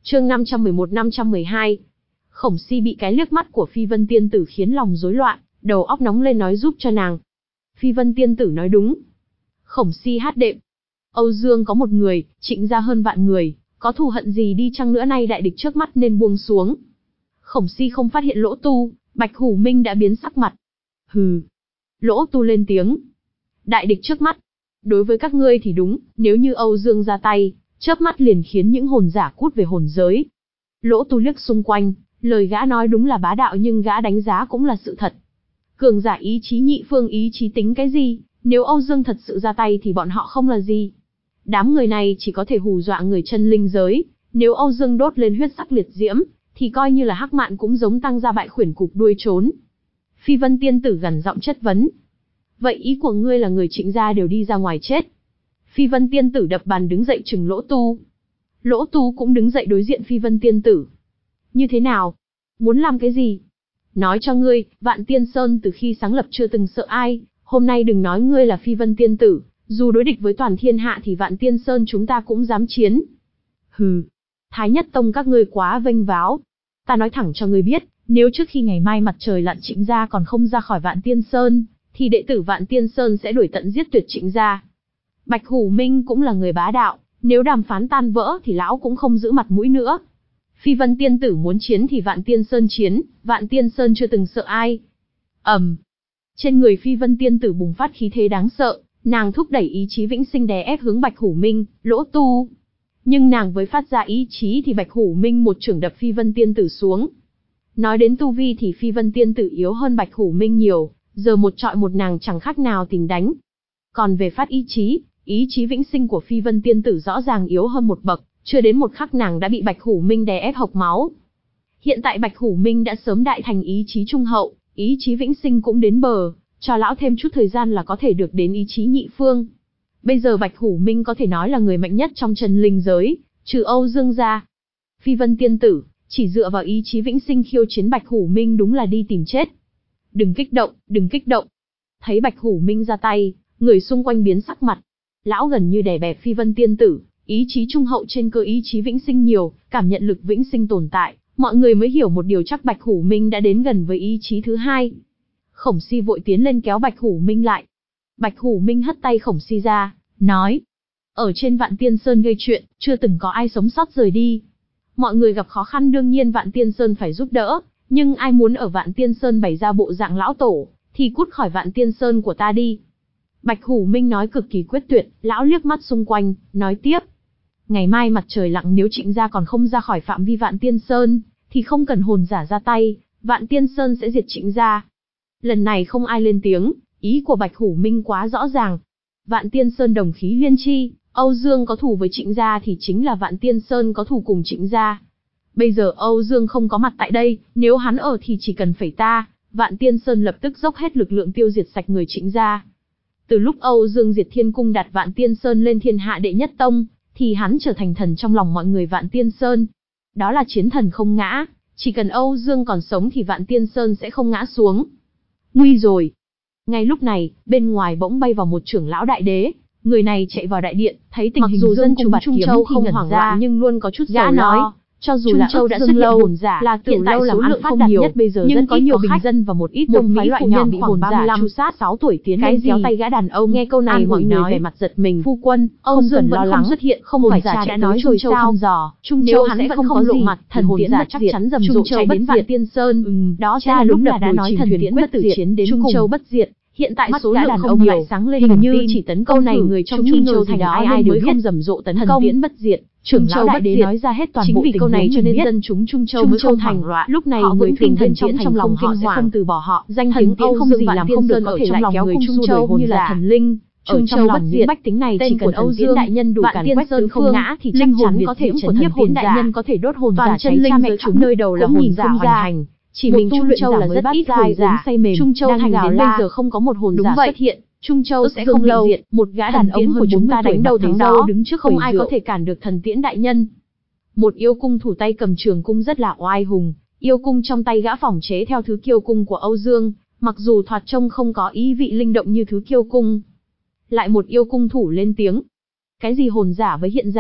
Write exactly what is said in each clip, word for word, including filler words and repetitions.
Chương năm trăm mười một năm trăm mười hai. Khổng Si bị cái liếc mắt của Phi Vân tiên tử khiến lòng rối loạn, đầu óc nóng lên nói giúp cho nàng. Phi Vân tiên tử nói đúng. Khổng Si hát đệm. Âu Dương có một người, Trịnh gia hơn vạn người, có thù hận gì đi chăng nữa nay đại địch trước mắt nên buông xuống. Khổng Si không phát hiện Lỗ Tu, Bạch Hủ Minh đã biến sắc mặt. Hừ. Lỗ Tu lên tiếng. Đại địch trước mắt. Đối với các ngươi thì đúng, nếu như Âu Dương ra tay, chớp mắt liền khiến những hồn giả cút về hồn giới. Lỗ Tu liếc xung quanh, lời gã nói đúng là bá đạo nhưng gã đánh giá cũng là sự thật. Cường giả ý chí nhị phương ý chí tính cái gì, nếu Âu Dương thật sự ra tay thì bọn họ không là gì. Đám người này chỉ có thể hù dọa người chân linh giới, nếu Âu Dương đốt lên huyết sắc liệt diễm, thì coi như là Hắc Mạn cũng giống tăng ra bại khuyển cục đuôi trốn. Phi Vân tiên tử gằn giọng chất vấn. Vậy ý của ngươi là người Trịnh gia đều đi ra ngoài chết? Phi Vân tiên tử đập bàn đứng dậy trừng Lỗ Tu. Lỗ Tu cũng đứng dậy đối diện Phi Vân tiên tử. Như thế nào? Muốn làm cái gì? Nói cho ngươi, Vạn Tiên Sơn từ khi sáng lập chưa từng sợ ai, hôm nay đừng nói ngươi là Phi Vân tiên tử, dù đối địch với toàn thiên hạ thì Vạn Tiên Sơn chúng ta cũng dám chiến. Hừ, Thái Nhất Tông các ngươi quá vênh váo. Ta nói thẳng cho ngươi biết, nếu trước khi ngày mai mặt trời lặn Trịnh gia còn không ra khỏi Vạn Tiên Sơn, thì đệ tử Vạn Tiên Sơn sẽ đuổi tận giết tuyệt Trịnh gia. Bạch Hủ Minh cũng là người bá đạo, nếu đàm phán tan vỡ thì lão cũng không giữ mặt mũi nữa. Phi Vân tiên tử muốn chiến thì Vạn Tiên Sơn chiến, Vạn Tiên Sơn chưa từng sợ ai. Ầm. Um. Trên người Phi Vân tiên tử bùng phát khí thế đáng sợ, nàng thúc đẩy ý chí vĩnh sinh đè ép hướng Bạch Hủ Minh, Lỗ Tu. Nhưng nàng với phát ra ý chí thì Bạch Hủ Minh một chưởng đập Phi Vân tiên tử xuống. Nói đến tu vi thì Phi Vân tiên tử yếu hơn Bạch Hủ Minh nhiều, giờ một trọi một nàng chẳng khác nào tìm đánh. Còn về phát ý chí, ý chí vĩnh sinh của Phi Vân tiên tử rõ ràng yếu hơn một bậc, chưa đến một khắc nàng đã bị Bạch Hủ Minh đè ép hộc máu. Hiện tại Bạch Hủ Minh đã sớm đại thành ý chí trung hậu, ý chí vĩnh sinh cũng đến bờ, cho lão thêm chút thời gian là có thể được đến ý chí nhị phương. Bây giờ Bạch Hủ Minh có thể nói là người mạnh nhất trong chân linh giới, trừ Âu Dương ra. Phi Vân tiên tử, chỉ dựa vào ý chí vĩnh sinh khiêu chiến Bạch Hủ Minh đúng là đi tìm chết. Đừng kích động, đừng kích động. Thấy Bạch Hủ Minh ra tay, người xung quanh biến sắc mặt. Lão gần như đè bẹp Phi Vân tiên tử, ý chí trung hậu trên cơ ý chí vĩnh sinh nhiều, cảm nhận lực vĩnh sinh tồn tại, mọi người mới hiểu một điều chắc Bạch Hủ Minh đã đến gần với ý chí thứ hai. Khổng Si vội tiến lên kéo Bạch Hủ Minh lại. Bạch Hủ Minh hất tay Khổng Si ra, nói: ở trên Vạn Tiên Sơn gây chuyện, chưa từng có ai sống sót rời đi. Mọi người gặp khó khăn đương nhiên Vạn Tiên Sơn phải giúp đỡ, nhưng ai muốn ở Vạn Tiên Sơn bày ra bộ dạng lão tổ, thì cút khỏi Vạn Tiên Sơn của ta đi. Bạch Hủ Minh nói cực kỳ quyết tuyệt, lão liếc mắt xung quanh, nói tiếp: ngày mai mặt trời lặn nếu Trịnh gia còn không ra khỏi phạm vi Vạn Tiên Sơn, thì không cần hồn giả ra tay, Vạn Tiên Sơn sẽ diệt Trịnh gia. Lần này không ai lên tiếng, ý của Bạch Hủ Minh quá rõ ràng. Vạn Tiên Sơn đồng khí liên chi, Âu Dương có thù với Trịnh gia thì chính là Vạn Tiên Sơn có thù cùng Trịnh gia. Bây giờ Âu Dương không có mặt tại đây, nếu hắn ở thì chỉ cần phẩy ta, Vạn Tiên Sơn lập tức dốc hết lực lượng tiêu diệt sạch người Trịnh gia. Từ lúc Âu Dương diệt Thiên Cung đặt Vạn Tiên Sơn lên thiên hạ đệ nhất tông, thì hắn trở thành thần trong lòng mọi người Vạn Tiên Sơn. Đó là chiến thần không ngã, chỉ cần Âu Dương còn sống thì Vạn Tiên Sơn sẽ không ngã xuống. Nguy rồi. Ngay lúc này, bên ngoài bỗng bay vào một trưởng lão đại đế, người này chạy vào đại điện, thấy tình hình dân chúng Trung Châu không hoảng loạn nhưng luôn có chút sầu lo. Cho dù là Châu đã xuất hiện hồn giả, là Tử Lâu làm ăn phát đạt nhất bây giờ nhưng có nhiều bình dân và một ít tông phái loại nhỏ bị hồn giả chu sát sáu tuổi tiến lên kéo tay gã đàn ông. Nghe câu này mọi người vẻ mặt giật mình. Phu quân, Âu Dương vẫn không xuất hiện, không phải cha đã nói rồi sao? Trung Châu hắn vẫn không có lộ mặt, thần tiến giả chắc chắn rầm rộ chạy đến Vạn Tiên Sơn. Đó cha đúng là đã nói thần tiến bất tử chiến đến Trung Châu bất diệt. Hiện tại số lượng đàn ông lại sáng lên, hình như chỉ tấn công này người trong Trung Châu thành ai ai đều không rầm rộ tấn công tiến bất diệt. Trưởng lão đại đế nói ra hết toàn bộ tình câu này cho nên dân chúng Trung Châu mới không thành loạn. Lúc này người tinh thần tiến trong lòng họ sẽ không từ bỏ họ. Danh tiếng Âu không gì làm không được có thể trong lòng người Trung Châu như là thần linh. Trung Châu bất diệt bách tính này chỉ cần Âu Dương đại nhân đủ càn quét tứ không ngã thì chắc chắn có thể chấn nhiếp hồn đại nhân có thể đốt hồn giả cháy cha mẹ chúng nơi đầu là hồn giả hoàn thành. Chỉ mình Trung Châu là rất ít hồn giả say mềm. Trung Châu thành đến bây giờ không có một hồn giả xuất hiện. Trung Châu sẽ không lâu diệt, một gã đàn ông của chúng ta đánh đầu thắng đó đứng trước không ai có thể cản được thần tiễn đại nhân. Một yêu cung thủ tay cầm trường cung rất là oai hùng, yêu cung trong tay gã phỏng chế theo thứ kiêu cung của Âu Dương, mặc dù thoạt trông không có ý vị linh động như thứ kiêu cung. Lại một yêu cung thủ lên tiếng: cái gì hồn giả với hiện giả,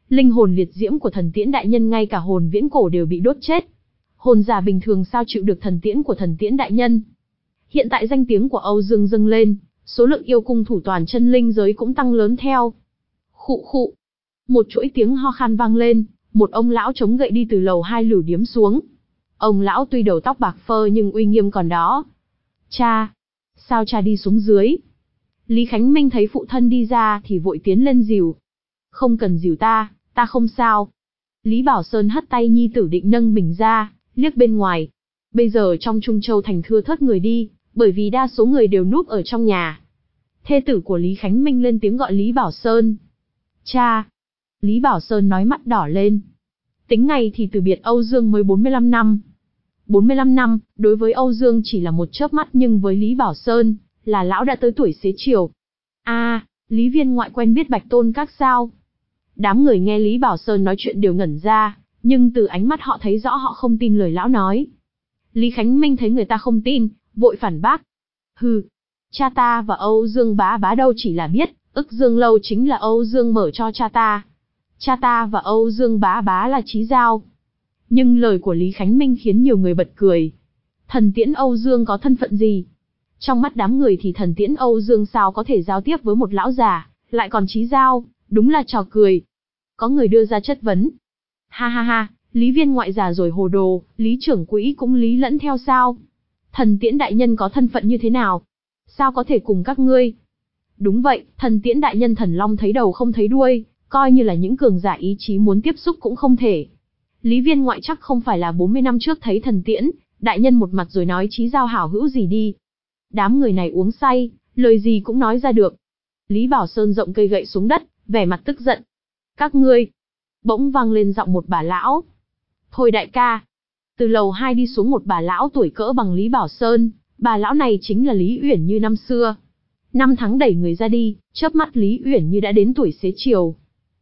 Linh hồn liệt diễm của thần tiễn đại nhân ngay cả hồn viễn cổ đều bị đốt chết. Hồn giả bình thường sao chịu được thần tiễn của thần tiễn đại nhân. Hiện tại danh tiếng của Âu Dương dâng lên, số lượng yêu cung thủ toàn chân linh giới cũng tăng lớn theo. Khụ khụ. Một chuỗi tiếng ho khan vang lên, một ông lão chống gậy đi từ lầu hai lửu điếm xuống. Ông lão tuy đầu tóc bạc phơ nhưng uy nghiêm còn đó. Cha! Sao cha đi xuống dưới? Lý Khánh Minh thấy phụ thân đi ra thì vội tiến lên dìu. Không cần dìu ta, ta không sao. Lý Bảo Sơn hất tay nhi tử định nâng mình ra, liếc bên ngoài. Bây giờ trong Trung Châu thành thưa thớt người đi, bởi vì đa số người đều núp ở trong nhà. Thê tử của Lý Khánh Minh lên tiếng gọi Lý Bảo Sơn. Cha! Lý Bảo Sơn nói mắt đỏ lên. Tính ngày thì từ biệt Âu Dương mới bốn mươi lăm năm. bốn mươi lăm năm, đối với Âu Dương chỉ là một chớp mắt nhưng với Lý Bảo Sơn, là lão đã tới tuổi xế chiều. À, Lý Viên ngoại quen biết Bạch Tôn Các sao? Đám người nghe Lý Bảo Sơn nói chuyện đều ngẩn ra, nhưng từ ánh mắt họ thấy rõ họ không tin lời lão nói. Lý Khánh Minh thấy người ta không tin, vội phản bác. Hừ, cha ta và Âu Dương bá bá đâu chỉ là biết, ức Dương lâu chính là Âu Dương mở cho cha ta. Cha ta và Âu Dương bá bá là chí giao. Nhưng lời của Lý Khánh Minh khiến nhiều người bật cười. Thần tiễn Âu Dương có thân phận gì? Trong mắt đám người thì thần tiễn Âu Dương sao có thể giao tiếp với một lão già, lại còn chí giao, đúng là trò cười. Có người đưa ra chất vấn. Ha ha ha, Lý Viên ngoại già rồi hồ đồ, Lý trưởng quỹ cũng lý lẫn theo sao? Thần tiễn đại nhân có thân phận như thế nào? Sao có thể cùng các ngươi? Đúng vậy, thần tiễn đại nhân thần long thấy đầu không thấy đuôi, coi như là những cường giả ý chí muốn tiếp xúc cũng không thể. Lý Viên ngoại chắc không phải là bốn mươi năm trước thấy thần tiễn đại nhân một mặt rồi nói chí giao hảo hữu gì đi. Đám người này uống say, lời gì cũng nói ra được. Lý Bảo Sơn rộng cây gậy xuống đất, vẻ mặt tức giận. Các ngươi! Bỗng vang lên giọng một bà lão. Thôi đại ca! Từ lầu hai đi xuống một bà lão tuổi cỡ bằng Lý Bảo Sơn, bà lão này chính là Lý Uyển Như năm xưa. Năm tháng đẩy người ra đi, chớp mắt Lý Uyển Như đã đến tuổi xế chiều.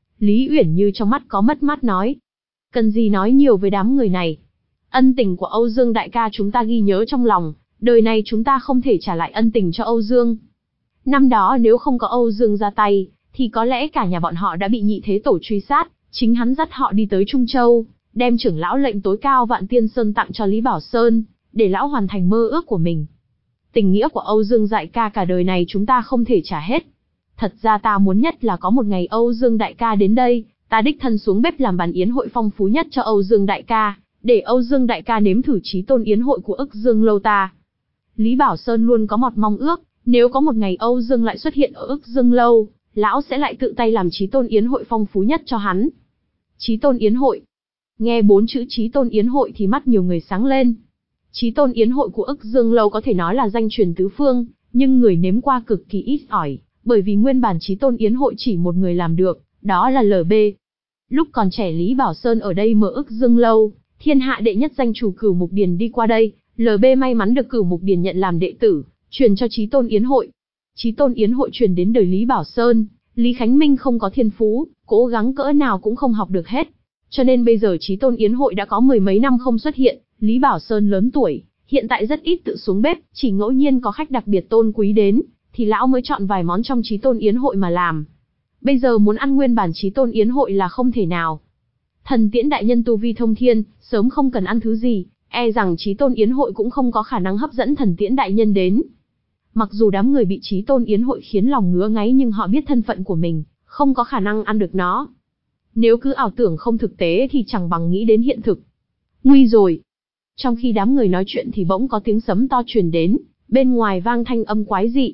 Lý Uyển Như trong mắt có mất mát nói. Cần gì nói nhiều với đám người này. Ân tình của Âu Dương đại ca chúng ta ghi nhớ trong lòng, đời này chúng ta không thể trả lại ân tình cho Âu Dương. Năm đó nếu không có Âu Dương ra tay, thì có lẽ cả nhà bọn họ đã bị nhị thế tổ truy sát, chính hắn dắt họ đi tới Trung Châu, đem trưởng lão lệnh tối cao Vạn Tiên Sơn tặng cho Lý Bảo Sơn, để lão hoàn thành mơ ước của mình. Tình nghĩa của Âu Dương đại ca cả đời này chúng ta không thể trả hết. Thật ra ta muốn nhất là có một ngày Âu Dương đại ca đến đây, ta đích thân xuống bếp làm bàn yến hội phong phú nhất cho Âu Dương đại ca, để Âu Dương đại ca nếm thử chí tôn yến hội của ức Dương lâu ta. Lý Bảo Sơn luôn có một mong ước, nếu có một ngày Âu Dương lại xuất hiện ở ức Dương lâu, lão sẽ lại tự tay làm chí tôn yến hội phong phú nhất cho hắn. Chí tôn yến hội. Nghe bốn chữ chí tôn yến hội thì mắt nhiều người sáng lên. Chí tôn yến hội của ức Dương lâu có thể nói là danh truyền tứ phương, nhưng người nếm qua cực kỳ ít ỏi, bởi vì nguyên bản chí tôn yến hội chỉ một người làm được, đó là lờ bê. Lúc còn trẻ Lý Bảo Sơn ở đây mở ức Dương lâu, thiên hạ đệ nhất danh chủ Cửu Mục Điền đi qua đây, lờ bê may mắn được Cửu Mục Điền nhận làm đệ tử, truyền cho chí tôn yến hội. Chí tôn yến hội truyền đến đời Lý Bảo Sơn, Lý Khánh Minh không có thiên phú, cố gắng cỡ nào cũng không học được hết. Cho nên bây giờ chí tôn yến hội đã có mười mấy năm không xuất hiện, Lý Bảo Sơn lớn tuổi, hiện tại rất ít tự xuống bếp, chỉ ngẫu nhiên có khách đặc biệt tôn quý đến, thì lão mới chọn vài món trong chí tôn yến hội mà làm. Bây giờ muốn ăn nguyên bản chí tôn yến hội là không thể nào. Thần tiễn đại nhân tu vi thông thiên, sớm không cần ăn thứ gì, e rằng chí tôn yến hội cũng không có khả năng hấp dẫn thần tiễn đại nhân đến. Mặc dù đám người bị chí tôn yến hội khiến lòng ngứa ngáy nhưng họ biết thân phận của mình, không có khả năng ăn được nó. Nếu cứ ảo tưởng không thực tế thì chẳng bằng nghĩ đến hiện thực. Nguy rồi! Trong khi đám người nói chuyện thì bỗng có tiếng sấm to truyền đến, bên ngoài vang thanh âm quái dị.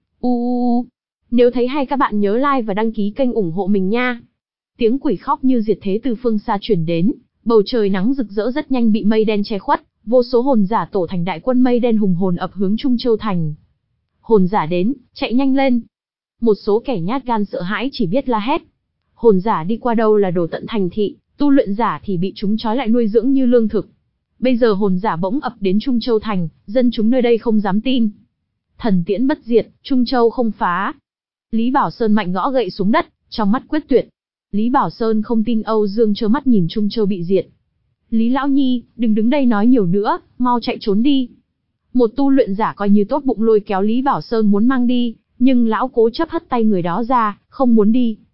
U. Nếu thấy hay các bạn nhớ like và đăng ký kênh ủng hộ mình nha. Tiếng quỷ khóc như diệt thế từ phương xa truyền đến, bầu trời nắng rực rỡ rất nhanh bị mây đen che khuất, vô số hồn giả tổ thành đại quân mây đen hùng hồn ập hướng Trung Châu thành. Hồn giả đến, chạy nhanh lên. Một số kẻ nhát gan sợ hãi chỉ biết la hét. Hồn giả đi qua đâu là đổ tận thành thị, tu luyện giả thì bị chúng trói lại nuôi dưỡng như lương thực. Bây giờ hồn giả bỗng ập đến Trung Châu thành, dân chúng nơi đây không dám tin. Thần tiễn bất diệt, Trung Châu không phá. Lý Bảo Sơn mạnh gõ gậy xuống đất, trong mắt quyết tuyệt. Lý Bảo Sơn không tin Âu Dương trơ mắt nhìn Trung Châu bị diệt. Lý Lão Nhi, đừng đứng đây nói nhiều nữa, mau chạy trốn đi. Một tu luyện giả coi như tốt bụng lôi kéo Lý Bảo Sơn muốn mang đi, nhưng lão cố chấp hất tay người đó ra, không muốn đi.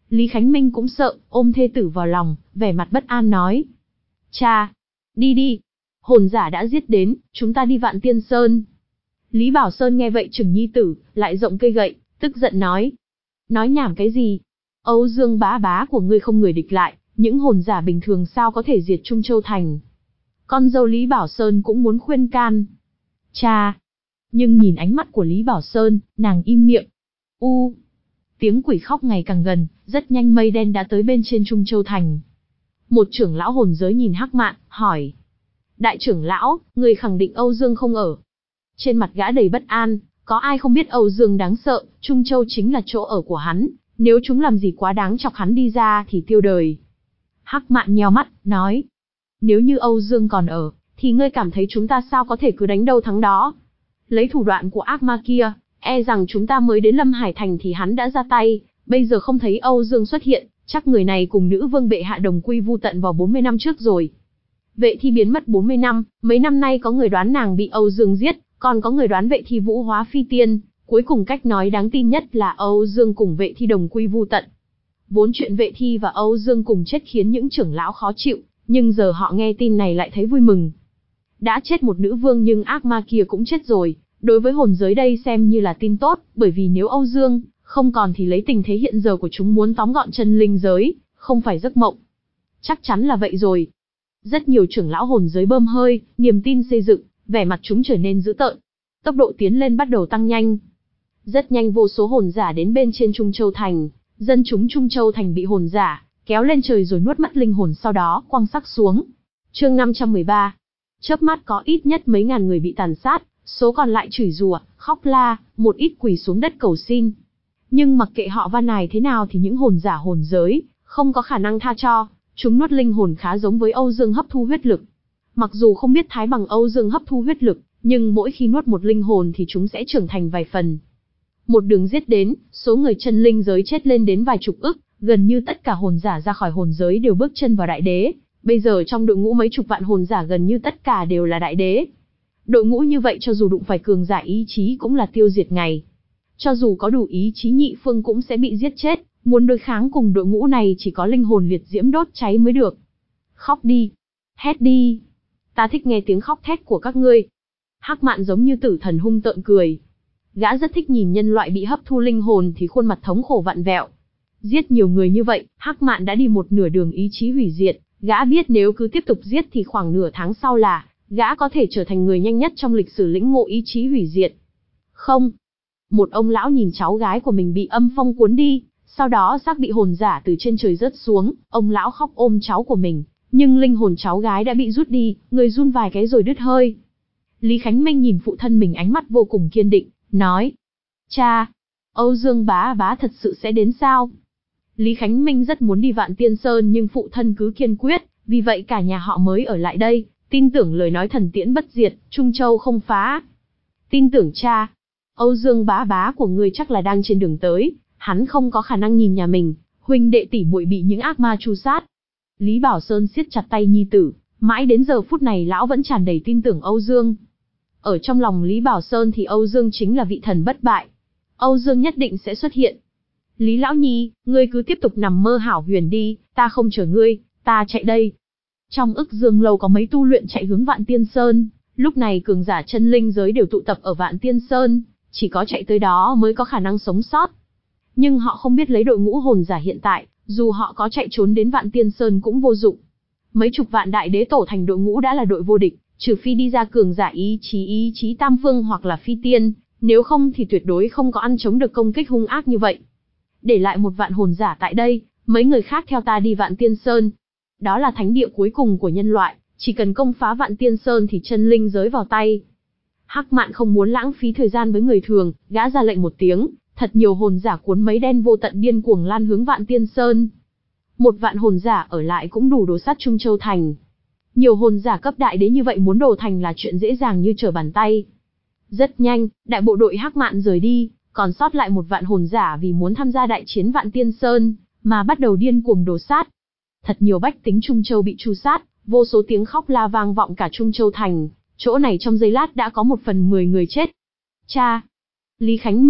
Lý Khánh Minh cũng sợ, ôm thê tử vào lòng, vẻ mặt bất an nói. Cha, đi đi. Hồn giả đã giết đến, chúng ta đi Vạn Tiên Sơn. Lý Bảo Sơn nghe vậy chừng nhi tử, lại rộng cây gậy, tức giận nói. Nói nhảm cái gì? Âu Dương bá bá của ngươi không người địch lại, những hồn giả bình thường sao có thể diệt Trung Châu Thành. Con dâu Lý Bảo Sơn cũng muốn khuyên can. Cha. Nhưng nhìn ánh mắt của Lý Bảo Sơn, nàng im miệng. U. Tiếng quỷ khóc ngày càng gần, rất nhanh mây đen đã tới bên trên Trung Châu Thành. Một trưởng lão hồn giới nhìn Hắc Mạn, hỏi. Đại trưởng lão, người khẳng định Âu Dương không ở. Trên mặt gã đầy bất an, có ai không biết Âu Dương đáng sợ, Trung Châu chính là chỗ ở của hắn, nếu chúng làm gì quá đáng chọc hắn đi ra thì tiêu đời. Hắc Mạn nheo mắt, nói. Nếu như Âu Dương còn ở, thì ngươi cảm thấy chúng ta sao có thể cứ đánh đâu thắng đó. Lấy thủ đoạn của ác ma kia, e rằng chúng ta mới đến Lâm Hải Thành thì hắn đã ra tay, bây giờ không thấy Âu Dương xuất hiện, chắc người này cùng nữ vương bệ hạ đồng quy vu tận vào bốn mươi năm trước rồi. Vệ Thi biến mất bốn mươi năm, mấy năm nay có người đoán nàng bị Âu Dương giết, còn có người đoán Vệ Thi vũ hóa phi tiên, cuối cùng cách nói đáng tin nhất là Âu Dương cùng Vệ Thi đồng quy vu tận. Vốn chuyện Vệ Thi và Âu Dương cùng chết khiến những trưởng lão khó chịu, nhưng giờ họ nghe tin này lại thấy vui mừng. Đã chết một nữ vương nhưng ác ma kia cũng chết rồi, đối với hồn giới đây xem như là tin tốt, bởi vì nếu Âu Dương không còn thì lấy tình thế hiện giờ của chúng muốn tóm gọn chân linh giới, không phải giấc mộng. Chắc chắn là vậy rồi. Rất nhiều trưởng lão hồn giới bơm hơi, niềm tin xây dựng, vẻ mặt chúng trở nên dữ tợn. Tốc độ tiến lên bắt đầu tăng nhanh. Rất nhanh vô số hồn giả đến bên trên Trung Châu Thành, dân chúng Trung Châu Thành bị hồn giả kéo lên trời rồi nuốt mất linh hồn, sau đó quăng xác xuống. Chương năm trăm mười ba. Chớp mắt có ít nhất mấy ngàn người bị tàn sát, số còn lại chửi rủa, khóc la, một ít quỳ xuống đất cầu xin. Nhưng mặc kệ họ van nài thế nào thì những hồn giả hồn giới không có khả năng tha cho, chúng nuốt linh hồn khá giống với Âu Dương hấp thu huyết lực. Mặc dù không biết thái bằng Âu Dương hấp thu huyết lực, nhưng mỗi khi nuốt một linh hồn thì chúng sẽ trưởng thành vài phần. Một đường giết đến, số người chân linh giới chết lên đến vài chục ức, gần như tất cả hồn giả ra khỏi hồn giới đều bước chân vào đại đế. Bây giờ trong đội ngũ mấy chục vạn hồn giả gần như tất cả đều là đại đế. Đội ngũ như vậy cho dù đụng phải cường giả ý chí cũng là tiêu diệt ngày. Cho dù có đủ ý chí nhị phương cũng sẽ bị giết chết, muốn đối kháng cùng đội ngũ này chỉ có linh hồn liệt diễm đốt cháy mới được. Khóc đi, hét đi, ta thích nghe tiếng khóc thét của các ngươi. Hắc Mạn giống như tử thần hung tợn cười. Gã rất thích nhìn nhân loại bị hấp thu linh hồn thì khuôn mặt thống khổ vặn vẹo. Giết nhiều người như vậy, Hắc Mạn đã đi một nửa đường ý chí hủy diệt, gã biết nếu cứ tiếp tục giết thì khoảng nửa tháng sau là gã có thể trở thành người nhanh nhất trong lịch sử lĩnh ngộ ý chí hủy diệt. Không. Một ông lão nhìn cháu gái của mình bị âm phong cuốn đi, sau đó xác bị hồn giả từ trên trời rớt xuống, ông lão khóc ôm cháu của mình, nhưng linh hồn cháu gái đã bị rút đi, người run vài cái rồi đứt hơi. Lý Khánh Minh nhìn phụ thân mình ánh mắt vô cùng kiên định, nói. Cha, Âu Dương bá bá thật sự sẽ đến sao? Lý Khánh Minh rất muốn đi Vạn Tiên Sơn nhưng phụ thân cứ kiên quyết, vì vậy cả nhà họ mới ở lại đây, tin tưởng lời nói thần tiễn bất diệt, Trung Châu không phá. Tin tưởng cha, Âu Dương bá bá của ngươi chắc là đang trên đường tới, hắn không có khả năng nhìn nhà mình, huynh đệ tỷ muội bị những ác ma tru sát. Lý Bảo Sơn siết chặt tay nhi tử, mãi đến giờ phút này lão vẫn tràn đầy tin tưởng Âu Dương. Ở trong lòng Lý Bảo Sơn thì Âu Dương chính là vị thần bất bại. Âu Dương nhất định sẽ xuất hiện. Lý Lão Nhi, ngươi cứ tiếp tục nằm mơ hảo huyền đi, ta không chờ ngươi, ta chạy đây. Trong ức dương lâu có mấy tu luyện chạy hướng Vạn Tiên Sơn, lúc này cường giả chân linh giới đều tụ tập ở Vạn Tiên Sơn, chỉ có chạy tới đó mới có khả năng sống sót. Nhưng họ không biết lấy đội ngũ hồn giả hiện tại, dù họ có chạy trốn đến Vạn Tiên Sơn cũng vô dụng. Mấy chục vạn đại đế tổ thành đội ngũ đã là đội vô địch, trừ phi đi ra cường giả ý chí ý chí tam phương hoặc là phi tiên, nếu không thì tuyệt đối không có ăn chống được công kích hung ác như vậy. Để lại một vạn hồn giả tại đây, mấy người khác theo ta đi Vạn Tiên Sơn. Đó là thánh địa cuối cùng của nhân loại, chỉ cần công phá Vạn Tiên Sơn thì chân linh giới vào tay. Hắc Mạn không muốn lãng phí thời gian với người thường, gã ra lệnh một tiếng, thật nhiều hồn giả cuốn mấy đen vô tận điên cuồng lan hướng Vạn Tiên Sơn. Một vạn hồn giả ở lại cũng đủ đổ sát Trung Châu Thành. Nhiều hồn giả cấp đại đế như vậy muốn đổ thành là chuyện dễ dàng như trở bàn tay. Rất nhanh, đại bộ đội Hắc Mạn rời đi, còn sót lại một vạn hồn giả vì muốn tham gia đại chiến Vạn Tiên Sơn, mà bắt đầu điên cuồng đổ sát. Thật nhiều bách tính Trung Châu bị tru sát, vô số tiếng khóc la vang vọng cả Trung Châu Thành, chỗ này trong giây lát đã có một phần mười người chết. Cha! Lý Khánh Minh,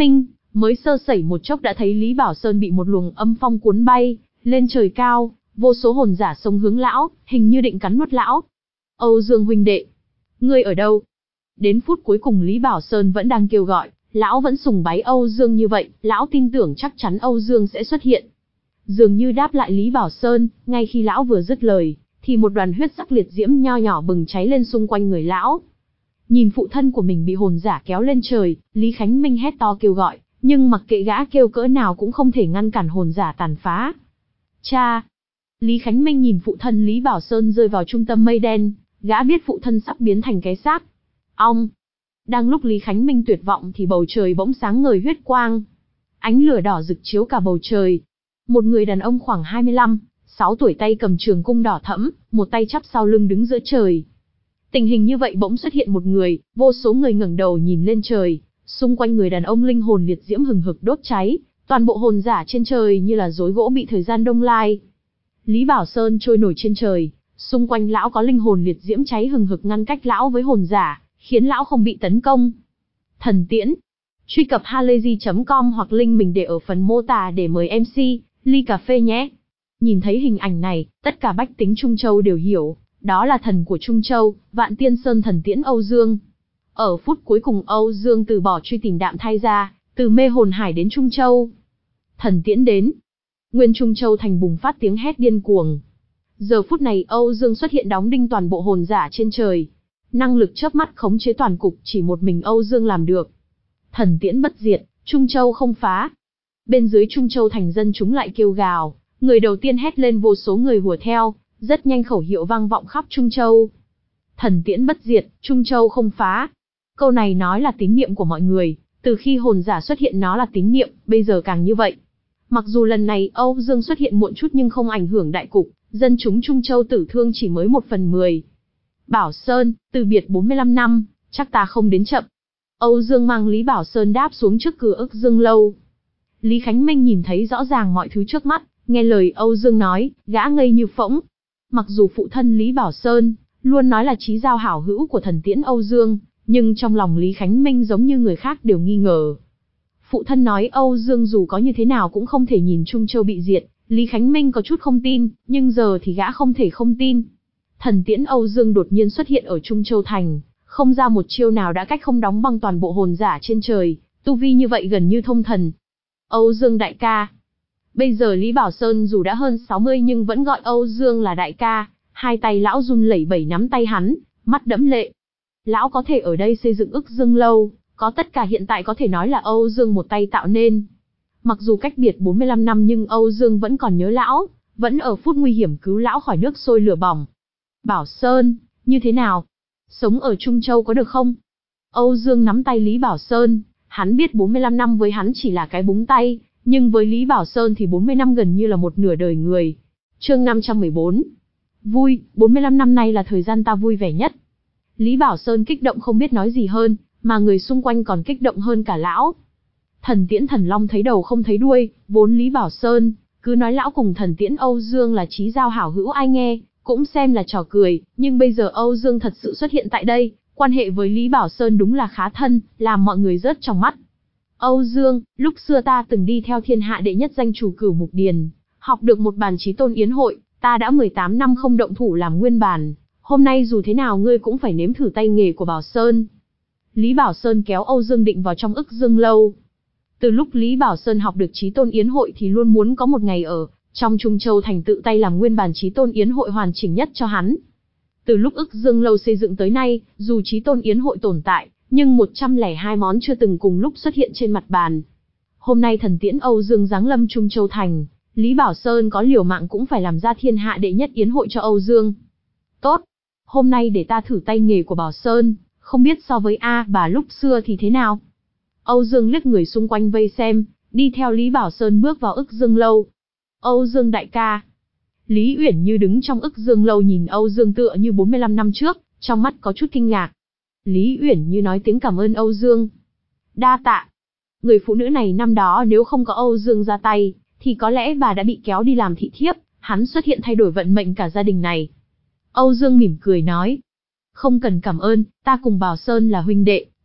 mới sơ sẩy một chốc đã thấy Lý Bảo Sơn bị một luồng âm phong cuốn bay, lên trời cao, vô số hồn giả xông hướng lão, hình như định cắn nuốt lão. Âu Dương huynh đệ, ngươi ở đâu? Đến phút cuối cùng Lý Bảo Sơn vẫn đang kêu gọi, lão vẫn sùng bái Âu Dương như vậy, lão tin tưởng chắc chắn Âu Dương sẽ xuất hiện. Dường như đáp lại Lý Bảo Sơn, ngay khi lão vừa dứt lời, thì một đoàn huyết sắc liệt diễm nho nhỏ bừng cháy lên xung quanh người lão. Nhìn phụ thân của mình bị hồn giả kéo lên trời, Lý Khánh Minh hét to kêu gọi, nhưng mặc kệ gã kêu cỡ nào cũng không thể ngăn cản hồn giả tàn phá. Cha! Lý Khánh Minh nhìn phụ thân Lý Bảo Sơn rơi vào trung tâm mây đen, gã biết phụ thân sắp biến thành cái xác. Ong! Đang lúc Lý Khánh Minh tuyệt vọng thì bầu trời bỗng sáng ngời huyết quang. Ánh lửa đỏ rực chiếu cả bầu trời. Một người đàn ông khoảng hai mươi lăm, sáu tuổi tay cầm trường cung đỏ thẫm, một tay chắp sau lưng đứng giữa trời. Tình hình như vậy bỗng xuất hiện một người, vô số người ngẩng đầu nhìn lên trời, xung quanh người đàn ông linh hồn liệt diễm hừng hực đốt cháy, toàn bộ hồn giả trên trời như là rối gỗ bị thời gian đông lai. Lý Bảo Sơn trôi nổi trên trời, xung quanh lão có linh hồn liệt diễm cháy hừng hực ngăn cách lão với hồn giả, khiến lão không bị tấn công. Thần tiễn. Truy cập halayzi chấm com hoặc link mình để ở phần mô tả để mời em xê, ly cà phê nhé. Nhìn thấy hình ảnh này, tất cả bách tính Trung Châu đều hiểu, đó là thần của Trung Châu, Vạn Tiên Sơn thần tiễn Âu Dương. Ở phút cuối cùng Âu Dương từ bỏ truy tìm Đạm Thai ra, từ mê hồn hải đến Trung Châu. Thần tiễn đến. Nguyên Trung Châu thành bùng phát tiếng hét điên cuồng. Giờ phút này Âu Dương xuất hiện đóng đinh toàn bộ hồn giả trên trời. Năng lực chớp mắt khống chế toàn cục chỉ một mình Âu Dương làm được. Thần tiễn bất diệt, Trung Châu không phá. Bên dưới Trung Châu thành dân chúng lại kêu gào, người đầu tiên hét lên vô số người hùa theo, rất nhanh khẩu hiệu vang vọng khắp Trung Châu. Thần tiễn bất diệt, Trung Châu không phá. Câu này nói là tín niệm của mọi người, từ khi hồn giả xuất hiện nó là tín niệm, bây giờ càng như vậy. Mặc dù lần này Âu Dương xuất hiện muộn chút nhưng không ảnh hưởng đại cục, dân chúng Trung Châu tử thương chỉ mới một phần mười. Bảo Sơn, từ biệt bốn mươi lăm năm, chắc ta không đến chậm. Âu Dương mang Lý Bảo Sơn đáp xuống trước cửa ức dương lâu. Lý Khánh Minh nhìn thấy rõ ràng mọi thứ trước mắt, nghe lời Âu Dương nói, gã ngây như phỗng. Mặc dù phụ thân Lý Bảo Sơn luôn nói là chí giao hảo hữu của thần tiễn Âu Dương, nhưng trong lòng Lý Khánh Minh giống như người khác đều nghi ngờ. Phụ thân nói Âu Dương dù có như thế nào cũng không thể nhìn Trung Châu bị diệt, Lý Khánh Minh có chút không tin, nhưng giờ thì gã không thể không tin. Thần tiễn Âu Dương đột nhiên xuất hiện ở Trung Châu thành, không ra một chiêu nào đã cách không đóng băng toàn bộ hồn giả trên trời, tu vi như vậy gần như thông thần. Âu Dương đại ca. Bây giờ Lý Bảo Sơn dù đã hơn sáu mươi nhưng vẫn gọi Âu Dương là đại ca, hai tay lão run lẩy bẩy nắm tay hắn, mắt đẫm lệ. Lão có thể ở đây xây dựng ức dương lâu, có tất cả hiện tại có thể nói là Âu Dương một tay tạo nên. Mặc dù cách biệt bốn mươi lăm năm nhưng Âu Dương vẫn còn nhớ lão, vẫn ở phút nguy hiểm cứu lão khỏi nước sôi lửa bỏng. Bảo Sơn, như thế nào? Sống ở Trung Châu có được không? Âu Dương nắm tay Lý Bảo Sơn, hắn biết bốn mươi lăm năm với hắn chỉ là cái búng tay, nhưng với Lý Bảo Sơn thì bốn mươi năm gần như là một nửa đời người. Chương năm trăm mười bốn. Vui, bốn mươi lăm năm nay là thời gian ta vui vẻ nhất. Lý Bảo Sơn kích động không biết nói gì hơn, mà người xung quanh còn kích động hơn cả lão. Thần tiễn thần long thấy đầu không thấy đuôi, vốn Lý Bảo Sơn cứ nói lão cùng thần tiễn Âu Dương là chí giao hảo hữu ai nghe cũng xem là trò cười, nhưng bây giờ Âu Dương thật sự xuất hiện tại đây, quan hệ với Lý Bảo Sơn đúng là khá thân, làm mọi người rớt trong mắt. Âu Dương, lúc xưa ta từng đi theo thiên hạ đệ nhất danh chủ Cửu Mục Điền, học được một bàn chí tôn yến hội, ta đã mười tám năm không động thủ làm nguyên bản, hôm nay dù thế nào ngươi cũng phải nếm thử tay nghề của Bảo Sơn. Lý Bảo Sơn kéo Âu Dương Định vào trong ức dương lâu. Từ lúc Lý Bảo Sơn học được chí tôn yến hội thì luôn muốn có một ngày ở trong Trung Châu thành tự tay làm nguyên bản chí tôn yến hội hoàn chỉnh nhất cho hắn. Từ lúc ức dương lâu xây dựng tới nay, dù chí tôn yến hội tồn tại, nhưng một trăm lẻ hai món chưa từng cùng lúc xuất hiện trên mặt bàn. Hôm nay thần tiễn Âu Dương giáng lâm Trung Châu thành, Lý Bảo Sơn có liều mạng cũng phải làm ra thiên hạ đệ nhất yến hội cho Âu Dương. Tốt, hôm nay để ta thử tay nghề của Bảo Sơn, không biết so với A bà lúc xưa thì thế nào. Âu Dương liếc người xung quanh vây xem, đi theo Lý Bảo Sơn bước vào ức dương lâu. Âu Dương đại ca. Lý Uyển Như đứng trong ức dương lâu nhìn Âu Dương tựa như bốn mươi lăm năm trước, trong mắt có chút kinh ngạc. Lý Uyển Như nói tiếng cảm ơn Âu Dương. Đa tạ. Người phụ nữ này năm đó nếu không có Âu Dương ra tay, thì có lẽ bà đã bị kéo đi làm thị thiếp, hắn xuất hiện thay đổi vận mệnh cả gia đình này. Âu Dương mỉm cười nói. Không cần cảm ơn, ta cùng Bảo Sơn là huynh đệ,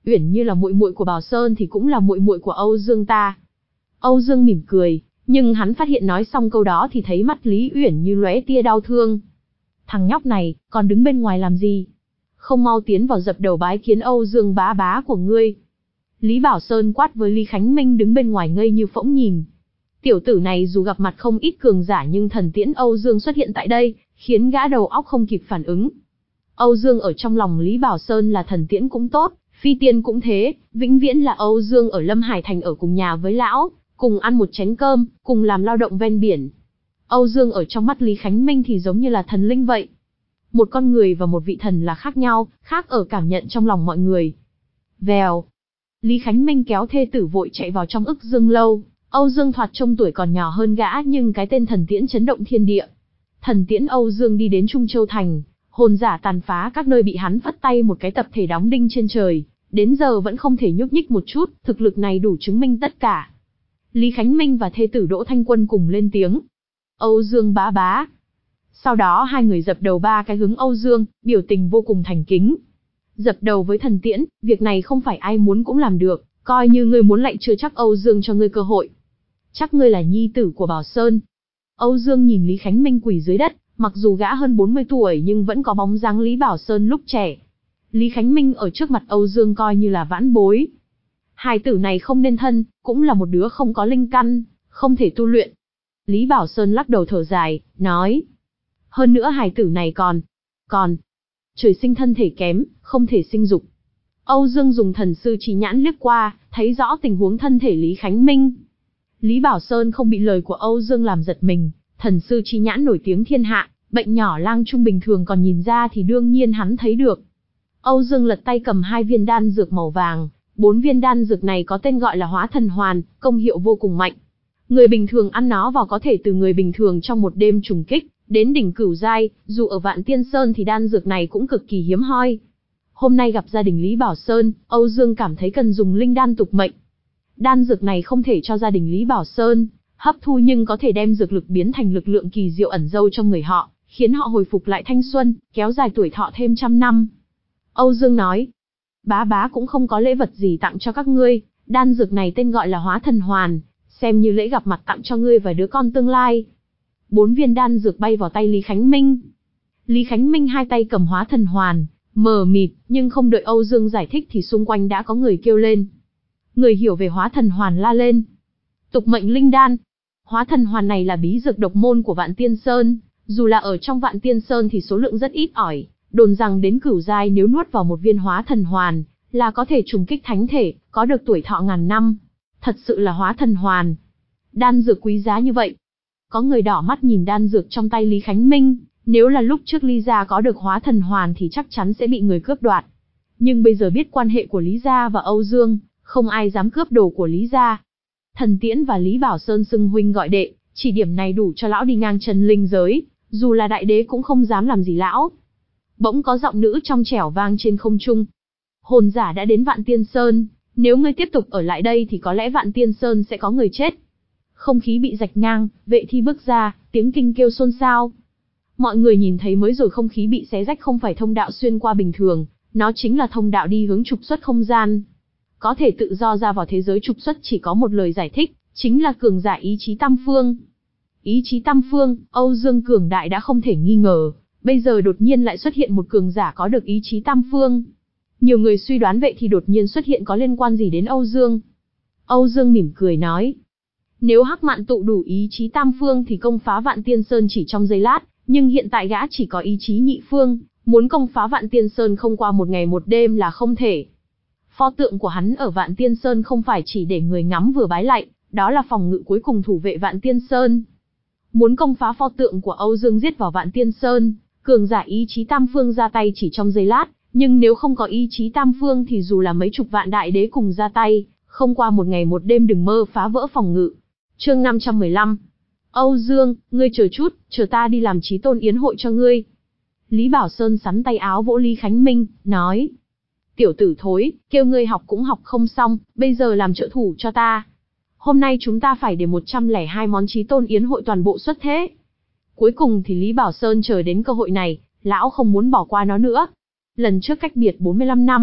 Uyển Như là muội muội của Bảo Sơn thì cũng là muội muội của Âu Dương ta. Âu Dương mỉm cười, nhưng hắn phát hiện nói xong câu đó thì thấy mắt Lý Uyển Như lóe tia đau thương. Thằng nhóc này, còn đứng bên ngoài làm gì? Không mau tiến vào dập đầu bái kiến Âu Dương bá bá của ngươi. Lý Bảo Sơn quát với Lý Khánh Minh đứng bên ngoài ngây như phỗng nhìn. Tiểu tử này dù gặp mặt không ít cường giả nhưng thần tiễn Âu Dương xuất hiện tại đây, khiến gã đầu óc không kịp phản ứng. Âu Dương ở trong lòng Lý Bảo Sơn là thần tiễn cũng tốt, phi tiên cũng thế, vĩnh viễn là Âu Dương ở Lâm Hải Thành ở cùng nhà với lão, cùng ăn một chén cơm, cùng làm lao động ven biển. Âu Dương ở trong mắt Lý Khánh Minh thì giống như là thần linh vậy. Một con người và một vị thần là khác nhau, khác ở cảm nhận trong lòng mọi người. Vèo. Lý Khánh Minh kéo thê tử vội chạy vào trong ức dương lâu. Âu Dương thoạt trông tuổi còn nhỏ hơn gã nhưng cái tên thần tiễn chấn động thiên địa. Thần tiễn Âu Dương đi đến Trung Châu Thành, hồn giả tàn phá các nơi bị hắn vắt tay một cái tập thể đóng đinh trên trời, đến giờ vẫn không thể nhúc nhích một chút, thực lực này đủ chứng minh tất cả. Lý Khánh Minh và thê tử Đỗ Thanh Quân cùng lên tiếng. Âu Dương bá bá. Sau đó hai người dập đầu ba cái hướng Âu Dương, biểu tình vô cùng thành kính. Dập đầu với thần tiễn, việc này không phải ai muốn cũng làm được, coi như ngươi muốn lạy chưa chắc Âu Dương cho ngươi cơ hội. Chắc ngươi là nhi tử của Bảo Sơn. Âu Dương nhìn Lý Khánh Minh quỳ dưới đất, mặc dù gã hơn bốn mươi tuổi nhưng vẫn có bóng dáng Lý Bảo Sơn lúc trẻ. Lý Khánh Minh ở trước mặt Âu Dương coi như là vãn bối. Hài tử này không nên thân, cũng là một đứa không có linh căn, không thể tu luyện. Lý Bảo Sơn lắc đầu thở dài, nói. Hơn nữa hài tử này còn, còn, trời sinh thân thể kém, không thể sinh dục. Âu Dương dùng thần sư chỉ nhãn liếc qua, thấy rõ tình huống thân thể Lý Khánh Minh. Lý Bảo Sơn không bị lời của Âu Dương làm giật mình, thần sư chi nhãn nổi tiếng thiên hạ, bệnh nhỏ lang trung bình thường còn nhìn ra thì đương nhiên hắn thấy được. Âu Dương lật tay cầm hai viên đan dược màu vàng, bốn viên đan dược này có tên gọi là Hóa Thần Hoàn, công hiệu vô cùng mạnh. Người bình thường ăn nó vào có thể từ người bình thường trong một đêm trùng kích, đến đỉnh cửu giai, dù ở Vạn Tiên Sơn thì đan dược này cũng cực kỳ hiếm hoi. Hôm nay gặp gia đình Lý Bảo Sơn, Âu Dương cảm thấy cần dùng linh đan tục mệnh. Đan dược này không thể cho gia đình Lý Bảo Sơn hấp thu nhưng có thể đem dược lực biến thành lực lượng kỳ diệu ẩn dâu trong người họ, khiến họ hồi phục lại thanh xuân, kéo dài tuổi thọ thêm trăm năm. Âu Dương nói, bá bá cũng không có lễ vật gì tặng cho các ngươi, đan dược này tên gọi là Hóa Thần Hoàn, xem như lễ gặp mặt tặng cho ngươi và đứa con tương lai. Bốn viên đan dược bay vào tay Lý Khánh Minh. Lý Khánh Minh hai tay cầm Hóa Thần Hoàn, mờ mịt, nhưng không đợi Âu Dương giải thích thì xung quanh đã có người kêu lên. Người hiểu về Hóa Thần Hoàn la lên. Tục mệnh linh đan. Hóa Thần Hoàn này là bí dược độc môn của Vạn Tiên Sơn, dù là ở trong Vạn Tiên Sơn thì số lượng rất ít ỏi, đồn rằng đến cửu giai nếu nuốt vào một viên Hóa Thần Hoàn, là có thể trùng kích thánh thể, có được tuổi thọ ngàn năm. Thật sự là Hóa Thần Hoàn. Đan dược quý giá như vậy. Có người đỏ mắt nhìn đan dược trong tay Lý Khánh Minh, nếu là lúc trước Lý gia có được Hóa Thần Hoàn thì chắc chắn sẽ bị người cướp đoạt. Nhưng bây giờ biết quan hệ của Lý gia và Âu Dương, không ai dám cướp đồ của Lý gia. Thần Tiễn và Lý Bảo Sơn xưng huynh gọi đệ, chỉ điểm này đủ cho lão đi ngang chân linh giới, dù là đại đế cũng không dám làm gì lão. Bỗng có giọng nữ trong trẻo vang trên không trung. Hồn giả đã đến Vạn Tiên Sơn, nếu ngươi tiếp tục ở lại đây thì có lẽ Vạn Tiên Sơn sẽ có người chết. Không khí bị rạch ngang, vệ thi bước ra, tiếng kinh kêu xôn xao. Mọi người nhìn thấy mới rồi không khí bị xé rách không phải thông đạo xuyên qua bình thường, nó chính là thông đạo đi hướng trục xuất không gian. Có thể tự do ra vào thế giới trục xuất chỉ có một lời giải thích, chính là cường giả ý chí tam phương. Ý chí tam phương, Âu Dương cường đại đã không thể nghi ngờ, bây giờ đột nhiên lại xuất hiện một cường giả có được ý chí tam phương. Nhiều người suy đoán vậy thì đột nhiên xuất hiện có liên quan gì đến Âu Dương. Âu Dương mỉm cười nói, nếu Hắc Mạn tụ đủ ý chí tam phương thì công phá Vạn Tiên Sơn chỉ trong giây lát, nhưng hiện tại gã chỉ có ý chí nhị phương, muốn công phá Vạn Tiên Sơn không qua một ngày một đêm là không thể. Pho tượng của hắn ở Vạn Tiên Sơn không phải chỉ để người ngắm vừa bái lạy, đó là phòng ngự cuối cùng thủ vệ Vạn Tiên Sơn. Muốn công phá pho tượng của Âu Dương giết vào Vạn Tiên Sơn, cường giả ý chí tam phương ra tay chỉ trong giây lát, nhưng nếu không có ý chí tam phương thì dù là mấy chục vạn đại đế cùng ra tay, không qua một ngày một đêm đừng mơ phá vỡ phòng ngự. Chương năm trăm mười lăm. Âu Dương, ngươi chờ chút, chờ ta đi làm chí tôn yến hội cho ngươi. Lý Bảo Sơn sắn tay áo vỗ Lý Khánh Minh, nói. Tiểu tử thối, kêu ngươi học cũng học không xong, bây giờ làm trợ thủ cho ta. Hôm nay chúng ta phải để một trăm lẻ hai món chí tôn yến hội toàn bộ xuất thế. Cuối cùng thì Lý Bảo Sơn chờ đến cơ hội này, lão không muốn bỏ qua nó nữa. Lần trước cách biệt bốn mươi lăm năm,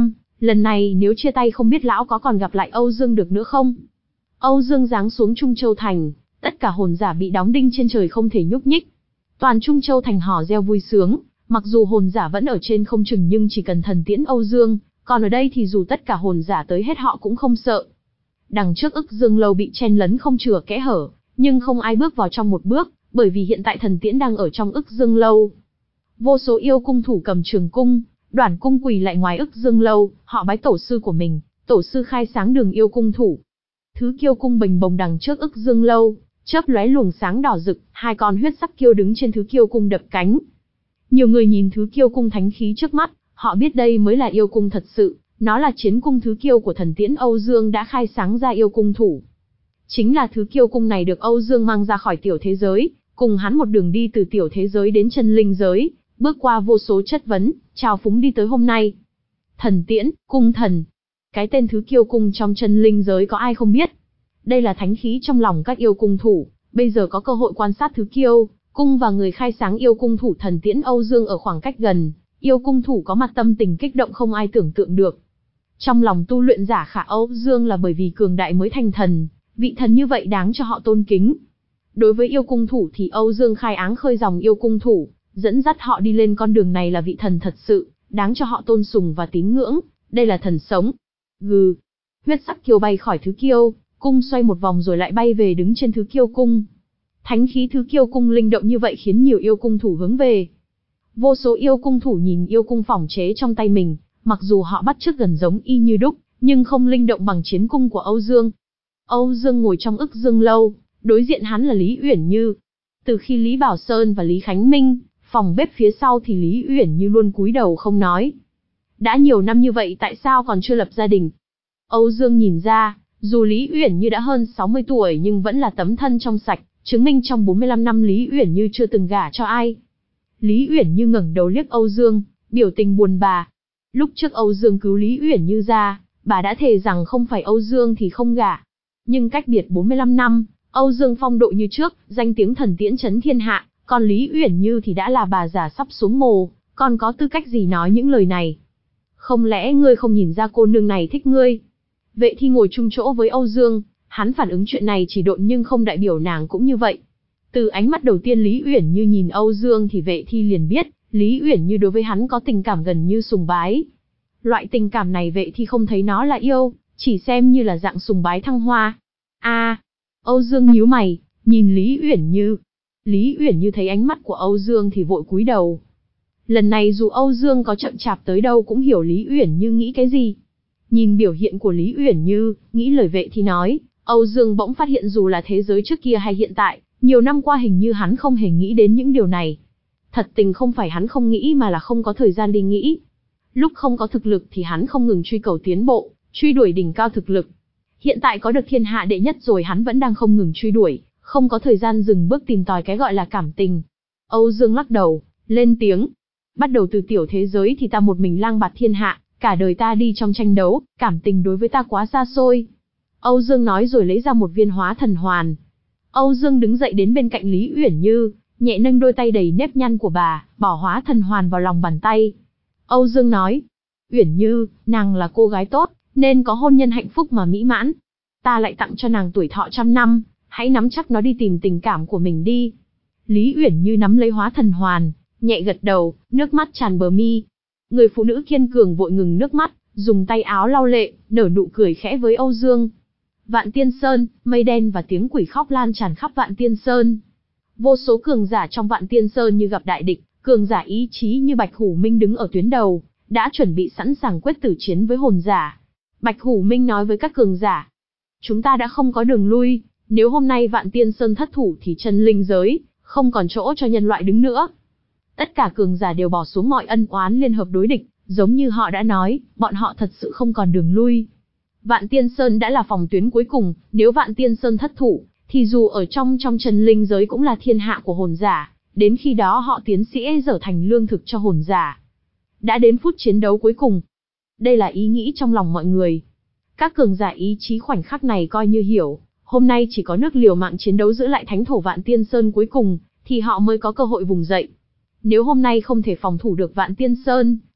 Lần này nếu chia tay không biết lão có còn gặp lại Âu Dương được nữa không? Âu Dương giáng xuống Trung Châu Thành, tất cả hồn giả bị đóng đinh trên trời không thể nhúc nhích. Toàn Trung Châu Thành hò reo vui sướng, mặc dù hồn giả vẫn ở trên không trung nhưng chỉ cần thần tiễn Âu Dương, còn ở đây thì dù tất cả hồn giả tới hết họ cũng không sợ. Đằng trước Ức Dương lâu bị chen lấn không chừa kẽ hở, nhưng không ai bước vào trong một bước, bởi vì hiện tại thần tiễn đang ở trong Ức Dương lâu. Vô số yêu cung thủ cầm trường cung, đoản cung quỳ lại ngoài Ức Dương lâu, họ bái tổ sư của mình, tổ sư khai sáng đường yêu cung thủ. Thứ kiêu cung bình bồng đằng trước Ức Dương lâu, chớp lóe luồng sáng đỏ rực, hai con huyết sắc kiêu đứng trên thứ kiêu cung đập cánh. Nhiều người nhìn thứ kiêu cung thánh khí trước mắt, họ biết đây mới là yêu cung thật sự, nó là chiến cung thứ kiêu của thần tiễn Âu Dương đã khai sáng ra yêu cung thủ. Chính là thứ kiêu cung này được Âu Dương mang ra khỏi tiểu thế giới, cùng hắn một đường đi từ tiểu thế giới đến chân linh giới, bước qua vô số chất vấn, trào phúng đi tới hôm nay. Thần tiễn, cung thần. Cái tên thứ kiêu cung trong chân linh giới có ai không biết. Đây là thánh khí trong lòng các yêu cung thủ, bây giờ có cơ hội quan sát thứ kiêu cung và người khai sáng yêu cung thủ thần tiễn Âu Dương ở khoảng cách gần, yêu cung thủ có mặt tâm tình kích động không ai tưởng tượng được. Trong lòng tu luyện giả Khả Âu Dương là bởi vì cường đại mới thành thần, vị thần như vậy đáng cho họ tôn kính. Đối với yêu cung thủ thì Âu Dương khai áng khơi dòng yêu cung thủ, dẫn dắt họ đi lên con đường này là vị thần thật sự, đáng cho họ tôn sùng và tín ngưỡng, đây là thần sống. Gừ, huyết sắc kiêu bay khỏi thứ kiêu cung xoay một vòng rồi lại bay về đứng trên thứ kiêu cung. Thánh khí thứ kiêu cung linh động như vậy khiến nhiều yêu cung thủ hướng về. Vô số yêu cung thủ nhìn yêu cung phỏng chế trong tay mình, mặc dù họ bắt chước gần giống y như đúc, nhưng không linh động bằng chiến cung của Âu Dương. Âu Dương ngồi trong Ức Dương lâu, đối diện hắn là Lý Uyển Như. Từ khi Lý Bảo Sơn và Lý Khánh Minh, phòng bếp phía sau thì Lý Uyển Như luôn cúi đầu không nói. Đã nhiều năm như vậy tại sao còn chưa lập gia đình? Âu Dương nhìn ra, dù Lý Uyển Như đã hơn sáu mươi tuổi nhưng vẫn là tấm thân trong sạch, chứng minh trong bốn mươi lăm năm Lý Uyển Như chưa từng gả cho ai. Lý Uyển Như ngẩng đầu liếc Âu Dương, biểu tình buồn bã. Lúc trước Âu Dương cứu Lý Uyển Như ra, bà đã thề rằng không phải Âu Dương thì không gả. Nhưng cách biệt bốn mươi lăm năm, Âu Dương phong độ như trước, danh tiếng thần tiễn chấn thiên hạ, còn Lý Uyển Như thì đã là bà già sắp xuống mồ, còn có tư cách gì nói những lời này? Không lẽ ngươi không nhìn ra cô nương này thích ngươi? Vệ Thi ngồi chung chỗ với Âu Dương, hắn phản ứng chuyện này chỉ độn nhưng không đại biểu nàng cũng như vậy. Từ ánh mắt đầu tiên Lý Uyển Như nhìn Âu Dương thì Vệ Thi liền biết, Lý Uyển Như đối với hắn có tình cảm gần như sùng bái. Loại tình cảm này Vệ Thi không thấy nó là yêu, chỉ xem như là dạng sùng bái thăng hoa. A, à, Âu Dương nhíu mày, nhìn Lý Uyển Như. Lý Uyển Như thấy ánh mắt của Âu Dương thì vội cúi đầu. Lần này dù Âu Dương có chậm chạp tới đâu cũng hiểu Lý Uyển Như nghĩ cái gì. Nhìn biểu hiện của Lý Uyển Như, nghĩ lời Vệ Thi nói, Âu Dương bỗng phát hiện dù là thế giới trước kia hay hiện tại, nhiều năm qua hình như hắn không hề nghĩ đến những điều này. Thật tình không phải hắn không nghĩ mà là không có thời gian đi nghĩ. Lúc không có thực lực thì hắn không ngừng truy cầu tiến bộ, truy đuổi đỉnh cao thực lực. Hiện tại có được thiên hạ đệ nhất rồi hắn vẫn đang không ngừng truy đuổi, không có thời gian dừng bước tìm tòi cái gọi là cảm tình. Âu Dương lắc đầu, lên tiếng. Bắt đầu từ tiểu thế giới thì ta một mình lang bạt thiên hạ, cả đời ta đi trong tranh đấu, cảm tình đối với ta quá xa xôi. Âu Dương nói rồi lấy ra một viên hóa thần hoàn. Âu Dương đứng dậy đến bên cạnh Lý Uyển Như, nhẹ nâng đôi tay đầy nếp nhăn của bà, bỏ hóa thần hoàn vào lòng bàn tay. Âu Dương nói, Uyển Như, nàng là cô gái tốt, nên có hôn nhân hạnh phúc mà mỹ mãn. Ta lại tặng cho nàng tuổi thọ trăm năm, hãy nắm chắc nó đi tìm tình cảm của mình đi. Lý Uyển Như nắm lấy hóa thần hoàn, nhẹ gật đầu, nước mắt tràn bờ mi. Người phụ nữ kiên cường vội ngừng nước mắt, dùng tay áo lau lệ, nở nụ cười khẽ với Âu Dương. Vạn Tiên Sơn, mây đen và tiếng quỷ khóc lan tràn khắp Vạn Tiên Sơn. Vô số cường giả trong Vạn Tiên Sơn như gặp đại địch, cường giả ý chí như Bạch Hủ Minh đứng ở tuyến đầu, đã chuẩn bị sẵn sàng quyết tử chiến với hồn giả. Bạch Hủ Minh nói với các cường giả, chúng ta đã không có đường lui, nếu hôm nay Vạn Tiên Sơn thất thủ thì chân linh giới không còn chỗ cho nhân loại đứng nữa. Tất cả cường giả đều bỏ xuống mọi ân oán liên hợp đối địch, giống như họ đã nói, bọn họ thật sự không còn đường lui. Vạn Tiên Sơn đã là phòng tuyến cuối cùng, nếu Vạn Tiên Sơn thất thủ, thì dù ở trong trong chân linh giới cũng là thiên hạ của hồn giả, đến khi đó họ tiến sĩ trở thành lương thực cho hồn giả. Đã đến phút chiến đấu cuối cùng. Đây là ý nghĩ trong lòng mọi người. Các cường giả ý chí khoảnh khắc này coi như hiểu, hôm nay chỉ có nước liều mạng chiến đấu giữ lại thánh thổ Vạn Tiên Sơn cuối cùng, thì họ mới có cơ hội vùng dậy. Nếu hôm nay không thể phòng thủ được Vạn Tiên Sơn,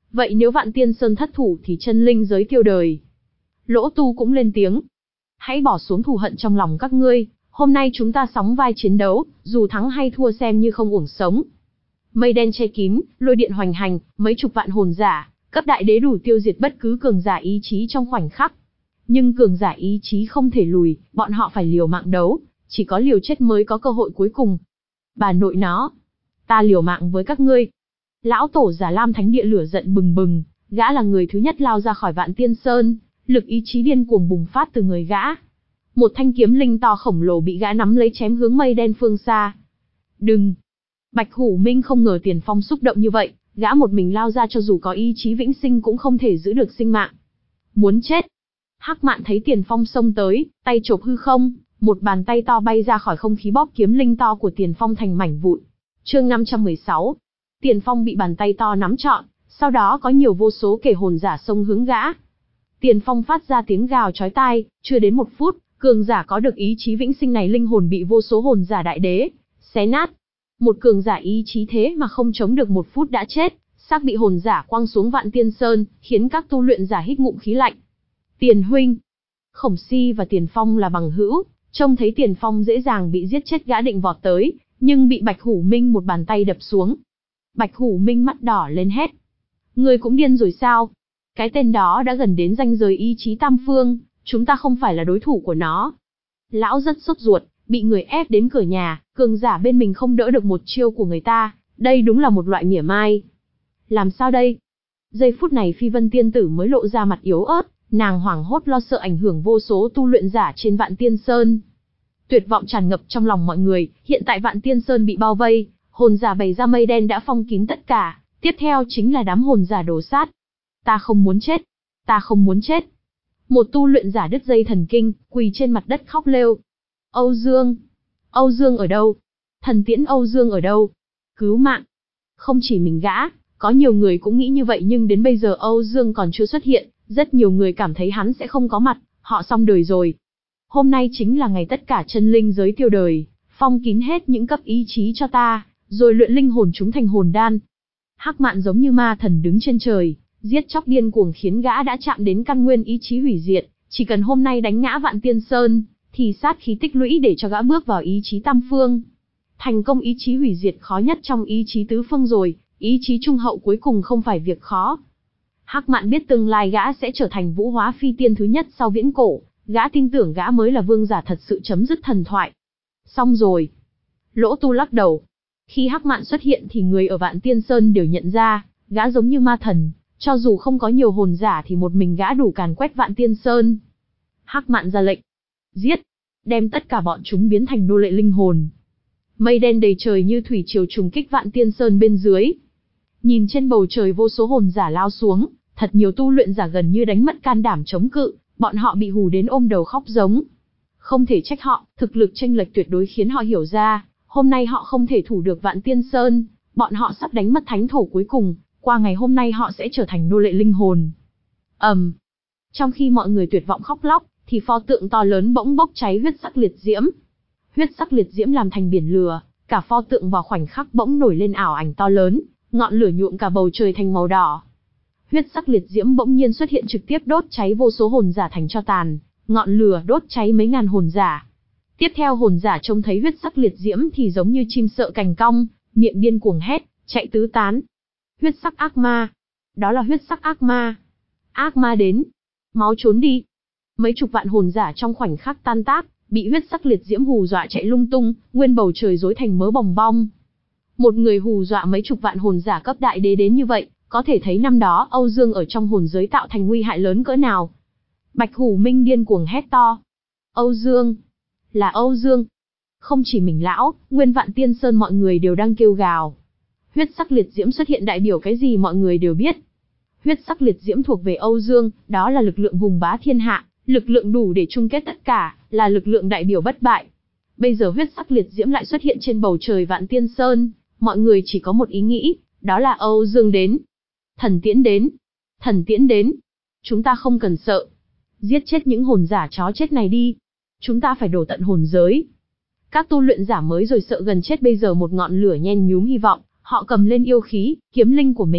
Vậy nếu Vạn Tiên Sơn thất thủ thì chân linh giới tiêu đời. Lỗ Tu cũng lên tiếng. Hãy bỏ xuống thù hận trong lòng các ngươi, hôm nay chúng ta sóng vai chiến đấu, dù thắng hay thua xem như không uổng sống. Mây đen che kín, lôi điện hoành hành, mấy chục vạn hồn giả, cấp đại đế đủ tiêu diệt bất cứ cường giả ý chí trong khoảnh khắc. Nhưng cường giả ý chí không thể lùi, bọn họ phải liều mạng đấu, chỉ có liều chết mới có cơ hội cuối cùng. Bà nội nó, ta liều mạng với các ngươi. Lão tổ Già Lam Thánh Địa lửa giận bừng bừng, gã là người thứ nhất lao ra khỏi Vạn Tiên Sơn, lực ý chí điên cuồng bùng phát từ người gã. Một thanh kiếm linh to khổng lồ bị gã nắm lấy chém hướng mây đen phương xa. Đừng! Bạch Hủ Minh không ngờ Tiền Phong xúc động như vậy, gã một mình lao ra cho dù có ý chí vĩnh sinh cũng không thể giữ được sinh mạng. Muốn chết! Hắc Mạn thấy Tiền Phong xông tới, tay chộp hư không, một bàn tay to bay ra khỏi không khí bóp kiếm linh to của Tiền Phong thành mảnh vụn. Chương năm trăm mười sáu. Tiền Phong bị bàn tay to nắm trọn, sau đó có nhiều vô số kẻ hồn giả xông hướng gã. Tiền Phong phát ra tiếng gào chói tai, chưa đến một phút, cường giả có được ý chí vĩnh sinh này linh hồn bị vô số hồn giả đại đế xé nát. Một cường giả ý chí thế mà không chống được một phút đã chết, xác bị hồn giả quăng xuống Vạn Tiên Sơn, khiến các tu luyện giả hít ngụm khí lạnh. Tiền huynh, Khổng Si và Tiền Phong là bằng hữu, trông thấy Tiền Phong dễ dàng bị giết chết gã định vọt tới, nhưng bị Bạch Hủ Minh một bàn tay đập xuống. Bạch Hủ Minh mắt đỏ lên hét. Ngươi cũng điên rồi sao? Cái tên đó đã gần đến ranh giới ý chí tam phương, chúng ta không phải là đối thủ của nó. Lão rất sốt ruột, bị người ép đến cửa nhà, cường giả bên mình không đỡ được một chiêu của người ta, đây đúng là một loại mỉa mai. Làm sao đây? Giây phút này Phi Vân Tiên Tử mới lộ ra mặt yếu ớt, nàng hoảng hốt lo sợ ảnh hưởng vô số tu luyện giả trên Vạn Tiên Sơn. Tuyệt vọng tràn ngập trong lòng mọi người, hiện tại Vạn Tiên Sơn bị bao vây, hồn giả bày ra mây đen đã phong kín tất cả, tiếp theo chính là đám hồn giả đổ sát. Ta không muốn chết, ta không muốn chết. Một tu luyện giả đứt dây thần kinh, quỳ trên mặt đất khóc lêu. Âu Dương, Âu Dương ở đâu? Thần tiễn Âu Dương ở đâu? Cứu mạng. Không chỉ mình gã, có nhiều người cũng nghĩ như vậy nhưng đến bây giờ Âu Dương còn chưa xuất hiện, rất nhiều người cảm thấy hắn sẽ không có mặt, họ xong đời rồi. Hôm nay chính là ngày tất cả chân linh giới tiêu đời, phong kín hết những cấp ý chí cho ta, rồi luyện linh hồn chúng thành hồn đan. Hắc Mạn giống như ma thần đứng trên trời, giết chóc điên cuồng khiến gã đã chạm đến căn nguyên ý chí hủy diệt, chỉ cần hôm nay đánh ngã Vạn Tiên Sơn, thì sát khí tích lũy để cho gã bước vào ý chí tam phương. Thành công ý chí hủy diệt khó nhất trong ý chí tứ phương rồi, ý chí trung hậu cuối cùng không phải việc khó. Hắc Mạn biết tương lai gã sẽ trở thành vũ hóa phi tiên thứ nhất sau viễn cổ, gã tin tưởng gã mới là vương giả thật sự chấm dứt thần thoại. Xong rồi. Lỗ Tu lắc đầu. Khi Hắc Mạn xuất hiện thì người ở Vạn Tiên Sơn đều nhận ra, gã giống như ma thần, cho dù không có nhiều hồn giả thì một mình gã đủ càn quét Vạn Tiên Sơn. Hắc Mạn ra lệnh. Giết! Đem tất cả bọn chúng biến thành nô lệ linh hồn. Mây đen đầy trời như thủy triều trùng kích Vạn Tiên Sơn bên dưới. Nhìn trên bầu trời vô số hồn giả lao xuống, thật nhiều tu luyện giả gần như đánh mất can đảm chống cự, bọn họ bị hù đến ôm đầu khóc giống. Không thể trách họ, thực lực chênh lệch tuyệt đối khiến họ hiểu ra, hôm nay họ không thể thủ được Vạn Tiên Sơn, bọn họ sắp đánh mất thánh thổ cuối cùng, qua ngày hôm nay họ sẽ trở thành nô lệ linh hồn. Ầm. Um. Trong khi mọi người tuyệt vọng khóc lóc, thì pho tượng to lớn bỗng bốc cháy huyết sắc liệt diễm. Huyết sắc liệt diễm làm thành biển lửa, cả pho tượng vào khoảnh khắc bỗng nổi lên ảo ảnh to lớn, ngọn lửa nhuộm cả bầu trời thành màu đỏ. Huyết sắc liệt diễm bỗng nhiên xuất hiện trực tiếp đốt cháy vô số hồn giả thành tro tàn, ngọn lửa đốt cháy mấy ngàn hồn giả. Tiếp theo hồn giả trông thấy huyết sắc liệt diễm thì giống như chim sợ cành cong, miệng điên cuồng hét, chạy tứ tán. Huyết sắc ác ma. Đó là huyết sắc ác ma. Ác ma đến. Máu trốn đi. Mấy chục vạn hồn giả trong khoảnh khắc tan tác, bị huyết sắc liệt diễm hù dọa chạy lung tung, nguyên bầu trời rối thành mớ bòng bong. Một người hù dọa mấy chục vạn hồn giả cấp đại đế đến như vậy, có thể thấy năm đó Âu Dương ở trong hồn giới tạo thành nguy hại lớn cỡ nào. Bạch Hủ Minh điên cuồng hét to. Âu Dương! Là Âu Dương! Không chỉ mình lão, nguyên Vạn Tiên Sơn mọi người đều đang kêu gào. Huyết sắc liệt diễm xuất hiện đại biểu cái gì mọi người đều biết. Huyết sắc liệt diễm thuộc về Âu Dương, đó là lực lượng hùng bá thiên hạ, lực lượng đủ để chung kết tất cả, là lực lượng đại biểu bất bại. Bây giờ huyết sắc liệt diễm lại xuất hiện trên bầu trời Vạn Tiên Sơn, mọi người chỉ có một ý nghĩ, đó là Âu Dương đến. Thần tiễn đến. Thần tiễn đến. Chúng ta không cần sợ. Giết chết những hồn giả chó chết này đi. Chúng ta phải đổ tận hồn giới. Các tu luyện giả mới rồi sợ gần chết bây giờ một ngọn lửa nhen nhúm hy vọng, họ cầm lên yêu khí, kiếm linh của mình,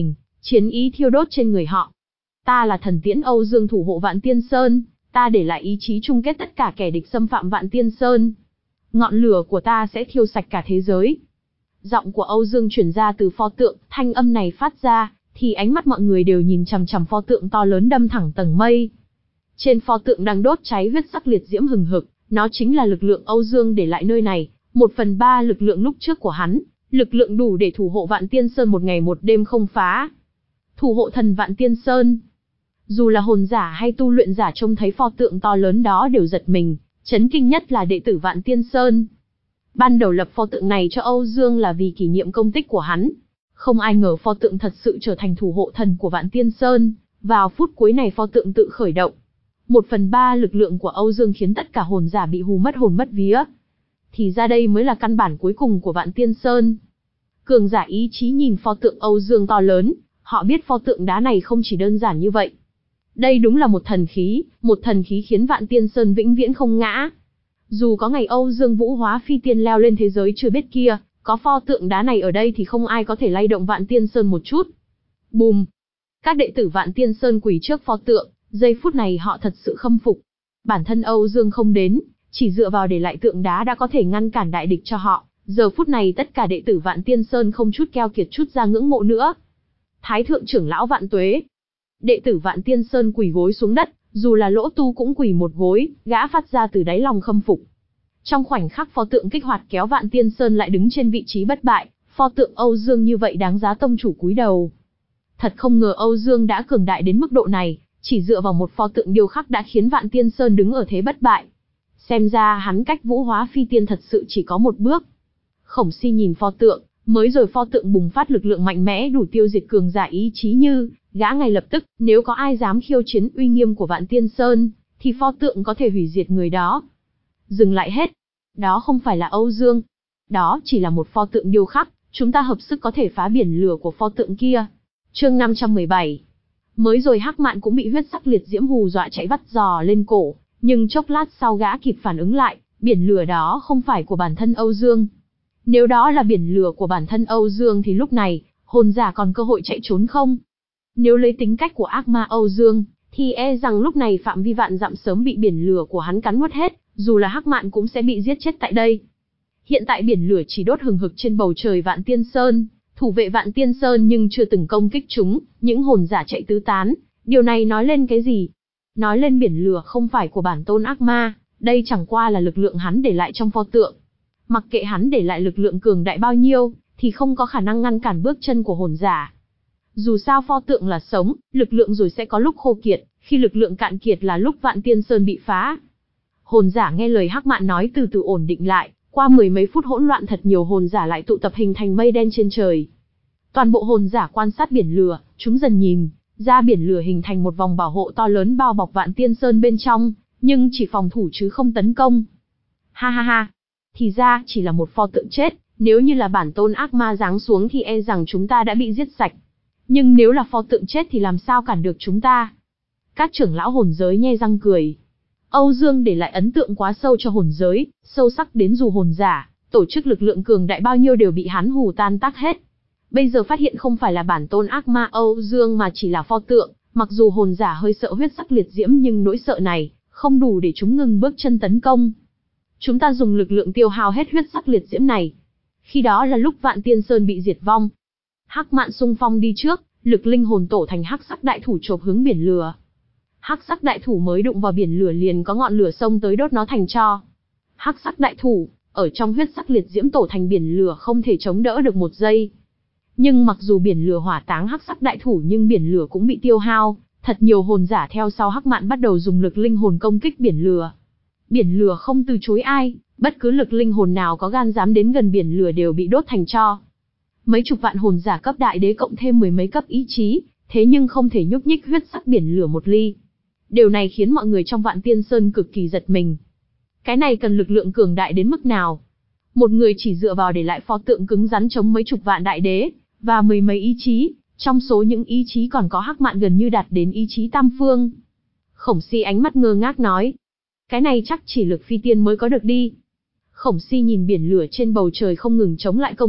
chiến ý thiêu đốt trên người họ. Ta là thần tiễn Âu Dương thủ hộ Vạn Tiên Sơn, ta để lại ý chí chung kết tất cả kẻ địch xâm phạm Vạn Tiên Sơn. Ngọn lửa của ta sẽ thiêu sạch cả thế giới. Giọng của Âu Dương truyền ra từ pho tượng, thanh âm này phát ra, thì ánh mắt mọi người đều nhìn chằm chằm pho tượng to lớn đâm thẳng tầng mây. Trên pho tượng đang đốt cháy huyết sắc liệt diễm hừng hực, nó chính là lực lượng Âu Dương để lại nơi này, một phần ba lực lượng lúc trước của hắn, lực lượng đủ để thủ hộ Vạn Tiên Sơn một ngày một đêm không phá. Thủ hộ thần Vạn Tiên Sơn. Dù là hồn giả hay tu luyện giả trông thấy pho tượng to lớn đó đều giật mình, chấn kinh nhất là đệ tử Vạn Tiên Sơn. Ban đầu lập pho tượng này cho Âu Dương là vì kỷ niệm công tích của hắn. Không ai ngờ pho tượng thật sự trở thành thủ hộ thần của Vạn Tiên Sơn. Vào phút cuối này pho tượng tự khởi động. Một phần ba lực lượng của Âu Dương khiến tất cả hồn giả bị hù mất hồn mất vía. Thì ra đây mới là căn bản cuối cùng của Vạn Tiên Sơn. Cường giả ý chí nhìn pho tượng Âu Dương to lớn, họ biết pho tượng đá này không chỉ đơn giản như vậy. Đây đúng là một thần khí, một thần khí khiến Vạn Tiên Sơn vĩnh viễn không ngã. Dù có ngày Âu Dương Vũ hóa phi tiên leo lên thế giới chưa biết kia, có pho tượng đá này ở đây thì không ai có thể lay động Vạn Tiên Sơn một chút. Bùm! Các đệ tử Vạn Tiên Sơn quỳ trước pho tượng, giây phút này họ thật sự khâm phục. Bản thân Âu Dương không đến, chỉ dựa vào để lại tượng đá đã có thể ngăn cản đại địch cho họ. Giờ phút này tất cả đệ tử Vạn Tiên Sơn không chút keo kiệt chút ra ngưỡng mộ nữa. Thái thượng trưởng lão Vạn Tuế. Đệ tử Vạn Tiên Sơn quỳ gối xuống đất, dù là Lỗ Tu cũng quỳ một gối, gã phát ra từ đáy lòng khâm phục. Trong khoảnh khắc pho tượng kích hoạt kéo Vạn Tiên Sơn lại đứng trên vị trí bất bại, pho tượng Âu Dương như vậy đáng giá tông chủ cúi đầu. Thật không ngờ Âu Dương đã cường đại đến mức độ này, chỉ dựa vào một pho tượng điêu khắc đã khiến Vạn Tiên Sơn đứng ở thế bất bại. Xem ra hắn cách vũ hóa phi tiên thật sự chỉ có một bước. Khổng Si nhìn pho tượng, mới rồi pho tượng bùng phát lực lượng mạnh mẽ đủ tiêu diệt cường giả ý chí như, gã ngay lập tức, nếu có ai dám khiêu chiến uy nghiêm của Vạn Tiên Sơn, thì pho tượng có thể hủy diệt người đó. Dừng lại hết. Đó không phải là Âu Dương. Đó chỉ là một pho tượng điêu khắc, chúng ta hợp sức có thể phá biển lửa của pho tượng kia. Chương năm trăm mười bảy. Mới rồi Hắc Mạn cũng bị huyết sắc liệt diễm hù dọa chạy vắt giò lên cổ, nhưng chốc lát sau gã kịp phản ứng lại, biển lửa đó không phải của bản thân Âu Dương. Nếu đó là biển lửa của bản thân Âu Dương thì lúc này, hồn giả còn cơ hội chạy trốn không? Nếu lấy tính cách của ác ma Âu Dương, thì e rằng lúc này phạm vi vạn dặm sớm bị biển lửa của hắn cắn nuốt hết, dù là Hắc Mạn cũng sẽ bị giết chết tại đây. Hiện tại biển lửa chỉ đốt hừng hực trên bầu trời Vạn Tiên Sơn, thủ vệ Vạn Tiên Sơn nhưng chưa từng công kích chúng, những hồn giả chạy tứ tán. Điều này nói lên cái gì? Nói lên biển lửa không phải của bản tôn ác ma, đây chẳng qua là lực lượng hắn để lại trong pho tượng. Mặc kệ hắn để lại lực lượng cường đại bao nhiêu, thì không có khả năng ngăn cản bước chân của hồn giả. Dù sao pho tượng là sống, lực lượng rồi sẽ có lúc khô kiệt, khi lực lượng cạn kiệt là lúc Vạn Tiên Sơn bị phá. Hồn giả nghe lời Hắc Mạn nói từ từ ổn định lại, qua mười mấy phút hỗn loạn thật nhiều hồn giả lại tụ tập hình thành mây đen trên trời. Toàn bộ hồn giả quan sát biển lửa, chúng dần nhìn ra biển lửa hình thành một vòng bảo hộ to lớn bao bọc Vạn Tiên Sơn bên trong, nhưng chỉ phòng thủ chứ không tấn công. Ha ha ha, thì ra chỉ là một pho tượng chết, nếu như là bản tôn ác ma giáng xuống thì e rằng chúng ta đã bị giết sạch. Nhưng nếu là pho tượng chết thì làm sao cản được chúng ta? Các trưởng lão hồn giới nhe răng cười. Âu Dương để lại ấn tượng quá sâu cho hồn giới, sâu sắc đến dù hồn giả, tổ chức lực lượng cường đại bao nhiêu đều bị hắn hù tan tác hết. Bây giờ phát hiện không phải là bản tôn ác ma Âu Dương mà chỉ là pho tượng, mặc dù hồn giả hơi sợ huyết sắc liệt diễm nhưng nỗi sợ này không đủ để chúng ngừng bước chân tấn công. Chúng ta dùng lực lượng tiêu hao hết huyết sắc liệt diễm này. Khi đó là lúc Vạn Tiên Sơn bị diệt vong. Hắc Mạn xung phong đi trước, lực linh hồn tổ thành hắc sắc đại thủ chộp hướng biển lửa. Hắc sắc đại thủ mới đụng vào biển lửa liền có ngọn lửa xông tới đốt nó thành tro. Hắc sắc đại thủ, ở trong huyết sắc liệt diễm tổ thành biển lửa không thể chống đỡ được một giây. Nhưng mặc dù biển lửa hỏa táng hắc sắc đại thủ nhưng biển lửa cũng bị tiêu hao, thật nhiều hồn giả theo sau Hắc Mạn bắt đầu dùng lực linh hồn công kích biển lửa. Biển lửa không từ chối ai, bất cứ lực linh hồn nào có gan dám đến gần biển lửa đều bị đốt thành tro. Mấy chục vạn hồn giả cấp đại đế cộng thêm mười mấy cấp ý chí, thế nhưng không thể nhúc nhích huyết sắc biển lửa một ly. Điều này khiến mọi người trong Vạn Tiên Sơn cực kỳ giật mình. Cái này cần lực lượng cường đại đến mức nào? Một người chỉ dựa vào để lại pho tượng cứng rắn chống mấy chục vạn đại đế, và mười mấy ý chí, trong số những ý chí còn có Hắc Mạn gần như đạt đến ý chí tam phương. Khổng Si ánh mắt ngơ ngác nói. Cái này chắc chỉ lực phi tiên mới có được đi. Khổng Si nhìn biển lửa trên bầu trời không ngừng chống lại công kích,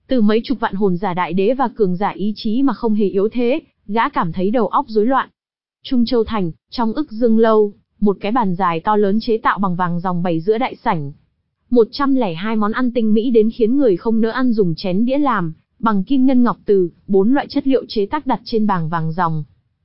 Từ mấy chục vạn hồn giả đại đế và cường giả ý chí mà không hề yếu thế, gã cảm thấy đầu óc rối loạn. Trung Châu Thành, trong ức dương lâu, một cái bàn dài to lớn chế tạo bằng vàng ròng bày giữa đại sảnh. một trăm lẻ hai món ăn tinh mỹ đến khiến người không nỡ ăn, dùng chén đĩa làm bằng kim ngân ngọc từ, bốn loại chất liệu chế tác đặt trên bàn vàng ròng.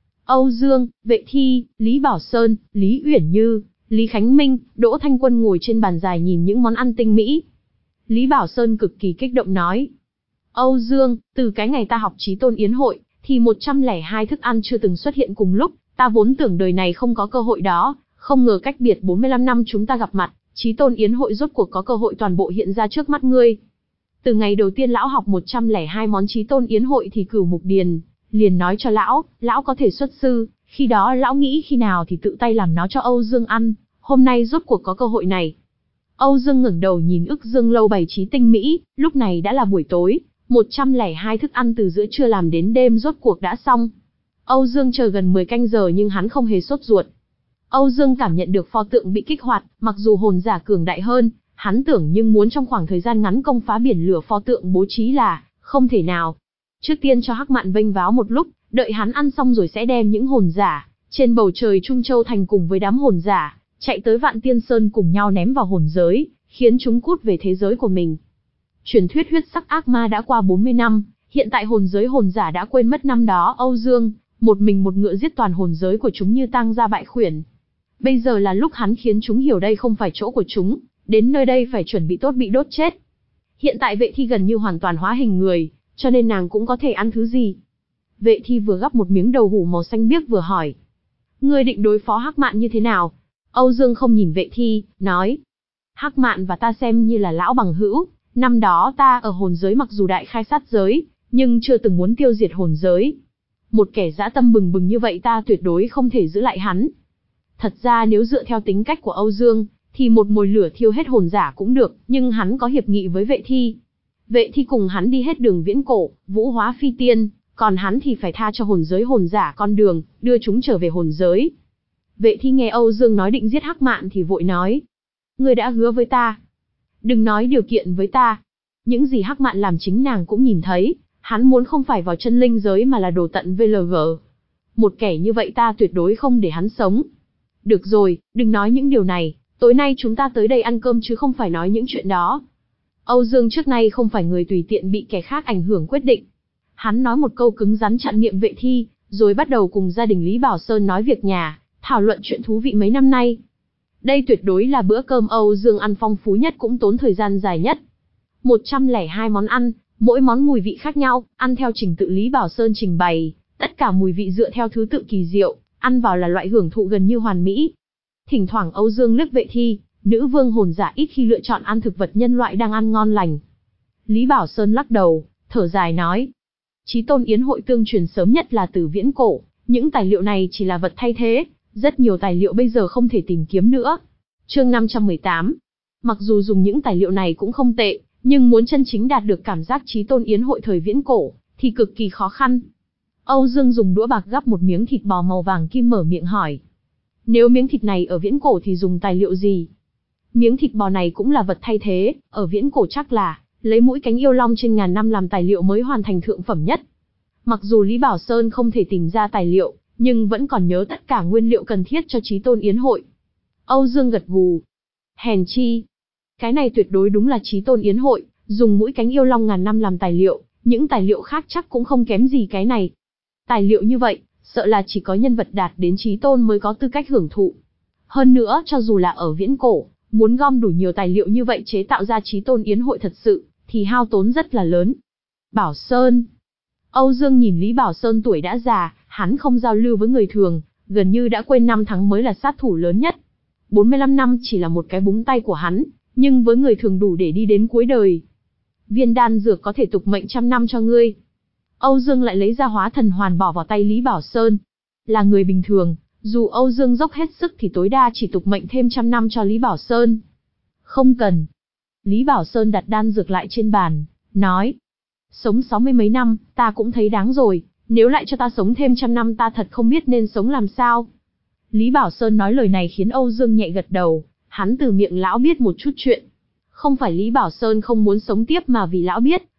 Âu Dương, Vệ Thi, Lý Bảo Sơn, Lý Uyển Như, Lý Khánh Minh, Đỗ Thanh Quân ngồi trên bàn dài nhìn những món ăn tinh mỹ. Lý Bảo Sơn cực kỳ kích động nói: Âu Dương, từ cái ngày ta học Chí Tôn Yến hội, thì một trăm lẻ hai thức ăn chưa từng xuất hiện cùng lúc, ta vốn tưởng đời này không có cơ hội đó, không ngờ cách biệt bốn mươi lăm năm chúng ta gặp mặt, Chí Tôn Yến hội rốt cuộc có cơ hội toàn bộ hiện ra trước mắt ngươi. Từ ngày đầu tiên lão học một trăm lẻ hai món Chí Tôn Yến hội thì Cửu Mục Điền liền nói cho lão, lão có thể xuất sư, khi đó lão nghĩ khi nào thì tự tay làm nó cho Âu Dương ăn, hôm nay rốt cuộc có cơ hội này. Âu Dương ngẩng đầu nhìn ức dương lâu bày trí tinh mỹ, lúc này đã là buổi tối, một trăm lẻ hai thức ăn từ giữa trưa làm đến đêm rốt cuộc đã xong. Âu Dương chờ gần mười canh giờ nhưng hắn không hề sốt ruột. Âu Dương cảm nhận được pho tượng bị kích hoạt, mặc dù hồn giả cường đại hơn, hắn tưởng nhưng muốn trong khoảng thời gian ngắn công phá biển lửa pho tượng bố trí là không thể nào. Trước tiên cho Hắc Mạn vênh váo một lúc, đợi hắn ăn xong rồi sẽ đem những hồn giả trên bầu trời Trung Châu Thành cùng với đám hồn giả chạy tới Vạn Tiên Sơn cùng nhau ném vào hồn giới, khiến chúng cút về thế giới của mình. Truyền thuyết huyết sắc ác ma đã qua bốn mươi năm, hiện tại hồn giới hồn giả đã quên mất năm đó Âu Dương một mình một ngựa giết toàn hồn giới của chúng như tang gia bại khuyển. Bây giờ là lúc hắn khiến chúng hiểu đây không phải chỗ của chúng, đến nơi đây phải chuẩn bị tốt bị đốt chết. Hiện tại Vệ Thi gần như hoàn toàn hóa hình người, cho nên nàng cũng có thể ăn thứ gì. Vệ Thi vừa gắp một miếng đầu hủ màu xanh biếc vừa hỏi: Ngươi định đối phó Hắc Mạn như thế nào? Âu Dương không nhìn Vệ Thi, nói: Hắc Mạn và ta xem như là lão bằng hữu, năm đó ta ở hồn giới mặc dù đại khai sát giới, nhưng chưa từng muốn tiêu diệt hồn giới. Một kẻ dã tâm bừng bừng như vậy ta tuyệt đối không thể giữ lại hắn. Thật ra nếu dựa theo tính cách của Âu Dương, thì một mồi lửa thiêu hết hồn giả cũng được, nhưng hắn có hiệp nghị với Vệ Thi. Vệ Thi cùng hắn đi hết đường viễn cổ, vũ hóa phi tiên, còn hắn thì phải tha cho hồn giới hồn giả con đường, đưa chúng trở về hồn giới. Vệ Thi nghe Âu Dương nói định giết Hắc Mạn thì vội nói: Ngươi đã hứa với ta, đừng nói điều kiện với ta. Những gì Hắc Mạn làm chính nàng cũng nhìn thấy, hắn muốn không phải vào chân linh giới mà là đổ tận vê lờ giê. Một kẻ như vậy ta tuyệt đối không để hắn sống. Được rồi, đừng nói những điều này, tối nay chúng ta tới đây ăn cơm chứ không phải nói những chuyện đó. Âu Dương trước nay không phải người tùy tiện bị kẻ khác ảnh hưởng quyết định. Hắn nói một câu cứng rắn chặn miệng Vệ Thi, rồi bắt đầu cùng gia đình Lý Bảo Sơn nói việc nhà, thảo luận chuyện thú vị mấy năm nay. Đây tuyệt đối là bữa cơm Âu Dương ăn phong phú nhất cũng tốn thời gian dài nhất. một trăm lẻ hai món ăn, mỗi món mùi vị khác nhau, ăn theo trình tự Lý Bảo Sơn trình bày, tất cả mùi vị dựa theo thứ tự kỳ diệu, ăn vào là loại hưởng thụ gần như hoàn mỹ. Thỉnh thoảng Âu Dương liếc Vệ Thi, nữ vương hồn giả ít khi lựa chọn ăn thực vật nhân loại đang ăn ngon lành. Lý Bảo Sơn lắc đầu, thở dài nói: Chí Tôn Yến hội tương truyền sớm nhất là từ viễn cổ, những tài liệu này chỉ là vật thay thế, rất nhiều tài liệu bây giờ không thể tìm kiếm nữa. Chương năm trăm mười tám. Mặc dù dùng những tài liệu này cũng không tệ, nhưng muốn chân chính đạt được cảm giác Chí Tôn Yến hội thời viễn cổ thì cực kỳ khó khăn. Âu Dương dùng đũa bạc gắp một miếng thịt bò màu vàng kim mở miệng hỏi: Nếu miếng thịt này ở viễn cổ thì dùng tài liệu gì? Miếng thịt bò này cũng là vật thay thế, ở viễn cổ chắc là lấy mũi cánh yêu long trên ngàn năm làm tài liệu mới hoàn thành thượng phẩm nhất. Mặc dù Lý Bảo Sơn không thể tìm ra tài liệu, nhưng vẫn còn nhớ tất cả nguyên liệu cần thiết cho Chí Tôn Yến hội. Âu Dương gật gù. Hèn chi, cái này tuyệt đối đúng là Chí Tôn Yến hội, dùng mũi cánh yêu long ngàn năm làm tài liệu, những tài liệu khác chắc cũng không kém gì cái này. Tài liệu như vậy, sợ là chỉ có nhân vật đạt đến Chí Tôn mới có tư cách hưởng thụ. Hơn nữa, cho dù là ở viễn cổ, muốn gom đủ nhiều tài liệu như vậy chế tạo ra Chí Tôn Yến hội thật sự, thì hao tốn rất là lớn. Bảo Sơn. Âu Dương nhìn Lý Bảo Sơn tuổi đã già, hắn không giao lưu với người thường, gần như đã quên năm tháng mới là sát thủ lớn nhất. bốn mươi lăm năm chỉ là một cái búng tay của hắn, nhưng với người thường đủ để đi đến cuối đời. Viên đan dược có thể tục mệnh trăm năm cho ngươi. Âu Dương lại lấy ra hóa thần hoàn bỏ vào tay Lý Bảo Sơn. Là người bình thường, dù Âu Dương dốc hết sức thì tối đa chỉ tục mệnh thêm trăm năm cho Lý Bảo Sơn. Không cần. Lý Bảo Sơn đặt đan dược lại trên bàn, nói: Sống sáu mươi mấy năm, ta cũng thấy đáng rồi, nếu lại cho ta sống thêm trăm năm ta thật không biết nên sống làm sao. Lý Bảo Sơn nói lời này khiến Âu Dương nhẹ gật đầu, hắn từ miệng lão biết một chút chuyện. Không phải Lý Bảo Sơn không muốn sống tiếp mà vì lão biết,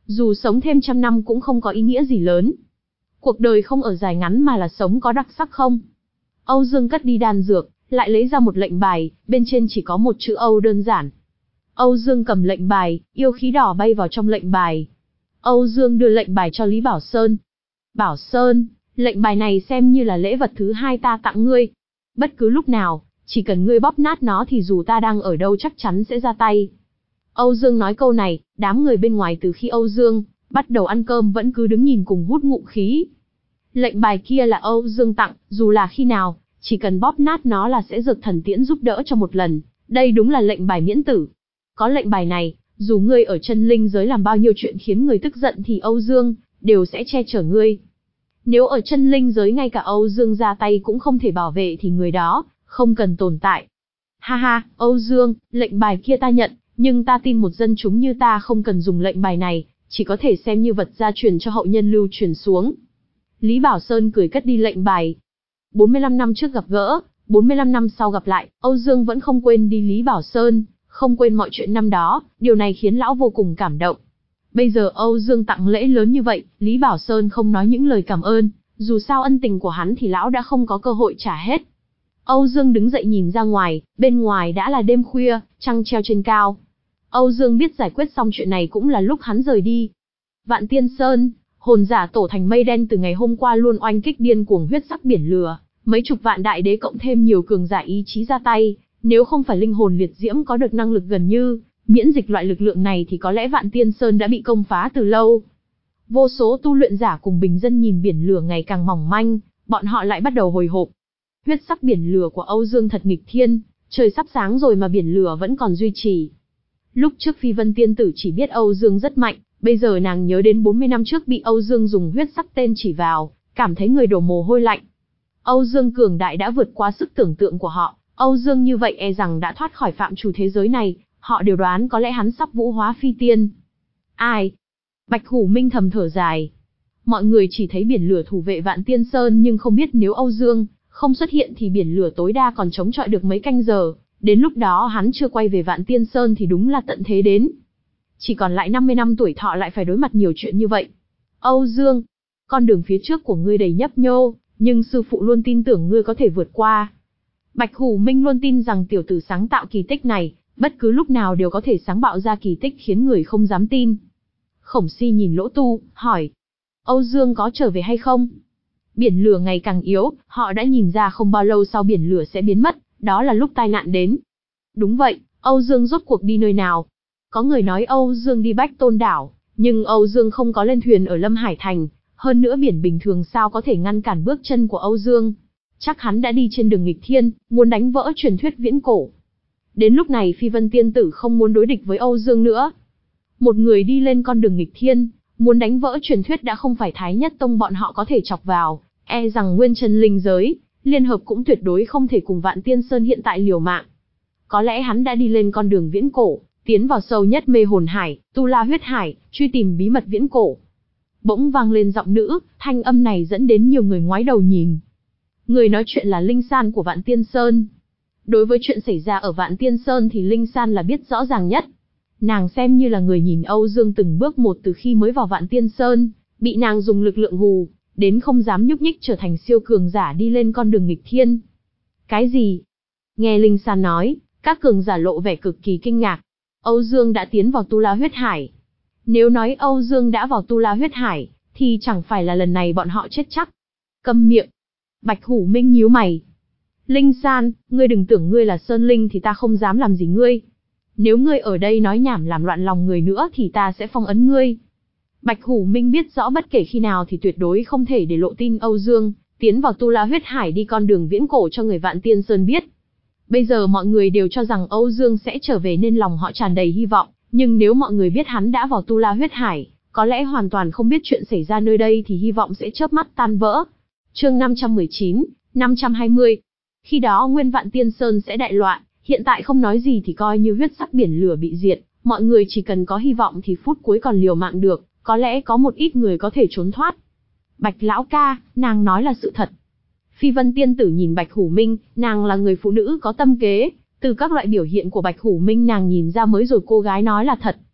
Dù sống thêm trăm năm cũng không có ý nghĩa gì lớn. Cuộc đời không ở dài ngắn mà là sống có đặc sắc không? Âu Dương cất đi đan dược, lại lấy ra một lệnh bài, bên trên chỉ có một chữ Âu đơn giản. Âu Dương cầm lệnh bài, yêu khí đỏ bay vào trong lệnh bài. Âu Dương đưa lệnh bài cho Lý Bảo Sơn. Bảo Sơn, lệnh bài này xem như là lễ vật thứ hai ta tặng ngươi. Bất cứ lúc nào, chỉ cần ngươi bóp nát nó thì dù ta đang ở đâu chắc chắn sẽ ra tay. Âu Dương nói câu này, đám người bên ngoài từ khi Âu Dương bắt đầu ăn cơm vẫn cứ đứng nhìn cùng hút ngụm khí. Lệnh bài kia là Âu Dương tặng, dù là khi nào, chỉ cần bóp nát nó là sẽ dược thần tiễn giúp đỡ cho một lần. Đây đúng là lệnh bài miễn tử. Có lệnh bài này, dù ngươi ở chân linh giới làm bao nhiêu chuyện khiến người tức giận thì Âu Dương đều sẽ che chở ngươi. Nếu ở chân linh giới ngay cả Âu Dương ra tay cũng không thể bảo vệ thì người đó không cần tồn tại. Ha ha, Âu Dương, lệnh bài kia ta nhận, nhưng ta tin một dân chúng như ta không cần dùng lệnh bài này, chỉ có thể xem như vật gia truyền cho hậu nhân lưu truyền xuống. Lý Bảo Sơn cười cất đi lệnh bài. bốn mươi lăm năm trước gặp gỡ, bốn mươi lăm năm sau gặp lại, Âu Dương vẫn không quên đi Lý Bảo Sơn, không quên mọi chuyện năm đó, điều này khiến lão vô cùng cảm động. Bây giờ Âu Dương tặng lễ lớn như vậy, Lý Bảo Sơn không nói những lời cảm ơn, dù sao ân tình của hắn thì lão đã không có cơ hội trả hết. Âu Dương đứng dậy nhìn ra ngoài, bên ngoài đã là đêm khuya, trăng treo trên cao. Âu Dương biết giải quyết xong chuyện này cũng là lúc hắn rời đi. Vạn Tiên Sơn, hồn giả tổ thành mây đen từ ngày hôm qua luôn oanh kích điên cuồng huyết sắc biển lửa, mấy chục vạn đại đế cộng thêm nhiều cường giả ý chí ra tay, nếu không phải linh hồn liệt diễm có được năng lực gần như miễn dịch loại lực lượng này thì có lẽ Vạn Tiên Sơn đã bị công phá từ lâu. Vô số tu luyện giả cùng bình dân nhìn biển lửa ngày càng mỏng manh, bọn họ lại bắt đầu hồi hộp. Huyết sắc biển lửa của Âu Dương thật nghịch thiên, trời sắp sáng rồi mà biển lửa vẫn còn duy trì. Lúc trước Phi Vân Tiên Tử chỉ biết Âu Dương rất mạnh, bây giờ nàng nhớ đến bốn mươi năm trước bị Âu Dương dùng huyết sắc tên chỉ vào, cảm thấy người đổ mồ hôi lạnh. Âu Dương cường đại đã vượt qua sức tưởng tượng của họ, Âu Dương như vậy e rằng đã thoát khỏi phạm trù thế giới này, họ đều đoán có lẽ hắn sắp vũ hóa phi tiên. Ai? Bạch Hủ Minh thầm thở dài. Mọi người chỉ thấy biển lửa thủ vệ Vạn Tiên Sơn nhưng không biết nếu Âu Dương không xuất hiện thì biển lửa tối đa còn chống chọi được mấy canh giờ, đến lúc đó hắn chưa quay về Vạn Tiên Sơn thì đúng là tận thế đến. Chỉ còn lại năm mươi năm tuổi thọ lại phải đối mặt nhiều chuyện như vậy. Âu Dương, con đường phía trước của ngươi đầy nhấp nhô, nhưng sư phụ luôn tin tưởng ngươi có thể vượt qua. Bạch Hủ Minh luôn tin rằng tiểu tử sáng tạo kỳ tích này, bất cứ lúc nào đều có thể sáng bạo ra kỳ tích khiến người không dám tin. Khổng Si nhìn Lỗ Tu, hỏi, Âu Dương có trở về hay không? Biển lửa ngày càng yếu, họ đã nhìn ra không bao lâu sau biển lửa sẽ biến mất, đó là lúc tai nạn đến. Đúng vậy, Âu Dương rốt cuộc đi nơi nào? Có người nói Âu Dương đi Bách Tôn Đảo, nhưng Âu Dương không có lên thuyền ở Lâm Hải Thành, hơn nữa biển bình thường sao có thể ngăn cản bước chân của Âu Dương. Chắc hắn đã đi trên đường nghịch thiên, muốn đánh vỡ truyền thuyết viễn cổ. Đến lúc này Phi Vân Tiên Tử không muốn đối địch với Âu Dương nữa. Một người đi lên con đường nghịch thiên, muốn đánh vỡ truyền thuyết đã không phải Thái Nhất Tông bọn họ có thể chọc vào, e rằng nguyên chân linh giới, liên hợp cũng tuyệt đối không thể cùng Vạn Tiên Sơn hiện tại liều mạng. Có lẽ hắn đã đi lên con đường viễn cổ, tiến vào sâu nhất mê hồn hải, tu la huyết hải, truy tìm bí mật viễn cổ. Bỗng vang lên giọng nữ, thanh âm này dẫn đến nhiều người ngoái đầu nhìn. Người nói chuyện là Linh San của Vạn Tiên Sơn. Đối với chuyện xảy ra ở Vạn Tiên Sơn thì Linh San là biết rõ ràng nhất. Nàng xem như là người nhìn Âu Dương từng bước một từ khi mới vào Vạn Tiên Sơn, bị nàng dùng lực lượng hù, đến không dám nhúc nhích trở thành siêu cường giả đi lên con đường nghịch thiên. Cái gì? Nghe Linh San nói, các cường giả lộ vẻ cực kỳ kinh ngạc. Âu Dương đã tiến vào Tu La Huyết Hải. Nếu nói Âu Dương đã vào Tu La Huyết Hải, thì chẳng phải là lần này bọn họ chết chắc. Câm miệng. Bạch Hủ Minh nhíu mày. Linh San, ngươi đừng tưởng ngươi là Sơn Linh thì ta không dám làm gì ngươi. Nếu ngươi ở đây nói nhảm làm loạn lòng người nữa thì ta sẽ phong ấn ngươi. Bạch Hủ Minh biết rõ bất kể khi nào thì tuyệt đối không thể để lộ tin Âu Dương tiến vào Tu La Huyết Hải đi con đường viễn cổ cho người Vạn Tiên Sơn biết. Bây giờ mọi người đều cho rằng Âu Dương sẽ trở về nên lòng họ tràn đầy hy vọng, nhưng nếu mọi người biết hắn đã vào Tu La Huyết Hải, có lẽ hoàn toàn không biết chuyện xảy ra nơi đây thì hy vọng sẽ chớp mắt tan vỡ. Chương năm trăm mười chín, năm trăm hai mươi. Khi đó nguyên Vạn Tiên Sơn sẽ đại loạn, hiện tại không nói gì thì coi như huyết sắc biển lửa bị diệt, mọi người chỉ cần có hy vọng thì phút cuối còn liều mạng được, có lẽ có một ít người có thể trốn thoát. Bạch lão ca, nàng nói là sự thật. Phi Vân Tiên Tử nhìn Bạch Hủ Minh, nàng là người phụ nữ có tâm kế, từ các loại biểu hiện của Bạch Hủ Minh nàng nhìn ra mới rồi cô gái nói là thật.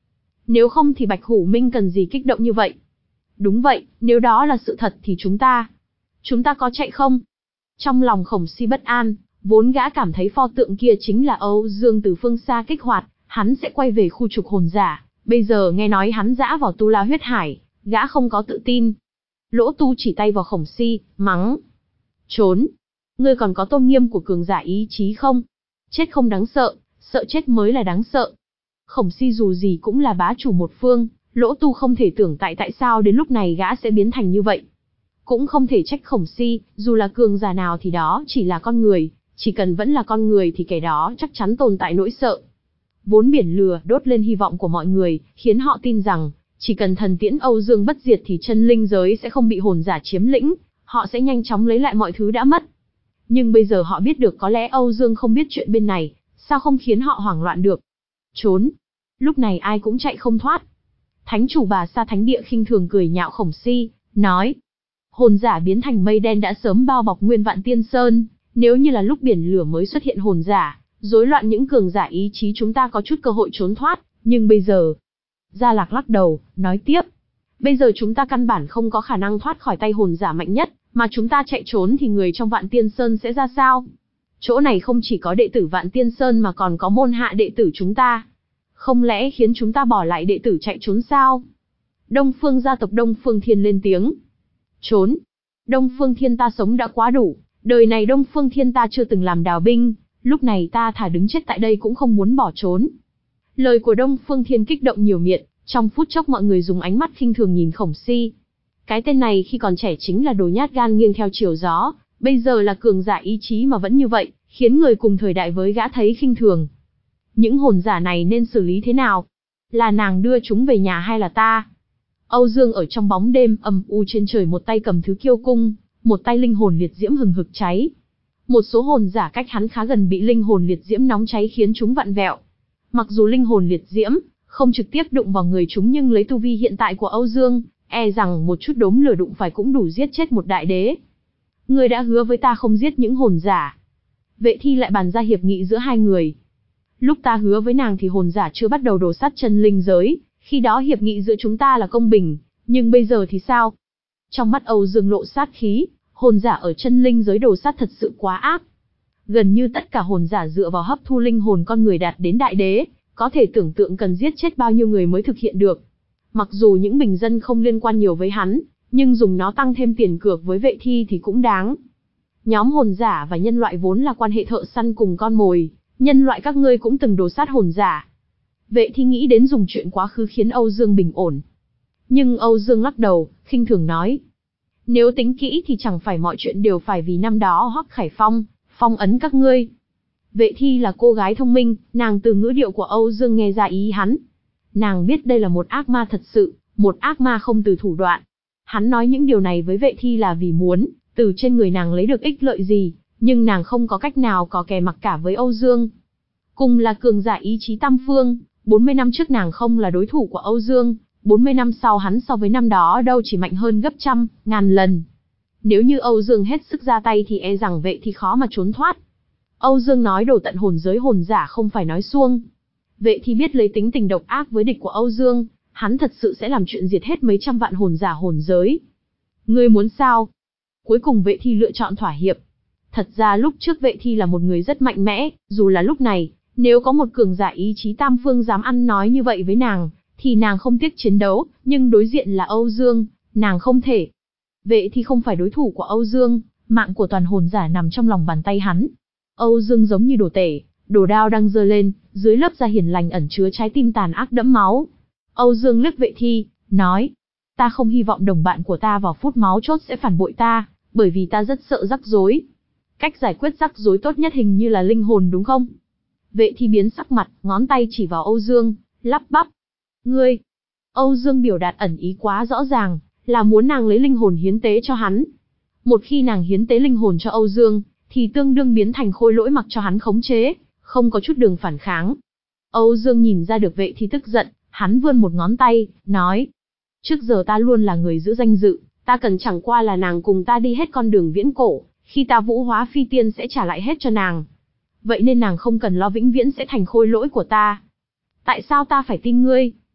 Nếu không thì Bạch Hủ Minh cần gì kích động như vậy? Đúng vậy, nếu đó là sự thật thì chúng ta... Chúng ta có chạy không? Trong lòng Khổng Si bất an, vốn gã cảm thấy pho tượng kia chính là Âu Dương từ phương xa kích hoạt, hắn sẽ quay về khu trục hồn giả. Bây giờ nghe nói hắn dã vào Tu La huyết hải, gã không có tự tin. Lỗ Tu chỉ tay vào Khổng Si, mắng. Trốn! Ngươi còn có tôn nghiêm của cường giả ý chí không? Chết không đáng sợ, sợ chết mới là đáng sợ. Khổng Si dù gì cũng là bá chủ một phương, Lỗ Tu không thể tưởng tại tại sao đến lúc này gã sẽ biến thành như vậy. Cũng không thể trách Khổng Si, dù là cường giả nào thì đó chỉ là con người, chỉ cần vẫn là con người thì kẻ đó chắc chắn tồn tại nỗi sợ. Vốn biển lửa đốt lên hy vọng của mọi người, khiến họ tin rằng, chỉ cần thần tiễn Âu Dương bất diệt thì chân linh giới sẽ không bị hồn giả chiếm lĩnh, họ sẽ nhanh chóng lấy lại mọi thứ đã mất. Nhưng bây giờ họ biết được có lẽ Âu Dương không biết chuyện bên này, sao không khiến họ hoảng loạn được. Trốn! Lúc này ai cũng chạy không thoát. Thánh chủ Bà Sa Thánh Địa khinh thường cười nhạo Khổng Si, nói. Hồn giả biến thành mây đen đã sớm bao bọc nguyên vạn tiên sơn, nếu như là lúc biển lửa mới xuất hiện hồn giả, rối loạn những cường giả ý chí chúng ta có chút cơ hội trốn thoát, nhưng bây giờ... Gia Lạc lắc đầu, nói tiếp. Bây giờ chúng ta căn bản không có khả năng thoát khỏi tay hồn giả mạnh nhất, mà chúng ta chạy trốn thì người trong Vạn Tiên Sơn sẽ ra sao? Chỗ này không chỉ có đệ tử Vạn Tiên Sơn mà còn có môn hạ đệ tử chúng ta. Không lẽ khiến chúng ta bỏ lại đệ tử chạy trốn sao? Đông Phương gia tộc Đông Phương Thiên lên tiếng. Trốn? Đông Phương Thiên ta sống đã quá đủ, đời này Đông Phương Thiên ta chưa từng làm đào binh, lúc này ta thà đứng chết tại đây cũng không muốn bỏ trốn. Lời của Đông Phương Thiên kích động nhiều miệng, trong phút chốc mọi người dùng ánh mắt khinh thường nhìn Khổng Si. Cái tên này khi còn trẻ chính là đồ nhát gan nghiêng theo chiều gió, bây giờ là cường giả ý chí mà vẫn như vậy, khiến người cùng thời đại với gã thấy khinh thường. Những hồn giả này nên xử lý thế nào? Là nàng đưa chúng về nhà hay là ta? Âu Dương ở trong bóng đêm âm u trên trời, một tay cầm thứ kiêu cung, một tay linh hồn liệt diễm hừng hực cháy. Một số hồn giả cách hắn khá gần bị linh hồn liệt diễm nóng cháy khiến chúng vặn vẹo. Mặc dù linh hồn liệt diễm không trực tiếp đụng vào người chúng, nhưng lấy tu vi hiện tại của Âu Dương, e rằng một chút đốm lửa đụng phải cũng đủ giết chết một đại đế. Ngươi đã hứa với ta không giết những hồn giả. Vệ Thi lại bàn ra hiệp nghị giữa hai người. Lúc ta hứa với nàng thì hồn giả chưa bắt đầu đổ sát chân linh giới, khi đó hiệp nghị giữa chúng ta là công bình, nhưng bây giờ thì sao? Trong mắt Âu Dương lộ sát khí, hồn giả ở chân linh giới đổ sát thật sự quá ác. Gần như tất cả hồn giả dựa vào hấp thu linh hồn con người đạt đến đại đế, có thể tưởng tượng cần giết chết bao nhiêu người mới thực hiện được. Mặc dù những bình dân không liên quan nhiều với hắn, nhưng dùng nó tăng thêm tiền cược với Vệ Thi thì cũng đáng. Nhóm hồn giả và nhân loại vốn là quan hệ thợ săn cùng con mồi, nhân loại các ngươi cũng từng đồ sát hồn giả. Vệ Thi nghĩ đến dùng chuyện quá khứ khiến Âu Dương bình ổn. Nhưng Âu Dương lắc đầu, khinh thường nói. Nếu tính kỹ thì chẳng phải mọi chuyện đều phải vì năm đó Hoắc Khải Phong phong ấn các ngươi. Vệ Thi là cô gái thông minh, nàng từ ngữ điệu của Âu Dương nghe ra ý hắn. Nàng biết đây là một ác ma thật sự, một ác ma không từ thủ đoạn. Hắn nói những điều này với Vệ Thi là vì muốn từ trên người nàng lấy được ích lợi gì, nhưng nàng không có cách nào có kè mặc cả với Âu Dương. Cùng là cường giả ý chí tam phương, bốn mươi năm trước nàng không là đối thủ của Âu Dương, bốn mươi năm sau hắn so với năm đó đâu chỉ mạnh hơn gấp trăm, ngàn lần. Nếu như Âu Dương hết sức ra tay thì e rằng Vệ Thi khó mà trốn thoát. Âu Dương nói đổ tận hồn giới hồn giả không phải nói suông. Vệ Thi biết lấy tính tình độc ác với địch của Âu Dương, hắn thật sự sẽ làm chuyện diệt hết mấy trăm vạn hồn giả hồn giới. Ngươi muốn sao? Cuối cùng Vệ Thi lựa chọn thỏa hiệp. Thật ra lúc trước Vệ Thi là một người rất mạnh mẽ, dù là lúc này, nếu có một cường giả ý chí tam phương dám ăn nói như vậy với nàng, thì nàng không tiếc chiến đấu, nhưng đối diện là Âu Dương, nàng không thể. Vệ Thi không phải đối thủ của Âu Dương, mạng của toàn hồn giả nằm trong lòng bàn tay hắn. Âu Dương giống như đồ tể, đồ đao đang giơ lên, dưới lớp da hiền lành ẩn chứa trái tim tàn ác đẫm máu. Âu Dương liếc Vệ Thi, nói, ta không hy vọng đồng bạn của ta vào phút máu chốt sẽ phản bội ta, bởi vì ta rất sợ rắc rối. Cách giải quyết rắc rối tốt nhất hình như là linh hồn đúng không? Vệ Thi biến sắc mặt, ngón tay chỉ vào Âu Dương, lắp bắp. Ngươi! Âu Dương biểu đạt ẩn ý quá rõ ràng, là muốn nàng lấy linh hồn hiến tế cho hắn. Một khi nàng hiến tế linh hồn cho Âu Dương, thì tương đương biến thành khôi lỗi mặc cho hắn khống chế, không có chút đường phản kháng. Âu Dương nhìn ra được Vệ Thi tức giận, hắn vươn một ngón tay, nói. Trước giờ ta luôn là người giữ danh dự, ta cần chẳng qua là nàng cùng ta đi hết con đường viễn cổ, khi ta vũ hóa phi tiên sẽ trả lại hết cho nàng. Vậy nên nàng không cần lo vĩnh viễn sẽ thành khôi lỗi của ta. Tại sao ta phải tin ngươi?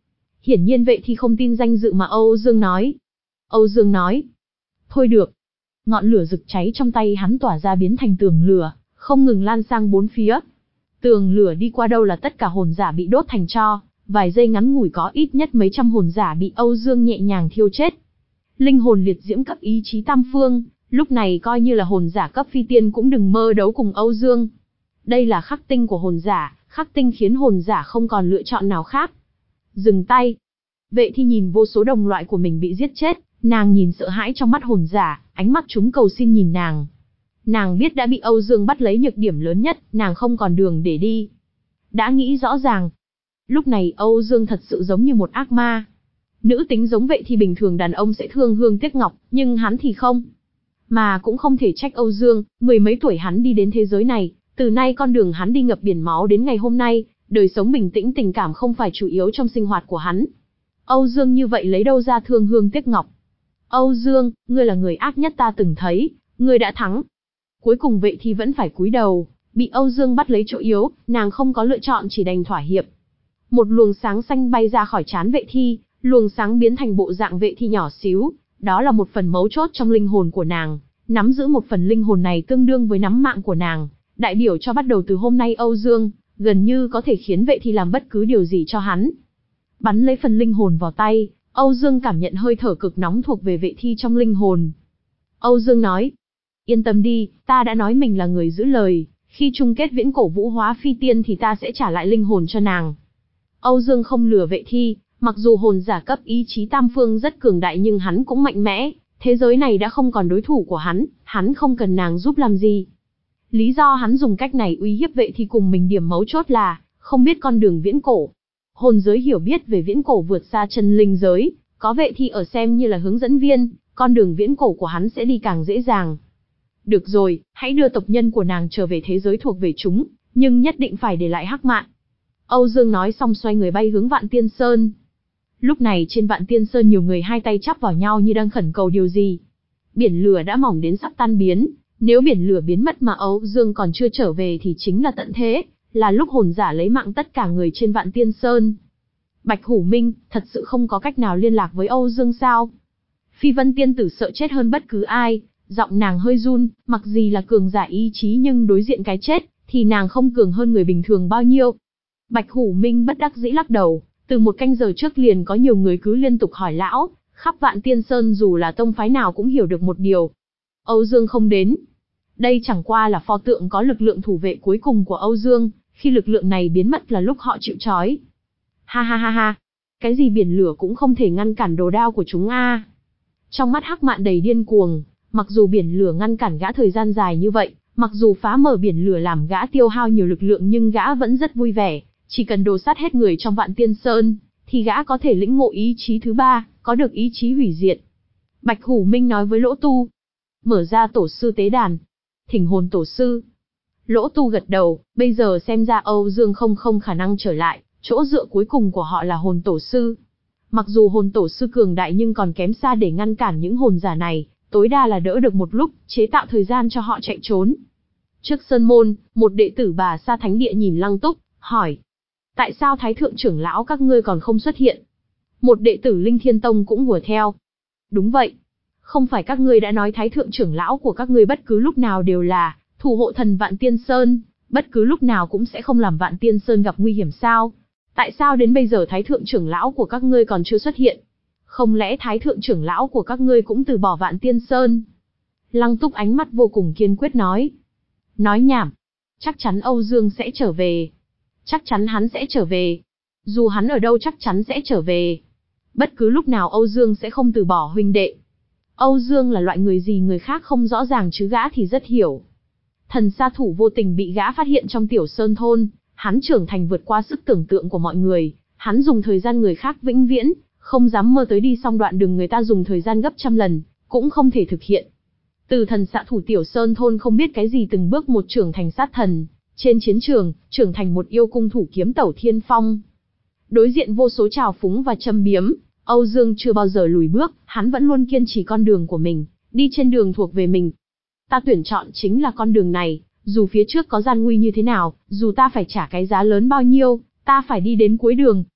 Hiển nhiên Vệ Thi không tin danh dự mà Âu Dương nói. Âu Dương nói, thôi được. Ngọn lửa rực cháy trong tay hắn tỏa ra biến thành tường lửa, không ngừng lan sang bốn phía. Tường lửa đi qua đâu là tất cả hồn giả bị đốt thành tro, vài giây ngắn ngủi có ít nhất mấy trăm hồn giả bị Âu Dương nhẹ nhàng thiêu chết. Linh hồn liệt diễm cấp ý chí tam phương, lúc này coi như là hồn giả cấp phi tiên cũng đừng mơ đấu cùng Âu Dương. Đây là khắc tinh của hồn giả, khắc tinh khiến hồn giả không còn lựa chọn nào khác. Dừng tay. Vệ Thi nhìn vô số đồng loại của mình bị giết chết, nàng nhìn sợ hãi trong mắt hồn giả, ánh mắt chúng cầu xin nhìn nàng. Nàng biết đã bị Âu Dương bắt lấy nhược điểm lớn nhất, nàng không còn đường để đi. Đã nghĩ rõ ràng. Lúc này Âu Dương thật sự giống như một ác ma. Nữ tính giống Vệ Thi bình thường đàn ông sẽ thương hương tiếc ngọc, nhưng hắn thì không. Mà cũng không thể trách Âu Dương, mười mấy tuổi hắn đi đến thế giới này, từ nay con đường hắn đi ngập biển máu đến ngày hôm nay, đời sống bình tĩnh tình cảm không phải chủ yếu trong sinh hoạt của hắn. Âu Dương như vậy lấy đâu ra thương hương tiếc ngọc? Âu Dương, ngươi là người ác nhất ta từng thấy, ngươi đã thắng. Cuối cùng Vệ Thi vẫn phải cúi đầu, bị Âu Dương bắt lấy chỗ yếu, nàng không có lựa chọn chỉ đành thỏa hiệp. Một luồng sáng xanh bay ra khỏi trán Vệ Thi, luồng sáng biến thành bộ dạng Vệ Thi nhỏ xíu, đó là một phần mấu chốt trong linh hồn của nàng, nắm giữ một phần linh hồn này tương đương với nắm mạng của nàng, đại biểu cho bắt đầu từ hôm nay Âu Dương, gần như có thể khiến Vệ Thi làm bất cứ điều gì cho hắn. Bắn lấy phần linh hồn vào tay, Âu Dương cảm nhận hơi thở cực nóng thuộc về Vệ Thi trong linh hồn. Âu Dương nói, yên tâm đi, ta đã nói mình là người giữ lời, khi chung kết viễn cổ vũ hóa phi tiên thì ta sẽ trả lại linh hồn cho nàng. Âu Dương không lừa Vệ Thi, mặc dù hồn giả cấp ý chí tam phương rất cường đại nhưng hắn cũng mạnh mẽ, thế giới này đã không còn đối thủ của hắn, hắn không cần nàng giúp làm gì. Lý do hắn dùng cách này uy hiếp Vệ Thi cùng mình điểm mấu chốt là, không biết con đường viễn cổ. Hồn giới hiểu biết về viễn cổ vượt xa chân linh giới, có Vệ Thi ở xem như là hướng dẫn viên, con đường viễn cổ của hắn sẽ đi càng dễ dàng. Được rồi, hãy đưa tộc nhân của nàng trở về thế giới thuộc về chúng, nhưng nhất định phải để lại Hắc Mạn. Âu Dương nói xong xoay người bay hướng Vạn Tiên Sơn. Lúc này trên Vạn Tiên Sơn nhiều người hai tay chắp vào nhau như đang khẩn cầu điều gì. Biển lửa đã mỏng đến sắp tan biến, nếu biển lửa biến mất mà Âu Dương còn chưa trở về thì chính là tận thế, là lúc hồn giả lấy mạng tất cả người trên Vạn Tiên Sơn. Bạch Hủ Minh, thật sự không có cách nào liên lạc với Âu Dương sao? Phi Vân Tiên Tử sợ chết hơn bất cứ ai, giọng nàng hơi run, mặc gì là cường giả ý chí nhưng đối diện cái chết, thì nàng không cường hơn người bình thường bao nhiêu. Bạch Hủ Minh bất đắc dĩ lắc đầu, từ một canh giờ trước liền có nhiều người cứ liên tục hỏi lão, khắp Vạn Tiên Sơn dù là tông phái nào cũng hiểu được một điều. Âu Dương không đến. Đây chẳng qua là pho tượng có lực lượng thủ vệ cuối cùng của Âu Dương, khi lực lượng này biến mất là lúc họ chịu trói. Ha ha ha ha, cái gì biển lửa cũng không thể ngăn cản đồ đao của chúng a. Trong mắt Hắc Mạn đầy điên cuồng, mặc dù biển lửa ngăn cản gã thời gian dài như vậy, mặc dù phá mở biển lửa làm gã tiêu hao nhiều lực lượng nhưng gã vẫn rất vui vẻ, chỉ cần đồ sát hết người trong Vạn Tiên Sơn, thì gã có thể lĩnh ngộ ý chí thứ ba, có được ý chí hủy diệt. Bạch Hủ Minh nói với Lỗ Tu, mở ra tổ sư tế đàn, thỉnh hồn tổ sư. Lỗ Tu gật đầu, bây giờ xem ra Âu Dương không không khả năng trở lại, chỗ dựa cuối cùng của họ là hồn tổ sư. Mặc dù hồn tổ sư cường đại nhưng còn kém xa để ngăn cản những hồn giả này, tối đa là đỡ được một lúc, chế tạo thời gian cho họ chạy trốn. Trước sơn môn, một đệ tử Bà Sa Thánh Địa nhìn Lăng Túc, hỏi, tại sao Thái Thượng trưởng lão các ngươi còn không xuất hiện? Một đệ tử Linh Thiên Tông cũng hùa theo. Đúng vậy. Không phải các ngươi đã nói Thái Thượng trưởng lão của các ngươi bất cứ lúc nào đều là thủ hộ thần Vạn Tiên Sơn, bất cứ lúc nào cũng sẽ không làm Vạn Tiên Sơn gặp nguy hiểm sao? Tại sao đến bây giờ Thái Thượng trưởng lão của các ngươi còn chưa xuất hiện? Không lẽ Thái Thượng trưởng lão của các ngươi cũng từ bỏ Vạn Tiên Sơn? Lăng Túc ánh mắt vô cùng kiên quyết nói. Nói nhảm. Chắc chắn Âu Dương sẽ trở về. Chắc chắn hắn sẽ trở về. Dù hắn ở đâu chắc chắn sẽ trở về. Bất cứ lúc nào Âu Dương sẽ không từ bỏ huynh đệ. Âu Dương là loại người gì người khác không rõ ràng chứ gã thì rất hiểu. Thần sa thủ vô tình bị gã phát hiện trong Tiểu Sơn Thôn, hắn trưởng thành vượt qua sức tưởng tượng của mọi người, hắn dùng thời gian người khác vĩnh viễn, không dám mơ tới đi xong đoạn đường người ta dùng thời gian gấp trăm lần, cũng không thể thực hiện. Từ thần xạ thủ Tiểu Sơn Thôn không biết cái gì từng bước một trưởng thành sát thần, trên chiến trường, trưởng thành một yêu cung thủ kiếm tẩu thiên phong. Đối diện vô số trào phúng và châm biếm, Âu Dương chưa bao giờ lùi bước, hắn vẫn luôn kiên trì con đường của mình, đi trên đường thuộc về mình. Ta tuyển chọn chính là con đường này, dù phía trước có gian nguy như thế nào, dù ta phải trả cái giá lớn bao nhiêu, ta phải đi đến cuối đường.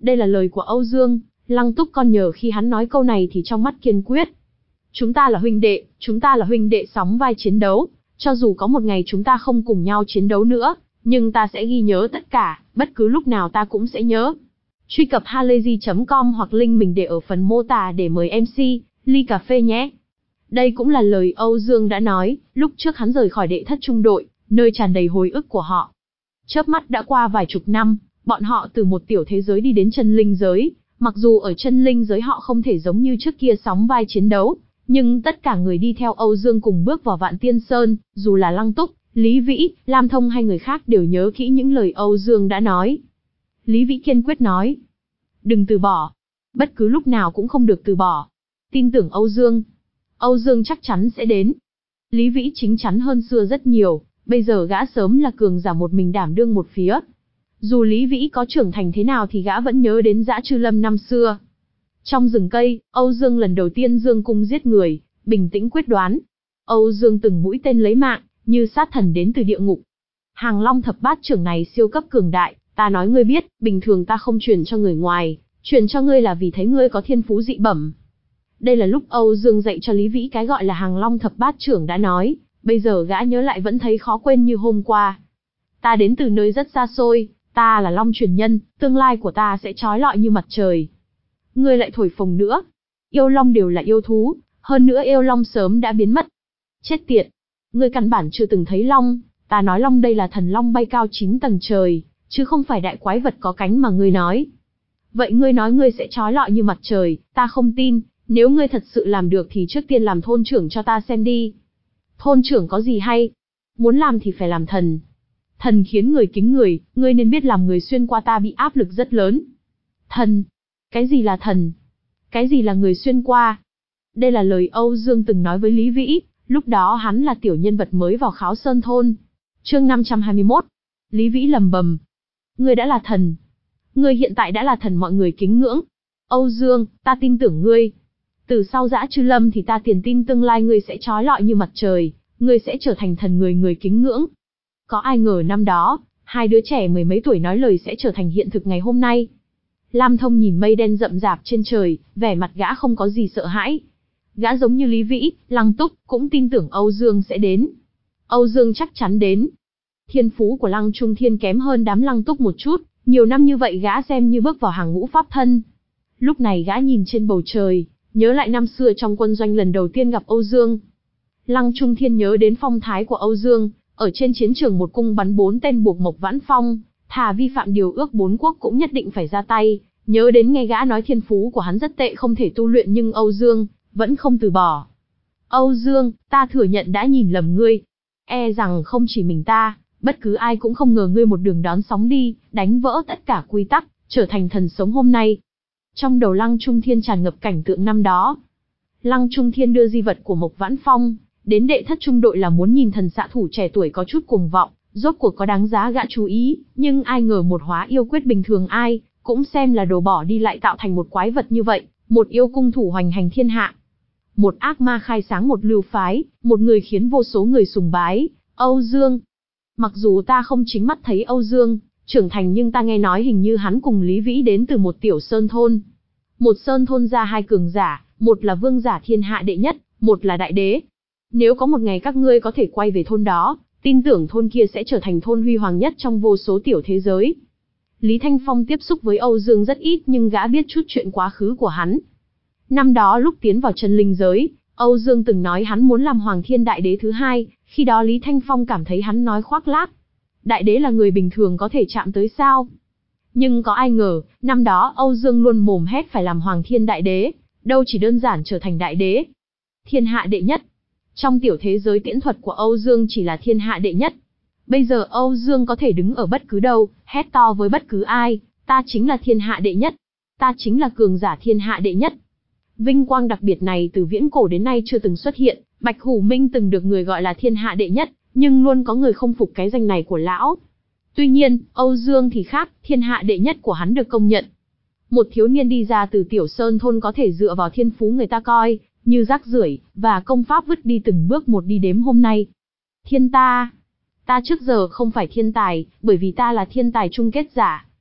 Đây là lời của Âu Dương, Lăng Túc còn nhớ khi hắn nói câu này thì trong mắt kiên quyết. Chúng ta là huynh đệ, chúng ta là huynh đệ sóng vai chiến đấu, cho dù có một ngày chúng ta không cùng nhau chiến đấu nữa, nhưng ta sẽ ghi nhớ tất cả, bất cứ lúc nào ta cũng sẽ nhớ. Truy cập halayzi chấm com hoặc link mình để ở phần mô tả để mời em xê, ly cà phê nhé. Đây cũng là lời Âu Dương đã nói, lúc trước hắn rời khỏi đệ thất trung đội, nơi tràn đầy hồi ức của họ. Chớp mắt đã qua vài chục năm, bọn họ từ một tiểu thế giới đi đến chân linh giới, mặc dù ở chân linh giới họ không thể giống như trước kia sóng vai chiến đấu, nhưng tất cả người đi theo Âu Dương cùng bước vào Vạn Tiên Sơn, dù là Lăng Túc, Lý Vĩ, Lam Thông hay người khác đều nhớ kỹ những lời Âu Dương đã nói. Lý Vĩ kiên quyết nói, đừng từ bỏ, bất cứ lúc nào cũng không được từ bỏ. Tin tưởng Âu Dương, Âu Dương chắc chắn sẽ đến. Lý Vĩ chính chắn hơn xưa rất nhiều, bây giờ gã sớm là cường giả một mình đảm đương một phía. Dù Lý Vĩ có trưởng thành thế nào thì gã vẫn nhớ đến Dã Trư Lâm năm xưa. Trong rừng cây, Âu Dương lần đầu tiên dương cung giết người, bình tĩnh quyết đoán. Âu Dương từng mũi tên lấy mạng, như sát thần đến từ địa ngục. Hàng Long thập bát trưởng này siêu cấp cường đại, ta nói ngươi biết, bình thường ta không truyền cho người ngoài, truyền cho ngươi là vì thấy ngươi có thiên phú dị bẩm. Đây là lúc Âu Dương dạy cho Lý Vĩ cái gọi là Hàng Long thập bát trưởng đã nói, bây giờ gã nhớ lại vẫn thấy khó quên như hôm qua. Ta đến từ nơi rất xa xôi, ta là Long truyền nhân, tương lai của ta sẽ chói lọi như mặt trời. Ngươi lại thổi phồng nữa. Yêu Long đều là yêu thú, hơn nữa yêu Long sớm đã biến mất. Chết tiệt. Ngươi căn bản chưa từng thấy Long, ta nói Long đây là thần Long bay cao chín tầng trời, chứ không phải đại quái vật có cánh mà ngươi nói. Vậy ngươi nói ngươi sẽ chói lọi như mặt trời, ta không tin, nếu ngươi thật sự làm được thì trước tiên làm thôn trưởng cho ta xem đi. Thôn trưởng có gì hay? Muốn làm thì phải làm thần. Thần khiến người kính người, ngươi nên biết làm người xuyên qua ta bị áp lực rất lớn. Thần? Cái gì là thần? Cái gì là người xuyên qua? Đây là lời Âu Dương từng nói với Lý Vĩ, lúc đó hắn là tiểu nhân vật mới vào Kháo Sơn thôn. Chương năm trăm hai mươi mốt. Lý Vĩ lầm bầm. Ngươi đã là thần. Ngươi hiện tại đã là thần mọi người kính ngưỡng. Âu Dương, ta tin tưởng ngươi. Từ sau Dã Trư Lâm thì ta tiền tin tương lai ngươi sẽ chói lọi như mặt trời, ngươi sẽ trở thành thần người người kính ngưỡng. Có ai ngờ năm đó, hai đứa trẻ mười mấy tuổi nói lời sẽ trở thành hiện thực ngày hôm nay. Lam Thông nhìn mây đen rậm rạp trên trời, vẻ mặt gã không có gì sợ hãi. Gã giống như Lý Vĩ, Lăng Túc, cũng tin tưởng Âu Dương sẽ đến. Âu Dương chắc chắn đến. Thiên phú của Lăng Trung Thiên kém hơn đám Lăng Túc một chút, nhiều năm như vậy gã xem như bước vào hàng ngũ pháp thân. Lúc này gã nhìn trên bầu trời, nhớ lại năm xưa trong quân doanh lần đầu tiên gặp Âu Dương. Lăng Trung Thiên nhớ đến phong thái của Âu Dương, ở trên chiến trường một cung bắn bốn tên buộc Mộc Vãn Phong, thà vi phạm điều ước bốn quốc cũng nhất định phải ra tay. Nhớ đến nghe gã nói thiên phú của hắn rất tệ không thể tu luyện nhưng Âu Dương vẫn không từ bỏ. Âu Dương, ta thừa nhận đã nhìn lầm ngươi. E rằng không chỉ mình ta, bất cứ ai cũng không ngờ ngươi một đường đón sóng đi, đánh vỡ tất cả quy tắc, trở thành thần sống hôm nay. Trong đầu Lăng Trung Thiên tràn ngập cảnh tượng năm đó. Lăng Trung Thiên đưa di vật của Mộc Vãn Phong đến đệ thất trung đội là muốn nhìn thần xạ thủ trẻ tuổi có chút cuồng vọng, rốt cuộc có đáng giá gã chú ý, nhưng ai ngờ một hóa yêu quyết bình thường ai cũng xem là đồ bỏ đi lại tạo thành một quái vật như vậy, một yêu cung thủ hoành hành thiên hạ. Một ác ma khai sáng một lưu phái, một người khiến vô số người sùng bái, Âu Dương. Mặc dù ta không chính mắt thấy Âu Dương trưởng thành nhưng ta nghe nói hình như hắn cùng Lý Vĩ đến từ một tiểu sơn thôn. Một sơn thôn ra hai cường giả, một là vương giả thiên hạ đệ nhất, một là đại đế. Nếu có một ngày các ngươi có thể quay về thôn đó, tin tưởng thôn kia sẽ trở thành thôn huy hoàng nhất trong vô số tiểu thế giới. Lý Thanh Phong tiếp xúc với Âu Dương rất ít nhưng gã biết chút chuyện quá khứ của hắn. Năm đó lúc tiến vào chân linh giới, Âu Dương từng nói hắn muốn làm Hoàng Thiên Đại Đế thứ hai, khi đó Lý Thanh Phong cảm thấy hắn nói khoác lác. Đại đế là người bình thường có thể chạm tới sao? Nhưng có ai ngờ, năm đó Âu Dương luôn mồm hét phải làm Hoàng Thiên Đại Đế, đâu chỉ đơn giản trở thành đại đế. Thiên hạ đệ nhất. Trong tiểu thế giới tiễn thuật của Âu Dương chỉ là thiên hạ đệ nhất. Bây giờ Âu Dương có thể đứng ở bất cứ đâu, hét to với bất cứ ai, ta chính là thiên hạ đệ nhất. Ta chính là cường giả thiên hạ đệ nhất. Vinh quang đặc biệt này từ viễn cổ đến nay chưa từng xuất hiện, Bạch Hủ Minh từng được người gọi là thiên hạ đệ nhất, nhưng luôn có người không phục cái danh này của lão. Tuy nhiên, Âu Dương thì khác, thiên hạ đệ nhất của hắn được công nhận. Một thiếu niên đi ra từ tiểu sơn thôn có thể dựa vào thiên phú người ta coi như rác rưởi, và công pháp vứt đi từng bước một đi đếm hôm nay. Thiên ta, ta trước giờ không phải thiên tài, bởi vì ta là thiên tài chung kết giả.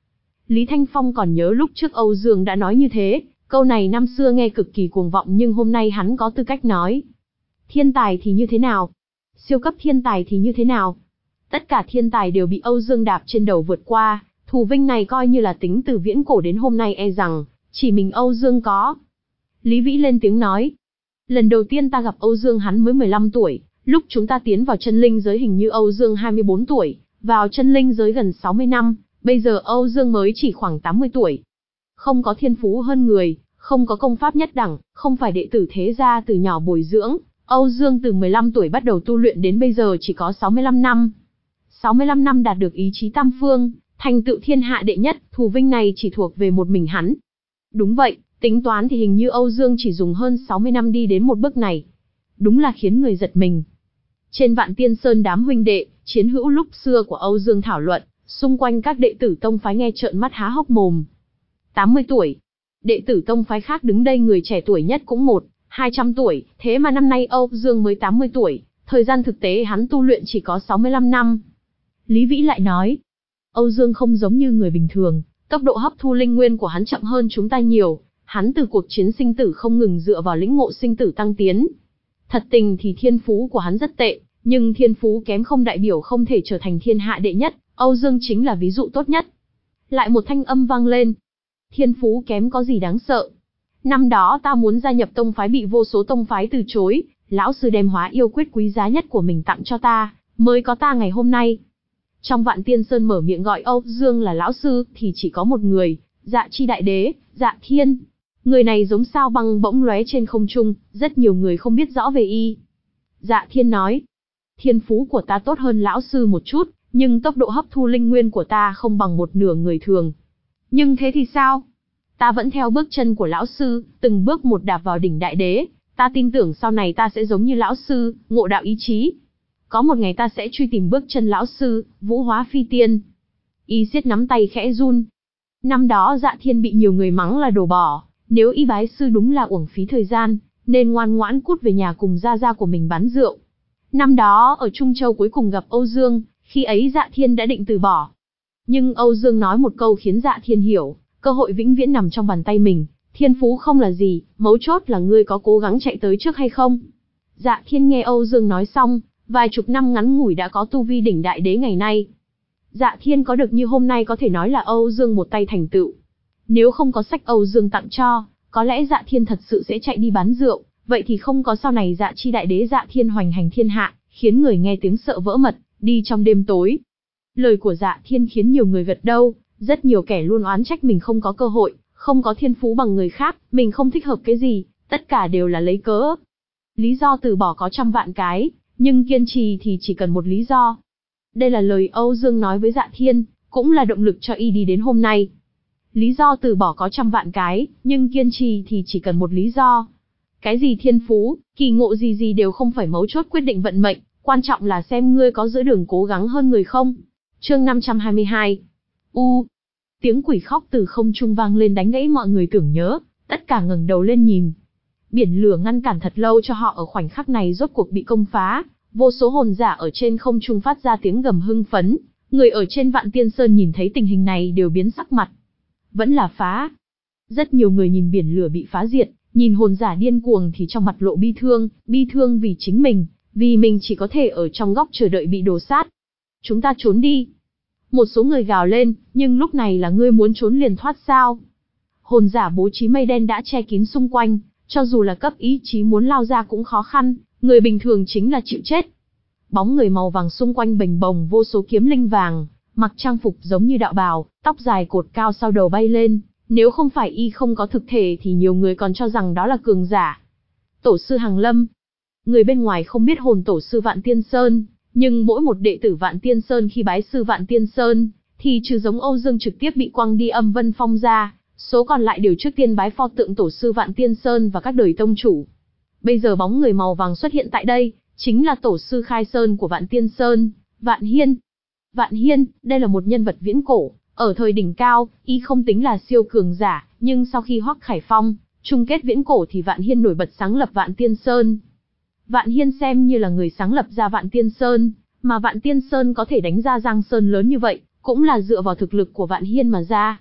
Lý Thanh Phong còn nhớ lúc trước Âu Dương đã nói như thế, câu này năm xưa nghe cực kỳ cuồng vọng nhưng hôm nay hắn có tư cách nói. Thiên tài thì như thế nào? Siêu cấp thiên tài thì như thế nào? Tất cả thiên tài đều bị Âu Dương đạp trên đầu vượt qua, thù vinh này coi như là tính từ viễn cổ đến hôm nay e rằng, chỉ mình Âu Dương có. Lý Vĩ lên tiếng nói. Lần đầu tiên ta gặp Âu Dương hắn mới mười lăm tuổi, lúc chúng ta tiến vào chân linh giới hình như Âu Dương hai mươi bốn tuổi, vào chân linh giới gần sáu mươi năm, bây giờ Âu Dương mới chỉ khoảng tám mươi tuổi. Không có thiên phú hơn người, không có công pháp nhất đẳng, không phải đệ tử thế gia từ nhỏ bồi dưỡng, Âu Dương từ mười lăm tuổi bắt đầu tu luyện đến bây giờ chỉ có sáu mươi lăm năm. sáu mươi lăm năm đạt được ý chí tam phương, thành tựu thiên hạ đệ nhất, thù vinh này chỉ thuộc về một mình hắn. Đúng vậy, tính toán thì hình như Âu Dương chỉ dùng hơn sáu mươi năm đi đến một bước này. Đúng là khiến người giật mình. Trên Vạn Tiên Sơn đám huynh đệ, chiến hữu lúc xưa của Âu Dương thảo luận, xung quanh các đệ tử tông phái nghe trợn mắt há hốc mồm. tám mươi tuổi. Đệ tử tông phái khác đứng đây người trẻ tuổi nhất cũng một, hai trăm tuổi, thế mà năm nay Âu Dương mới tám mươi tuổi, thời gian thực tế hắn tu luyện chỉ có sáu mươi lăm năm. Lý Vĩ lại nói, Âu Dương không giống như người bình thường, tốc độ hấp thu linh nguyên của hắn chậm hơn chúng ta nhiều, hắn từ cuộc chiến sinh tử không ngừng dựa vào lĩnh ngộ sinh tử tăng tiến. Thật tình thì thiên phú của hắn rất tệ, nhưng thiên phú kém không đại biểu không thể trở thành thiên hạ đệ nhất, Âu Dương chính là ví dụ tốt nhất. Lại một thanh âm vang lên. Thiên phú kém có gì đáng sợ? Năm đó ta muốn gia nhập tông phái bị vô số tông phái từ chối, lão sư đem hóa yêu quyết quý giá nhất của mình tặng cho ta, mới có ta ngày hôm nay. Trong Vạn Tiên Sơn mở miệng gọi Âu Dương là lão sư thì chỉ có một người, Dạ Chi Đại Đế, Dạ Thiên. Người này giống sao băng bỗng lóe trên không trung, rất nhiều người không biết rõ về y. Dạ Thiên nói, thiên phú của ta tốt hơn lão sư một chút, nhưng tốc độ hấp thu linh nguyên của ta không bằng một nửa người thường. Nhưng thế thì sao? Ta vẫn theo bước chân của lão sư, từng bước một đạp vào đỉnh đại đế, ta tin tưởng sau này ta sẽ giống như lão sư, ngộ đạo ý chí. Có một ngày ta sẽ truy tìm bước chân lão sư, vũ hóa phi tiên. Y siết nắm tay khẽ run. Năm đó Dạ Thiên bị nhiều người mắng là đồ bỏ, nếu y bái sư đúng là uổng phí thời gian, nên ngoan ngoãn cút về nhà cùng gia gia của mình bán rượu. Năm đó ở Trung Châu cuối cùng gặp Âu Dương, khi ấy Dạ Thiên đã định từ bỏ. Nhưng Âu Dương nói một câu khiến Dạ Thiên hiểu, cơ hội vĩnh viễn nằm trong bàn tay mình, thiên phú không là gì, mấu chốt là ngươi có cố gắng chạy tới trước hay không. Dạ Thiên nghe Âu Dương nói xong, vài chục năm ngắn ngủi đã có tu vi đỉnh đại đế ngày nay. Dạ Thiên có được như hôm nay có thể nói là Âu Dương một tay thành tựu. Nếu không có sách Âu Dương tặng cho, có lẽ Dạ Thiên thật sự sẽ chạy đi bán rượu, vậy thì không có sau này Dạ Chi Đại Đế Dạ Thiên hoành hành thiên hạ, khiến người nghe tiếng sợ vỡ mật, đi trong đêm tối. Lời của Dạ Thiên khiến nhiều người gật đầu, rất nhiều kẻ luôn oán trách mình không có cơ hội, không có thiên phú bằng người khác, mình không thích hợp cái gì, tất cả đều là lấy cớ. Lý do từ bỏ có trăm vạn cái, nhưng kiên trì thì chỉ cần một lý do. Đây là lời Âu Dương nói với Dạ Thiên, cũng là động lực cho y đi đến hôm nay. Lý do từ bỏ có trăm vạn cái, nhưng kiên trì thì chỉ cần một lý do. Cái gì thiên phú, kỳ ngộ gì gì đều không phải mấu chốt quyết định vận mệnh, quan trọng là xem ngươi có giữ đường cố gắng hơn người không. Chương năm trăm hai mươi hai. U. Tiếng quỷ khóc từ không trung vang lên đánh gãy mọi người tưởng nhớ, tất cả ngẩng đầu lên nhìn. Biển lửa ngăn cản thật lâu cho họ ở khoảnh khắc này rốt cuộc bị công phá, vô số hồn giả ở trên không trung phát ra tiếng gầm hưng phấn, người ở trên Vạn Tiên Sơn nhìn thấy tình hình này đều biến sắc mặt. Vẫn là phá. Rất nhiều người nhìn biển lửa bị phá diệt, nhìn hồn giả điên cuồng thì trong mặt lộ bi thương, bi thương vì chính mình, vì mình chỉ có thể ở trong góc chờ đợi bị đổ sát. Chúng ta trốn đi. Một số người gào lên, nhưng lúc này là ngươi muốn trốn liền thoát sao? Hồn giả bố trí mây đen đã che kín xung quanh, cho dù là cấp ý chí muốn lao ra cũng khó khăn, người bình thường chính là chịu chết. Bóng người màu vàng xung quanh bềnh bồng vô số kiếm linh vàng, mặc trang phục giống như đạo bào, tóc dài cột cao sau đầu bay lên, nếu không phải y không có thực thể thì nhiều người còn cho rằng đó là cường giả. Tổ sư Hằng Lâm. Người bên ngoài không biết hồn tổ sư Vạn Tiên Sơn, nhưng mỗi một đệ tử Vạn Tiên Sơn khi bái sư Vạn Tiên Sơn, thì trừ giống Âu Dương trực tiếp bị quăng đi âm vân phong ra, số còn lại đều trước tiên bái pho tượng tổ sư Vạn Tiên Sơn và các đời tông chủ. Bây giờ bóng người màu vàng xuất hiện tại đây, chính là tổ sư Khai Sơn của Vạn Tiên Sơn, Vạn Hiên. Vạn Hiên, đây là một nhân vật viễn cổ, ở thời đỉnh cao, y không tính là siêu cường giả, nhưng sau khi Hoắc Khải Phong chung kết viễn cổ thì Vạn Hiên nổi bật sáng lập Vạn Tiên Sơn. Vạn Hiên xem như là người sáng lập ra Vạn Tiên Sơn, mà Vạn Tiên Sơn có thể đánh ra Giang Sơn lớn như vậy, cũng là dựa vào thực lực của Vạn Hiên mà ra.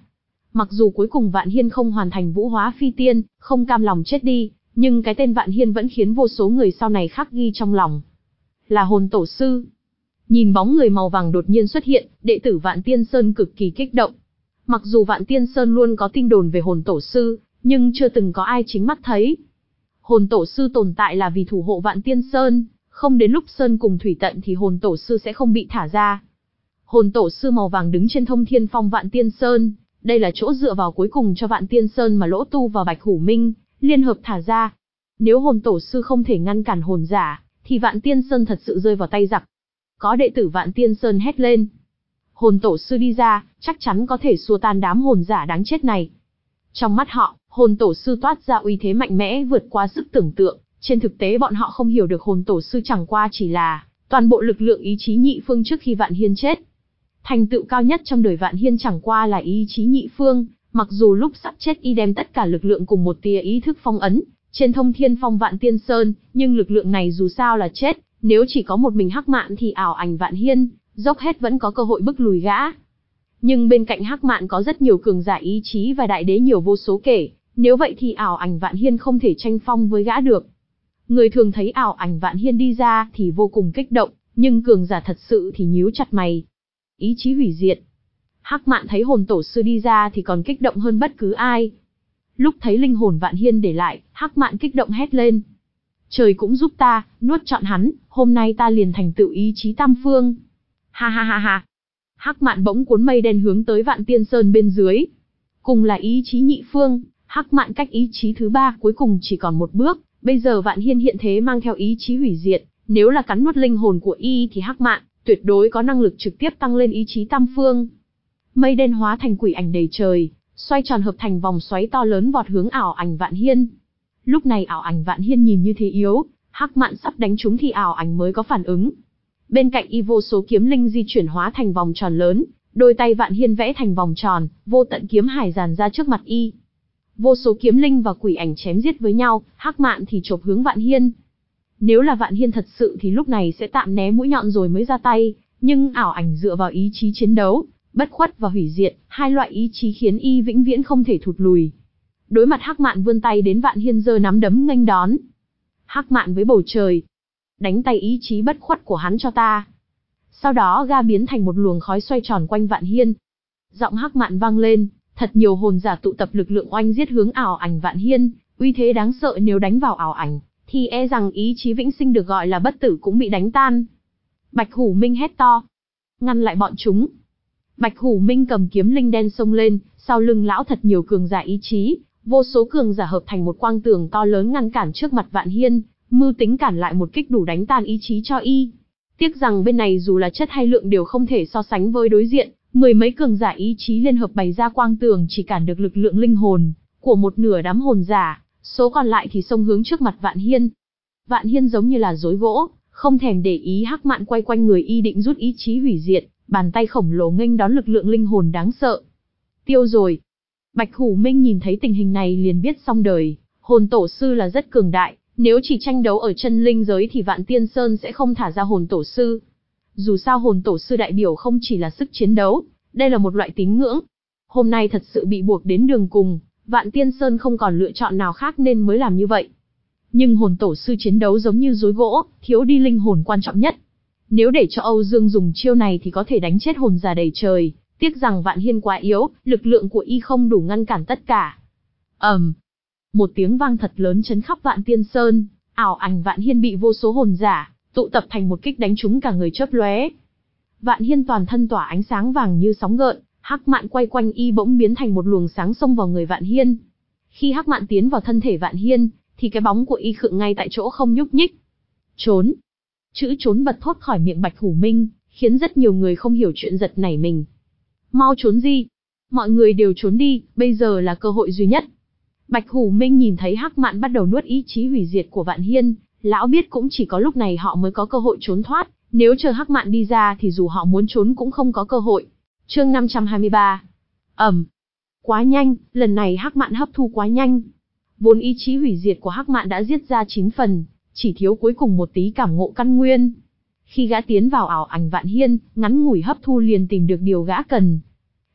Mặc dù cuối cùng Vạn Hiên không hoàn thành vũ hóa phi tiên, không cam lòng chết đi, nhưng cái tên Vạn Hiên vẫn khiến vô số người sau này khắc ghi trong lòng. Là hồn tổ sư. Nhìn bóng người màu vàng đột nhiên xuất hiện, đệ tử Vạn Tiên Sơn cực kỳ kích động. Mặc dù Vạn Tiên Sơn luôn có tin đồn về hồn tổ sư, nhưng chưa từng có ai chính mắt thấy. Hồn tổ sư tồn tại là vì thủ hộ Vạn Tiên Sơn, không đến lúc Sơn cùng thủy tận thì hồn tổ sư sẽ không bị thả ra. Hồn tổ sư màu vàng đứng trên Thông Thiên Phong Vạn Tiên Sơn, đây là chỗ dựa vào cuối cùng cho Vạn Tiên Sơn mà Lỗ Tu và Bạch Hủ Minh liên hợp thả ra. Nếu hồn tổ sư không thể ngăn cản hồn giả, thì Vạn Tiên Sơn thật sự rơi vào tay giặc. Có đệ tử Vạn Tiên Sơn hét lên. Hồn tổ sư đi ra, chắc chắn có thể xua tan đám hồn giả đáng chết này. Trong mắt họ, hồn tổ sư toát ra uy thế mạnh mẽ vượt qua sức tưởng tượng. Trên thực tế bọn họ không hiểu được hồn tổ sư chẳng qua chỉ là toàn bộ lực lượng ý chí nhị phương trước khi Vạn Hiên chết. Thành tựu cao nhất trong đời Vạn Hiên chẳng qua là ý chí nhị phương, mặc dù lúc sắp chết y đem tất cả lực lượng cùng một tia ý thức phong ấn trên Thông Thiên Phong Vạn Tiên Sơn, nhưng lực lượng này dù sao là chết, nếu chỉ có một mình Hắc Mạn thì ảo ảnh Vạn Hiên dốc hết vẫn có cơ hội bức lùi gã. Nhưng bên cạnh Hắc Mạn có rất nhiều cường giả ý chí và đại đế nhiều vô số kể, nếu vậy thì ảo ảnh Vạn Hiên không thể tranh phong với gã được. Người thường thấy ảo ảnh Vạn Hiên đi ra thì vô cùng kích động, nhưng cường giả thật sự thì nhíu chặt mày. Ý chí hủy diệt. Hắc Mạn thấy hồn tổ sư đi ra thì còn kích động hơn bất cứ ai. Lúc thấy linh hồn Vạn Hiên để lại, Hắc Mạn kích động hét lên. Trời cũng giúp ta, nuốt trọn hắn, hôm nay ta liền thành tựu ý chí tam phương. Ha ha ha ha. Hắc Mạn bỗng cuốn mây đen hướng tới Vạn Tiên Sơn bên dưới. Cùng là ý chí nhị phương, Hắc Mạn cách ý chí thứ ba cuối cùng chỉ còn một bước. Bây giờ Vạn Hiên hiện thế mang theo ý chí hủy diệt, nếu là cắn nuốt linh hồn của y thì Hắc Mạn tuyệt đối có năng lực trực tiếp tăng lên ý chí tam phương. Mây đen hóa thành quỷ ảnh đầy trời, xoay tròn hợp thành vòng xoáy to lớn vọt hướng ảo ảnh Vạn Hiên. Lúc này ảo ảnh Vạn Hiên nhìn như thế yếu, Hắc Mạn sắp đánh trúng thì ảo ảnh mới có phản ứng. Bên cạnh y vô số kiếm linh di chuyển hóa thành vòng tròn lớn, đôi tay Vạn Hiên vẽ thành vòng tròn, vô tận kiếm hải dàn ra trước mặt y. Vô số kiếm linh và quỷ ảnh chém giết với nhau, Hắc Mạn thì chộp hướng Vạn Hiên. Nếu là Vạn Hiên thật sự thì lúc này sẽ tạm né mũi nhọn rồi mới ra tay, nhưng ảo ảnh dựa vào ý chí chiến đấu, bất khuất và hủy diệt, hai loại ý chí khiến y vĩnh viễn không thể thụt lùi. Đối mặt Hắc Mạn vươn tay đến Vạn Hiên giơ nắm đấm nghênh đón. Hắc Mạn với bầu trời, đánh tay ý chí bất khuất của hắn cho ta. Sau đó ga biến thành một luồng khói xoay tròn quanh Vạn Hiên. Giọng Hắc Mạn vang lên, thật nhiều hồn giả tụ tập lực lượng oanh giết hướng ảo ảnh Vạn Hiên, uy thế đáng sợ, nếu đánh vào ảo ảnh thì e rằng ý chí vĩnh sinh được gọi là bất tử cũng bị đánh tan. Bạch Hủ Minh hét to, ngăn lại bọn chúng. Bạch Hủ Minh cầm kiếm linh đen xông lên, sau lưng lão thật nhiều cường giả ý chí, vô số cường giả hợp thành một quang tường to lớn ngăn cản trước mặt Vạn Hiên, mưu tính cản lại một kích đủ đánh tan ý chí cho y. Tiếc rằng bên này dù là chất hay lượng đều không thể so sánh với đối diện, mười mấy cường giả ý chí liên hợp bày ra quang tường chỉ cản được lực lượng linh hồn của một nửa đám hồn giả, số còn lại thì xông hướng trước mặt Vạn Hiên. Vạn Hiên giống như là rối gỗ, không thèm để ý Hắc Mạn quay quanh người y định rút ý chí hủy diệt, bàn tay khổng lồ nghênh đón lực lượng linh hồn đáng sợ. Tiêu rồi. Bạch Hủ Minh nhìn thấy tình hình này liền biết xong đời, hồn tổ sư là rất cường đại, nếu chỉ tranh đấu ở chân linh giới thì Vạn Tiên Sơn sẽ không thả ra hồn tổ sư. Dù sao hồn tổ sư đại biểu không chỉ là sức chiến đấu, đây là một loại tín ngưỡng. Hôm nay thật sự bị buộc đến đường cùng, Vạn Tiên Sơn không còn lựa chọn nào khác nên mới làm như vậy. Nhưng hồn tổ sư chiến đấu giống như rối gỗ, thiếu đi linh hồn quan trọng nhất. Nếu để cho Âu Dương dùng chiêu này thì có thể đánh chết hồn giả đầy trời, tiếc rằng Vạn Hiên quá yếu, lực lượng của y không đủ ngăn cản tất cả. ầm, um, một tiếng vang thật lớn chấn khắp Vạn Tiên Sơn, ảo ảnh Vạn Hiên bị vô số hồn giả tụ tập thành một kích đánh trúng cả người chớp lóe. Vạn Hiên toàn thân tỏa ánh sáng vàng như sóng gợn, Hắc Mạn quay quanh y bỗng biến thành một luồng sáng xông vào người Vạn Hiên. Khi Hắc Mạn tiến vào thân thể Vạn Hiên, thì cái bóng của y khựng ngay tại chỗ không nhúc nhích. Trốn! Chữ trốn bật thốt khỏi miệng Bạch Hủ Minh, khiến rất nhiều người không hiểu chuyện giật nảy mình. Mau trốn gì? Mọi người đều trốn đi, bây giờ là cơ hội duy nhất. Bạch Hủ Minh nhìn thấy Hắc Mạn bắt đầu nuốt ý chí hủy diệt của Vạn Hiên, lão biết cũng chỉ có lúc này họ mới có cơ hội trốn thoát, nếu chờ Hắc Mạn đi ra thì dù họ muốn trốn cũng không có cơ hội. Chương năm trăm hai mươi ba. Ầm. Um. Quá nhanh, lần này Hắc Mạn hấp thu quá nhanh. Vốn ý chí hủy diệt của Hắc Mạn đã giết ra chín phần, chỉ thiếu cuối cùng một tí cảm ngộ căn nguyên. Khi gã tiến vào ảo ảnh Vạn Hiên, ngắn ngủi hấp thu liền tìm được điều gã cần.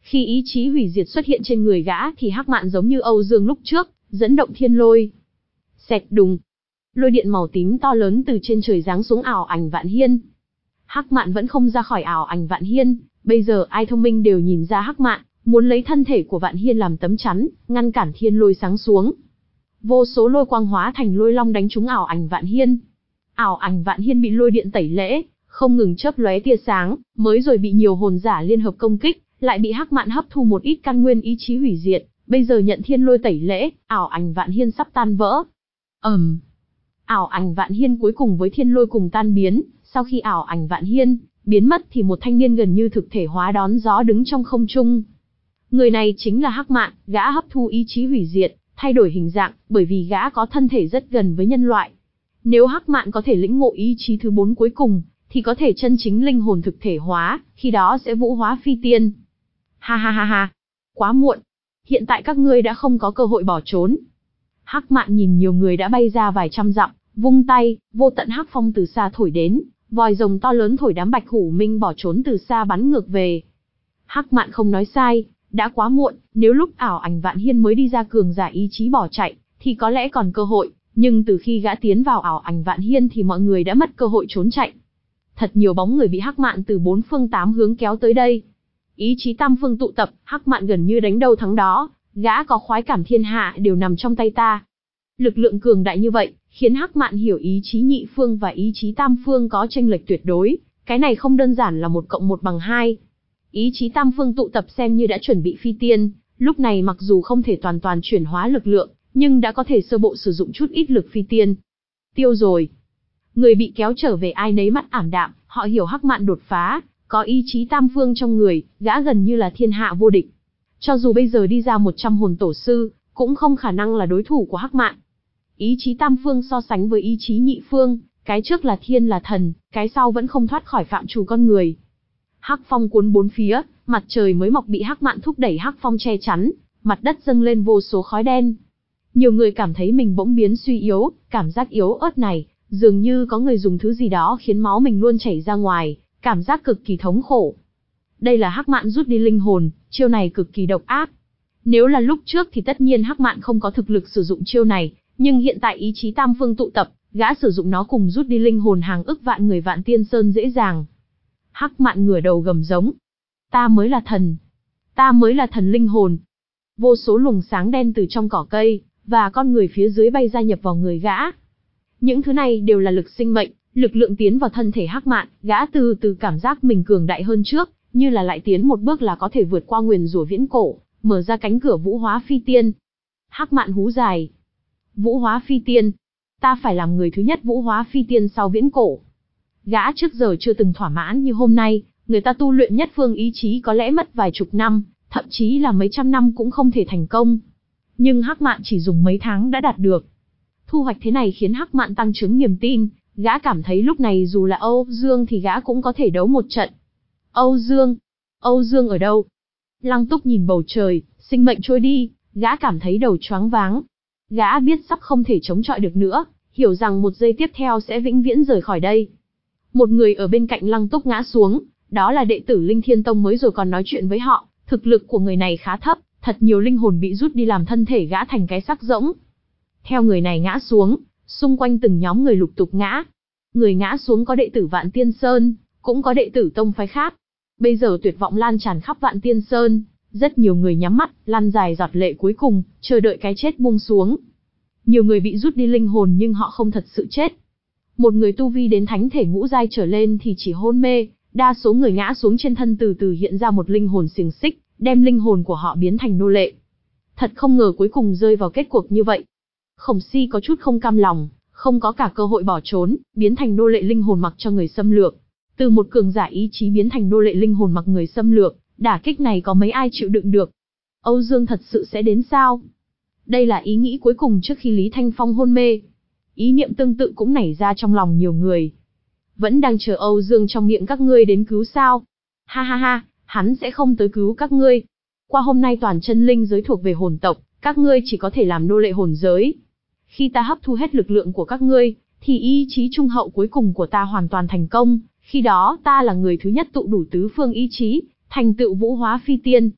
Khi ý chí hủy diệt xuất hiện trên người gã thì Hắc Mạn giống như Âu Dương lúc trước, dẫn động thiên lôi. Xẹt đùng. Lôi điện màu tím to lớn từ trên trời giáng xuống ảo ảnh Vạn Hiên. Hắc Mạn vẫn không ra khỏi ảo ảnh Vạn Hiên, bây giờ ai thông minh đều nhìn ra Hắc Mạn muốn lấy thân thể của Vạn Hiên làm tấm chắn, ngăn cản thiên lôi sáng xuống. Vô số lôi quang hóa thành lôi long đánh trúng ảo ảnh Vạn Hiên. Ảo ảnh Vạn Hiên bị lôi điện tẩy lễ, không ngừng chớp lóe tia sáng, mới rồi bị nhiều hồn giả liên hợp công kích, lại bị Hắc Mạn hấp thu một ít căn nguyên ý chí hủy diệt, bây giờ nhận thiên lôi tẩy lễ, ảo ảnh Vạn Hiên sắp tan vỡ. Ầm. Um. Ảo ảnh Vạn Hiên cuối cùng với thiên lôi cùng tan biến, sau khi ảo ảnh Vạn Hiên biến mất thì một thanh niên gần như thực thể hóa đón gió đứng trong không trung. Người này chính là Hắc Mạn, gã hấp thu ý chí hủy diệt, thay đổi hình dạng, bởi vì gã có thân thể rất gần với nhân loại. Nếu Hắc Mạn có thể lĩnh ngộ ý chí thứ bốn cuối cùng, thì có thể chân chính linh hồn thực thể hóa, khi đó sẽ vũ hóa phi tiên. Ha ha ha ha, quá muộn. Hiện tại các ngươi đã không có cơ hội bỏ trốn. Hắc Mạn nhìn nhiều người đã bay ra vài trăm dặm, vung tay, vô tận hắc phong từ xa thổi đến, vòi rồng to lớn thổi đám Bạch Hủ Minh bỏ trốn từ xa bắn ngược về. Hắc Mạn không nói sai, đã quá muộn, nếu lúc ảo ảnh Vạn Hiên mới đi ra cường giả ý chí bỏ chạy, thì có lẽ còn cơ hội, nhưng từ khi gã tiến vào ảo ảnh Vạn Hiên thì mọi người đã mất cơ hội trốn chạy. Thật nhiều bóng người bị Hắc Mạn từ bốn phương tám hướng kéo tới đây. Ý chí tam phương tụ tập, Hắc Mạn gần như đánh đâu thắng đó, gã có khoái cảm thiên hạ đều nằm trong tay ta. Lực lượng cường đại như vậy, khiến Hắc Mạn hiểu ý chí nhị phương và ý chí tam phương có chênh lệch tuyệt đối, cái này không đơn giản là một cộng một bằng hai. Ý chí tam phương tụ tập xem như đã chuẩn bị phi tiên, lúc này mặc dù không thể toàn toàn chuyển hóa lực lượng, nhưng đã có thể sơ bộ sử dụng chút ít lực phi tiên. Tiêu rồi. Người bị kéo trở về ai nấy mắt ảm đạm, họ hiểu Hắc Mạn đột phá, có ý chí tam phương trong người, gã gần như là thiên hạ vô địch. Cho dù bây giờ đi ra một trăm hồn tổ sư, cũng không khả năng là đối thủ của Hắc Mạn. Ý chí tam phương so sánh với ý chí nhị phương, cái trước là thiên là thần, cái sau vẫn không thoát khỏi phạm trù con người. Hắc phong cuốn bốn phía, mặt trời mới mọc bị Hắc Mạn thúc đẩy hắc phong che chắn, mặt đất dâng lên vô số khói đen. Nhiều người cảm thấy mình bỗng biến suy yếu, cảm giác yếu ớt này, dường như có người dùng thứ gì đó khiến máu mình luôn chảy ra ngoài, cảm giác cực kỳ thống khổ. Đây là Hắc Mạn rút đi linh hồn, chiêu này cực kỳ độc ác. Nếu là lúc trước thì tất nhiên Hắc Mạn không có thực lực sử dụng chiêu này, nhưng hiện tại ý chí tam phương tụ tập, gã sử dụng nó cùng rút đi linh hồn hàng ức vạn người Vạn Tiên Sơn dễ dàng. Hắc Mạn ngửa đầu gầm giống. Ta mới là thần. Ta mới là thần linh hồn. Vô số luồng sáng đen từ trong cỏ cây, và con người phía dưới bay ra nhập vào người gã. Những thứ này đều là lực sinh mệnh, lực lượng tiến vào thân thể Hắc Mạn, gã từ từ cảm giác mình cường đại hơn trước, như là lại tiến một bước là có thể vượt qua nguyền rủa viễn cổ, mở ra cánh cửa vũ hóa phi tiên. Hắc Mạn hú dài. Vũ hóa phi tiên. Ta phải làm người thứ nhất vũ hóa phi tiên sau viễn cổ. Gã trước giờ chưa từng thỏa mãn như hôm nay, người ta tu luyện nhất phương ý chí có lẽ mất vài chục năm, thậm chí là mấy trăm năm cũng không thể thành công. Nhưng Hắc Mạn chỉ dùng mấy tháng đã đạt được. Thu hoạch thế này khiến Hắc Mạn tăng trưởng niềm tin, gã cảm thấy lúc này dù là Âu Dương thì gã cũng có thể đấu một trận. Âu Dương? Âu Dương ở đâu? Lăng Túc nhìn bầu trời, sinh mệnh trôi đi, gã cảm thấy đầu choáng váng. Gã biết sắp không thể chống chọi được nữa, hiểu rằng một giây tiếp theo sẽ vĩnh viễn rời khỏi đây. Một người ở bên cạnh Lăng Túc ngã xuống, đó là đệ tử Linh Thiên Tông mới rồi còn nói chuyện với họ, thực lực của người này khá thấp, thật nhiều linh hồn bị rút đi làm thân thể gã thành cái xác rỗng. Theo người này ngã xuống, xung quanh từng nhóm người lục tục ngã. Người ngã xuống có đệ tử Vạn Tiên Sơn, cũng có đệ tử tông phái khác. Bây giờ tuyệt vọng lan tràn khắp Vạn Tiên Sơn, rất nhiều người nhắm mắt, lăn dài giọt lệ cuối cùng, chờ đợi cái chết buông xuống. Nhiều người bị rút đi linh hồn nhưng họ không thật sự chết. Một người tu vi đến thánh thể ngũ giai trở lên thì chỉ hôn mê, đa số người ngã xuống trên thân từ từ hiện ra một linh hồn xiềng xích, đem linh hồn của họ biến thành nô lệ. Thật không ngờ cuối cùng rơi vào kết cuộc như vậy. Khổng Si có chút không cam lòng, không có cả cơ hội bỏ trốn, biến thành nô lệ linh hồn mặc cho người xâm lược. Từ một cường giả ý chí biến thành nô lệ linh hồn mặc người xâm lược, đả kích này có mấy ai chịu đựng được. Âu Dương thật sự sẽ đến sao? Đây là ý nghĩ cuối cùng trước khi Lý Thanh Phong hôn mê. Ý niệm tương tự cũng nảy ra trong lòng nhiều người. Vẫn đang chờ Âu Dương trong miệng các ngươi đến cứu sao? Ha ha ha, hắn sẽ không tới cứu các ngươi. Qua hôm nay toàn chân linh giới thuộc về hồn tộc, các ngươi chỉ có thể làm nô lệ hồn giới. Khi ta hấp thu hết lực lượng của các ngươi, thì ý chí trung hậu cuối cùng của ta hoàn toàn thành công. Khi đó ta là người thứ nhất tụ đủ tứ phương ý chí, thành tựu vũ hóa phi tiên.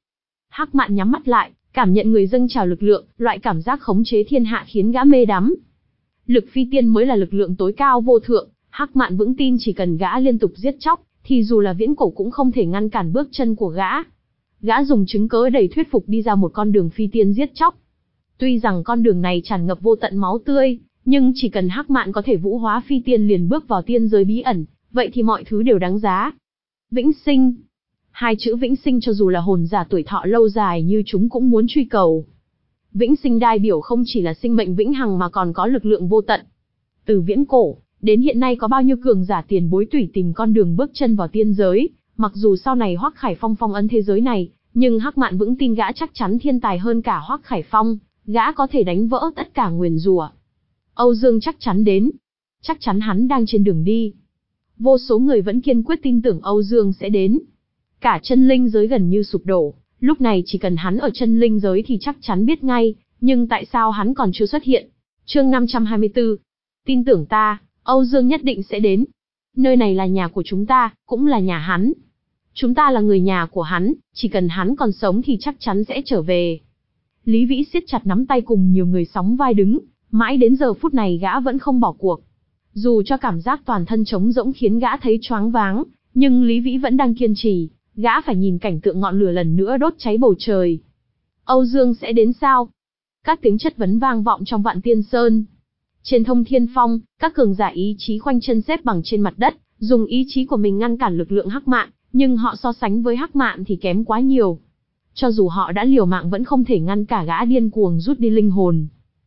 Hắc Mạn nhắm mắt lại, cảm nhận người dâng trào lực lượng, loại cảm giác khống chế thiên hạ khiến gã mê đắm. Lực phi tiên mới là lực lượng tối cao vô thượng, Hắc Mạn vững tin chỉ cần gã liên tục giết chóc, thì dù là viễn cổ cũng không thể ngăn cản bước chân của gã. Gã dùng chứng cớ đầy thuyết phục đi ra một con đường phi tiên giết chóc. Tuy rằng con đường này tràn ngập vô tận máu tươi, nhưng chỉ cần Hắc Mạn có thể vũ hóa phi tiên liền bước vào tiên giới bí ẩn, vậy thì mọi thứ đều đáng giá. Vĩnh sinh. Hai chữ vĩnh sinh cho dù là hồn giả tuổi thọ lâu dài như chúng cũng muốn truy cầu. Vĩnh sinh đại biểu không chỉ là sinh mệnh vĩnh hằng mà còn có lực lượng vô tận. Từ viễn cổ đến hiện nay có bao nhiêu cường giả tiền bối tùy tìm con đường bước chân vào tiên giới, mặc dù sau này Hoắc Khải Phong phong ấn thế giới này, nhưng Hắc Mạn vững tin gã chắc chắn thiên tài hơn cả Hoắc Khải Phong, gã có thể đánh vỡ tất cả nguyền rủa. Âu Dương chắc chắn đến, chắc chắn hắn đang trên đường đi. Vô số người vẫn kiên quyết tin tưởng Âu Dương sẽ đến. Cả chân linh giới gần như sụp đổ, lúc này chỉ cần hắn ở chân linh giới thì chắc chắn biết ngay, nhưng tại sao hắn còn chưa xuất hiện? Chương năm trăm hai mươi tư. Tin tưởng ta, Âu Dương nhất định sẽ đến. Nơi này là nhà của chúng ta, cũng là nhà hắn. Chúng ta là người nhà của hắn, chỉ cần hắn còn sống thì chắc chắn sẽ trở về. Lý Vĩ siết chặt nắm tay cùng nhiều người sóng vai đứng, mãi đến giờ phút này gã vẫn không bỏ cuộc. Dù cho cảm giác toàn thân trống rỗng khiến gã thấy choáng váng, nhưng Lý Vĩ vẫn đang kiên trì, gã phải nhìn cảnh tượng ngọn lửa lần nữa đốt cháy bầu trời. Âu Dương sẽ đến sao? Các tiếng chất vấn vang vọng trong Vạn Tiên Sơn. Trên Thông Thiên Phong, các cường giả ý chí khoanh chân xếp bằng trên mặt đất, dùng ý chí của mình ngăn cản lực lượng Hắc Mạn, nhưng họ so sánh với Hắc Mạn thì kém quá nhiều. Cho dù họ đã liều mạng vẫn không thể ngăn cả gã điên cuồng rút đi linh hồn.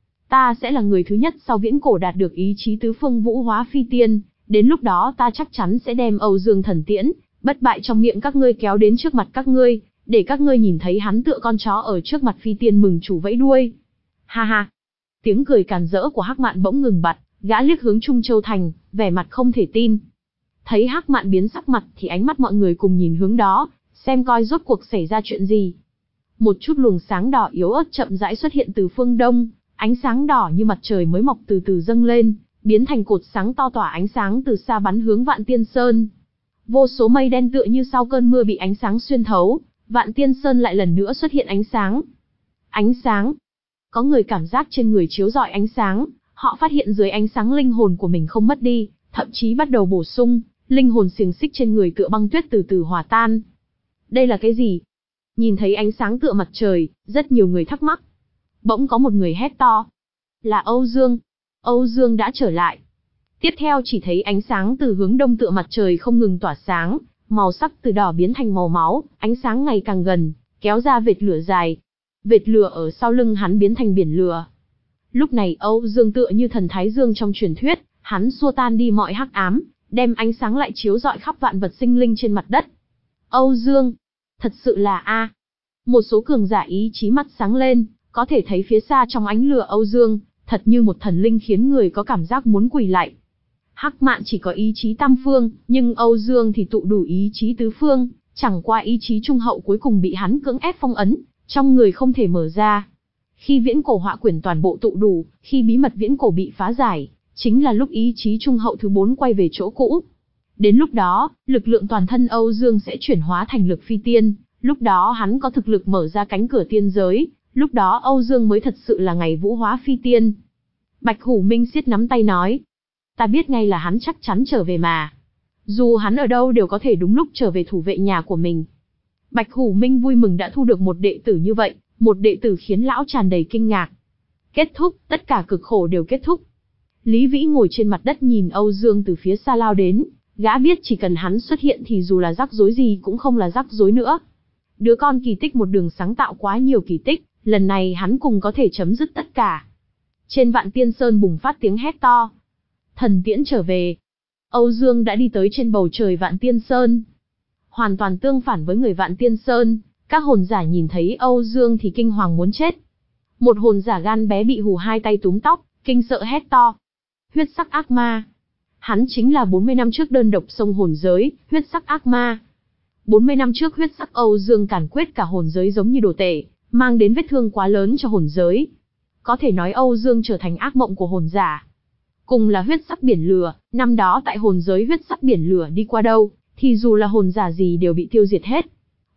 Ta sẽ là người thứ nhất sau viễn cổ đạt được ý chí tứ phương vũ hóa phi tiên, đến lúc đó ta chắc chắn sẽ đem Âu Dương thần tiễn, bất bại trong miệng các ngươi kéo đến trước mặt các ngươi, để các ngươi nhìn thấy hắn tựa con chó ở trước mặt phi tiên mừng chủ vẫy đuôi. Ha ha. Tiếng cười càn rỡ của Hắc Mạn bỗng ngừng bặt, gã liếc hướng Trung Châu Thành, vẻ mặt không thể tin. Thấy Hắc Mạn biến sắc mặt thì ánh mắt mọi người cùng nhìn hướng đó, xem coi rốt cuộc xảy ra chuyện gì. Một chút luồng sáng đỏ yếu ớt chậm rãi xuất hiện từ phương đông, ánh sáng đỏ như mặt trời mới mọc từ từ dâng lên, biến thành cột sáng to tỏa ánh sáng từ xa bắn hướng Vạn Tiên Sơn. Vô số mây đen tựa như sau cơn mưa bị ánh sáng xuyên thấu, Vạn Tiên Sơn lại lần nữa xuất hiện ánh sáng. Ánh sáng. Có người cảm giác trên người chiếu rọi ánh sáng, họ phát hiện dưới ánh sáng linh hồn của mình không mất đi, thậm chí bắt đầu bổ sung, linh hồn xiềng xích trên người tựa băng tuyết từ từ hòa tan. Đây là cái gì? Nhìn thấy ánh sáng tựa mặt trời, rất nhiều người thắc mắc. Bỗng có một người hét to. Là Âu Dương. Âu Dương đã trở lại. Tiếp theo chỉ thấy ánh sáng từ hướng đông tựa mặt trời không ngừng tỏa sáng, màu sắc từ đỏ biến thành màu máu, ánh sáng ngày càng gần, kéo ra vệt lửa dài. Vệt lửa ở sau lưng hắn biến thành biển lửa. Lúc này Âu Dương tựa như thần Thái Dương trong truyền thuyết, hắn xua tan đi mọi hắc ám, đem ánh sáng lại chiếu rọi khắp vạn vật sinh linh trên mặt đất. Âu Dương, thật sự là a. Một số cường giả ý chí mắt sáng lên, có thể thấy phía xa trong ánh lửa Âu Dương, thật như một thần linh khiến người có cảm giác muốn quỳ lạy. Hắc Mạn chỉ có ý chí tam phương, nhưng Âu Dương thì tụ đủ ý chí tứ phương, chẳng qua ý chí trung hậu cuối cùng bị hắn cưỡng ép phong ấn, trong người không thể mở ra. Khi viễn cổ họa quyển toàn bộ tụ đủ, khi bí mật viễn cổ bị phá giải, chính là lúc ý chí trung hậu thứ bốn quay về chỗ cũ. Đến lúc đó, lực lượng toàn thân Âu Dương sẽ chuyển hóa thành lực phi tiên, lúc đó hắn có thực lực mở ra cánh cửa tiên giới, lúc đó Âu Dương mới thật sự là ngày vũ hóa phi tiên. Bạch Hủ Minh siết nắm tay nói, ta biết ngay là hắn chắc chắn trở về mà. Dù hắn ở đâu đều có thể đúng lúc trở về thủ vệ nhà của mình. Bạch Hủ Minh vui mừng đã thu được một đệ tử như vậy, một đệ tử khiến lão tràn đầy kinh ngạc. Kết thúc, tất cả cực khổ đều kết thúc. Lý Vĩ ngồi trên mặt đất nhìn Âu Dương từ phía xa lao đến, gã biết chỉ cần hắn xuất hiện thì dù là rắc rối gì cũng không là rắc rối nữa. Đứa con kỳ tích một đường sáng tạo quá nhiều kỳ tích, lần này hắn cùng có thể chấm dứt tất cả. Trên Vạn Tiên Sơn bùng phát tiếng hét to. Thần tiễn trở về. Âu Dương đã đi tới trên bầu trời Vạn Tiên Sơn. Hoàn toàn tương phản với người Vạn Tiên Sơn, các hồn giả nhìn thấy Âu Dương thì kinh hoàng muốn chết. Một hồn giả gan bé bị hù hai tay túm tóc, kinh sợ hét to. Huyết sắc ác ma. Hắn chính là bốn mươi năm trước đơn độc xông hồn giới, huyết sắc ác ma. bốn mươi năm trước huyết sắc Âu Dương càn quét cả hồn giới giống như đồ tể, mang đến vết thương quá lớn cho hồn giới. Có thể nói Âu Dương trở thành ác mộng của hồn giả. Cùng là huyết sắc biển lửa, năm đó tại hồn giới huyết sắc biển lửa đi qua đâu, thì dù là hồn giả gì đều bị tiêu diệt hết.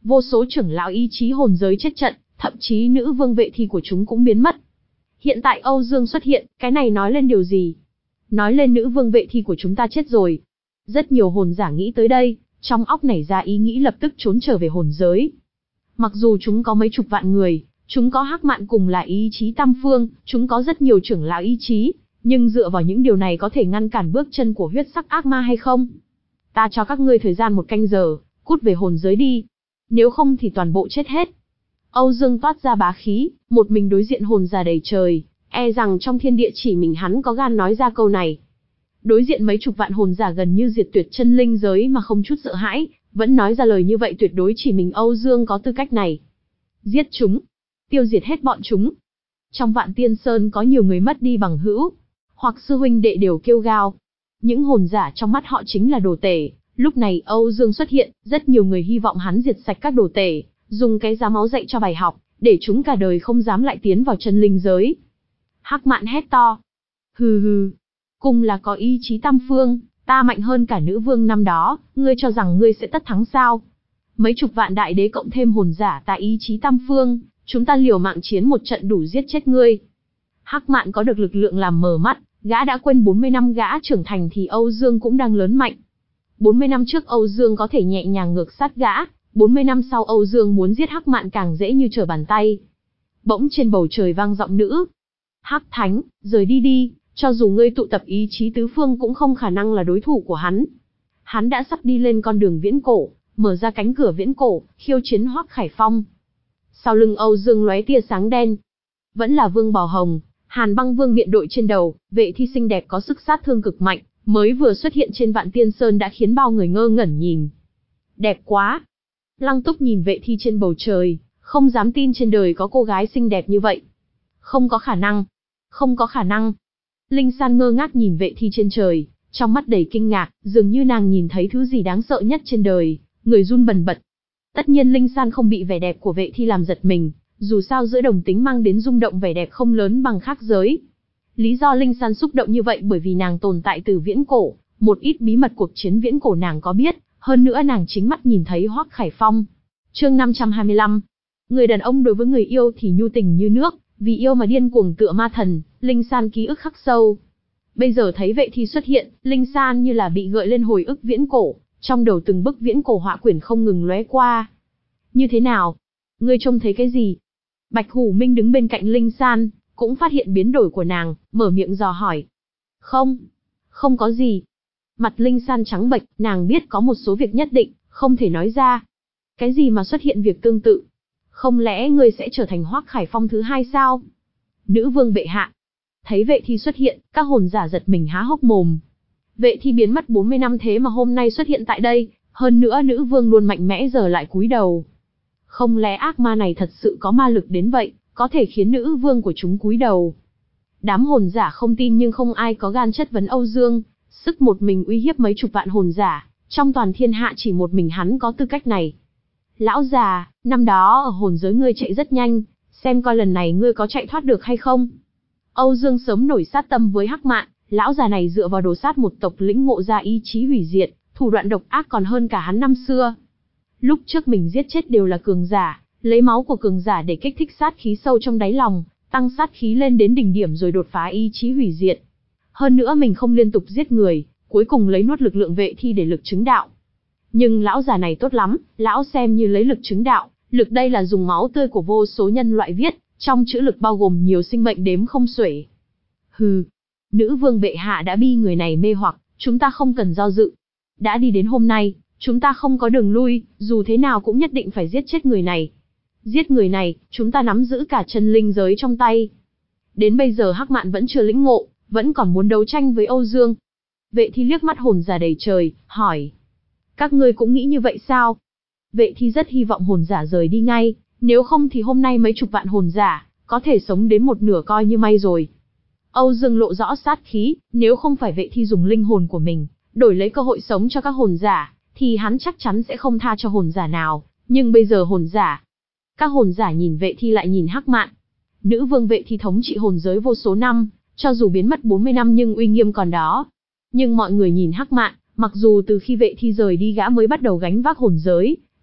vô số trưởng lão ý chí hồn giới chết trận, thậm chí nữ vương vệ thi của chúng cũng biến mất. Hiện tại Âu Dương xuất hiện, cái này nói lên điều gì? Nói lên nữ vương vệ thi của chúng ta chết rồi. Rất nhiều hồn giả nghĩ tới đây, trong óc nảy ra ý nghĩ lập tức trốn trở về hồn giới. Mặc dù chúng có mấy chục vạn người, chúng có Hắc Mạn cùng là ý chí tam phương, chúng có rất nhiều trưởng lão ý chí, nhưng dựa vào những điều này có thể ngăn cản bước chân của huyết sắc ác ma hay không? Ta cho các ngươi thời gian một canh giờ, cút về hồn giới đi. Nếu không thì toàn bộ chết hết. Âu Dương toát ra bá khí, một mình đối diện hồn giả đầy trời, e rằng trong thiên địa chỉ mình hắn có gan nói ra câu này. Đối diện mấy chục vạn hồn giả gần như diệt tuyệt chân linh giới mà không chút sợ hãi, vẫn nói ra lời như vậy tuyệt đối chỉ mình Âu Dương có tư cách này. Giết chúng, tiêu diệt hết bọn chúng. Trong Vạn Tiên Sơn có nhiều người mất đi bằng hữu, hoặc sư huynh đệ đều kêu gào. Những hồn giả trong mắt họ chính là đồ tể, lúc này Âu Dương xuất hiện, rất nhiều người hy vọng hắn diệt sạch các đồ tể, dùng cái giá máu dạy cho bài học, để chúng cả đời không dám lại tiến vào chân linh giới. Hắc Mạn hét to. Hừ hừ, cùng là có ý chí tam phương, ta mạnh hơn cả nữ vương năm đó, ngươi cho rằng ngươi sẽ tất thắng sao? Mấy chục vạn đại đế cộng thêm hồn giả tại ý chí tam phương, chúng ta liều mạng chiến một trận đủ giết chết ngươi. Hắc Mạn có được lực lượng làm mờ mắt, gã đã quên bốn mươi năm gã trưởng thành thì Âu Dương cũng đang lớn mạnh. bốn mươi năm trước Âu Dương có thể nhẹ nhàng ngược sát gã, bốn mươi năm sau Âu Dương muốn giết Hắc Mạn càng dễ như trở bàn tay. Bỗng trên bầu trời vang giọng nữ. Hắc Thánh, rời đi đi, cho dù ngươi tụ tập ý chí tứ phương cũng không khả năng là đối thủ của hắn. Hắn đã sắp đi lên con đường viễn cổ, mở ra cánh cửa viễn cổ, khiêu chiến Hoắc Khải Phong. Sau lưng Âu Dương lóe tia sáng đen. Vẫn là Vương Bảo Hồng, Hàn Băng Vương biện đội trên đầu, vệ thi xinh đẹp có sức sát thương cực mạnh, mới vừa xuất hiện trên Vạn Tiên Sơn đã khiến bao người ngơ ngẩn nhìn. Đẹp quá. Lăng Túc nhìn vệ thi trên bầu trời, không dám tin trên đời có cô gái xinh đẹp như vậy. Không có khả năng. Không có khả năng. Linh San ngơ ngác nhìn vệ thi trên trời, trong mắt đầy kinh ngạc, dường như nàng nhìn thấy thứ gì đáng sợ nhất trên đời, người run bần bật. Tất nhiên Linh San không bị vẻ đẹp của vệ thi làm giật mình, dù sao giữa đồng tính mang đến rung động vẻ đẹp không lớn bằng khác giới. Lý do Linh San xúc động như vậy bởi vì nàng tồn tại từ viễn cổ, một ít bí mật cuộc chiến viễn cổ nàng có biết, hơn nữa nàng chính mắt nhìn thấy Hoắc Khải Phong. Chương năm trăm hai mươi lăm. Người đàn ông đối với người yêu thì nhu tình như nước, vì yêu mà điên cuồng tựa ma thần, Linh San ký ức khắc sâu. Bây giờ thấy vệ thi xuất hiện, Linh San như là bị gợi lên hồi ức viễn cổ, trong đầu từng bức viễn cổ họa quyển không ngừng lóe qua. Như thế nào? Ngươi trông thấy cái gì? Bạch Hủ Minh đứng bên cạnh Linh San, cũng phát hiện biến đổi của nàng, mở miệng dò hỏi. Không, không có gì. Mặt Linh San trắng bệch, nàng biết có một số việc nhất định, không thể nói ra. Cái gì mà xuất hiện việc tương tự? Không lẽ ngươi sẽ trở thành Hoắc Khải Phong thứ hai sao? Nữ vương bệ hạ. Thấy vệ thi xuất hiện, các hồn giả giật mình há hốc mồm. Vệ thi biến mất bốn mươi năm thế mà hôm nay xuất hiện tại đây, hơn nữa nữ vương luôn mạnh mẽ giờ lại cúi đầu. Không lẽ ác ma này thật sự có ma lực đến vậy, có thể khiến nữ vương của chúng cúi đầu? Đám hồn giả không tin nhưng không ai có gan chất vấn Âu Dương, sức một mình uy hiếp mấy chục vạn hồn giả, trong toàn thiên hạ chỉ một mình hắn có tư cách này. Lão già, năm đó ở hồn giới ngươi chạy rất nhanh, xem coi lần này ngươi có chạy thoát được hay không? Âu Dương sớm nổi sát tâm với Hắc Mạn, lão già này dựa vào đồ sát một tộc lĩnh ngộ ra ý chí hủy diệt, thủ đoạn độc ác còn hơn cả hắn năm xưa. Lúc trước mình giết chết đều là cường giả, lấy máu của cường giả để kích thích sát khí sâu trong đáy lòng, tăng sát khí lên đến đỉnh điểm rồi đột phá ý chí hủy diệt. Hơn nữa mình không liên tục giết người, cuối cùng lấy nuốt lực lượng vệ thi để lực chứng đạo. Nhưng lão già này tốt lắm, lão xem như lấy lực chứng đạo, lực đây là dùng máu tươi của vô số nhân loại viết, trong chữ lực bao gồm nhiều sinh mệnh đếm không xuể. Hừ, nữ vương bệ hạ đã bi người này mê hoặc, chúng ta không cần do dự. Đã đi đến hôm nay, chúng ta không có đường lui, dù thế nào cũng nhất định phải giết chết người này. Giết người này, chúng ta nắm giữ cả chân linh giới trong tay. Đến bây giờ Hắc Mạn vẫn chưa lĩnh ngộ, vẫn còn muốn đấu tranh với Âu Dương. Vệ thi liếc mắt hồn giả đầy trời, hỏi. Các ngươi cũng nghĩ như vậy sao? Vệ thi rất hy vọng hồn giả rời đi ngay, nếu không thì hôm nay mấy chục vạn hồn giả, có thể sống đến một nửa coi như may rồi. Âu Dương lộ rõ sát khí, nếu không phải vệ thi dùng linh hồn của mình, đổi lấy cơ hội sống cho các hồn giả, thì hắn chắc chắn sẽ không tha cho hồn giả nào, nhưng bây giờ hồn giả. Các hồn giả nhìn vệ thi lại nhìn Hắc Mạn. Nữ vương vệ thi thống trị hồn giới vô số năm, cho dù biến mất bốn mươi năm nhưng uy nghiêm còn đó. Nhưng mọi người nhìn Hắc Mạn, mặc dù từ khi vệ thi rời đi gã mới bắt đầu gánh vác hồn giới,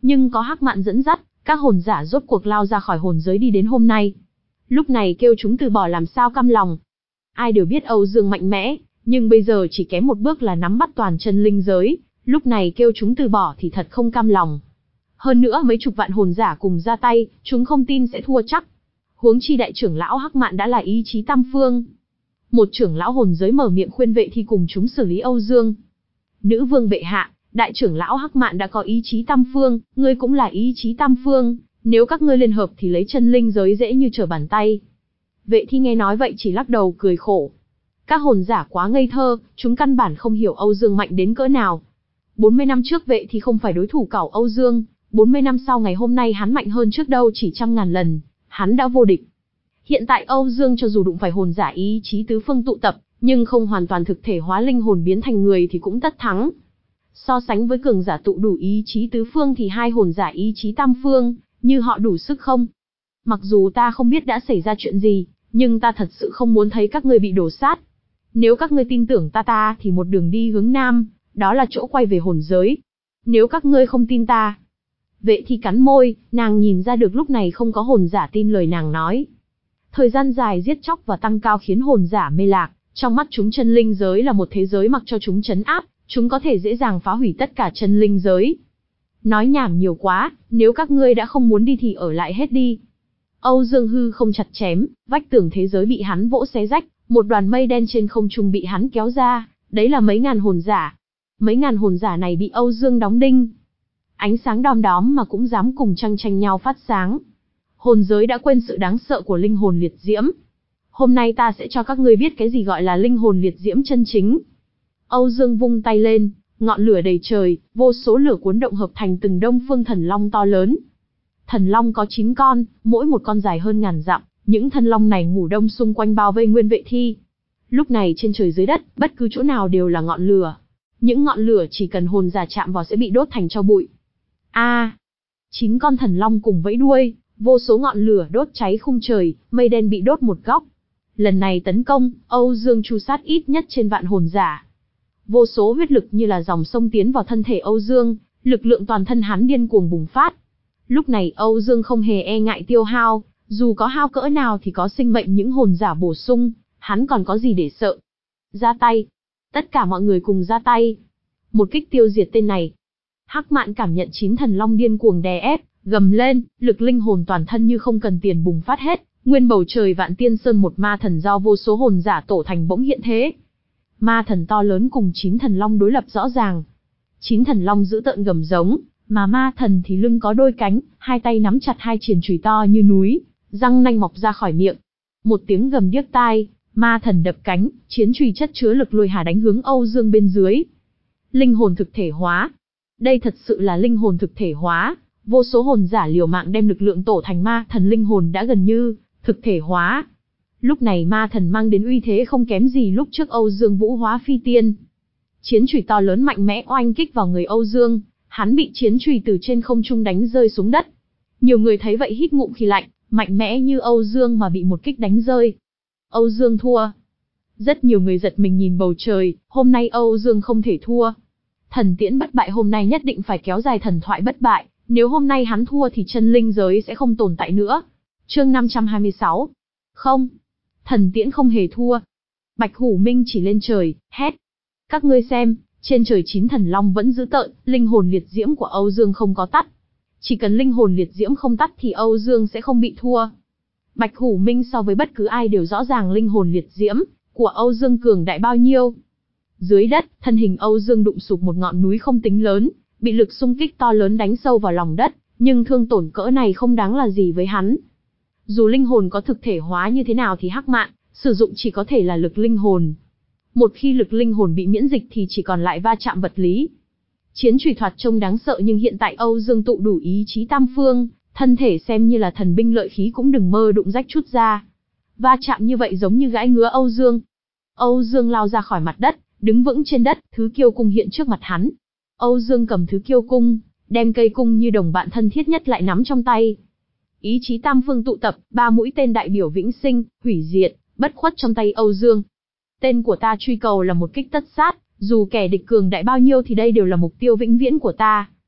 Nhưng có Hắc Mạn dẫn dắt, các hồn giả rốt cuộc lao ra khỏi hồn giới đi đến hôm nay. Lúc này kêu chúng từ bỏ làm sao cam lòng. Ai đều biết Âu Dương mạnh mẽ, nhưng bây giờ chỉ kém một bước là nắm bắt toàn chân linh giới, lúc này kêu chúng từ bỏ thì thật không cam lòng. Hơn nữa mấy chục vạn hồn giả cùng ra tay, chúng không tin sẽ thua chắc. Huống chi đại trưởng lão Hắc Mạn đã là ý chí tam phương. Một trưởng lão hồn giới mở miệng khuyên Vệ Thi cùng chúng xử lý Âu Dương. Nữ vương bệ hạ, đại trưởng lão Hắc Mạn đã có ý chí tam phương, ngươi cũng là ý chí tam phương, nếu các ngươi liên hợp thì lấy chân linh giới dễ như trở bàn tay. Vệ Thi nghe nói vậy chỉ lắc đầu cười khổ. Các hồn giả quá ngây thơ, chúng căn bản không hiểu Âu Dương mạnh đến cỡ nào. bốn mươi năm trước Vệ Thi không phải đối thủ cảo Âu Dương, bốn mươi năm sau ngày hôm nay hắn mạnh hơn trước đâu chỉ trăm ngàn lần, hắn đã vô địch. Hiện tại Âu Dương cho dù đụng phải hồn giả ý chí tứ phương tụ tập, nhưng không hoàn toàn thực thể hóa linh hồn biến thành người thì cũng tất thắng. So sánh với cường giả tụ đủ ý chí tứ phương thì hai hồn giả ý chí tam phương, như họ đủ sức không? Mặc dù ta không biết đã xảy ra chuyện gì, nhưng ta thật sự không muốn thấy các ngươi bị đổ sát. Nếu các ngươi tin tưởng ta ta thì một đường đi hướng nam, đó là chỗ quay về hồn giới. Nếu các ngươi không tin ta. Vệ Thi cắn môi, nàng nhìn ra được lúc này không có hồn giả tin lời nàng nói. Thời gian dài giết chóc và tăng cao khiến hồn giả mê lạc, trong mắt chúng chân linh giới là một thế giới mặc cho chúng trấn áp, chúng có thể dễ dàng phá hủy tất cả chân linh giới. Nói nhảm nhiều quá, nếu các ngươi đã không muốn đi thì ở lại hết đi. Âu Dương hư không chặt chém, vách tường thế giới bị hắn vỗ xé rách, một đoàn mây đen trên không trung bị hắn kéo ra, đấy là mấy ngàn hồn giả. Mấy ngàn hồn giả này bị Âu Dương đóng đinh. Ánh sáng đom đóm mà cũng dám cùng trăng tranh nhau phát sáng. Hồn giới đã quên sự đáng sợ của linh hồn liệt diễm. Hôm nay ta sẽ cho các ngươi biết cái gì gọi là linh hồn liệt diễm chân chính. Âu Dương vung tay lên, ngọn lửa đầy trời, vô số lửa cuốn động hợp thành từng đông phương thần long to lớn. Thần long có chín con, mỗi một con dài hơn ngàn dặm, những thần long này ngủ đông xung quanh bao vây nguyên Vệ Thi. Lúc này trên trời dưới đất, bất cứ chỗ nào đều là ngọn lửa. Những ngọn lửa chỉ cần hồn giả chạm vào sẽ bị đốt thành tro bụi. A, à, chín con thần long cùng vẫy đuôi, vô số ngọn lửa đốt cháy khung trời, mây đen bị đốt một góc. Lần này tấn công, Âu Dương tru sát ít nhất trên vạn hồn giả. Vô số huyết lực như là dòng sông tiến vào thân thể Âu Dương, lực lượng toàn thân hắn điên cuồng bùng phát. Lúc này Âu Dương không hề e ngại tiêu hao, dù có hao cỡ nào thì có sinh mệnh những hồn giả bổ sung, hắn còn có gì để sợ. Ra tay. Tất cả mọi người cùng ra tay. Một kích tiêu diệt tên này. Hắc Mạn cảm nhận chín thần long điên cuồng đè ép, gầm lên, lực linh hồn toàn thân như không cần tiền bùng phát hết, nguyên bầu trời Vạn Tiên Sơn một ma thần do vô số hồn giả tổ thành bỗng hiện thế. Ma thần to lớn cùng chín thần long đối lập rõ ràng. Chín thần long giữ tợn gầm giống, mà ma thần thì lưng có đôi cánh, hai tay nắm chặt hai triền chùy to như núi, răng nanh mọc ra khỏi miệng. Một tiếng gầm điếc tai, ma thần đập cánh, chiến chùy chất chứa lực lôi hà đánh hướng Âu Dương bên dưới. Linh hồn thực thể hóa. Đây thật sự là linh hồn thực thể hóa, vô số hồn giả liều mạng đem lực lượng tổ thành ma thần linh hồn đã gần như thực thể hóa. Lúc này ma thần mang đến uy thế không kém gì lúc trước Âu Dương vũ hóa phi tiên. Chiến chùy to lớn mạnh mẽ oanh kích vào người Âu Dương, hắn bị chiến chùy từ trên không trung đánh rơi xuống đất. Nhiều người thấy vậy hít ngụm khí lạnh, mạnh mẽ như Âu Dương mà bị một kích đánh rơi. Âu Dương thua. Rất nhiều người giật mình nhìn bầu trời, hôm nay Âu Dương không thể thua. Thần tiễn bất bại hôm nay nhất định phải kéo dài thần thoại bất bại, nếu hôm nay hắn thua thì chân linh giới sẽ không tồn tại nữa. Chương năm trăm hai mươi sáu. Không. Thần tiễn không hề thua. Bạch Hủ Minh chỉ lên trời, hét. Các ngươi xem, trên trời chín thần long vẫn giữ tợn, linh hồn liệt diễm của Âu Dương không có tắt. Chỉ cần linh hồn liệt diễm không tắt thì Âu Dương sẽ không bị thua. Bạch Hủ Minh so với bất cứ ai đều rõ ràng linh hồn liệt diễm của Âu Dương cường đại bao nhiêu. Dưới đất, thân hình Âu Dương đụng sụp một ngọn núi không tính lớn, bị lực xung kích to lớn đánh sâu vào lòng đất, nhưng thương tổn cỡ này không đáng là gì với hắn. Dù linh hồn có thực thể hóa như thế nào thì Hắc Mạn sử dụng chỉ có thể là lực linh hồn. Một khi lực linh hồn bị miễn dịch thì chỉ còn lại va chạm vật lý. Chiến chùy thoạt trông đáng sợ nhưng hiện tại Âu Dương tụ đủ ý chí tam phương, thân thể xem như là thần binh lợi khí cũng đừng mơ đụng rách chút ra. Va chạm như vậy giống như gãi ngứa Âu Dương. Âu Dương lao ra khỏi mặt đất, đứng vững trên đất, thứ kiêu cung hiện trước mặt hắn. Âu Dương cầm thứ kiêu cung, đem cây cung như đồng bạn thân thiết nhất lại nắm trong tay. Ý chí tam phương tụ tập, ba mũi tên đại biểu vĩnh sinh, hủy diệt, bất khuất trong tay Âu Dương. Tên của ta truy cầu là một kích tất sát, dù kẻ địch cường đại bao nhiêu thì đây đều là mục tiêu vĩnh viễn của ta.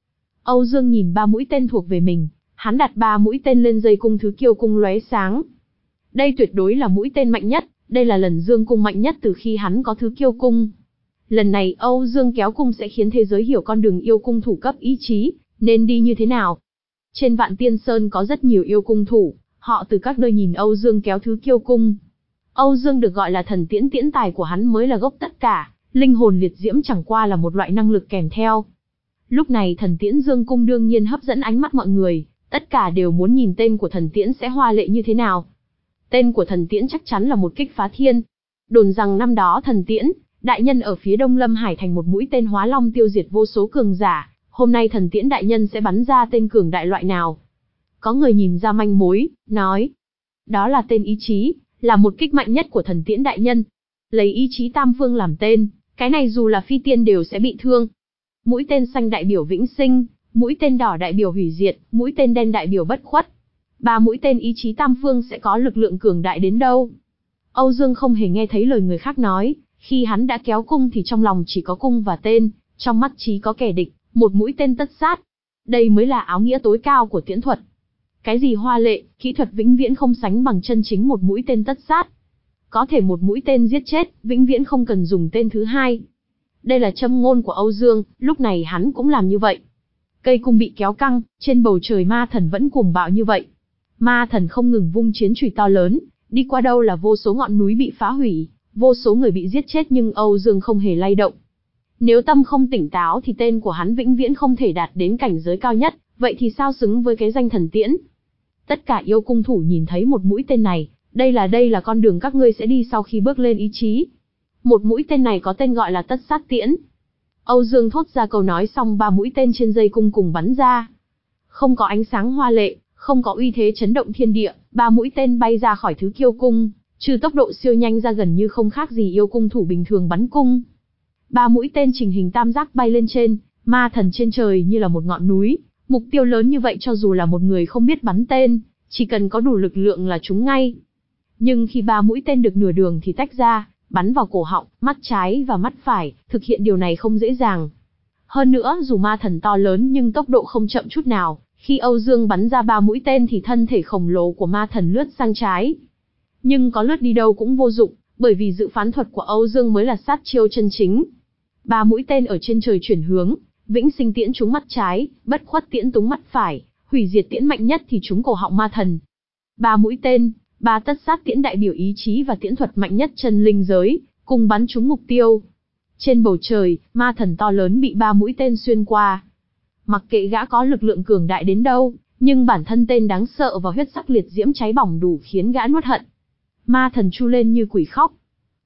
Âu Dương nhìn ba mũi tên thuộc về mình, hắn đặt ba mũi tên lên dây cung thứ kiêu cung lóe sáng. Đây tuyệt đối là mũi tên mạnh nhất, đây là lần dương cung mạnh nhất từ khi hắn có thứ kiêu cung. Lần này Âu Dương kéo cung sẽ khiến thế giới hiểu con đường yêu cung thủ cấp ý chí, nên đi như thế nào. Trên Vạn Tiên Sơn có rất nhiều yêu cung thủ, họ từ các nơi nhìn Âu Dương kéo thứ kiêu cung. Âu Dương được gọi là thần tiễn, tiễn tài của hắn mới là gốc tất cả, linh hồn liệt diễm chẳng qua là một loại năng lực kèm theo. Lúc này thần tiễn dương cung đương nhiên hấp dẫn ánh mắt mọi người, tất cả đều muốn nhìn tên của thần tiễn sẽ hoa lệ như thế nào. Tên của thần tiễn chắc chắn là một kích phá thiên. Đồn rằng năm đó thần tiễn, đại nhân ở phía đông Lâm Hải thành một mũi tên hóa long tiêu diệt vô số cường giả, hôm nay thần tiễn đại nhân sẽ bắn ra tên cường đại loại nào. Có người nhìn ra manh mối, nói, đó là tên ý chí, là một kích mạnh nhất của thần tiễn đại nhân. Lấy ý chí tam phương làm tên, cái này dù là phi tiên đều sẽ bị thương. Mũi tên xanh đại biểu vĩnh sinh, mũi tên đỏ đại biểu hủy diệt, mũi tên đen đại biểu bất khuất. Ba mũi tên ý chí tam phương sẽ có lực lượng cường đại đến đâu? Âu Dương không hề nghe thấy lời người khác nói, khi hắn đã kéo cung thì trong lòng chỉ có cung và tên, trong mắt chỉ có kẻ địch, một mũi tên tất sát. Đây mới là áo nghĩa tối cao của tiễn thuật. Cái gì hoa lệ, kỹ thuật vĩnh viễn không sánh bằng chân chính một mũi tên tất sát. Có thể một mũi tên giết chết, vĩnh viễn không cần dùng tên thứ hai. Đây là châm ngôn của Âu Dương, lúc này hắn cũng làm như vậy. Cây cung bị kéo căng, trên bầu trời ma thần vẫn cuồng bạo như vậy. Ma thần không ngừng vung chiến chùy to lớn, đi qua đâu là vô số ngọn núi bị phá hủy, vô số người bị giết chết nhưng Âu Dương không hề lay động. Nếu tâm không tỉnh táo thì tên của hắn vĩnh viễn không thể đạt đến cảnh giới cao nhất, vậy thì sao xứng với cái danh thần tiễn? Tất cả yêu cung thủ nhìn thấy một mũi tên này, đây là đây là con đường các ngươi sẽ đi sau khi bước lên ý chí. Một mũi tên này có tên gọi là tất sát tiễn. Âu Dương thốt ra câu nói xong ba mũi tên trên dây cung cùng bắn ra. Không có ánh sáng hoa lệ, không có uy thế chấn động thiên địa, ba mũi tên bay ra khỏi thứ kiêu cung, trừ tốc độ siêu nhanh ra gần như không khác gì yêu cung thủ bình thường bắn cung. Ba mũi tên trình hình tam giác bay lên trên, ma thần trên trời như là một ngọn núi, mục tiêu lớn như vậy cho dù là một người không biết bắn tên, chỉ cần có đủ lực lượng là trúng ngay. Nhưng khi ba mũi tên được nửa đường thì tách ra, bắn vào cổ họng, mắt trái và mắt phải, thực hiện điều này không dễ dàng. Hơn nữa, dù ma thần to lớn nhưng tốc độ không chậm chút nào, khi Âu Dương bắn ra ba mũi tên thì thân thể khổng lồ của ma thần lướt sang trái. Nhưng có lướt đi đâu cũng vô dụng, bởi vì dự phán thuật của Âu Dương mới là sát chiêu chân chính. Ba mũi tên ở trên trời chuyển hướng, vĩnh sinh tiễn trúng mắt trái, bất khuất tiễn trúng mắt phải, hủy diệt tiễn mạnh nhất thì trúng cổ họng ma thần. Ba mũi tên, ba tất sát tiễn đại biểu ý chí và tiễn thuật mạnh nhất chân linh giới, cùng bắn trúng mục tiêu. Trên bầu trời, ma thần to lớn bị ba mũi tên xuyên qua. Mặc kệ gã có lực lượng cường đại đến đâu, nhưng bản thân tên đáng sợ và huyết sắc liệt diễm cháy bỏng đủ khiến gã nuốt hận. Ma thần chu lên như quỷ khóc.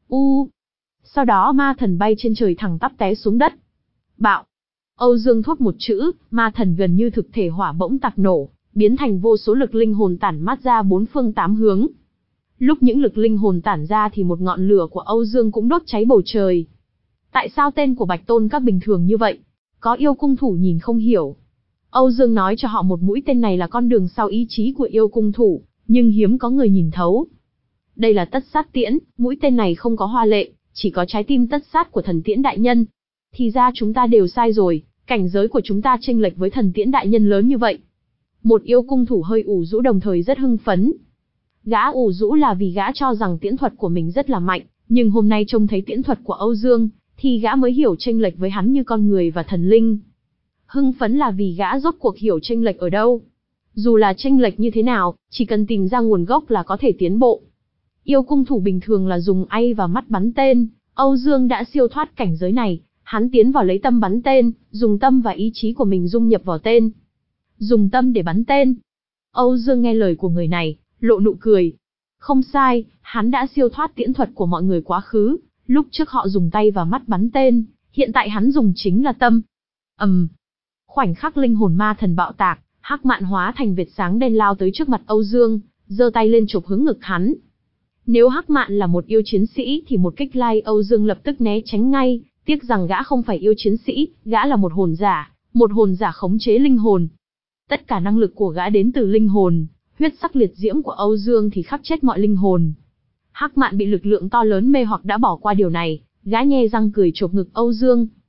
U. Sau đó ma thần bay trên trời thẳng tắp té xuống đất. Bạo. Âu Dương thốt một chữ, ma thần gần như thực thể hỏa bỗng tạc nổ, biến thành vô số lực linh hồn tản mát ra bốn phương tám hướng. Lúc những lực linh hồn tản ra thì một ngọn lửa của Âu Dương cũng đốt cháy bầu trời. Tại sao tên của Bạch Tôn các bình thường như vậy? Có yêu cung thủ nhìn không hiểu. Âu Dương nói cho họ một mũi tên này là con đường sau ý chí của yêu cung thủ, nhưng hiếm có người nhìn thấu. Đây là tất sát tiễn, mũi tên này không có hoa lệ, chỉ có trái tim tất sát của thần tiễn đại nhân. Thì ra chúng ta đều sai rồi, cảnh giới của chúng ta chênh lệch với thần tiễn đại nhân lớn như vậy. Một yêu cung thủ hơi ủ rũ đồng thời rất hưng phấn. Gã ủ rũ là vì gã cho rằng tiễn thuật của mình rất là mạnh, nhưng hôm nay trông thấy tiễn thuật của Âu Dương, thì gã mới hiểu chênh lệch với hắn như con người và thần linh. Hưng phấn là vì gã rốt cuộc hiểu chênh lệch ở đâu. Dù là chênh lệch như thế nào, chỉ cần tìm ra nguồn gốc là có thể tiến bộ. Yêu cung thủ bình thường là dùng ai và mắt bắn tên, Âu Dương đã siêu thoát cảnh giới này, hắn tiến vào lấy tâm bắn tên, dùng tâm và ý chí của mình dung nhập vào tên. Dùng tâm để bắn tên. Âu Dương nghe lời của người này, lộ nụ cười. Không sai, hắn đã siêu thoát tiễn thuật của mọi người quá khứ, lúc trước họ dùng tay và mắt bắn tên, hiện tại hắn dùng chính là tâm. Ầm. Um. Khoảnh khắc linh hồn ma thần bạo tạc, hắc mạn hóa thành vệt sáng đen lao tới trước mặt Âu Dương, giơ tay lên chụp hướng ngực hắn. Nếu hắc mạn là một yêu chiến sĩ thì một kích lai Âu Dương lập tức né tránh ngay, tiếc rằng gã không phải yêu chiến sĩ, gã là một hồn giả, một hồn giả khống chế linh hồn. Tất cả năng lực của gã đến từ linh hồn, huyết sắc liệt diễm của Âu Dương thì khắc chết mọi linh hồn. Hắc mạn bị lực lượng to lớn mê hoặc đã bỏ qua điều này, gã nhe răng cười chộp ngực Âu Dương.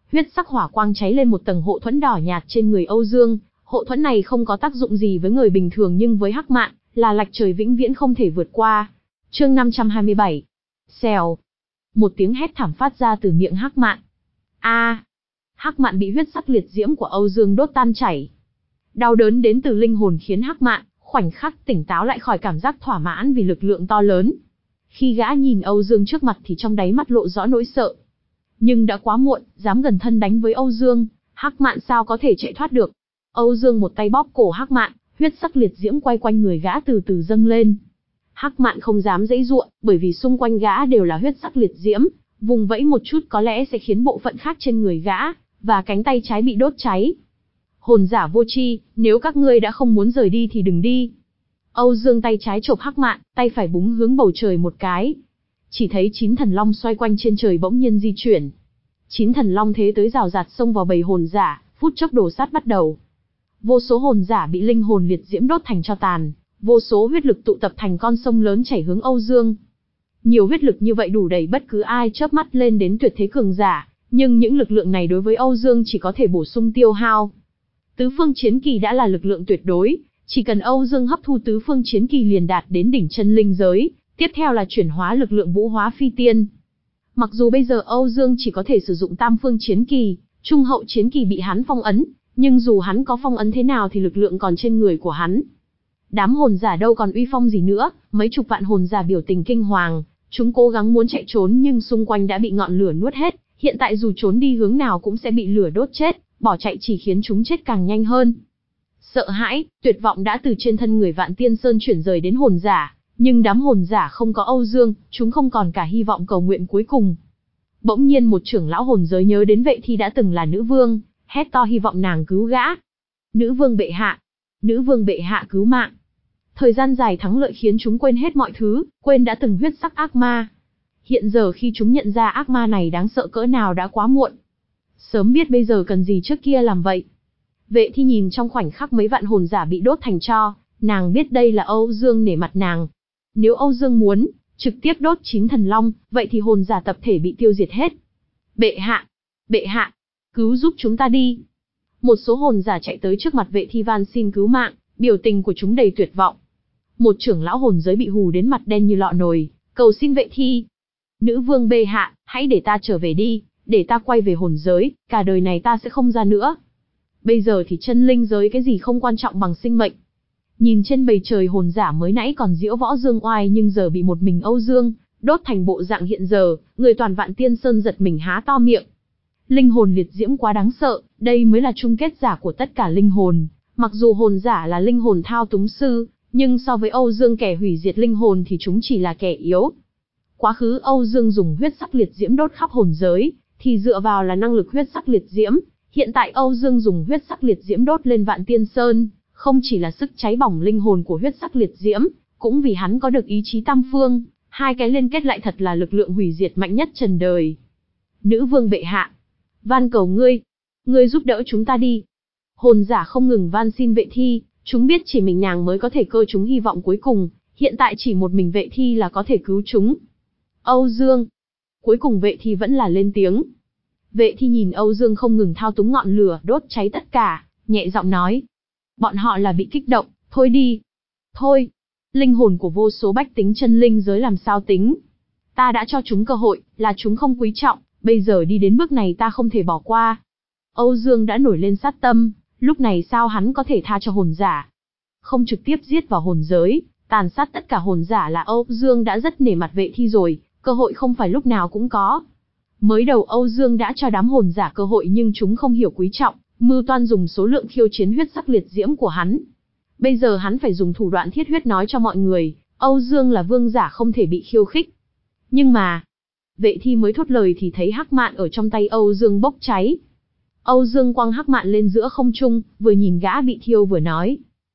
huyết sắc hỏa quang cháy lên một tầng hộ thuẫn đỏ nhạt trên người Âu Dương. Hộ thuẫn này không có tác dụng gì với người bình thường nhưng với Hắc Mạn, là lạch trời vĩnh viễn không thể vượt qua. Chương năm trăm hai mươi bảy. Xèo. Một tiếng hét thảm phát ra từ miệng Hắc Mạn. A! À, Hắc Mạn bị huyết sắc liệt diễm của Âu Dương đốt tan chảy. Đau đớn đến từ linh hồn khiến Hắc Mạn khoảnh khắc tỉnh táo lại khỏi cảm giác thỏa mãn vì lực lượng to lớn. Khi gã nhìn Âu Dương trước mặt thì trong đáy mắt lộ rõ nỗi sợ. Nhưng đã quá muộn, dám gần thân đánh với Âu Dương, Hắc Mạn sao có thể chạy thoát được. Âu Dương một tay bóp cổ Hắc Mạn, huyết sắc liệt diễm quay quanh người gã từ từ dâng lên. Hắc Mạn không dám giãy giụa, bởi vì xung quanh gã đều là huyết sắc liệt diễm, vùng vẫy một chút có lẽ sẽ khiến bộ phận khác trên người gã và cánh tay trái bị đốt cháy. Hồn giả vô tri, nếu các ngươi đã không muốn rời đi thì đừng đi. Âu Dương tay trái chộp Hắc Mạn, tay phải búng hướng bầu trời một cái. Chỉ thấy chín thần long xoay quanh trên trời bỗng nhiên di chuyển. Chín thần long thế tới rào rạt xông vào bầy hồn giả, phút chốc đổ sát bắt đầu. Vô số hồn giả bị linh hồn liệt diễm đốt thành tro tàn, vô số huyết lực tụ tập thành con sông lớn chảy hướng Âu Dương. Nhiều huyết lực như vậy đủ đẩy bất cứ ai chớp mắt lên đến tuyệt thế cường giả, nhưng những lực lượng này đối với Âu Dương chỉ có thể bổ sung tiêu hao. Tứ phương chiến kỳ đã là lực lượng tuyệt đối, chỉ cần Âu Dương hấp thu tứ phương chiến kỳ liền đạt đến đỉnh chân linh giới, tiếp theo là chuyển hóa lực lượng vũ hóa phi tiên. Mặc dù bây giờ Âu Dương chỉ có thể sử dụng tam phương chiến kỳ, trung hậu chiến kỳ bị hắn phong ấn, nhưng dù hắn có phong ấn thế nào thì lực lượng còn trên người của hắn. Đám hồn giả đâu còn uy phong gì nữa, mấy chục vạn hồn giả biểu tình kinh hoàng, chúng cố gắng muốn chạy trốn nhưng xung quanh đã bị ngọn lửa nuốt hết, hiện tại dù trốn đi hướng nào cũng sẽ bị lửa đốt chết, bỏ chạy chỉ khiến chúng chết càng nhanh hơn. Sợ hãi, tuyệt vọng đã từ trên thân người Vạn Tiên Sơn chuyển rời đến hồn giả, nhưng đám hồn giả không có Âu Dương, chúng không còn cả hy vọng cầu nguyện cuối cùng. Bỗng nhiên một trưởng lão hồn giới nhớ đến Vệ Thi đã từng là nữ vương, hét to hy vọng nàng cứu gã. Nữ vương bệ hạ, nữ vương bệ hạ cứu mạng. Thời gian dài thắng lợi khiến chúng quên hết mọi thứ, quên đã từng huyết sắc ác ma. Hiện giờ khi chúng nhận ra ác ma này đáng sợ cỡ nào đã quá muộn. Sớm biết bây giờ cần gì trước kia làm vậy. Vệ Thi nhìn trong khoảnh khắc mấy vạn hồn giả bị đốt thành tro, nàng biết đây là Âu Dương nể mặt nàng. Nếu Âu Dương muốn trực tiếp đốt chín thần long, vậy thì hồn giả tập thể bị tiêu diệt hết. Bệ hạ, bệ hạ, cứu giúp chúng ta đi. Một số hồn giả chạy tới trước mặt Vệ Thi van xin cứu mạng, biểu tình của chúng đầy tuyệt vọng. Một trưởng lão hồn giới bị hù đến mặt đen như lọ nồi, cầu xin Vệ Thi. Nữ vương bệ hạ, hãy để ta trở về đi, để ta quay về hồn giới, cả đời này ta sẽ không ra nữa. Bây giờ thì chân linh giới cái gì không quan trọng bằng sinh mệnh. Nhìn trên bầu trời hồn giả mới nãy còn diễu võ dương oai nhưng giờ bị một mình Âu Dương đốt thành bộ dạng hiện giờ, người toàn Vạn Tiên Sơn giật mình há to miệng. Linh hồn liệt diễm quá đáng sợ, đây mới là chung kết giả của tất cả linh hồn. Mặc dù hồn giả là linh hồn thao túng sư, nhưng so với Âu Dương kẻ hủy diệt linh hồn thì chúng chỉ là kẻ yếu. Quá khứ Âu Dương dùng huyết sắc liệt diễm đốt khắp hồn giới, thì dựa vào là năng lực huyết sắc liệt diễm. Hiện tại Âu Dương dùng huyết sắc liệt diễm đốt lên Vạn Tiên Sơn, không chỉ là sức cháy bỏng linh hồn của huyết sắc liệt diễm, cũng vì hắn có được ý chí tam phương, hai cái liên kết lại thật là lực lượng hủy diệt mạnh nhất trần đời. Nữ vương bệ hạ, van cầu ngươi, ngươi giúp đỡ chúng ta đi. Hồn giả không ngừng van xin Vệ Thi, chúng biết chỉ mình nàng mới có thể cơ chúng hy vọng cuối cùng, hiện tại chỉ một mình Vệ Thi là có thể cứu chúng. Âu Dương, cuối cùng Vệ Thi vẫn là lên tiếng. Vệ Thi nhìn Âu Dương không ngừng thao túng ngọn lửa đốt cháy tất cả, nhẹ giọng nói. Bọn họ là bị kích động, thôi đi. Thôi, linh hồn của vô số bách tính chân linh giới làm sao tính. Ta đã cho chúng cơ hội, là chúng không quý trọng, bây giờ đi đến bước này ta không thể bỏ qua. Âu Dương đã nổi lên sát tâm, lúc này sao hắn có thể tha cho hồn giả. Không trực tiếp giết vào hồn giới, tàn sát tất cả hồn giả là Âu Dương đã rất nể mặt Vệ Thi rồi, cơ hội không phải lúc nào cũng có. Mới đầu Âu Dương đã cho đám hồn giả cơ hội nhưng chúng không hiểu quý trọng, mưu toan dùng số lượng khiêu chiến huyết sắc liệt diễm của hắn. Bây giờ hắn phải dùng thủ đoạn thiết huyết nói cho mọi người, Âu Dương là vương giả không thể bị khiêu khích. Nhưng mà, Vệ Thi mới thốt lời thì thấy hắc mạn ở trong tay Âu Dương bốc cháy. Âu Dương quăng hắc mạn lên giữa không trung, vừa nhìn gã bị thiêu vừa nói.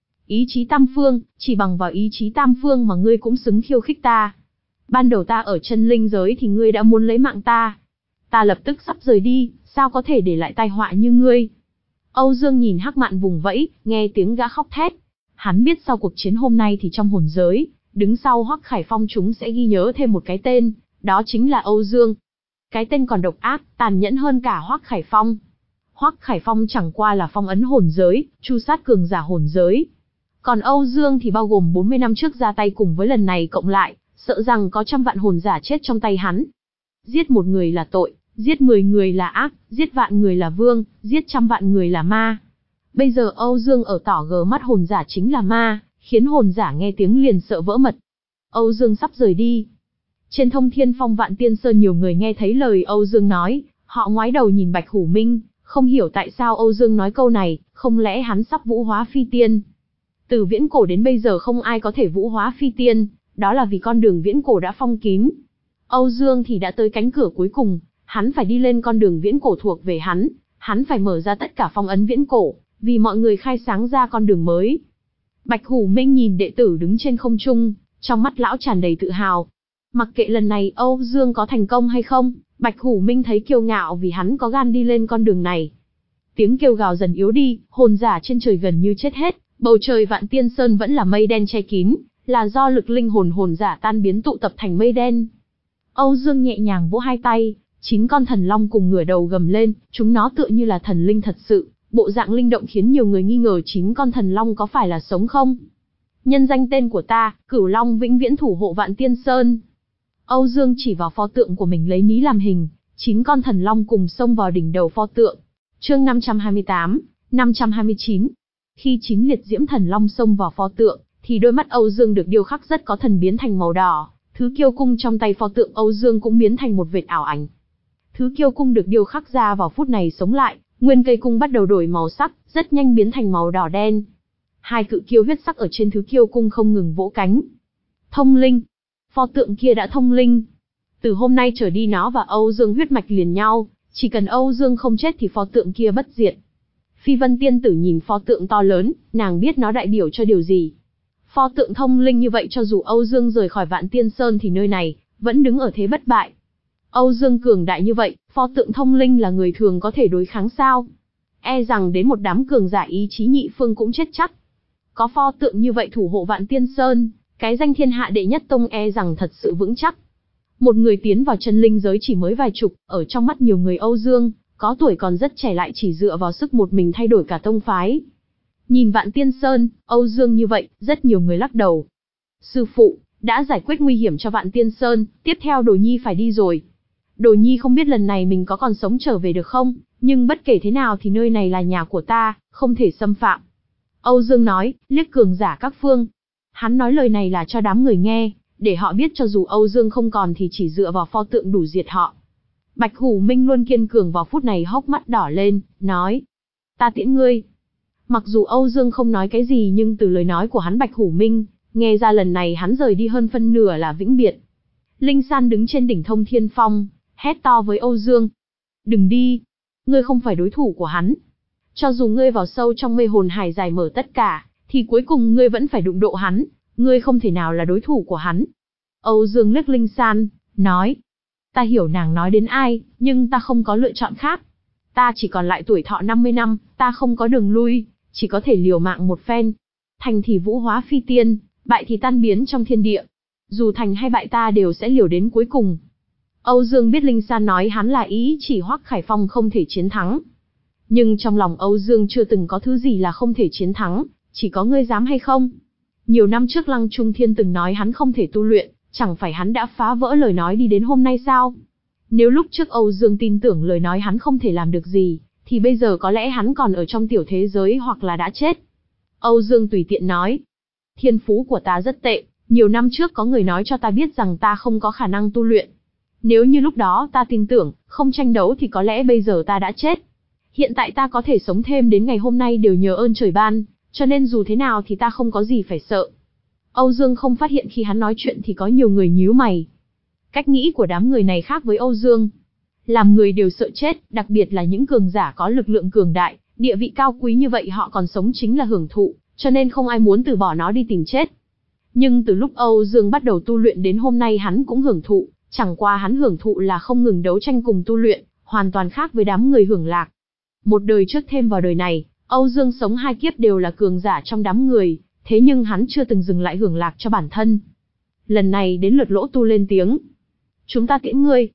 Ý chí tam phương, chỉ bằng vào ý chí tam phương mà ngươi cũng xứng khiêu khích ta. Ban đầu ta ở chân linh giới thì ngươi đã muốn lấy mạng ta. Ta lập tức sắp rời đi, sao có thể để lại tai họa như ngươi. Âu Dương nhìn hắc mạn vùng vẫy, nghe tiếng gã khóc thét. Hắn biết sau cuộc chiến hôm nay thì trong hồn giới, đứng sau Hoắc Khải Phong chúng sẽ ghi nhớ thêm một cái tên, đó chính là Âu Dương. cái tên còn độc ác, tàn nhẫn hơn cả Hoắc Khải Phong. Hoắc Khải Phong chẳng qua là phong ấn hồn giới, tru sát cường giả hồn giới. Còn Âu Dương thì bao gồm bốn mươi năm trước ra tay cùng với lần này cộng lại, sợ rằng có trăm vạn hồn giả chết trong tay hắn. Giết một người là tội, giết mười người là ác, giết vạn người là vương, giết trăm vạn người là ma. Bây giờ Âu Dương ở tỏ gờ mắt hồn giả chính là ma, khiến hồn giả nghe tiếng liền sợ vỡ mật. Âu Dương sắp rời đi. Trên Thông Thiên Phong Vạn Tiên Sơn nhiều người nghe thấy lời Âu Dương nói, họ ngoái đầu nhìn Bạch Hủ Minh, không hiểu tại sao Âu Dương nói câu này, không lẽ hắn sắp vũ hóa phi tiên. Từ viễn cổ đến bây giờ không ai có thể vũ hóa phi tiên, đó là vì con đường viễn cổ đã phong kín. Âu Dương thì đã tới cánh cửa cuối cùng, hắn phải đi lên con đường viễn cổ thuộc về hắn, hắn phải mở ra tất cả phong ấn viễn cổ, vì mọi người khai sáng ra con đường mới. Bạch Hủ Minh nhìn đệ tử đứng trên không trung, trong mắt lão tràn đầy tự hào. Mặc kệ lần này Âu Dương có thành công hay không, Bạch Hủ Minh thấy kiêu ngạo vì hắn có gan đi lên con đường này. Tiếng kêu gào dần yếu đi, hồn giả trên trời gần như chết hết, bầu trời Vạn Tiên Sơn vẫn là mây đen che kín, là do lực linh hồn hồn giả tan biến tụ tập thành mây đen. Âu Dương nhẹ nhàng vỗ hai tay, chín con thần long cùng ngửa đầu gầm lên, chúng nó tựa như là thần linh thật sự, bộ dạng linh động khiến nhiều người nghi ngờ chín con thần long có phải là sống không. Nhân danh tên của ta, Cửu Long vĩnh viễn thủ hộ Vạn Tiên Sơn. Âu Dương chỉ vào pho tượng của mình lấy ní làm hình, chín con thần long cùng xông vào đỉnh đầu pho tượng. Chương năm trăm hai mươi tám, năm trăm hai mươi chín. Khi chín liệt diễm thần long xông vào pho tượng, thì đôi mắt Âu Dương được điêu khắc rất có thần biến thành màu đỏ, thứ kiêu cung trong tay pho tượng Âu Dương cũng biến thành một vệt ảo ảnh. Thứ kiêu cung được điêu khắc ra vào phút này sống lại, nguyên cây cung bắt đầu đổi màu sắc, rất nhanh biến thành màu đỏ đen. Hai cự kiêu huyết sắc ở trên thứ kiêu cung không ngừng vỗ cánh. Thông linh. Pho tượng kia đã thông linh. Từ hôm nay trở đi nó và Âu Dương huyết mạch liền nhau, chỉ cần Âu Dương không chết thì pho tượng kia bất diệt. Phi Vân tiên tử nhìn pho tượng to lớn, nàng biết nó đại biểu cho điều gì. Pho tượng thông linh như vậy cho dù Âu Dương rời khỏi Vạn Tiên Sơn thì nơi này vẫn đứng ở thế bất bại. Âu Dương cường đại như vậy, pho tượng thông linh là người thường có thể đối kháng sao? E rằng đến một đám cường giả ý chí nhị phương cũng chết chắc. Có pho tượng như vậy thủ hộ Vạn Tiên Sơn, cái danh thiên hạ đệ nhất tông e rằng thật sự vững chắc. Một người tiến vào chân linh giới chỉ mới vài chục, ở trong mắt nhiều người Âu Dương, có tuổi còn rất trẻ lại chỉ dựa vào sức một mình thay đổi cả tông phái. Nhìn Vạn Tiên Sơn, Âu Dương như vậy, rất nhiều người lắc đầu. Sư phụ, đã giải quyết nguy hiểm cho Vạn Tiên Sơn, tiếp theo Đồ Nhi phải đi rồi. Đồ Nhi không biết lần này mình có còn sống trở về được không, nhưng bất kể thế nào thì nơi này là nhà của ta, không thể xâm phạm. Âu Dương nói, liếc cường giả các phương. Hắn nói lời này là cho đám người nghe, để họ biết cho dù Âu Dương không còn thì chỉ dựa vào pho tượng đủ diệt họ. Bạch Hủ Minh luôn kiên cường vào phút này hốc mắt đỏ lên, nói. Ta tiễn ngươi. Mặc dù Âu Dương không nói cái gì nhưng từ lời nói của hắn Bạch Hủ Minh, nghe ra lần này hắn rời đi hơn phân nửa là vĩnh biệt. Linh San đứng trên đỉnh Thông Thiên Phong, hét to với Âu Dương. Đừng đi. Ngươi không phải đối thủ của hắn. Cho dù ngươi vào sâu trong mê hồn hải giải mở tất cả, thì cuối cùng ngươi vẫn phải đụng độ hắn. Ngươi không thể nào là đối thủ của hắn. Âu Dương liếc Linh San, nói. Ta hiểu nàng nói đến ai, nhưng ta không có lựa chọn khác. Ta chỉ còn lại tuổi thọ năm mươi năm, ta không có đường lui, chỉ có thể liều mạng một phen. Thành thì vũ hóa phi tiên, bại thì tan biến trong thiên địa. Dù thành hay bại ta đều sẽ liều đến cuối cùng. Âu Dương biết Linh San nói hắn là ý chỉ Hoắc Khải Phong không thể chiến thắng. Nhưng trong lòng Âu Dương chưa từng có thứ gì là không thể chiến thắng, chỉ có ngươi dám hay không. Nhiều năm trước Lăng Trung Thiên từng nói hắn không thể tu luyện, chẳng phải hắn đã phá vỡ lời nói đi đến hôm nay sao? Nếu lúc trước Âu Dương tin tưởng lời nói hắn không thể làm được gì, thì bây giờ có lẽ hắn còn ở trong tiểu thế giới hoặc là đã chết. Âu Dương tùy tiện nói, thiên phú của ta rất tệ, nhiều năm trước có người nói cho ta biết rằng ta không có khả năng tu luyện. Nếu như lúc đó ta tin tưởng, không tranh đấu thì có lẽ bây giờ ta đã chết. Hiện tại ta có thể sống thêm đến ngày hôm nay đều nhờ ơn trời ban, cho nên dù thế nào thì ta không có gì phải sợ. Âu Dương không phát hiện khi hắn nói chuyện thì có nhiều người nhíu mày. Cách nghĩ của đám người này khác với Âu Dương. Làm người đều sợ chết, đặc biệt là những cường giả có lực lượng cường đại, địa vị cao quý như vậy họ còn sống chính là hưởng thụ, cho nên không ai muốn từ bỏ nó đi tìm chết. Nhưng từ lúc Âu Dương bắt đầu tu luyện đến hôm nay hắn cũng hưởng thụ, chẳng qua hắn hưởng thụ là không ngừng đấu tranh cùng tu luyện, hoàn toàn khác với đám người hưởng lạc. Một đời trước thêm vào đời này, Âu Dương sống hai kiếp đều là cường giả trong đám người, thế nhưng hắn chưa từng dừng lại hưởng lạc cho bản thân. Lần này đến lượt Lỗ Tu lên tiếng. Chúng ta tiễn ngươi.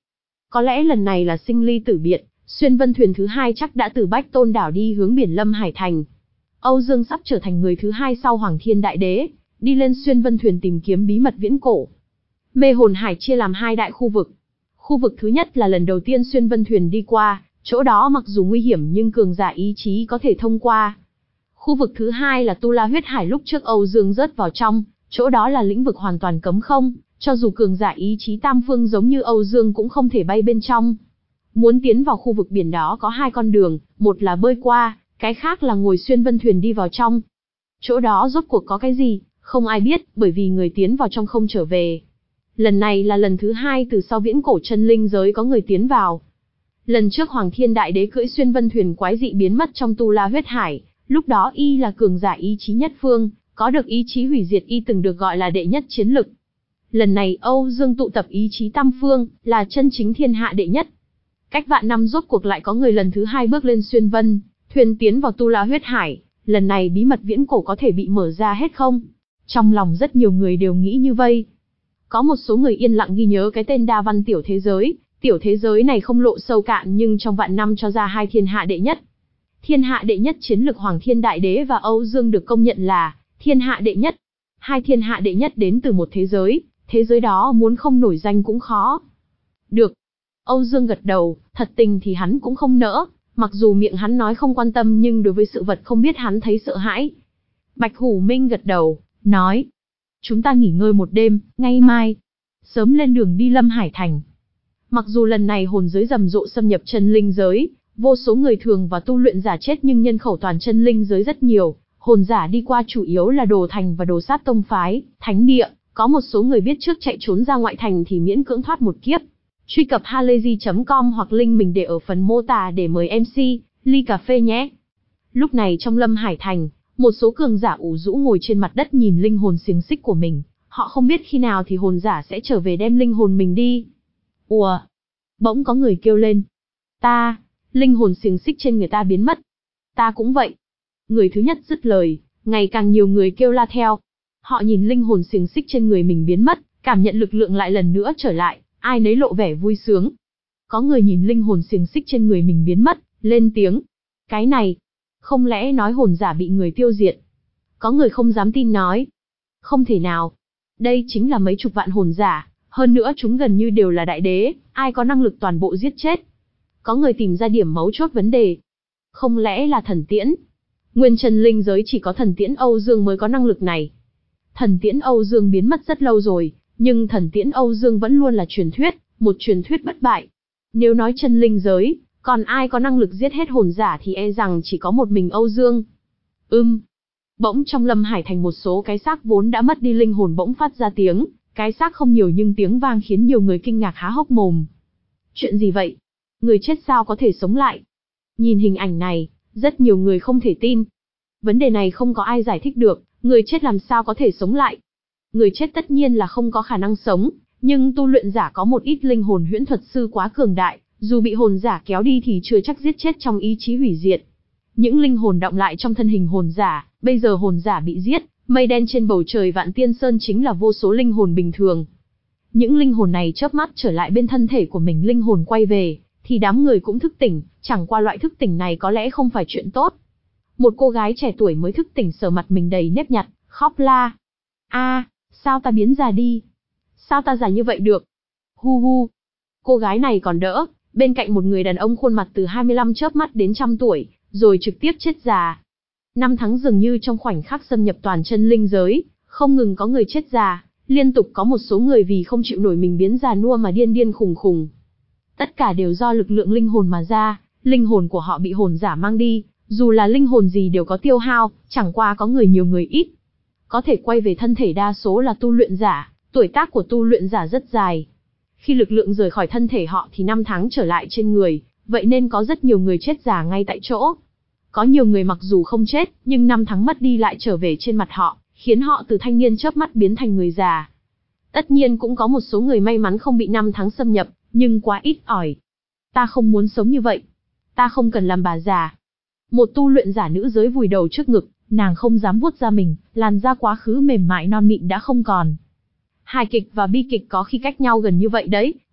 Có lẽ lần này là sinh ly tử biệt, xuyên vân thuyền thứ hai chắc đã từ Bách Tôn đảo đi hướng biển Lâm Hải thành. Âu Dương sắp trở thành người thứ hai sau Hoàng Thiên Đại Đế, đi lên xuyên vân thuyền tìm kiếm bí mật viễn cổ. Mê hồn hải chia làm hai đại khu vực. Khu vực thứ nhất là lần đầu tiên xuyên vân thuyền đi qua, chỗ đó mặc dù nguy hiểm nhưng cường giả ý chí có thể thông qua. Khu vực thứ hai là Tu La huyết hải lúc trước Âu Dương rớt vào trong, chỗ đó là lĩnh vực hoàn toàn cấm không, cho dù cường giả ý chí tam phương giống như Âu Dương cũng không thể bay bên trong. Muốn tiến vào khu vực biển đó có hai con đường, một là bơi qua, cái khác là ngồi xuyên vân thuyền đi vào trong. Chỗ đó rốt cuộc có cái gì, không ai biết, bởi vì người tiến vào trong không trở về. Lần này là lần thứ hai từ sau viễn cổ chân linh giới có người tiến vào. Lần trước Hoàng Thiên Đại Đế cưỡi xuyên vân thuyền quái dị biến mất trong Tu La huyết hải, lúc đó y là cường giả ý chí nhất phương, có được ý chí hủy diệt y từng được gọi là đệ nhất chiến lực. Lần này Âu Dương tụ tập ý chí tam phương, là chân chính thiên hạ đệ nhất. Cách vạn năm rốt cuộc lại có người lần thứ hai bước lên xuyên vân, thuyền tiến vào Tu La huyết hải, lần này bí mật viễn cổ có thể bị mở ra hết không? Trong lòng rất nhiều người đều nghĩ như vây. Có một số người yên lặng ghi nhớ cái tên đa văn tiểu thế giới, tiểu thế giới này không lộ sâu cạn nhưng trong vạn năm cho ra hai thiên hạ đệ nhất. Thiên hạ đệ nhất chiến lực Hoàng Thiên Đại Đế và Âu Dương được công nhận là thiên hạ đệ nhất. Hai thiên hạ đệ nhất đến từ một thế giới, thế giới đó muốn không nổi danh cũng khó. Được. Âu Dương gật đầu, thật tình thì hắn cũng không nỡ, mặc dù miệng hắn nói không quan tâm nhưng đối với sự vật không biết hắn thấy sợ hãi. Bạch Hủ Minh gật đầu, nói. Chúng ta nghỉ ngơi một đêm, ngay mai sớm lên đường đi Lâm Hải thành. Mặc dù lần này hồn giới rầm rộ xâm nhập chân linh giới, vô số người thường và tu luyện giả chết nhưng nhân khẩu toàn chân linh giới rất nhiều, hồn giả đi qua chủ yếu là đồ thành và đồ sát tông phái, thánh địa, có một số người biết trước chạy trốn ra ngoại thành thì miễn cưỡng thoát một kiếp. Truy cập halayzi chấm com hoặc link mình để ở phần mô tả để mời em xê, ly cà phê nhé. Lúc này trong Lâm Hải thành, một số cường giả ủ rũ ngồi trên mặt đất nhìn linh hồn xiềng xích của mình, họ không biết khi nào thì hồn giả sẽ trở về đem linh hồn mình đi. Ùa! Bỗng có người kêu lên. Ta! Linh hồn xiềng xích trên người ta biến mất. Ta cũng vậy. Người thứ nhất dứt lời, ngày càng nhiều người kêu la theo. Họ nhìn linh hồn xiềng xích trên người mình biến mất, cảm nhận lực lượng lại lần nữa trở lại, ai nấy lộ vẻ vui sướng. Có người nhìn linh hồn xiềng xích trên người mình biến mất, lên tiếng. Cái này, không lẽ nói hồn giả bị người tiêu diệt? Có người không dám tin nói. Không thể nào. Đây chính là mấy chục vạn hồn giả, hơn nữa chúng gần như đều là đại đế, ai có năng lực toàn bộ giết chết? Có người tìm ra điểm mấu chốt vấn đề. Không lẽ là thần tiễn? Nguyên chân linh giới chỉ có thần tiễn Âu Dương mới có năng lực này. Thần tiễn Âu Dương biến mất rất lâu rồi, nhưng thần tiễn Âu Dương vẫn luôn là truyền thuyết, một truyền thuyết bất bại. Nếu nói chân linh giới, còn ai có năng lực giết hết hồn giả thì e rằng chỉ có một mình Âu Dương. Ưm. Bỗng trong Lâm Hải thành một số cái xác vốn đã mất đi linh hồn bỗng phát ra tiếng, cái xác không nhiều nhưng tiếng vang khiến nhiều người kinh ngạc há hốc mồm. Chuyện gì vậy? Người chết sao có thể sống lại? Nhìn hình ảnh này, rất nhiều người không thể tin. Vấn đề này không có ai giải thích được, người chết làm sao có thể sống lại? Người chết tất nhiên là không có khả năng sống, nhưng tu luyện giả có một ít linh hồn huyễn thuật sư quá cường đại, dù bị hồn giả kéo đi thì chưa chắc giết chết trong ý chí hủy diệt. Những linh hồn đọng lại trong thân hình hồn giả, bây giờ hồn giả bị giết, mây đen trên bầu trời Vạn Tiên Sơn chính là vô số linh hồn bình thường. Những linh hồn này chớp mắt trở lại bên thân thể của mình, linh hồn quay về, thì đám người cũng thức tỉnh, chẳng qua loại thức tỉnh này có lẽ không phải chuyện tốt. Một cô gái trẻ tuổi mới thức tỉnh sờ mặt mình đầy nếp nhặt, khóc la. A, sao ta biến già đi? Sao ta già như vậy được? Hu hu. Cô gái này còn đỡ, bên cạnh một người đàn ông khuôn mặt từ hai mươi lăm chớp mắt đến trăm tuổi, rồi trực tiếp chết già. Năm tháng dường như trong khoảnh khắc xâm nhập toàn chân linh giới, không ngừng có người chết già, liên tục có một số người vì không chịu nổi mình biến già nua mà điên điên khùng khùng. Tất cả đều do lực lượng linh hồn mà ra, linh hồn của họ bị hồn giả mang đi, dù là linh hồn gì đều có tiêu hao, chẳng qua có người nhiều người ít. Có thể quay về thân thể đa số là tu luyện giả, tuổi tác của tu luyện giả rất dài. Khi lực lượng rời khỏi thân thể họ thì năm tháng trở lại trên người, vậy nên có rất nhiều người chết già ngay tại chỗ. Có nhiều người mặc dù không chết, nhưng năm tháng mất đi lại trở về trên mặt họ, khiến họ từ thanh niên chớp mắt biến thành người già. Tất nhiên cũng có một số người may mắn không bị năm tháng xâm nhập, nhưng quá ít ỏi. Ta không muốn sống như vậy. Ta không cần làm bà già. Một tu luyện giả nữ giới vùi đầu trước ngực, nàng không dám vuốt da mình, làn da quá khứ mềm mại non mịn đã không còn. Hài kịch và bi kịch có khi cách nhau gần như vậy đấy,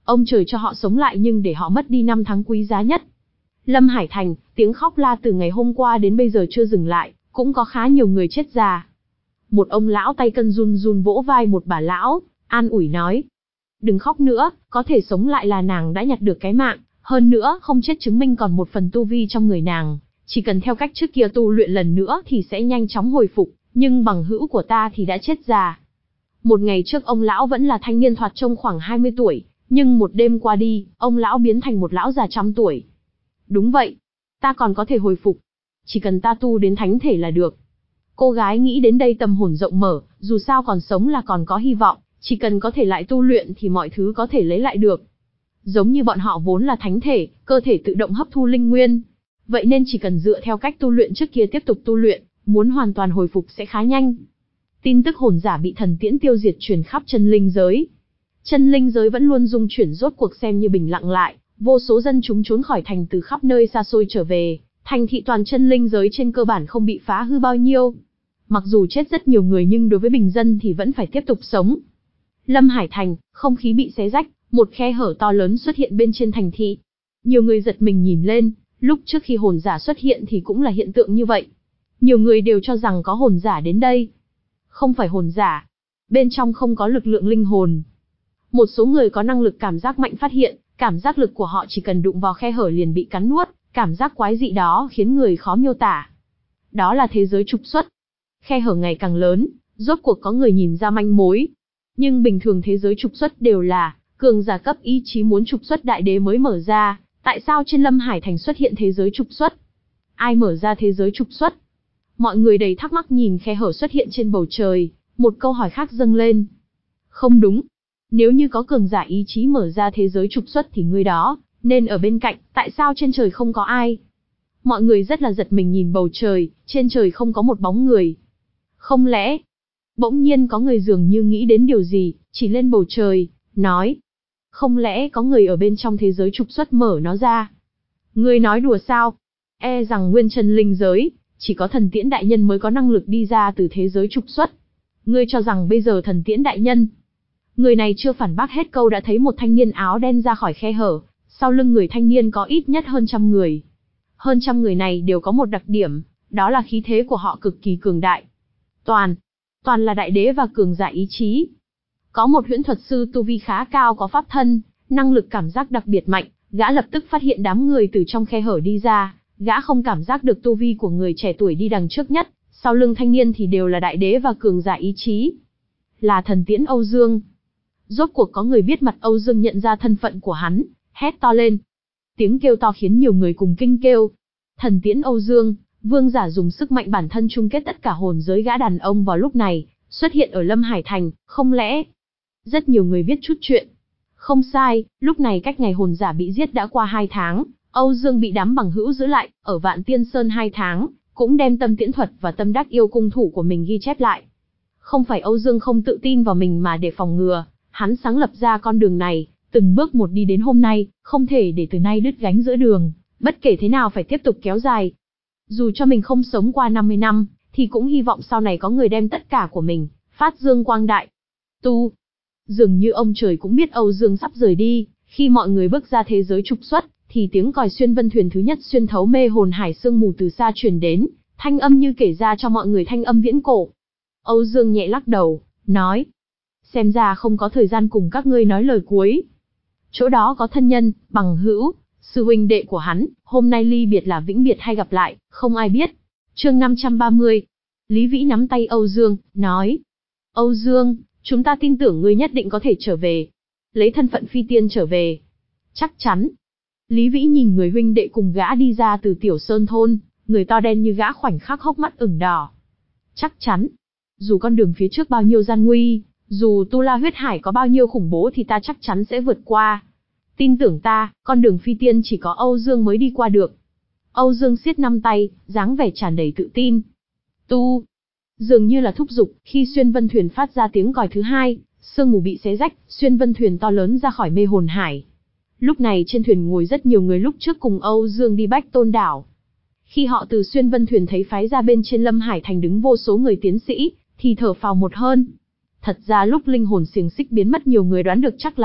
Ông trời cho họ sống lại nhưng để họ mất đi năm tháng quý giá nhất. Lâm Hải Thành, tiếng khóc la từ ngày hôm qua đến bây giờ chưa dừng lại, cũng có khá nhiều người chết già. Một ông lão tay cân run run vỗ vai một bà lão, an ủi nói. Đừng khóc nữa, có thể sống lại là nàng đã nhặt được cái mạng, hơn nữa không chết chứng minh còn một phần tu vi trong người nàng, chỉ cần theo cách trước kia tu luyện lần nữa thì sẽ nhanh chóng hồi phục, nhưng bằng hữu của ta thì đã chết già. Một ngày trước ông lão vẫn là thanh niên thoạt trông khoảng hai mươi tuổi, nhưng một đêm qua đi, ông lão biến thành một lão già trăm tuổi. Đúng vậy, ta còn có thể hồi phục, chỉ cần ta tu đến thánh thể là được. Cô gái nghĩ đến đây tâm hồn rộng mở, dù sao còn sống là còn có hy vọng, chỉ cần có thể lại tu luyện thì mọi thứ có thể lấy lại được. Giống như bọn họ vốn là thánh thể, cơ thể tự động hấp thu linh nguyên. Vậy nên chỉ cần dựa theo cách tu luyện trước kia tiếp tục tu luyện, muốn hoàn toàn hồi phục sẽ khá nhanh. Tin tức hồn giả bị thần tiễn tiêu diệt truyền khắp chân linh giới. Chân linh giới vẫn luôn dung chuyển rốt cuộc xem như bình lặng lại, vô số dân chúng trốn khỏi thành từ khắp nơi xa xôi trở về, thành thị toàn chân linh giới trên cơ bản không bị phá hư bao nhiêu. Mặc dù chết rất nhiều người nhưng đối với bình dân thì vẫn phải tiếp tục sống. Lâm Hải Thành, không khí bị xé rách, một khe hở to lớn xuất hiện bên trên thành thị. Nhiều người giật mình nhìn lên, lúc trước khi hồn giả xuất hiện thì cũng là hiện tượng như vậy. Nhiều người đều cho rằng có hồn giả đến đây. Không phải hồn giả. Bên trong không có lực lượng linh hồn. Một số người có năng lực cảm giác mạnh phát hiện, cảm giác lực của họ chỉ cần đụng vào khe hở liền bị cắn nuốt, cảm giác quái dị đó khiến người khó miêu tả. Đó là thế giới trục xuất. Khe hở ngày càng lớn, rốt cuộc có người nhìn ra manh mối. Nhưng bình thường thế giới trục xuất đều là cường giả cấp ý chí muốn trục xuất đại đế mới mở ra, tại sao trên Lâm Hải Thành xuất hiện thế giới trục xuất? Ai mở ra thế giới trục xuất? Mọi người đầy thắc mắc nhìn khe hở xuất hiện trên bầu trời, một câu hỏi khác dâng lên. Không đúng. Nếu như có cường giả ý chí mở ra thế giới trục xuất thì người đó nên ở bên cạnh, tại sao trên trời không có ai? Mọi người rất là giật mình nhìn bầu trời, trên trời không có một bóng người. Không lẽ... Bỗng nhiên có người dường như nghĩ đến điều gì, chỉ lên bầu trời, nói. Không lẽ có người ở bên trong thế giới trục xuất mở nó ra? Ngươi nói đùa sao? E rằng nguyên chân linh giới, chỉ có thần tiễn đại nhân mới có năng lực đi ra từ thế giới trục xuất. Ngươi cho rằng bây giờ thần tiễn đại nhân... Người này chưa phản bác hết câu đã thấy một thanh niên áo đen ra khỏi khe hở, sau lưng người thanh niên có ít nhất hơn trăm người. Hơn trăm người này đều có một đặc điểm, đó là khí thế của họ cực kỳ cường đại. Toàn, toàn là đại đế và cường giả ý chí. Có một huyễn thuật sư tu vi khá cao có pháp thân, năng lực cảm giác đặc biệt mạnh, gã lập tức phát hiện đám người từ trong khe hở đi ra, gã không cảm giác được tu vi của người trẻ tuổi đi đằng trước nhất, sau lưng thanh niên thì đều là đại đế và cường giả ý chí. Là thần tiễn Âu Dương. Rốt cuộc có người biết mặt Âu Dương nhận ra thân phận của hắn, hét to lên. Tiếng kêu to khiến nhiều người cùng kinh kêu. Thần tiễn Âu Dương, vương giả dùng sức mạnh bản thân chung kết tất cả hồn giới gã đàn ông vào lúc này, xuất hiện ở Lâm Hải Thành, không lẽ... Rất nhiều người biết chút chuyện. Không sai, lúc này cách ngày hồn giả bị giết đã qua hai tháng, Âu Dương bị đám bằng hữu giữ lại, ở Vạn Tiên Sơn hai tháng, cũng đem tâm tiễn thuật và tâm đắc yêu cung thủ của mình ghi chép lại. Không phải Âu Dương không tự tin vào mình mà để phòng ngừa, hắn sáng lập ra con đường này, từng bước một đi đến hôm nay, không thể để từ nay đứt gánh giữa đường, bất kể thế nào phải tiếp tục kéo dài. Dù cho mình không sống qua năm mươi năm, thì cũng hy vọng sau này có người đem tất cả của mình, phát dương quang đại. Tu. Dường như ông trời cũng biết Âu Dương sắp rời đi, khi mọi người bước ra thế giới trục xuất, thì tiếng còi xuyên vân thuyền thứ nhất xuyên thấu mê hồn hải sương mù từ xa truyền đến, thanh âm như kể ra cho mọi người thanh âm viễn cổ. Âu Dương nhẹ lắc đầu, nói. Xem ra không có thời gian cùng các ngươi nói lời cuối. Chỗ đó có thân nhân, bằng hữu, sư huynh đệ của hắn, hôm nay ly biệt là vĩnh biệt hay gặp lại, không ai biết. Chương năm trăm ba mươi. Lý Vĩ nắm tay Âu Dương, nói. Âu Dương, chúng ta tin tưởng ngươi nhất định có thể trở về. Lấy thân phận phi tiên trở về. Chắc chắn. Lý Vĩ nhìn người huynh đệ cùng gã đi ra từ Tiểu Sơn Thôn, người to đen như gã khoảnh khắc hốc mắt ửng đỏ. Chắc chắn. Dù con đường phía trước bao nhiêu gian nguy, dù Tu La huyết hải có bao nhiêu khủng bố thì ta chắc chắn sẽ vượt qua. Tin tưởng ta, con đường phi tiên chỉ có Âu Dương mới đi qua được. Âu Dương siết năm tay, dáng vẻ tràn đầy tự tin. Tu. Dường như là thúc giục, khi xuyên vân thuyền phát ra tiếng còi thứ hai, sương mù bị xé rách, xuyên vân thuyền to lớn ra khỏi mê hồn hải. Lúc này trên thuyền ngồi rất nhiều người lúc trước cùng Âu Dương đi Bách Tôn đảo. Khi họ từ xuyên vân thuyền thấy phái ra bên trên Lâm Hải Thành đứng vô số người tiến sĩ, thì thở phào một hơn. Thật ra lúc linh hồn xiềng xích biến mất nhiều người đoán được chắc là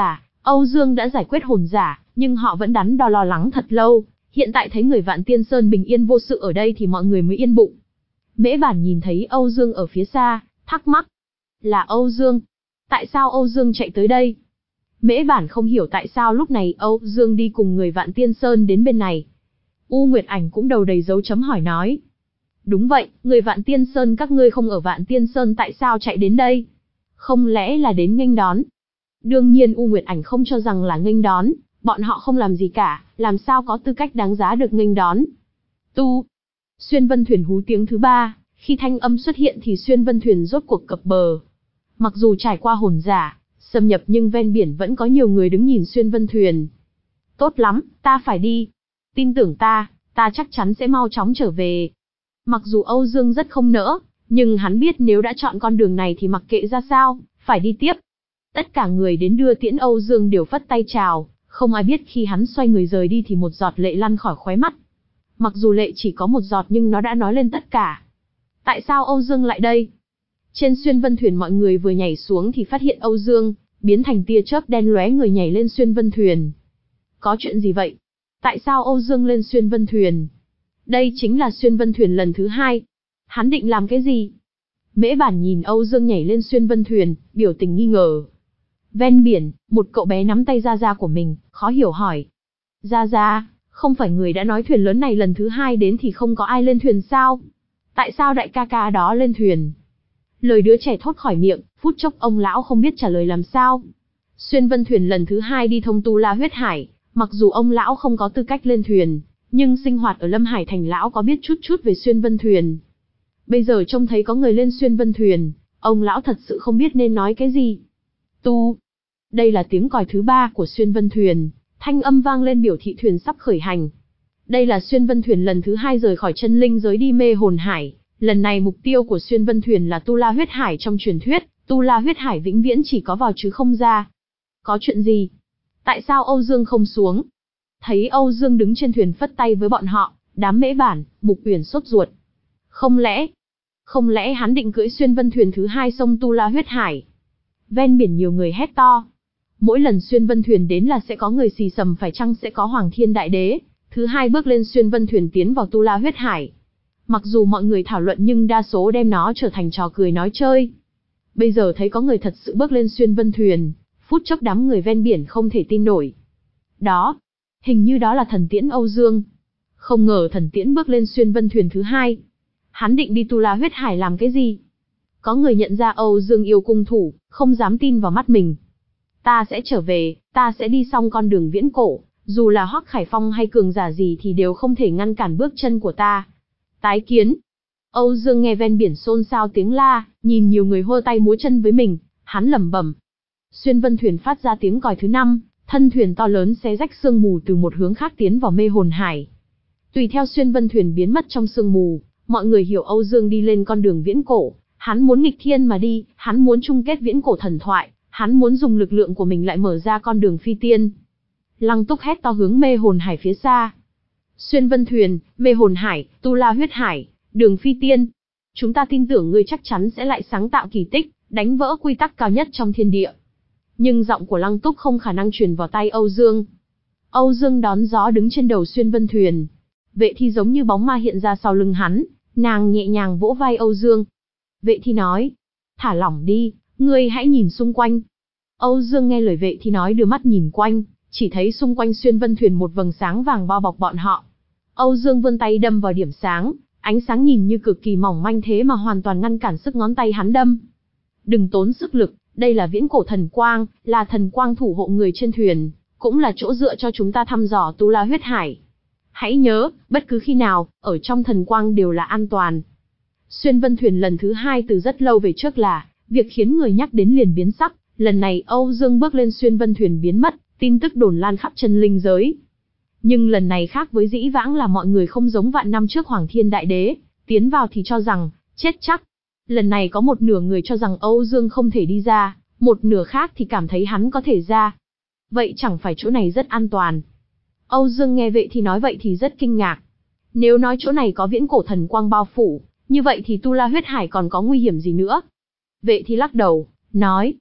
Âu Dương đã giải quyết hồn giả, nhưng họ vẫn đắn đo lo lắng thật lâu, hiện tại thấy người Vạn Tiên Sơn bình yên vô sự ở đây thì mọi người mới yên bụng. Mễ Bản nhìn thấy Âu Dương ở phía xa, thắc mắc. Là Âu Dương? Tại sao Âu Dương chạy tới đây? Mễ Bản không hiểu tại sao lúc này Âu Dương đi cùng người Vạn Tiên Sơn đến bên này. U Nguyệt Ảnh cũng đầu đầy dấu chấm hỏi nói. Đúng vậy, người Vạn Tiên Sơn các ngươi không ở Vạn Tiên Sơn tại sao chạy đến đây? Không lẽ là đến nghênh đón? Đương nhiên U Nguyệt Ảnh không cho rằng là nghênh đón, bọn họ không làm gì cả, làm sao có tư cách đáng giá được nghênh đón. Tu. Xuyên Vân Thuyền hú tiếng thứ ba, khi thanh âm xuất hiện thì Xuyên Vân Thuyền rốt cuộc cập bờ. Mặc dù trải qua hồn giả, xâm nhập nhưng ven biển vẫn có nhiều người đứng nhìn Xuyên Vân Thuyền. Tốt lắm, ta phải đi. Tin tưởng ta, ta chắc chắn sẽ mau chóng trở về. Mặc dù Âu Dương rất không nỡ, nhưng hắn biết nếu đã chọn con đường này thì mặc kệ ra sao, phải đi tiếp. Tất cả người đến đưa tiễn Âu Dương đều phất tay chào, không ai biết khi hắn xoay người rời đi thì một giọt lệ lăn khỏi khóe mắt. Mặc dù lệ chỉ có một giọt nhưng nó đã nói lên tất cả. Tại sao Âu Dương lại đây? Trên Xuyên Vân Thuyền mọi người vừa nhảy xuống thì phát hiện Âu Dương biến thành tia chớp đen lóe người nhảy lên Xuyên Vân Thuyền. Có chuyện gì vậy? Tại sao Âu Dương lên Xuyên Vân Thuyền? Đây chính là Xuyên Vân Thuyền lần thứ hai. Hắn định làm cái gì? Mễ Bản nhìn Âu Dương nhảy lên Xuyên Vân Thuyền, biểu tình nghi ngờ. Ven biển, một cậu bé nắm tay Gia Gia của mình, khó hiểu hỏi. Gia Gia, không phải người đã nói thuyền lớn này lần thứ hai đến thì không có ai lên thuyền sao? Tại sao đại ca ca đó lên thuyền? Lời đứa trẻ thốt khỏi miệng, phút chốc ông lão không biết trả lời làm sao. Xuyên Vân Thuyền lần thứ hai đi thông Tu La Huyết Hải, mặc dù ông lão không có tư cách lên thuyền, nhưng sinh hoạt ở Lâm Hải Thành lão có biết chút chút về Xuyên Vân Thuyền. Bây giờ trông thấy có người lên Xuyên Vân Thuyền, ông lão thật sự không biết nên nói cái gì. Tu. Đây là tiếng còi thứ ba của Xuyên Vân Thuyền, thanh âm vang lên biểu thị thuyền sắp khởi hành. Đây là Xuyên Vân Thuyền lần thứ hai rời khỏi chân linh giới đi mê hồn hải. Lần này mục tiêu của Xuyên Vân Thuyền là Tu La Huyết Hải trong truyền thuyết, Tu La Huyết Hải vĩnh viễn chỉ có vào chứ không ra. Có chuyện gì? Tại sao Âu Dương không xuống? Thấy Âu Dương đứng trên thuyền phất tay với bọn họ, đám Mễ Bản, Mục Uyển sốt ruột. Không lẽ, không lẽ hắn định cưỡi Xuyên Vân Thuyền thứ hai sông Tu La Huyết Hải? Ven biển nhiều người hét to. Mỗi lần Xuyên Vân Thuyền đến là sẽ có người xì xầm phải chăng sẽ có Hoàng Thiên Đại Đế, thứ hai bước lên Xuyên Vân Thuyền tiến vào Tu La Huyết Hải. Mặc dù mọi người thảo luận nhưng đa số đem nó trở thành trò cười nói chơi. Bây giờ thấy có người thật sự bước lên Xuyên Vân Thuyền, phút chốc đám người ven biển không thể tin nổi. Đó, hình như đó là thần tiễn Âu Dương. Không ngờ thần tiễn bước lên Xuyên Vân Thuyền thứ hai. Hắn định đi Tu La Huyết Hải làm cái gì? Có người nhận ra Âu Dương yêu cung thủ, không dám tin vào mắt mình. Ta sẽ trở về, ta sẽ đi xong con đường viễn cổ, dù là Hoắc Khải Phong hay cường giả gì thì đều không thể ngăn cản bước chân của ta. Tái kiến. Âu Dương nghe ven biển xôn xao tiếng la, nhìn nhiều người hô tay múa chân với mình, hắn lẩm bẩm. Xuyên Vân Thuyền phát ra tiếng còi thứ năm, thân thuyền to lớn xé rách sương mù từ một hướng khác tiến vào mê hồn hải. Tùy theo Xuyên Vân Thuyền biến mất trong sương mù, mọi người hiểu Âu Dương đi lên con đường viễn cổ, hắn muốn nghịch thiên mà đi, hắn muốn chung kết viễn cổ thần thoại, hắn muốn dùng lực lượng của mình lại mở ra con đường phi tiên. Lăng Túc hét to hướng mê hồn hải phía xa. Xuyên Vân Thuyền, mê hồn hải, Tu La Huyết Hải, đường phi tiên. Chúng ta tin tưởng ngươi chắc chắn sẽ lại sáng tạo kỳ tích, đánh vỡ quy tắc cao nhất trong thiên địa. Nhưng giọng của Lăng Túc không khả năng truyền vào tai Âu Dương. Âu Dương đón gió đứng trên đầu Xuyên Vân Thuyền. Vệ Thi giống như bóng ma hiện ra sau lưng hắn, nàng nhẹ nhàng vỗ vai Âu Dương. Vệ Thi nói, thả lỏng đi, ngươi hãy nhìn xung quanh. Âu Dương nghe lời Vệ Thi nói đưa mắt nhìn quanh, chỉ thấy xung quanh Xuyên Vân Thuyền một vầng sáng vàng bao bọc bọn họ. Âu Dương vươn tay đâm vào điểm sáng, ánh sáng nhìn như cực kỳ mỏng manh thế mà hoàn toàn ngăn cản sức ngón tay hắn đâm. Đừng tốn sức lực, đây là viễn cổ thần quang, là thần quang thủ hộ người trên thuyền, cũng là chỗ dựa cho chúng ta thăm dò Tu La Huyết Hải. Hãy nhớ, bất cứ khi nào, ở trong thần quang đều là an toàn. Xuyên Vân Thuyền lần thứ hai từ rất lâu về trước là, việc khiến người nhắc đến liền biến sắc, lần này Âu Dương bước lên Xuyên Vân Thuyền biến mất, tin tức đồn lan khắp chân linh giới. Nhưng lần này khác với dĩ vãng là mọi người không giống vạn năm trước Hoàng Thiên Đại Đế, tiến vào thì cho rằng, chết chắc. Lần này có một nửa người cho rằng Âu Dương không thể đi ra, một nửa khác thì cảm thấy hắn có thể ra. Vậy chẳng phải chỗ này rất an toàn. Âu Dương nghe Vệ Thi nói vậy thì rất kinh ngạc. Nếu nói chỗ này có viễn cổ thần quang bao phủ, như vậy thì Tu La Huyết Hải còn có nguy hiểm gì nữa? Vệ Thi lắc đầu, nói.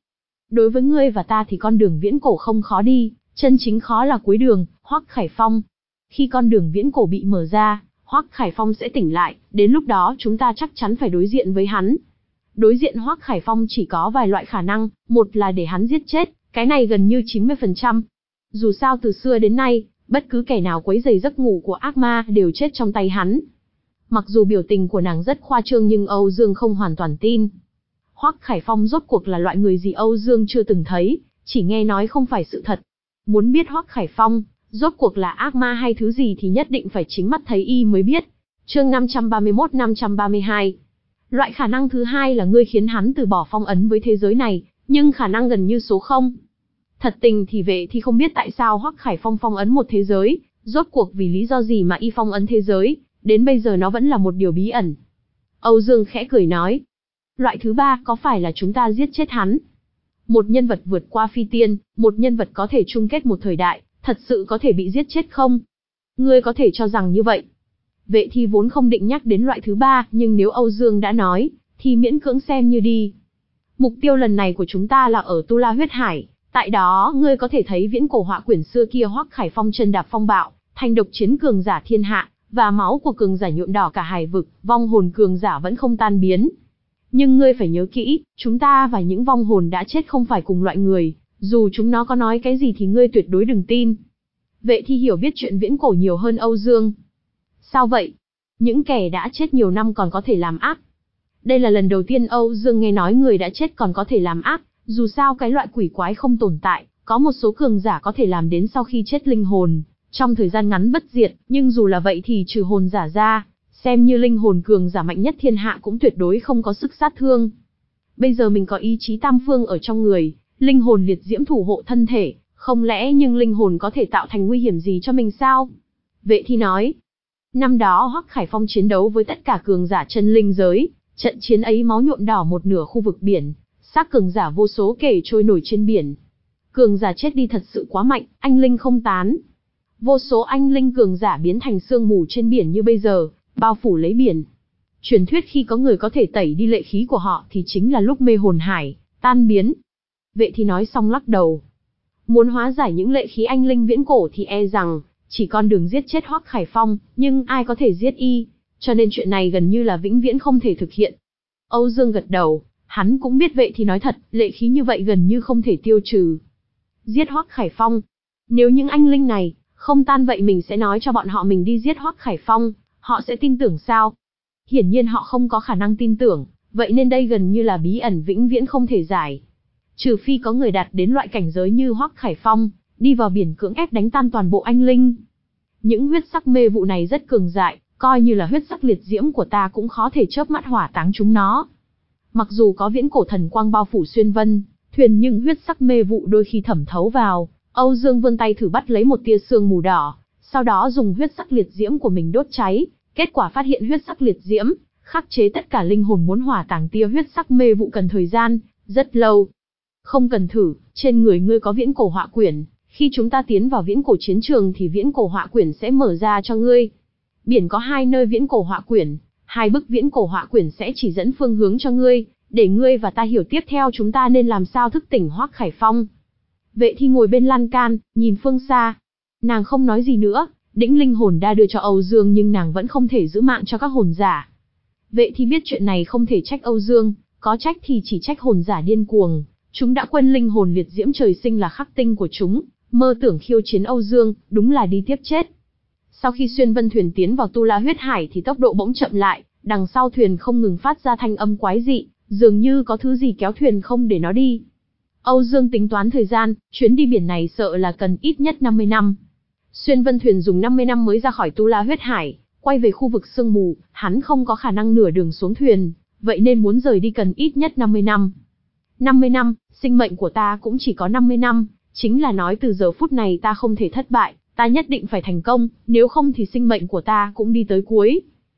Đối với ngươi và ta thì con đường viễn cổ không khó đi, chân chính khó là cuối đường, Hoắc Khải Phong. Khi con đường viễn cổ bị mở ra, Hoắc Khải Phong sẽ tỉnh lại, đến lúc đó chúng ta chắc chắn phải đối diện với hắn. Đối diện Hoắc Khải Phong chỉ có vài loại khả năng, một là để hắn giết chết, cái này gần như chín mươi phần trăm. Dù sao từ xưa đến nay, bất cứ kẻ nào quấy rầy giấc ngủ của ác ma đều chết trong tay hắn. Mặc dù biểu tình của nàng rất khoa trương nhưng Âu Dương không hoàn toàn tin. Hoắc Khải Phong rốt cuộc là loại người gì Âu Dương chưa từng thấy, chỉ nghe nói không phải sự thật. Muốn biết Hoắc Khải Phong, rốt cuộc là ác ma hay thứ gì thì nhất định phải chính mắt thấy y mới biết. Chương năm trăm ba mươi mốt năm trăm ba mươi hai. Loại khả năng thứ hai là ngươi khiến hắn từ bỏ phong ấn với thế giới này, nhưng khả năng gần như số không. Thật tình thì Vệ Thi không biết tại sao Hoắc Khải Phong phong ấn một thế giới, rốt cuộc vì lý do gì mà y phong ấn thế giới, đến bây giờ nó vẫn là một điều bí ẩn. Âu Dương khẽ cười nói. Loại thứ ba có phải là chúng ta giết chết hắn? Một nhân vật vượt qua phi tiên, một nhân vật có thể chung kết một thời đại, thật sự có thể bị giết chết không? Ngươi có thể cho rằng như vậy. Vệ Thi vốn không định nhắc đến loại thứ ba, nhưng nếu Âu Dương đã nói, thì miễn cưỡng xem như đi. Mục tiêu lần này của chúng ta là ở Tu La Huyết Hải, tại đó ngươi có thể thấy viễn cổ họa quyển xưa kia Hoắc Khải Phong chân đạp phong bạo, thành độc chiến cường giả thiên hạ, và máu của cường giả nhuộm đỏ cả hải vực, vong hồn cường giả vẫn không tan biến. Nhưng ngươi phải nhớ kỹ, chúng ta và những vong hồn đã chết không phải cùng loại người, dù chúng nó có nói cái gì thì ngươi tuyệt đối đừng tin. Vệ Thi hiểu biết chuyện viễn cổ nhiều hơn Âu Dương. Sao vậy? Những kẻ đã chết nhiều năm còn có thể làm ác. Đây là lần đầu tiên Âu Dương nghe nói người đã chết còn có thể làm ác, dù sao cái loại quỷ quái không tồn tại, có một số cường giả có thể làm đến sau khi chết linh hồn, trong thời gian ngắn bất diệt, nhưng dù là vậy thì trừ hồn giả ra, xem như linh hồn cường giả mạnh nhất thiên hạ cũng tuyệt đối không có sức sát thương. Bây giờ mình có ý chí tam phương ở trong người, linh hồn liệt diễm thủ hộ thân thể, không lẽ nhưng linh hồn có thể tạo thành nguy hiểm gì cho mình sao? Vệ Thi nói. Năm đó Hoắc Khải Phong chiến đấu với tất cả cường giả chân linh giới, trận chiến ấy máu nhuộm đỏ một nửa khu vực biển, xác cường giả vô số kể trôi nổi trên biển. Cường giả chết đi thật sự quá mạnh, anh linh không tán. Vô số anh linh cường giả biến thành sương mù trên biển như bây giờ, bao phủ lấy biển. Truyền thuyết khi có người có thể tẩy đi lệ khí của họ thì chính là lúc mê hồn hải tan biến. Vệ Thi nói xong lắc đầu. Muốn hóa giải những lệ khí anh linh viễn cổ thì e rằng chỉ con đường giết chết Hoắc Khải Phong, nhưng ai có thể giết y, cho nên chuyện này gần như là vĩnh viễn không thể thực hiện. Âu Dương gật đầu, hắn cũng biết Vệ Thi nói thật, lệ khí như vậy gần như không thể tiêu trừ. Giết Hoắc Khải Phong. Nếu những anh linh này không tan vậy mình sẽ nói cho bọn họ mình đi giết Hoắc Khải Phong, họ sẽ tin tưởng sao? Hiển nhiên họ không có khả năng tin tưởng, vậy nên đây gần như là bí ẩn vĩnh viễn không thể giải. Trừ phi có người đạt đến loại cảnh giới như Hoắc Khải Phong, đi vào biển cưỡng ép đánh tan toàn bộ anh linh. Những huyết sắc mê vụ này rất cường dại, coi như là huyết sắc liệt diễm của ta cũng khó thể chớp mắt hỏa táng chúng nó. Mặc dù có viễn cổ thần quang bao phủ xuyên vân, thuyền nhưng huyết sắc mê vụ đôi khi thẩm thấu vào. Âu Dương vươn tay thử bắt lấy một tia sương mù đỏ, sau đó dùng huyết sắc liệt diễm của mình đốt cháy, kết quả phát hiện huyết sắc liệt diễm khắc chế tất cả linh hồn muốn hỏa táng tia huyết sắc mê vụ cần thời gian rất lâu. Không cần thử, trên người ngươi có viễn cổ họa quyển, khi chúng ta tiến vào viễn cổ chiến trường thì viễn cổ họa quyển sẽ mở ra cho ngươi. Biển có hai nơi viễn cổ họa quyển, hai bức viễn cổ họa quyển sẽ chỉ dẫn phương hướng cho ngươi, để ngươi và ta hiểu tiếp theo chúng ta nên làm sao thức tỉnh Hoắc Khải Phong. Vệ Thi ngồi bên lan can, nhìn phương xa. Nàng không nói gì nữa, đĩnh linh hồn đa đưa cho Âu Dương nhưng nàng vẫn không thể giữ mạng cho các hồn giả. Vệ Thi biết chuyện này không thể trách Âu Dương, có trách thì chỉ trách hồn giả điên cuồng. Chúng đã quên linh hồn liệt diễm trời sinh là khắc tinh của chúng, mơ tưởng khiêu chiến Âu Dương, đúng là đi tiếp chết. Sau khi xuyên vân thuyền tiến vào Tu La Huyết Hải thì tốc độ bỗng chậm lại, đằng sau thuyền không ngừng phát ra thanh âm quái dị, dường như có thứ gì kéo thuyền không để nó đi. Âu Dương tính toán thời gian, chuyến đi biển này sợ là cần ít nhất năm mươi năm. Xuyên vân thuyền dùng năm mươi năm mới ra khỏi Tu La Huyết Hải, quay về khu vực sương mù, hắn không có khả năng nửa đường xuống thuyền, vậy nên muốn rời đi cần ít nhất năm mươi năm. năm mươi năm, sinh mệnh của ta cũng chỉ có năm mươi năm, chính là nói từ giờ phút này ta không thể thất bại, ta nhất định phải thành công, nếu không thì sinh mệnh của ta cũng đi tới cuối.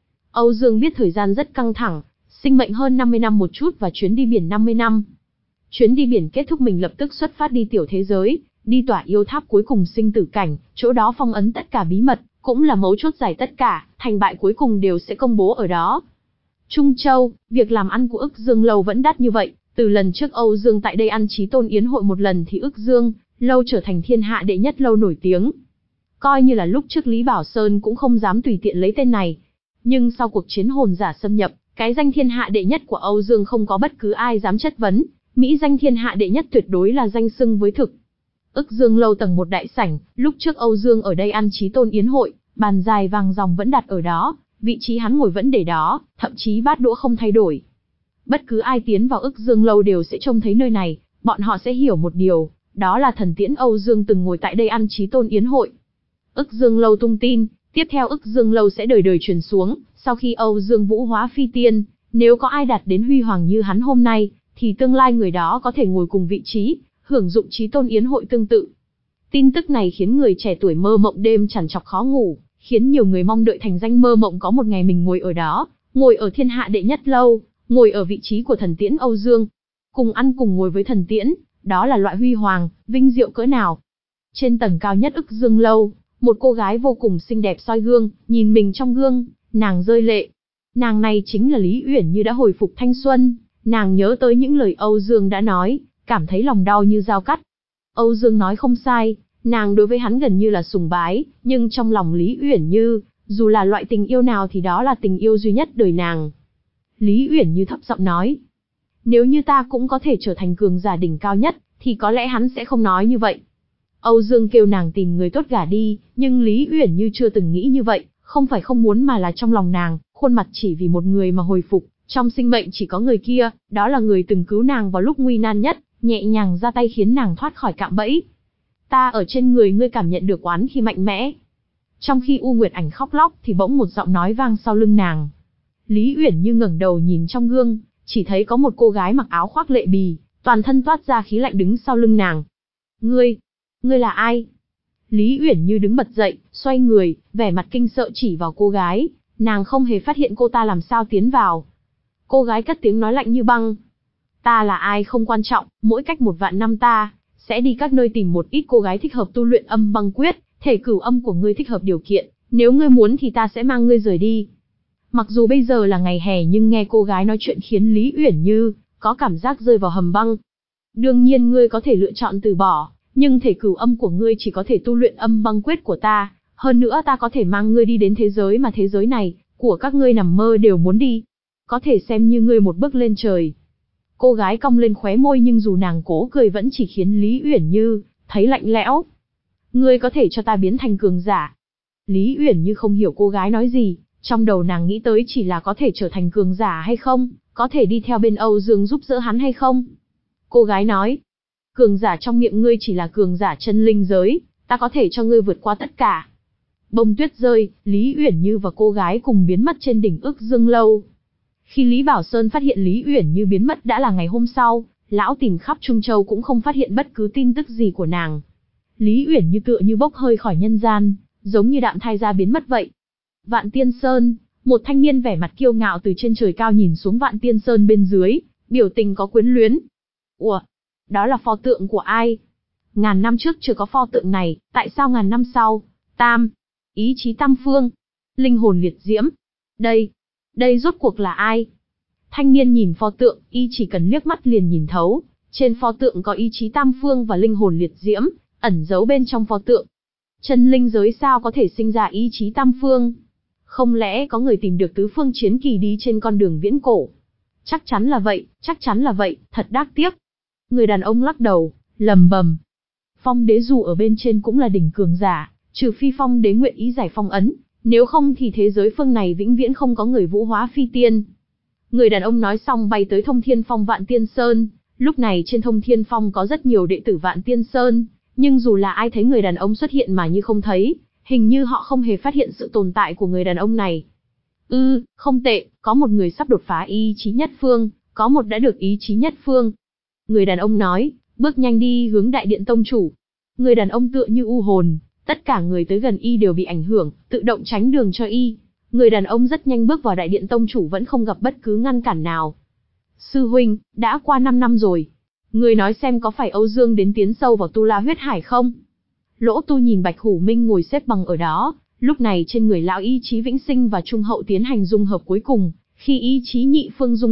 Âu Dương biết thời gian rất căng thẳng, sinh mệnh hơn năm mươi năm một chút và chuyến đi biển năm mươi năm. Chuyến đi biển kết thúc mình lập tức xuất phát đi tiểu thế giới, đi tỏa yêu tháp cuối cùng sinh tử cảnh, chỗ đó phong ấn tất cả bí mật, cũng là mấu chốt giải tất cả, thành bại cuối cùng đều sẽ công bố ở đó. Trung Châu, việc làm ăn của Ức Dương Lâu vẫn đắt như vậy, Từ lần trước Âu Dương tại đây ăn Chí Tôn Yến hội một lần thì Ức Dương lâu trở thành thiên hạ đệ nhất lâu nổi tiếng. Coi như là lúc trước Lý Bảo Sơn cũng không dám tùy tiện lấy tên này. Nhưng sau cuộc chiến hồn giả xâm nhập, cái danh thiên hạ đệ nhất của Âu Dương không có bất cứ ai dám chất vấn, mỹ danh thiên hạ đệ nhất tuyệt đối là danh xưng với thực. Ức Dương lâu tầng một đại sảnh, lúc trước Âu Dương ở đây ăn Chí Tôn Yến hội, bàn dài vàng ròng vẫn đặt ở đó, vị trí hắn ngồi vẫn để đó, thậm chí bát đũa không thay đổi. Bất cứ ai tiến vào Ức Dương lâu đều sẽ trông thấy nơi này, bọn họ sẽ hiểu một điều, đó là thần tiễn Âu Dương từng ngồi tại đây ăn Chí Tôn Yến hội. Ức Dương lâu tung tin, tiếp theo Ức Dương lâu sẽ đời đời truyền xuống, sau khi Âu Dương vũ hóa phi tiên, nếu có ai đạt đến huy hoàng như hắn hôm nay, thì tương lai người đó có thể ngồi cùng vị trí, hưởng dụng Chí Tôn Yến hội tương tự. Tin tức này khiến người trẻ tuổi mơ mộng đêm trằn trọc khó ngủ, khiến nhiều người mong đợi thành danh mơ mộng có một ngày mình ngồi ở đó, ngồi ở thiên hạ đệ nhất lâu, ngồi ở vị trí của thần tiễn Âu Dương. Cùng ăn cùng ngồi với thần tiễn, đó là loại huy hoàng, vinh diệu cỡ nào. Trên tầng cao nhất Ức Dương lâu, một cô gái vô cùng xinh đẹp soi gương, nhìn mình trong gương, nàng rơi lệ. Nàng này chính là Lý Uyển Như đã hồi phục thanh xuân, nàng nhớ tới những lời Âu Dương đã nói, cảm thấy lòng đau như dao cắt. Âu Dương nói không sai, nàng đối với hắn gần như là sùng bái, nhưng trong lòng Lý Uyển Như, dù là loại tình yêu nào thì đó là tình yêu duy nhất đời nàng. Lý Uyển Như thấp giọng nói, nếu như ta cũng có thể trở thành cường giả đỉnh cao nhất, thì có lẽ hắn sẽ không nói như vậy. Âu Dương kêu nàng tìm người tốt gả đi, nhưng Lý Uyển Như chưa từng nghĩ như vậy, không phải không muốn mà là trong lòng nàng, khuôn mặt chỉ vì một người mà hồi phục, trong sinh mệnh chỉ có người kia, đó là người từng cứu nàng vào lúc nguy nan nhất, nhẹ nhàng ra tay khiến nàng thoát khỏi cạm bẫy. Ta ở trên người ngươi cảm nhận được oán khi mạnh mẽ. Trong khi U Nguyệt Ảnh khóc lóc thì bỗng một giọng nói vang sau lưng nàng. Lý Uyển Như ngẩng đầu nhìn trong gương, chỉ thấy có một cô gái mặc áo khoác lệ bì, toàn thân toát ra khí lạnh đứng sau lưng nàng. Ngươi, ngươi là ai? Lý Uyển Như đứng bật dậy, xoay người, vẻ mặt kinh sợ chỉ vào cô gái, nàng không hề phát hiện cô ta làm sao tiến vào. Cô gái cất tiếng nói lạnh như băng. Ta là ai không quan trọng, mỗi cách một vạn năm ta sẽ đi các nơi tìm một ít cô gái thích hợp tu luyện âm băng quyết, thể cửu âm của ngươi thích hợp điều kiện, nếu ngươi muốn thì ta sẽ mang ngươi rời đi. Mặc dù bây giờ là ngày hè nhưng nghe cô gái nói chuyện khiến Lý Uyển Như có cảm giác rơi vào hầm băng. Đương nhiên ngươi có thể lựa chọn từ bỏ, nhưng thể cửu âm của ngươi chỉ có thể tu luyện âm băng quyết của ta, hơn nữa ta có thể mang ngươi đi đến thế giới mà thế giới này của các ngươi nằm mơ đều muốn đi. Có thể xem như ngươi một bước lên trời. Cô gái cong lên khóe môi nhưng dù nàng cố cười vẫn chỉ khiến Lý Uyển Như thấy lạnh lẽo. Ngươi có thể cho ta biến thành cường giả. Lý Uyển Như không hiểu cô gái nói gì, trong đầu nàng nghĩ tới chỉ là có thể trở thành cường giả hay không, có thể đi theo bên Âu Dương giúp đỡ hắn hay không. Cô gái nói, cường giả trong miệng ngươi chỉ là cường giả chân linh giới, ta có thể cho ngươi vượt qua tất cả. Bông tuyết rơi, Lý Uyển Như và cô gái cùng biến mất trên đỉnh Ức Dương lâu. Khi Lý Bảo Sơn phát hiện Lý Uyển Như biến mất đã là ngày hôm sau, lão tìm khắp Trung Châu cũng không phát hiện bất cứ tin tức gì của nàng. Lý Uyển Như tựa như bốc hơi khỏi nhân gian, giống như đạm thai ra biến mất vậy. Vạn Tiên Sơn, một thanh niên vẻ mặt kiêu ngạo từ trên trời cao nhìn xuống Vạn Tiên Sơn bên dưới, biểu tình có quyến luyến. Ủa, đó là pho tượng của ai? Ngàn năm trước chưa có pho tượng này, tại sao ngàn năm sau? Tam, ý chí tam phương, linh hồn liệt diễm. Đây, đây rốt cuộc là ai? Thanh niên nhìn pho tượng, y chỉ cần liếc mắt liền nhìn thấu. Trên pho tượng có ý chí tam phương và linh hồn liệt diễm, ẩn giấu bên trong pho tượng. Chân linh giới sao có thể sinh ra ý chí tam phương? Không lẽ có người tìm được tứ phương chiến kỳ đi trên con đường viễn cổ? Chắc chắn là vậy, chắc chắn là vậy, thật đáng tiếc. Người đàn ông lắc đầu, lầm bầm. Phong đế dù ở bên trên cũng là đỉnh cường giả, trừ phi phong đế nguyện ý giải phong ấn, nếu không thì thế giới phương này vĩnh viễn không có người vũ hóa phi tiên. Người đàn ông nói xong bay tới Thông Thiên Phong Vạn Tiên Sơn, lúc này trên Thông Thiên Phong có rất nhiều đệ tử Vạn Tiên Sơn, nhưng dù là ai thấy người đàn ông xuất hiện mà như không thấy, hình như họ không hề phát hiện sự tồn tại của người đàn ông này. Ư, ừ, không tệ, có một người sắp đột phá ý chí nhất phương, có một đã được ý chí nhất phương. Người đàn ông nói, bước nhanh đi hướng đại điện tông chủ. Người đàn ông tựa như u hồn, tất cả người tới gần y đều bị ảnh hưởng, tự động tránh đường cho y. Người đàn ông rất nhanh bước vào đại điện tông chủ vẫn không gặp bất cứ ngăn cản nào. Sư huynh, đã qua năm năm rồi. Người nói xem có phải Âu Dương đến tiến sâu vào Tu La huyết hải không? Lỗ Tu nhìn Bạch Hủ Minh ngồi xếp bằng ở đó, lúc này trên người lão ý chí vĩnh sinh và trung hậu tiến hành dung hợp cuối cùng, khi ý chí nhị phương dung hợp,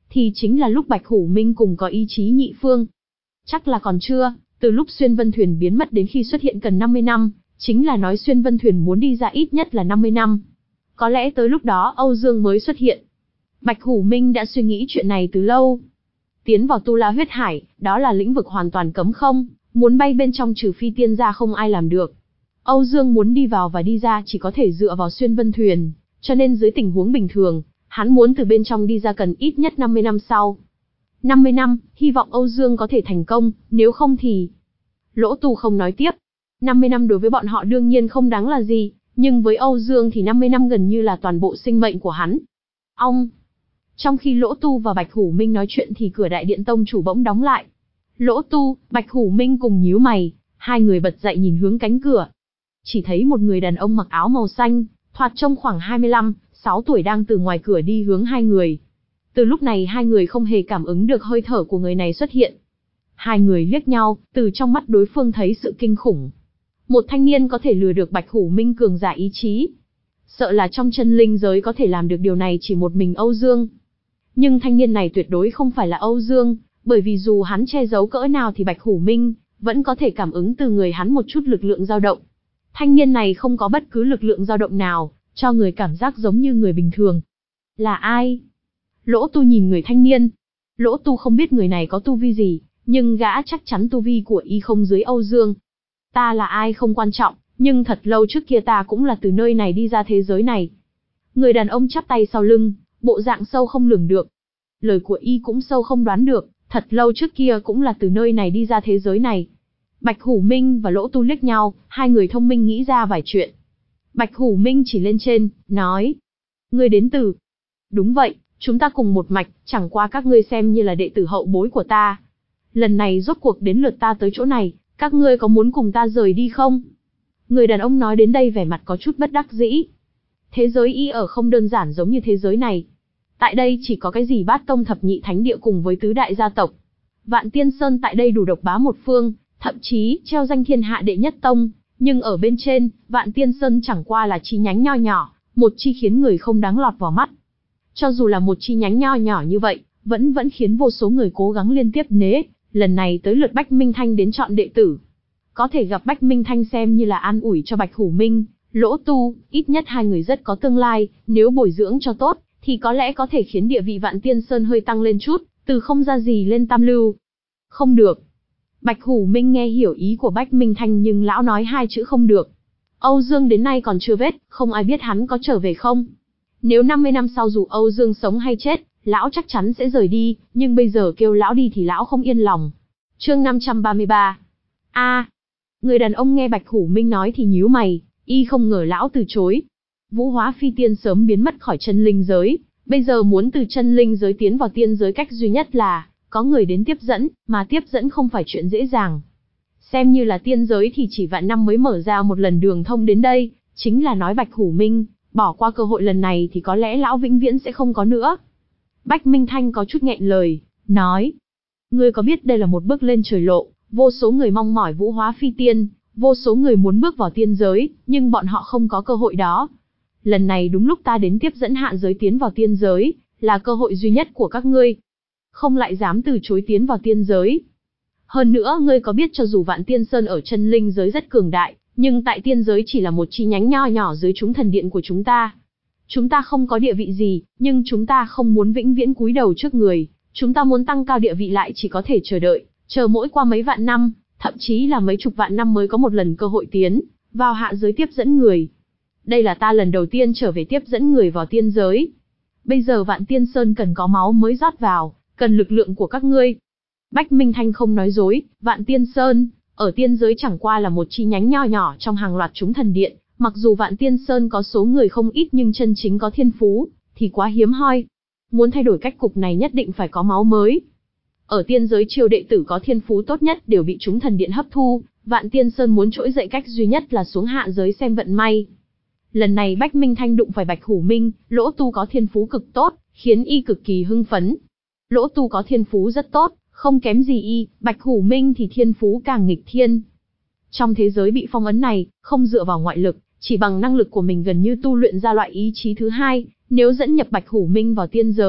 thì chính là lúc Bạch Hủ Minh cùng có ý chí nhị phương. Chắc là còn chưa, từ lúc Xuyên Vân Thuyền biến mất đến khi xuất hiện cần năm mươi năm, chính là nói Xuyên Vân Thuyền muốn đi ra ít nhất là năm mươi năm. Có lẽ tới lúc đó Âu Dương mới xuất hiện. Bạch Hủ Minh đã suy nghĩ chuyện này từ lâu. Tiến vào Tu La Huyết Hải, đó là lĩnh vực hoàn toàn cấm không, muốn bay bên trong trừ phi tiên gia không ai làm được. Âu Dương muốn đi vào và đi ra chỉ có thể dựa vào Xuyên Vân Thuyền, cho nên dưới tình huống bình thường, hắn muốn từ bên trong đi ra cần ít nhất năm mươi năm sau. năm mươi năm, hy vọng Âu Dương có thể thành công, nếu không thì... Lỗ Tu không nói tiếp. năm mươi năm đối với bọn họ đương nhiên không đáng là gì, nhưng với Âu Dương thì năm mươi năm gần như là toàn bộ sinh mệnh của hắn. Ông... Trong khi Lỗ Tu và Bạch Hủ Minh nói chuyện thì cửa đại điện tông chủ bỗng đóng lại. Lỗ Tu, Bạch Hủ Minh cùng nhíu mày, hai người bật dậy nhìn hướng cánh cửa. Chỉ thấy một người đàn ông mặc áo màu xanh, thoạt trông khoảng hai mươi lăm, sáu tuổi đang từ ngoài cửa đi hướng hai người. Từ lúc này hai người không hề cảm ứng được hơi thở của người này xuất hiện. Hai người liếc nhau, từ trong mắt đối phương thấy sự kinh khủng. Một thanh niên có thể lừa được Bạch Hủ Minh cường giả ý chí. Sợ là trong chân linh giới có thể làm được điều này chỉ một mình Âu Dương. Nhưng thanh niên này tuyệt đối không phải là Âu Dương, bởi vì dù hắn che giấu cỡ nào thì Bạch Hủ Minh vẫn có thể cảm ứng từ người hắn một chút lực lượng dao động. Thanh niên này không có bất cứ lực lượng dao động nào, cho người cảm giác giống như người bình thường. Là ai? Lỗ Tu nhìn người thanh niên. Lỗ Tu không biết người này có tu vi gì, nhưng gã chắc chắn tu vi của y không dưới Âu Dương. Ta là ai không quan trọng, nhưng thật lâu trước kia ta cũng là từ nơi này đi ra thế giới này. Người đàn ông chắp tay sau lưng, bộ dạng sâu không lường được. Lời của y cũng sâu không đoán được, thật lâu trước kia cũng là từ nơi này đi ra thế giới này. Bạch Hủ Minh và Lỗ Tu liếc nhau, hai người thông minh nghĩ ra vài chuyện. Bạch Hủ Minh chỉ lên trên, nói. Ngươi đến từ. Đúng vậy, chúng ta cùng một mạch, chẳng qua các ngươi xem như là đệ tử hậu bối của ta. Lần này rốt cuộc đến lượt ta tới chỗ này, các ngươi có muốn cùng ta rời đi không? Người đàn ông nói đến đây vẻ mặt có chút bất đắc dĩ. Thế giới y ở không đơn giản giống như thế giới này. Tại đây chỉ có cái gì Bát Tông Thập Nhị Thánh Địa cùng với tứ đại gia tộc. Vạn Tiên Sơn tại đây đủ độc bá một phương, thậm chí treo danh thiên hạ đệ nhất tông, nhưng ở bên trên, Vạn Tiên Sơn chẳng qua là chi nhánh nho nhỏ, một chi khiến người không đáng lọt vào mắt. Cho dù là một chi nhánh nho nhỏ như vậy, vẫn vẫn khiến vô số người cố gắng liên tiếp nế, lần này tới lượt Bách Minh Thanh đến chọn đệ tử. Có thể gặp Bách Minh Thanh xem như là an ủi cho Bạch Hủ Minh, Lỗ Tu, ít nhất hai người rất có tương lai, nếu bồi dưỡng cho tốt, thì có lẽ có thể khiến địa vị Vạn Tiên Sơn hơi tăng lên chút, từ không ra gì lên tam lưu. Không được. Bạch Hủ Minh nghe hiểu ý của Bách Minh Thanh nhưng lão nói hai chữ không được. Âu Dương đến nay còn chưa vết, không ai biết hắn có trở về không. Nếu năm mươi năm sau dù Âu Dương sống hay chết, lão chắc chắn sẽ rời đi, nhưng bây giờ kêu lão đi thì lão không yên lòng. Chương năm trăm ba mươi ba. A, à, người đàn ông nghe Bạch Hủ Minh nói thì nhíu mày, y không ngờ lão từ chối. Vũ Hóa Phi Tiên sớm biến mất khỏi chân linh giới, bây giờ muốn từ chân linh giới tiến vào tiên giới cách duy nhất là có người đến tiếp dẫn, mà tiếp dẫn không phải chuyện dễ dàng. Xem như là tiên giới thì chỉ vạn năm mới mở ra một lần đường thông đến đây, chính là nói Bạch Hủ Minh bỏ qua cơ hội lần này thì có lẽ lão vĩnh viễn sẽ không có nữa. Bách Minh Thanh có chút nghẹn lời, nói. Ngươi có biết đây là một bước lên trời lộ, vô số người mong mỏi Vũ Hóa Phi Tiên, vô số người muốn bước vào tiên giới, nhưng bọn họ không có cơ hội đó. Lần này đúng lúc ta đến tiếp dẫn hạ giới tiến vào tiên giới, là cơ hội duy nhất của các ngươi. Không lại dám từ chối tiến vào tiên giới. Hơn nữa ngươi có biết cho dù Vạn Tiên Sơn ở chân linh giới rất cường đại, nhưng tại tiên giới chỉ là một chi nhánh nho nhỏ dưới chúng thần điện của chúng ta. Chúng ta không có địa vị gì, nhưng chúng ta không muốn vĩnh viễn cúi đầu trước người. Chúng ta muốn tăng cao địa vị lại chỉ có thể chờ đợi, chờ mỗi qua mấy vạn năm, thậm chí là mấy chục vạn năm mới có một lần cơ hội tiến vào hạ giới tiếp dẫn người. Đây là ta lần đầu tiên trở về tiếp dẫn người vào tiên giới. Bây giờ Vạn Tiên Sơn cần có máu mới rót vào, cần lực lượng của các ngươi. Bách Minh Thanh không nói dối, Vạn Tiên Sơn, ở tiên giới chẳng qua là một chi nhánh nho nhỏ trong hàng loạt chúng thần điện, mặc dù Vạn Tiên Sơn có số người không ít nhưng chân chính có thiên phú, thì quá hiếm hoi. Muốn thay đổi cách cục này nhất định phải có máu mới. Ở tiên giới triều đệ tử có thiên phú tốt nhất đều bị chúng thần điện hấp thu, Vạn Tiên Sơn muốn trỗi dậy cách duy nhất là xuống hạ giới xem vận may. Lần này Bách Minh Thanh đụng phải Bạch Hủ Minh, Lỗ Tu có thiên phú cực tốt, khiến y cực kỳ hưng phấn. Lỗ Tu có thiên phú rất tốt, không kém gì y, Bạch Hủ Minh thì thiên phú càng nghịch thiên. Trong thế giới bị phong ấn này, không dựa vào ngoại lực, chỉ bằng năng lực của mình gần như tu luyện ra loại ý chí thứ hai, nếu dẫn nhập Bạch Hủ Minh vào tiên giới,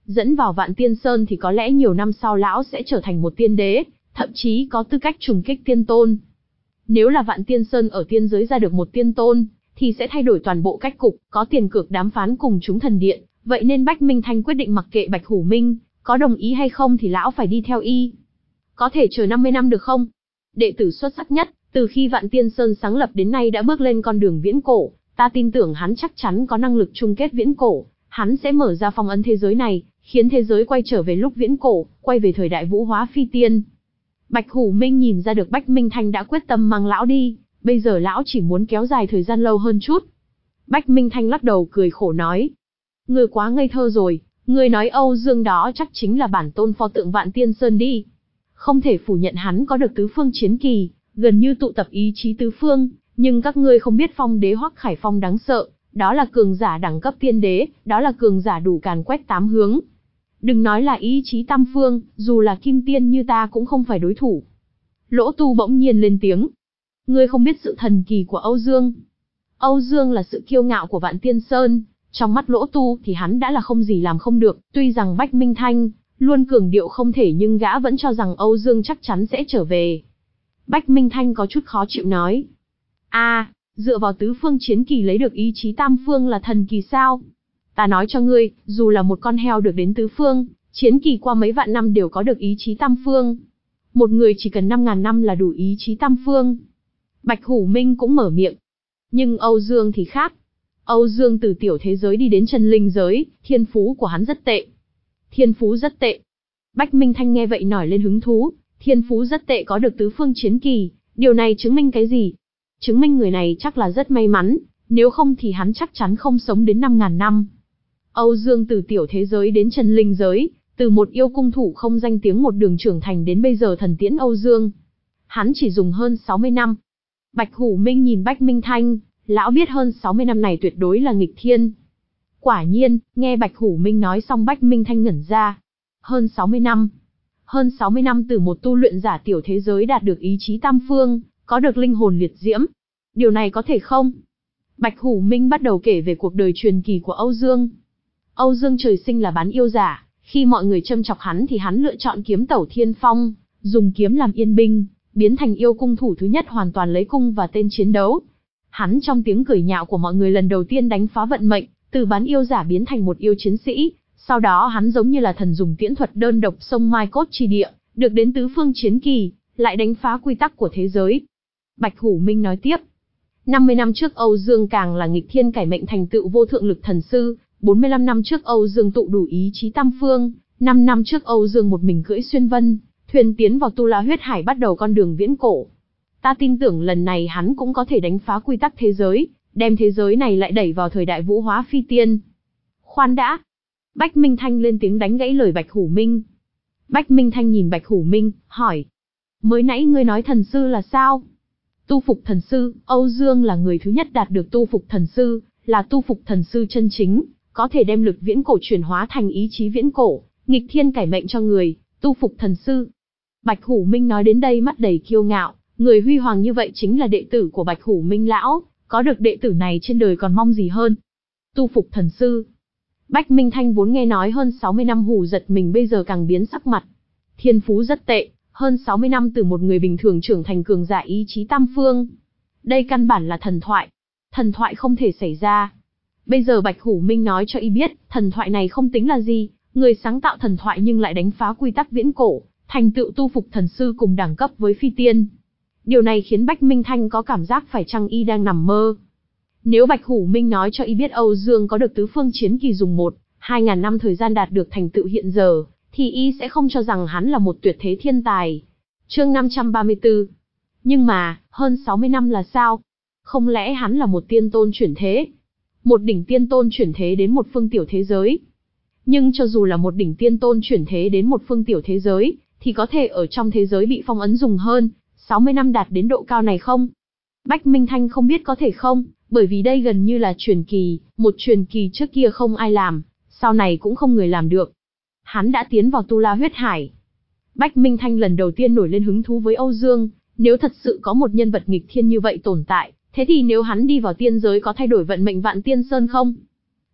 dẫn vào Vạn Tiên Sơn thì có lẽ nhiều năm sau lão sẽ trở thành một tiên đế, thậm chí có tư cách trùng kích tiên tôn. Nếu là Vạn Tiên Sơn ở tiên giới ra được một tiên tôn, thì sẽ thay đổi toàn bộ cách cục, có tiền cược đàm phán cùng chúng thần điện, vậy nên Bách Minh Thanh quyết định mặc kệ Bạch Hủ Minh, có đồng ý hay không thì lão phải đi theo y. Có thể chờ năm mươi năm được không? Đệ tử xuất sắc nhất, từ khi Vạn Tiên Sơn sáng lập đến nay đã bước lên con đường viễn cổ, ta tin tưởng hắn chắc chắn có năng lực chung kết viễn cổ, hắn sẽ mở ra phong ấn thế giới này, khiến thế giới quay trở về lúc viễn cổ, quay về thời đại vũ hóa phi tiên. Bạch Hủ Minh nhìn ra được Bách Minh Thanh đã quyết tâm mang lão đi, bây giờ lão chỉ muốn kéo dài thời gian lâu hơn chút. Bách Minh Thanh lắc đầu cười khổ nói. Ngươi quá ngây thơ rồi, ngươi nói Âu Dương đó chắc chính là bản tôn pho tượng Vạn Tiên Sơn đi. Không thể phủ nhận hắn có được tứ phương chiến kỳ, gần như tụ tập ý chí tứ phương, nhưng các ngươi không biết Phong Đế Hoắc Khải Phong đáng sợ, đó là cường giả đẳng cấp tiên đế, đó là cường giả đủ càn quét tám hướng. Đừng nói là ý chí tam phương, dù là kim tiên như ta cũng không phải đối thủ. Lỗ Tu bỗng nhiên lên tiếng. Ngươi không biết sự thần kỳ của Âu Dương. Âu Dương là sự kiêu ngạo của Vạn Tiên Sơn, trong mắt Lỗ Tu thì hắn đã là không gì làm không được, tuy rằng Bách Minh Thanh luôn cường điệu không thể nhưng gã vẫn cho rằng Âu Dương chắc chắn sẽ trở về. Bách Minh Thanh có chút khó chịu nói. a à, dựa vào tứ phương chiến kỳ lấy được ý chí tam phương là thần kỳ sao? Ta nói cho ngươi, dù là một con heo được đến tứ phương, chiến kỳ qua mấy vạn năm đều có được ý chí tam phương. Một người chỉ cần năm ngàn năm là đủ ý chí tam phương. Bạch Hủ Minh cũng mở miệng. Nhưng Âu Dương thì khác. Âu Dương từ tiểu thế giới đi đến chân linh giới, thiên phú của hắn rất tệ. Thiên phú rất tệ. Bách Minh Thanh nghe vậy nổi lên hứng thú, thiên phú rất tệ có được tứ phương chiến kỳ, điều này chứng minh cái gì? Chứng minh người này chắc là rất may mắn, nếu không thì hắn chắc chắn không sống đến năm ngàn năm. Âu Dương từ tiểu thế giới đến chân linh giới, từ một yêu cung thủ không danh tiếng một đường trưởng thành đến bây giờ thần tiễn Âu Dương. Hắn chỉ dùng hơn sáu mươi năm. Bạch Hủ Minh nhìn Bách Minh Thanh, lão biết hơn sáu mươi năm này tuyệt đối là nghịch thiên. Quả nhiên, nghe Bạch Hủ Minh nói xong Bách Minh Thanh ngẩn ra. Hơn sáu mươi năm. Hơn sáu mươi năm từ một tu luyện giả tiểu thế giới đạt được ý chí tam phương, có được linh hồn liệt diễm. Điều này có thể không? Bạch Hủ Minh bắt đầu kể về cuộc đời truyền kỳ của Âu Dương. Âu Dương trời sinh là bán yêu giả, khi mọi người châm chọc hắn thì hắn lựa chọn kiếm tẩu thiên phong, dùng kiếm làm yên binh, biến thành yêu cung thủ thứ nhất hoàn toàn lấy cung và tên chiến đấu. Hắn trong tiếng cười nhạo của mọi người lần đầu tiên đánh phá vận mệnh, từ bán yêu giả biến thành một yêu chiến sĩ, sau đó hắn giống như là thần dùng tiễn thuật đơn độc sông Mai Cốt chi địa, được đến tứ phương chiến kỳ, lại đánh phá quy tắc của thế giới. Bạch Hủ Minh nói tiếp, năm mươi năm trước Âu Dương càng là nghịch thiên cải mệnh thành tựu vô thượng lực thần sư, bốn mươi lăm năm trước Âu Dương tụ đủ ý chí tam phương, năm năm trước Âu Dương một mình cưỡi xuyên vân, thuyền tiến vào Tu La huyết hải bắt đầu con đường viễn cổ. Ta tin tưởng lần này hắn cũng có thể đánh phá quy tắc thế giới, đem thế giới này lại đẩy vào thời đại vũ hóa phi tiên. Khoan đã. Bách Minh Thanh lên tiếng đánh gãy lời Bạch Hủ Minh. Bách Minh Thanh nhìn Bạch Hủ Minh, hỏi. Mới nãy ngươi nói thần sư là sao? Tu phục thần sư, Âu Dương là người thứ nhất đạt được tu phục thần sư, là tu phục thần sư chân chính, có thể đem lực viễn cổ chuyển hóa thành ý chí viễn cổ, nghịch thiên cải mệnh cho người, tu phục thần sư. Bạch Hủ Minh nói đến đây mắt đầy kiêu ngạo, người huy hoàng như vậy chính là đệ tử của Bạch Hủ Minh lão, có được đệ tử này trên đời còn mong gì hơn. Tu phục thần sư. Bách Minh Thanh vốn nghe nói hơn sáu mươi năm hù giật mình bây giờ càng biến sắc mặt. Thiên phú rất tệ, hơn sáu mươi năm từ một người bình thường trưởng thành cường giả ý chí tam phương. Đây căn bản là thần thoại. Thần thoại không thể xảy ra. Bây giờ Bạch Hủ Minh nói cho y biết, thần thoại này không tính là gì, người sáng tạo thần thoại nhưng lại đánh phá quy tắc viễn cổ, thành tựu tu phục thần sư cùng đẳng cấp với phi tiên. Điều này khiến Bách Minh Thanh có cảm giác phải chăng y đang nằm mơ. Nếu Bạch Hủ Minh nói cho y biết Âu Dương có được tứ phương chiến kỳ dùng một, hai ngàn năm thời gian đạt được thành tựu hiện giờ, thì y sẽ không cho rằng hắn là một tuyệt thế thiên tài. Chương năm trăm ba mươi tư. Nhưng mà, hơn sáu mươi năm là sao? Không lẽ hắn là một tiên tôn chuyển thế? Một đỉnh tiên tôn chuyển thế đến một phương tiểu thế giới. Nhưng cho dù là một đỉnh tiên tôn chuyển thế đến một phương tiểu thế giới, thì có thể ở trong thế giới bị phong ấn dùng hơn sáu mươi năm đạt đến độ cao này không? Bách Minh Thanh không biết có thể không, bởi vì đây gần như là truyền kỳ, một truyền kỳ trước kia không ai làm, sau này cũng không người làm được. Hắn đã tiến vào Tu La huyết hải. Bách Minh Thanh lần đầu tiên nổi lên hứng thú với Âu Dương, nếu thật sự có một nhân vật nghịch thiên như vậy tồn tại, thế thì nếu hắn đi vào tiên giới có thay đổi vận mệnh Vạn Tiên Sơn không?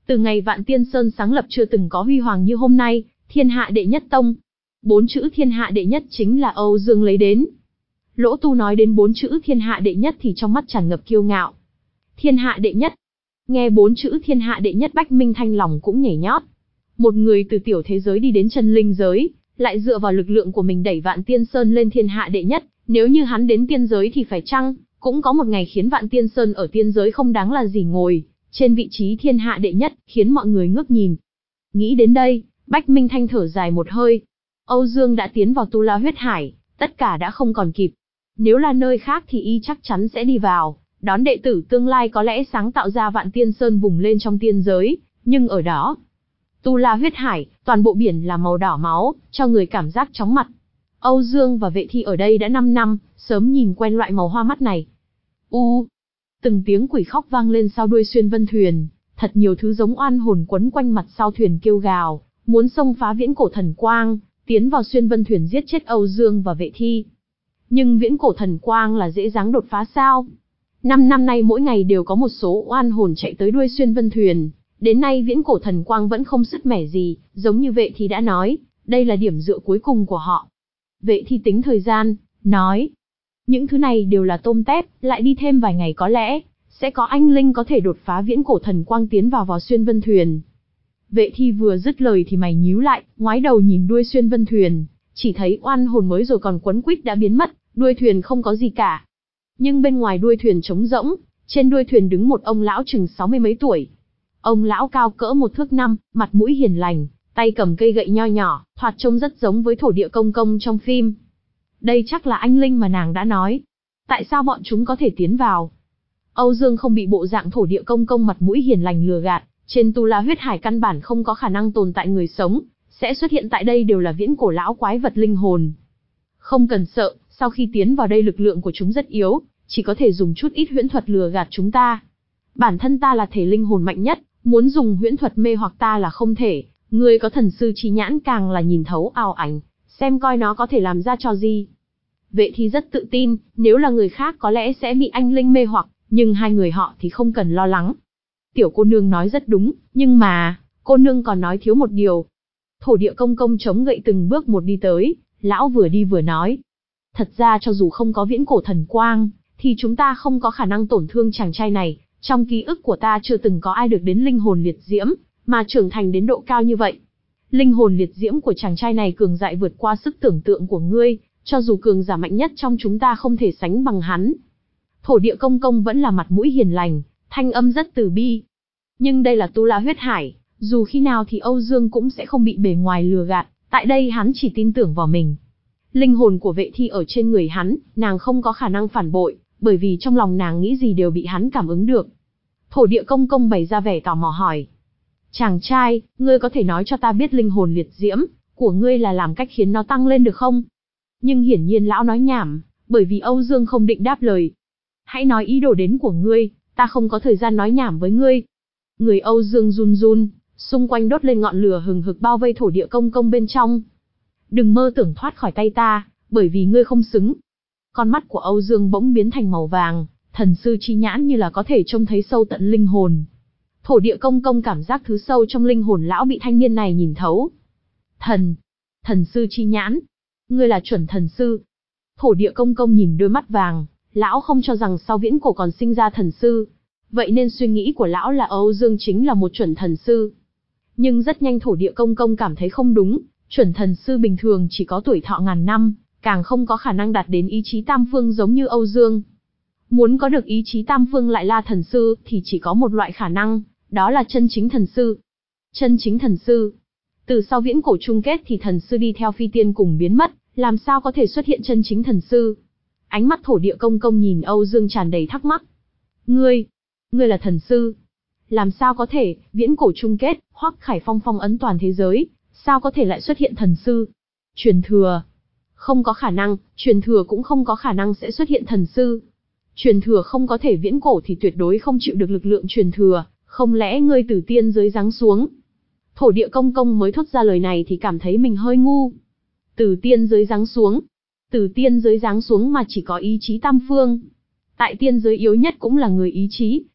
Từ ngày Vạn Tiên Sơn sáng lập chưa từng có huy hoàng như hôm nay, thiên hạ đệ nhất tông. Bốn chữ thiên hạ đệ nhất chính là Âu Dương lấy đến. Lỗ Tu nói đến bốn chữ thiên hạ đệ nhất thì trong mắt tràn ngập kiêu ngạo. Thiên hạ đệ nhất. Nghe bốn chữ thiên hạ đệ nhất, Bách Minh Thanh lòng cũng nhảy nhót. Một người từ tiểu thế giới đi đến chân linh giới, lại dựa vào lực lượng của mình đẩy Vạn Tiên Sơn lên thiên hạ đệ nhất, nếu như hắn đến tiên giới thì phải chăng cũng có một ngày khiến Vạn Tiên Sơn ở tiên giới không đáng là gì ngồi trên vị trí thiên hạ đệ nhất, khiến mọi người ngước nhìn. Nghĩ đến đây, Bách Minh Thanh thở dài một hơi. Âu Dương đã tiến vào Tu La huyết hải, tất cả đã không còn kịp. Nếu là nơi khác thì y chắc chắn sẽ đi vào, đón đệ tử tương lai có lẽ sáng tạo ra Vạn Tiên Sơn bùng lên trong tiên giới, nhưng ở đó, Tu La huyết hải, toàn bộ biển là màu đỏ máu, cho người cảm giác chóng mặt. Âu Dương và Vệ Thi ở đây đã năm năm, sớm nhìn quen loại màu hoa mắt này. U, từng tiếng quỷ khóc vang lên sau đuôi xuyên vân thuyền, thật nhiều thứ giống oan hồn quấn quanh mặt sau thuyền kêu gào, muốn xông phá viễn cổ thần quang, tiến vào xuyên vân thuyền giết chết Âu Dương và Vệ Thi. Nhưng viễn cổ thần quang là dễ dàng đột phá sao? Năm năm nay mỗi ngày đều có một số oan hồn chạy tới đuôi xuyên vân thuyền, đến nay viễn cổ thần quang vẫn không sứt mẻ gì, giống như Vệ Thi đã nói, đây là điểm dựa cuối cùng của họ. Vệ Thi tính thời gian, nói, những thứ này đều là tôm tép, lại đi thêm vài ngày có lẽ sẽ có anh linh có thể đột phá viễn cổ thần quang tiến vào vào xuyên vân thuyền. Vệ Thi vừa dứt lời thì mày nhíu lại, ngoái đầu nhìn đuôi xuyên vân thuyền, chỉ thấy oan hồn mới rồi còn quấn quýt đã biến mất, đuôi thuyền không có gì cả. Nhưng bên ngoài đuôi thuyền trống rỗng, trên đuôi thuyền đứng một ông lão chừng sáu mươi mấy tuổi. Ông lão cao cỡ một thước năm, mặt mũi hiền lành, tay cầm cây gậy nho nhỏ, thoạt trông rất giống với thổ địa công công trong phim. Đây chắc là anh linh mà nàng đã nói. Tại sao bọn chúng có thể tiến vào? Âu Dương không bị bộ dạng thổ địa công công mặt mũi hiền lành lừa gạt, trên Tu La huyết hải căn bản không có khả năng tồn tại người sống, sẽ xuất hiện tại đây đều là viễn cổ lão quái vật linh hồn. Không cần sợ, sau khi tiến vào đây lực lượng của chúng rất yếu, chỉ có thể dùng chút ít huyễn thuật lừa gạt chúng ta. Bản thân ta là thể linh hồn mạnh nhất, muốn dùng huyễn thuật mê hoặc ta là không thể, người có thần sư trí nhãn càng là nhìn thấu ảo ảnh, xem coi nó có thể làm ra trò gì. Vệ Thi rất tự tin, nếu là người khác có lẽ sẽ bị anh linh mê hoặc, nhưng hai người họ thì không cần lo lắng. Tiểu cô nương nói rất đúng, nhưng mà, cô nương còn nói thiếu một điều. Thổ địa công công chống gậy từng bước một đi tới, lão vừa đi vừa nói. Thật ra cho dù không có viễn cổ thần quang, thì chúng ta không có khả năng tổn thương chàng trai này, trong ký ức của ta chưa từng có ai được đến linh hồn liệt diễm, mà trưởng thành đến độ cao như vậy. Linh hồn liệt diễm của chàng trai này cường đại vượt qua sức tưởng tượng của ngươi, cho dù cường giả mạnh nhất trong chúng ta không thể sánh bằng hắn. Thổ địa công công vẫn là mặt mũi hiền lành, thanh âm rất từ bi. Nhưng đây là Tu La huyết hải, dù khi nào thì Âu Dương cũng sẽ không bị bề ngoài lừa gạt, tại đây hắn chỉ tin tưởng vào mình. Linh hồn của Vệ Thi ở trên người hắn, nàng không có khả năng phản bội, bởi vì trong lòng nàng nghĩ gì đều bị hắn cảm ứng được. Thổ địa công công bày ra vẻ tò mò hỏi. Chàng trai, ngươi có thể nói cho ta biết linh hồn liệt diễm của ngươi là làm cách khiến nó tăng lên được không? Nhưng hiển nhiên lão nói nhảm, bởi vì Âu Dương không định đáp lời. Hãy nói ý đồ đến của ngươi, ta không có thời gian nói nhảm với ngươi. Người Âu Dương run run, xung quanh đốt lên ngọn lửa hừng hực bao vây thổ địa công công bên trong. Đừng mơ tưởng thoát khỏi tay ta, bởi vì ngươi không xứng. Con mắt của Âu Dương bỗng biến thành màu vàng, thần sư chi nhãn như là có thể trông thấy sâu tận linh hồn. Thổ địa công công cảm giác thứ sâu trong linh hồn lão bị thanh niên này nhìn thấu. Thần, thần sư chi nhãn, ngươi là chuẩn thần sư. Thổ địa công công nhìn đôi mắt vàng, lão không cho rằng sau viễn cổ còn sinh ra thần sư. Vậy nên suy nghĩ của lão là Âu Dương chính là một chuẩn thần sư. Nhưng rất nhanh thổ địa công công cảm thấy không đúng, chuẩn thần sư bình thường chỉ có tuổi thọ ngàn năm, càng không có khả năng đạt đến ý chí tam phương giống như Âu Dương. Muốn có được ý chí tam phương lại là thần sư thì chỉ có một loại khả năng, đó là chân chính thần sư. Chân chính thần sư. Từ sau viễn cổ chung kết thì thần sư đi theo phi tiên cùng biến mất, làm sao có thể xuất hiện chân chính thần sư? Ánh mắt thổ địa công công nhìn Âu Dương tràn đầy thắc mắc. Ngươi, ngươi là thần sư? Làm sao có thể, viễn cổ chung kết, Hoắc Khải Phong phong ấn toàn thế giới, sao có thể lại xuất hiện thần sư? Truyền thừa. Không có khả năng, truyền thừa cũng không có khả năng sẽ xuất hiện thần sư. Truyền thừa không có thể viễn cổ thì tuyệt đối không chịu được lực lượng truyền thừa, không lẽ ngươi từ tiên giới giáng xuống? Thổ địa công công mới thốt ra lời này thì cảm thấy mình hơi ngu. Từ tiên giới giáng xuống. Từ tiên giới giáng xuống mà chỉ có ý chí tam phương. Tại tiên giới yếu nhất cũng là người ý chí,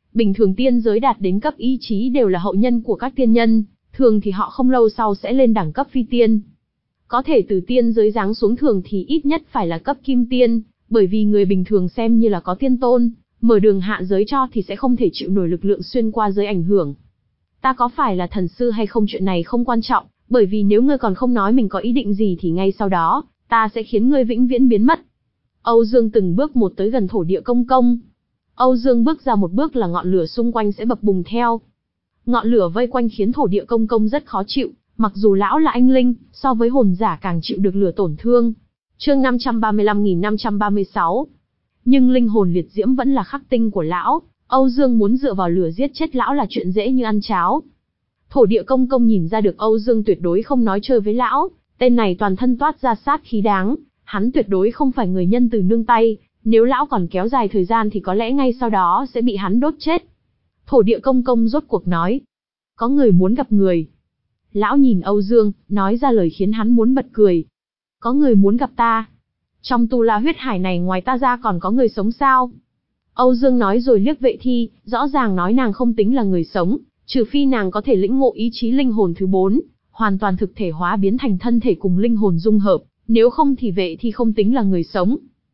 Bình thường tiên giới đạt đến cấp ý chí đều là hậu nhân của các tiên nhân, thường thì họ không lâu sau sẽ lên đẳng cấp phi tiên. Có thể từ tiên giới giáng xuống thường thì ít nhất phải là cấp kim tiên, bởi vì người bình thường xem như là có tiên tôn, mở đường hạ giới cho thì sẽ không thể chịu nổi lực lượng xuyên qua giới ảnh hưởng. Ta có phải là thần sư hay không chuyện này không quan trọng, bởi vì nếu ngươi còn không nói mình có ý định gì thì ngay sau đó, ta sẽ khiến ngươi vĩnh viễn biến mất. Âu Dương từng bước một tới gần thổ địa công công. Âu Dương bước ra một bước là ngọn lửa xung quanh sẽ bập bùng theo. Ngọn lửa vây quanh khiến thổ địa công công rất khó chịu, mặc dù lão là anh linh, so với hồn giả càng chịu được lửa tổn thương. Chương năm trăm ba mươi lăm nghìn năm trăm ba mươi sáu. Nhưng linh hồn liệt diễm vẫn là khắc tinh của lão, Âu Dương muốn dựa vào lửa giết chết lão là chuyện dễ như ăn cháo. Thổ địa công công nhìn ra được Âu Dương tuyệt đối không nói chơi với lão, tên này toàn thân toát ra sát khí đáng, hắn tuyệt đối không phải người nhân từ nương tay, nếu lão còn kéo dài thời gian thì có lẽ ngay sau đó sẽ bị hắn đốt chết. Thổ địa công công rốt cuộc nói, có người muốn gặp người. Lão nhìn Âu Dương, nói ra lời khiến hắn muốn bật cười. Có người muốn gặp ta. Trong tu la huyết hải này ngoài ta ra còn có người sống sao? Âu Dương nói rồi liếc Vệ Thi, rõ ràng nói nàng không tính là người sống, trừ phi nàng có thể lĩnh ngộ ý chí linh hồn thứ bốn, hoàn toàn thực thể hóa biến thành thân thể cùng linh hồn dung hợp, nếu không thì Vệ Thi không tính là người sống.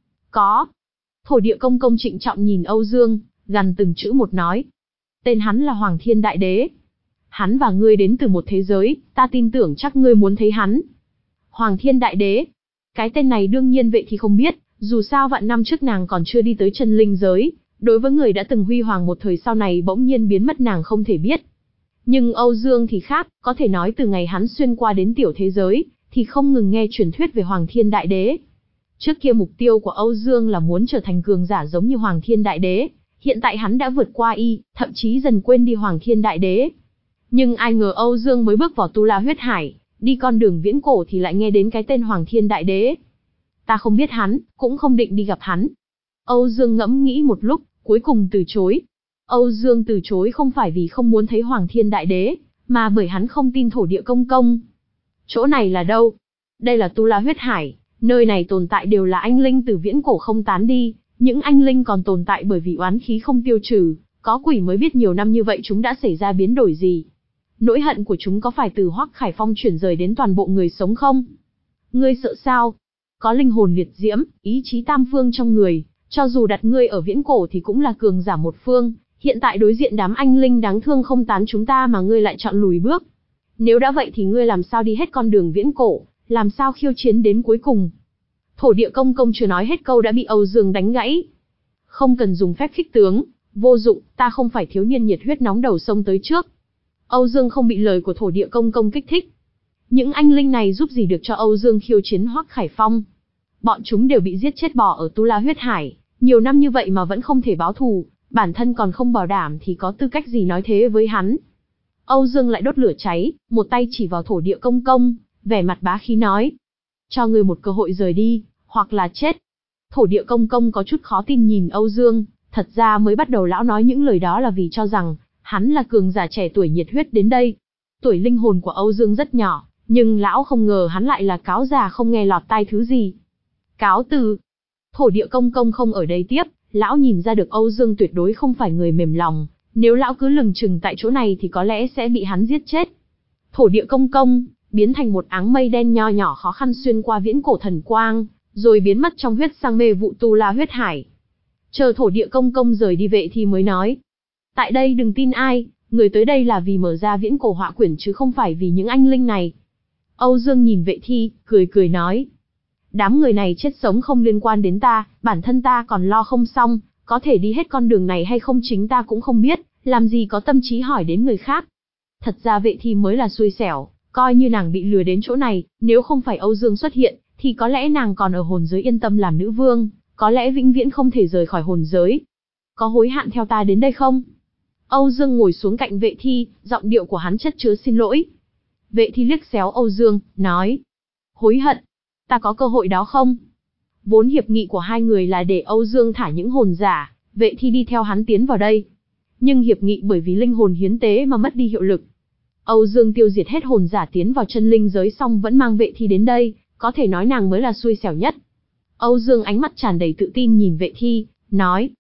Có. Thổ địa công công trịnh trọng nhìn Âu Dương, gằn từng chữ một nói. Tên hắn là Hoàng Thiên Đại Đế. Hắn và ngươi đến từ một thế giới, ta tin tưởng chắc ngươi muốn thấy hắn. Hoàng Thiên Đại Đế. Cái tên này đương nhiên Vệ Thi không biết, dù sao vạn năm trước nàng còn chưa đi tới chân linh giới, đối với người đã từng huy hoàng một thời sau này bỗng nhiên biến mất nàng không thể biết. Nhưng Âu Dương thì khác, có thể nói từ ngày hắn xuyên qua đến tiểu thế giới, thì không ngừng nghe truyền thuyết về Hoàng Thiên Đại Đế. Trước kia mục tiêu của Âu Dương là muốn trở thành cường giả giống như Hoàng Thiên Đại Đế, hiện tại hắn đã vượt qua y, thậm chí dần quên đi Hoàng Thiên Đại Đế. Nhưng ai ngờ Âu Dương mới bước vào tu la huyết hải, đi con đường viễn cổ thì lại nghe đến cái tên Hoàng Thiên Đại Đế. Ta không biết hắn, cũng không định đi gặp hắn. Âu Dương ngẫm nghĩ một lúc, cuối cùng từ chối. Âu Dương từ chối không phải vì không muốn thấy Hoàng Thiên Đại Đế, mà bởi hắn không tin thổ địa công công. Chỗ này là đâu? Đây là tu la huyết hải, nơi này tồn tại đều là anh linh từ viễn cổ không tán đi, những anh linh còn tồn tại bởi vì oán khí không tiêu trừ, có quỷ mới biết nhiều năm như vậy chúng đã xảy ra biến đổi gì. Nỗi hận của chúng có phải từ Hoắc Khải Phong chuyển rời đến toàn bộ người sống không? Ngươi sợ sao? Có linh hồn liệt diễm, ý chí tam phương trong người, cho dù đặt ngươi ở viễn cổ thì cũng là cường giả một phương, hiện tại đối diện đám anh linh đáng thương không tán chúng ta mà ngươi lại chọn lùi bước. Nếu đã vậy thì ngươi làm sao đi hết con đường viễn cổ, làm sao khiêu chiến đến cuối cùng? Thổ địa công công chưa nói hết câu đã bị Âu Dương đánh gãy. Không cần dùng phép khích tướng, vô dụng, ta không phải thiếu niên nhiệt huyết nóng đầu sông tới trước. Âu Dương không bị lời của thổ địa công công kích thích. Những anh linh này giúp gì được cho Âu Dương khiêu chiến Hoắc Khải Phong? Bọn chúng đều bị giết chết bỏ ở tu la huyết hải, nhiều năm như vậy mà vẫn không thể báo thù, bản thân còn không bảo đảm thì có tư cách gì nói thế với hắn? Âu Dương lại đốt lửa cháy, một tay chỉ vào thổ địa công công, vẻ mặt bá khí nói. Cho ngươi một cơ hội rời đi, hoặc là chết. Thổ địa công công có chút khó tin nhìn Âu Dương, thật ra mới bắt đầu lão nói những lời đó là vì cho rằng, hắn là cường giả trẻ tuổi nhiệt huyết đến đây. Tuổi linh hồn của Âu Dương rất nhỏ, nhưng lão không ngờ hắn lại là cáo già không nghe lọt tai thứ gì. Cáo từ. Thổ địa công công không ở đây tiếp, lão nhìn ra được Âu Dương tuyệt đối không phải người mềm lòng, nếu lão cứ lừng chừng tại chỗ này thì có lẽ sẽ bị hắn giết chết. Thổ địa công công, biến thành một áng mây đen nho nhỏ khó khăn xuyên qua viễn cổ thần quang, rồi biến mất trong huyết sang mê vụ tu la huyết hải. Chờ thổ địa công công rời đi Vệ Thi mới nói. Tại đây đừng tin ai, người tới đây là vì mở ra viễn cổ họa quyển chứ không phải vì những anh linh này. Âu Dương nhìn Vệ Thi, cười cười nói. Đám người này chết sống không liên quan đến ta, bản thân ta còn lo không xong, có thể đi hết con đường này hay không chính ta cũng không biết, làm gì có tâm trí hỏi đến người khác. Thật ra Vệ Thi mới là xui xẻo, coi như nàng bị lừa đến chỗ này, nếu không phải Âu Dương xuất hiện, thì có lẽ nàng còn ở hồn giới yên tâm làm nữ vương, có lẽ vĩnh viễn không thể rời khỏi hồn giới. Có hối hạn theo ta đến đây không? Âu Dương ngồi xuống cạnh Vệ Thi, giọng điệu của hắn chất chứa xin lỗi. Vệ Thi liếc xéo Âu Dương, nói. Hối hận? Ta có cơ hội đó không? Vốn hiệp nghị của hai người là để Âu Dương thả những hồn giả, Vệ Thi đi theo hắn tiến vào đây. Nhưng hiệp nghị bởi vì linh hồn hiến tế mà mất đi hiệu lực. Âu Dương tiêu diệt hết hồn giả tiến vào chân linh giới xong vẫn mang Vệ Thi đến đây, có thể nói nàng mới là xui xẻo nhất. Âu Dương ánh mắt tràn đầy tự tin nhìn Vệ Thi, nói.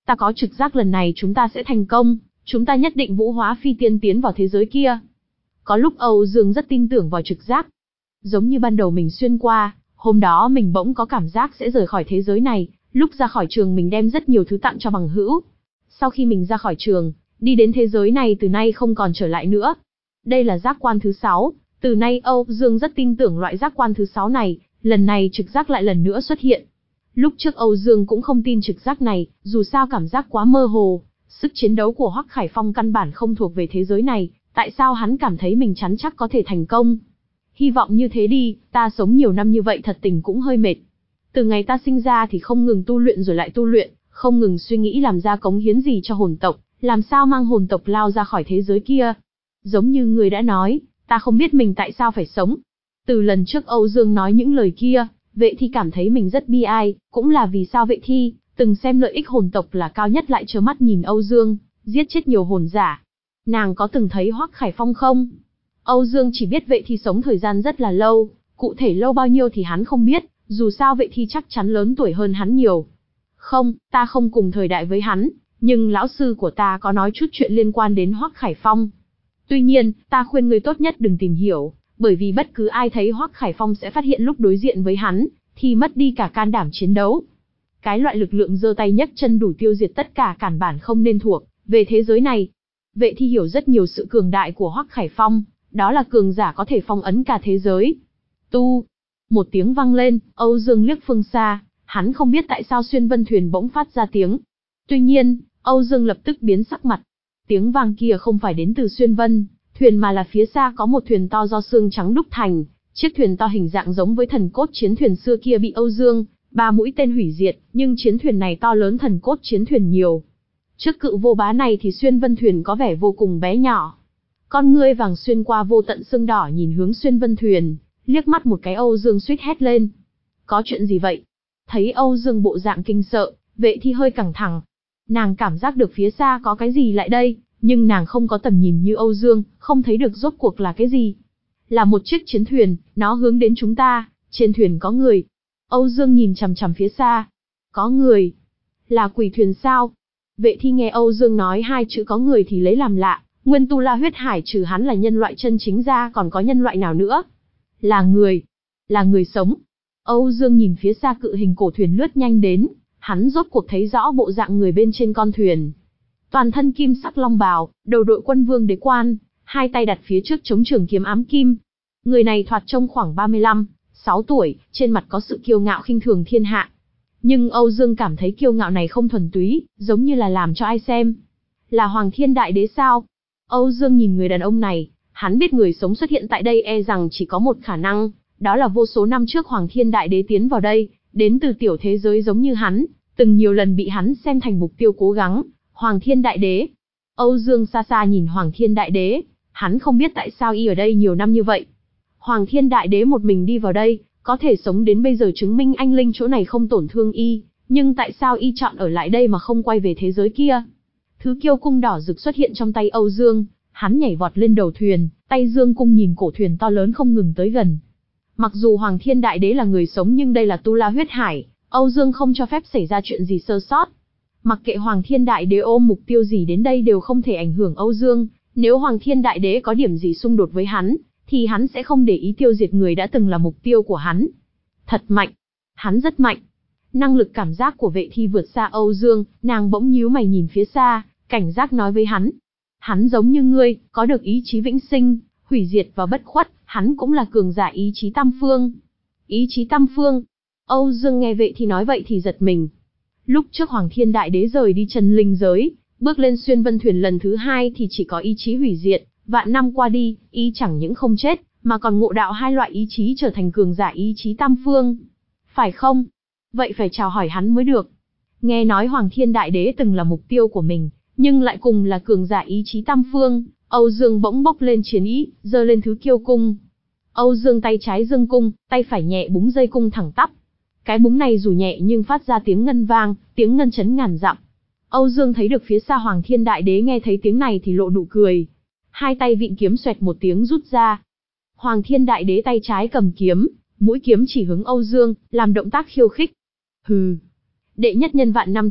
Ta có trực giác lần này chúng ta sẽ thành công, chúng ta nhất định vũ hóa phi tiên tiến vào thế giới kia. Có lúc Âu Dương rất tin tưởng vào trực giác. Giống như ban đầu mình xuyên qua, hôm đó mình bỗng có cảm giác sẽ rời khỏi thế giới này, lúc ra khỏi trường mình đem rất nhiều thứ tặng cho bằng hữu. Sau khi mình ra khỏi trường, đi đến thế giới này từ nay không còn trở lại nữa. Đây là giác quan thứ sáu, từ nay Âu Dương rất tin tưởng loại giác quan thứ sáu này, lần này trực giác lại lần nữa xuất hiện. Lúc trước Âu Dương cũng không tin trực giác này, dù sao cảm giác quá mơ hồ, sức chiến đấu của Hoắc Khải Phong căn bản không thuộc về thế giới này, tại sao hắn cảm thấy mình chắn chắc có thể thành công. Hy vọng như thế đi, ta sống nhiều năm như vậy thật tình cũng hơi mệt. Từ ngày ta sinh ra thì không ngừng tu luyện rồi lại tu luyện, không ngừng suy nghĩ làm ra cống hiến gì cho hồn tộc, làm sao mang hồn tộc lao ra khỏi thế giới kia. Giống như người đã nói, ta không biết mình tại sao phải sống. Từ lần trước Âu Dương nói những lời kia, Vệ Thi cảm thấy mình rất bi ai, cũng là vì sao Vệ Thi từng xem lợi ích hồn tộc là cao nhất lại trơ mắt nhìn Âu Dương giết chết nhiều hồn giả. Nàng có từng thấy Hoắc Khải Phong không? Âu Dương chỉ biết Vệ Thi sống thời gian rất là lâu, cụ thể lâu bao nhiêu thì hắn không biết, dù sao Vệ Thi chắc chắn lớn tuổi hơn hắn nhiều. Không, ta không cùng thời đại với hắn, nhưng lão sư của ta có nói chút chuyện liên quan đến Hoắc Khải Phong. Tuy nhiên, ta khuyên ngươi tốt nhất đừng tìm hiểu, bởi vì bất cứ ai thấy Hoắc Khải Phong sẽ phát hiện lúc đối diện với hắn, thì mất đi cả can đảm chiến đấu. Cái loại lực lượng giơ tay nhấc chân đủ tiêu diệt tất cả cản bản không nên thuộc về thế giới này. Vệ Thi hiểu rất nhiều sự cường đại của Hoắc Khải Phong, đó là cường giả có thể phong ấn cả thế giới. Tu, một tiếng vang lên, Âu Dương liếc phương xa, hắn không biết tại sao xuyên vân thuyền bỗng phát ra tiếng. Tuy nhiên, Âu Dương lập tức biến sắc mặt. Tiếng vang kia không phải đến từ xuyên vân thuyền mà là phía xa có một thuyền to do xương trắng đúc thành, chiếc thuyền to hình dạng giống với thần cốt chiến thuyền xưa kia bị Âu Dương ba mũi tên hủy diệt, nhưng chiến thuyền này to lớn thần cốt chiến thuyền nhiều. Trước cự vô bá này thì xuyên vân thuyền có vẻ vô cùng bé nhỏ. Con ngươi vàng xuyên qua vô tận sương đỏ nhìn hướng xuyên vân thuyền, liếc mắt một cái Âu Dương suýt hét lên. Có chuyện gì vậy? Thấy Âu Dương bộ dạng kinh sợ, Vệ Thi hơi căng thẳng. Nàng cảm giác được phía xa có cái gì lại đây, nhưng nàng không có tầm nhìn như Âu Dương, không thấy được rốt cuộc là cái gì. Là một chiếc chiến thuyền, nó hướng đến chúng ta, trên thuyền có người. Âu Dương nhìn chằm chằm phía xa. Có người? Là quỷ thuyền sao? Vệ Thi nghe Âu Dương nói hai chữ có người thì lấy làm lạ, nguyên tu la huyết hải trừ hắn là nhân loại chân chính ra còn có nhân loại nào nữa? Là người. Là người sống. Âu Dương nhìn phía xa cự hình cổ thuyền lướt nhanh đến, hắn rốt cuộc thấy rõ bộ dạng người bên trên con thuyền. Toàn thân kim sắc long bào, đầu đội quân vương đế quan, hai tay đặt phía trước chống trường kiếm ám kim. Người này thoạt trông khoảng ba mươi lăm, sáu tuổi, trên mặt có sự kiêu ngạo khinh thường thiên hạ. Nhưng Âu Dương cảm thấy kiêu ngạo này không thuần túy, giống như là làm cho ai xem. Là Hoàng Thiên Đại Đế sao? Âu Dương nhìn người đàn ông này, hắn biết người sống xuất hiện tại đây e rằng chỉ có một khả năng, đó là vô số năm trước Hoàng Thiên Đại Đế tiến vào đây, đến từ tiểu thế giới giống như hắn, từng nhiều lần bị hắn xem thành mục tiêu cố gắng. Hoàng Thiên Đại Đế. Âu Dương xa xa nhìn Hoàng Thiên Đại Đế, hắn không biết tại sao y ở đây nhiều năm như vậy. Hoàng Thiên Đại Đế một mình đi vào đây, có thể sống đến bây giờ chứng minh anh linh chỗ này không tổn thương y, nhưng tại sao y chọn ở lại đây mà không quay về thế giới kia? Thứ kiêu cung đỏ rực xuất hiện trong tay Âu Dương, hắn nhảy vọt lên đầu thuyền, tay dương cung nhìn cổ thuyền to lớn không ngừng tới gần. Mặc dù Hoàng Thiên Đại Đế là người sống nhưng đây là tu la huyết hải, Âu Dương không cho phép xảy ra chuyện gì sơ sót. Mặc kệ Hoàng Thiên Đại Đế ôm mục tiêu gì đến đây đều không thể ảnh hưởng Âu Dương, nếu Hoàng Thiên Đại Đế có điểm gì xung đột với hắn, thì hắn sẽ không để ý tiêu diệt người đã từng là mục tiêu của hắn. Thật mạnh. Hắn rất mạnh. Năng lực cảm giác của Vệ Thi vượt xa Âu Dương, nàng bỗng nhíu mày nhìn phía xa, cảnh giác nói với hắn. Hắn giống như ngươi, có được ý chí vĩnh sinh, hủy diệt và bất khuất, hắn cũng là cường giả ý chí tam phương. Ý chí tam phương. Âu Dương nghe Vệ Thi nói vậy thì giật mình. Lúc trước Hoàng Thiên Đại Đế rời đi chân linh giới, bước lên xuyên vân thuyền lần thứ hai thì chỉ có ý chí hủy diệt, vạn năm qua đi, y chẳng những không chết, mà còn ngộ đạo hai loại ý chí trở thành cường giả ý chí tam phương. Phải không? Vậy phải chào hỏi hắn mới được. Nghe nói Hoàng Thiên Đại Đế từng là mục tiêu của mình, nhưng lại cùng là cường giả ý chí tam phương, Âu Dương bỗng bốc lên chiến ý, giơ lên thứ kiêu cung. Âu Dương tay trái giương cung, tay phải nhẹ búng dây cung thẳng tắp. Cái búng này dù nhẹ nhưng phát ra tiếng ngân vang, tiếng ngân chấn ngàn dặm. Âu Dương thấy được phía xa Hoàng Thiên Đại Đế nghe thấy tiếng này thì lộ nụ cười. Hai tay vịn kiếm xoẹt một tiếng rút ra. Hoàng Thiên Đại Đế tay trái cầm kiếm, mũi kiếm chỉ hướng Âu Dương, làm động tác khiêu khích. Hừ. Đệ nhất nhân vạn năm trước,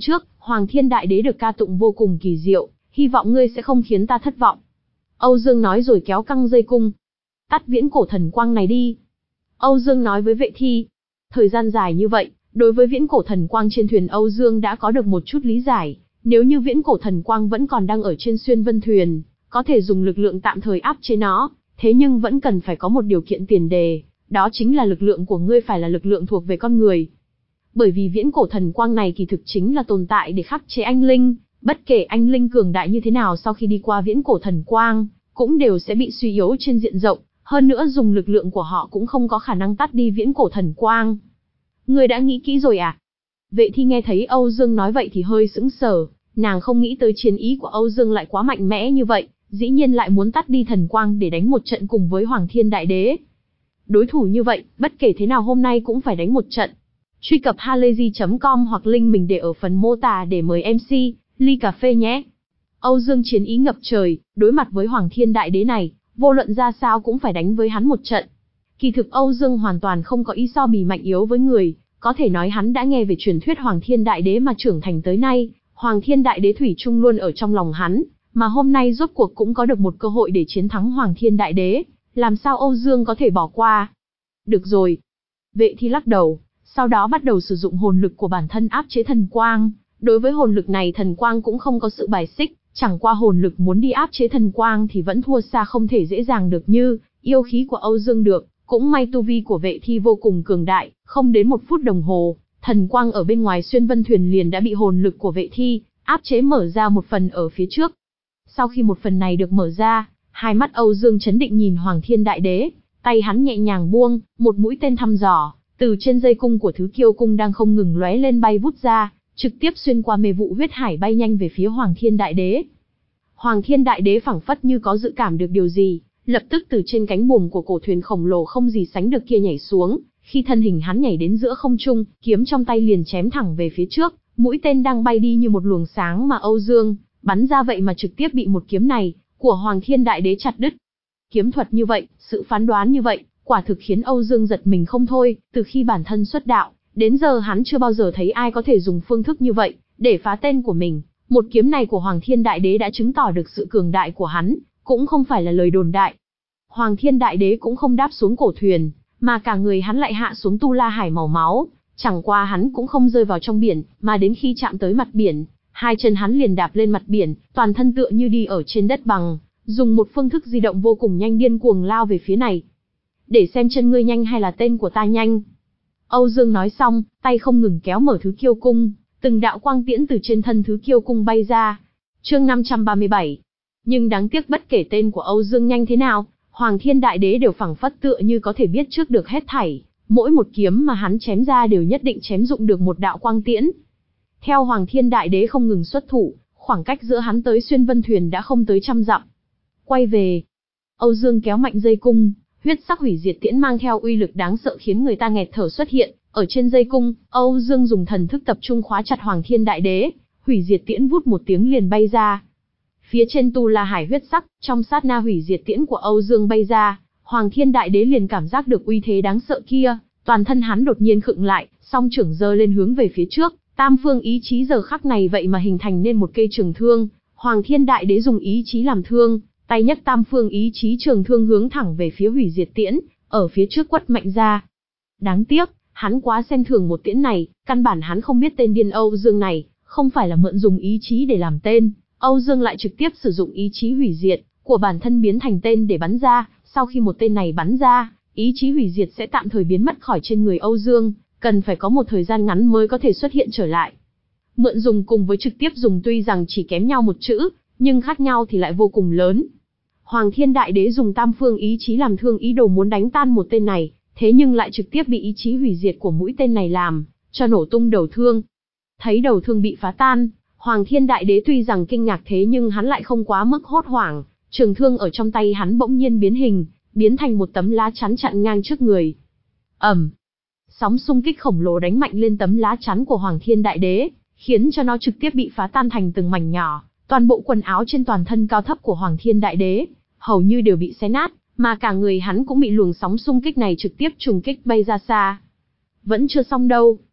Hoàng Thiên Đại Đế được ca tụng vô cùng kỳ diệu, hy vọng ngươi sẽ không khiến ta thất vọng. Âu Dương nói rồi kéo căng dây cung. Tắt viễn cổ thần quang này đi. Âu Dương nói với vệ thi. Thời gian dài như vậy, đối với viễn cổ thần quang trên thuyền Âu Dương đã có được một chút lý giải. Nếu như viễn cổ thần quang vẫn còn đang ở trên xuyên vân thuyền, có thể dùng lực lượng tạm thời áp chế nó, thế nhưng vẫn cần phải có một điều kiện tiền đề, đó chính là lực lượng của ngươi phải là lực lượng thuộc về con người. Bởi vì viễn cổ thần quang này kỳ thực chính là tồn tại để khắc chế anh linh, bất kể anh linh cường đại như thế nào sau khi đi qua viễn cổ thần quang, cũng đều sẽ bị suy yếu trên diện rộng, hơn nữa dùng lực lượng của họ cũng không có khả năng tắt đi viễn cổ thần quang. Ngươi đã nghĩ kỹ rồi à? Vệ thi nghe thấy Âu Dương nói vậy thì hơi sững sờ, nàng không nghĩ tới chiến ý của Âu Dương lại quá mạnh mẽ như vậy, dĩ nhiên lại muốn tắt đi thần quang để đánh một trận cùng với Hoàng Thiên Đại Đế. Đối thủ như vậy, bất kể thế nào hôm nay cũng phải đánh một trận. Truy cập halayzi chấm com hoặc link mình để ở phần mô tả để mời em xê, ly cà phê nhé. Âu Dương chiến ý ngập trời, đối mặt với Hoàng Thiên Đại Đế này, vô luận ra sao cũng phải đánh với hắn một trận. Kỳ thực Âu Dương hoàn toàn không có ý so bì mạnh yếu với người, có thể nói hắn đã nghe về truyền thuyết Hoàng Thiên Đại Đế mà trưởng thành tới nay, Hoàng Thiên Đại Đế thủy chung luôn ở trong lòng hắn, mà hôm nay rốt cuộc cũng có được một cơ hội để chiến thắng Hoàng Thiên Đại Đế, làm sao Âu Dương có thể bỏ qua. Được rồi. Vệ thi lắc đầu, sau đó bắt đầu sử dụng hồn lực của bản thân áp chế thần quang. Đối với hồn lực này thần quang cũng không có sự bài xích, chẳng qua hồn lực muốn đi áp chế thần quang thì vẫn thua xa không thể dễ dàng được như yêu khí của Âu Dương được. Cũng may tu vi của vệ thi vô cùng cường đại, không đến một phút đồng hồ, thần quang ở bên ngoài xuyên vân thuyền liền đã bị hồn lực của vệ thi áp chế mở ra một phần ở phía trước. Sau khi một phần này được mở ra, hai mắt Âu Dương chấn định nhìn Hoàng Thiên Đại Đế, tay hắn nhẹ nhàng buông, một mũi tên thăm dò, từ trên dây cung của Thứ Kiêu cung đang không ngừng lóe lên bay vút ra, trực tiếp xuyên qua mê vụ huyết hải bay nhanh về phía Hoàng Thiên Đại Đế. Hoàng Thiên Đại Đế phảng phất như có dự cảm được điều gì, lập tức từ trên cánh buồm của cổ thuyền khổng lồ không gì sánh được kia nhảy xuống, khi thân hình hắn nhảy đến giữa không trung, kiếm trong tay liền chém thẳng về phía trước, mũi tên đang bay đi như một luồng sáng mà Âu Dương bắn ra vậy mà trực tiếp bị một kiếm này của Hoàng Thiên Đại Đế chặt đứt. Kiếm thuật như vậy, sự phán đoán như vậy, quả thực khiến Âu Dương giật mình không thôi, từ khi bản thân xuất đạo, đến giờ hắn chưa bao giờ thấy ai có thể dùng phương thức như vậy để phá tên của mình. Một kiếm này của Hoàng Thiên Đại Đế đã chứng tỏ được sự cường đại của hắn, cũng không phải là lời đồn đại. Hoàng Thiên Đại Đế cũng không đáp xuống cổ thuyền, mà cả người hắn lại hạ xuống tu la hải màu máu, chẳng qua hắn cũng không rơi vào trong biển, mà đến khi chạm tới mặt biển, hai chân hắn liền đạp lên mặt biển, toàn thân tựa như đi ở trên đất bằng, dùng một phương thức di động vô cùng nhanh điên cuồng lao về phía này. Để xem chân ngươi nhanh hay là tên của ta nhanh. Âu Dương nói xong, tay không ngừng kéo mở Thứ Kiêu cung, từng đạo quang tiễn từ trên thân Thứ Kiêu cung bay ra. Chương năm trăm ba mươi bảy. Nhưng đáng tiếc bất kể tên của Âu Dương nhanh thế nào, Hoàng Thiên Đại Đế đều phảng phất tựa như có thể biết trước được hết thảy, mỗi một kiếm mà hắn chém ra đều nhất định chém dụng được một đạo quang tiễn. Theo Hoàng Thiên Đại Đế không ngừng xuất thủ, khoảng cách giữa hắn tới xuyên vân thuyền đã không tới trăm dặm. Quay về, Âu Dương kéo mạnh dây cung, huyết sắc hủy diệt tiễn mang theo uy lực đáng sợ khiến người ta nghẹt thở xuất hiện, ở trên dây cung, Âu Dương dùng thần thức tập trung khóa chặt Hoàng Thiên Đại Đế, hủy diệt tiễn vút một tiếng liền bay ra. Phía trên tu la hải huyết sắc, trong sát na hủy diệt tiễn của Âu Dương bay ra, Hoàng Thiên Đại Đế liền cảm giác được uy thế đáng sợ kia, toàn thân hắn đột nhiên khựng lại, song trưởng giơ lên hướng về phía trước, tam phương ý chí giờ khắc này vậy mà hình thành nên một cây trường thương, Hoàng Thiên Đại Đế dùng ý chí làm thương, tay nhấc tam phương ý chí trường thương hướng thẳng về phía hủy diệt tiễn, ở phía trước quất mạnh ra. Đáng tiếc, hắn quá xem thường một tiễn này, căn bản hắn không biết tên điên Âu Dương này, không phải là mượn dùng ý chí để làm tên, Âu Dương lại trực tiếp sử dụng ý chí hủy diệt của bản thân biến thành tên để bắn ra, sau khi một tên này bắn ra, ý chí hủy diệt sẽ tạm thời biến mất khỏi trên người Âu Dương, cần phải có một thời gian ngắn mới có thể xuất hiện trở lại. Mượn dùng cùng với trực tiếp dùng tuy rằng chỉ kém nhau một chữ, nhưng khác nhau thì lại vô cùng lớn. Hoàng Thiên Đại Đế dùng tam phương ý chí làm thương ý đồ muốn đánh tan một tên này, thế nhưng lại trực tiếp bị ý chí hủy diệt của mũi tên này làm cho nổ tung đầu thương. Thấy đầu thương bị phá tan, Hoàng Thiên Đại Đế tuy rằng kinh ngạc thế nhưng hắn lại không quá mức hốt hoảng, trường thương ở trong tay hắn bỗng nhiên biến hình, biến thành một tấm lá chắn chặn ngang trước người. Ầm! Sóng xung kích khổng lồ đánh mạnh lên tấm lá chắn của Hoàng Thiên Đại Đế, khiến cho nó trực tiếp bị phá tan thành từng mảnh nhỏ, toàn bộ quần áo trên toàn thân cao thấp của Hoàng Thiên Đại Đế hầu như đều bị xé nát, mà cả người hắn cũng bị luồng sóng xung kích này trực tiếp trùng kích bay ra xa. Vẫn chưa xong đâu.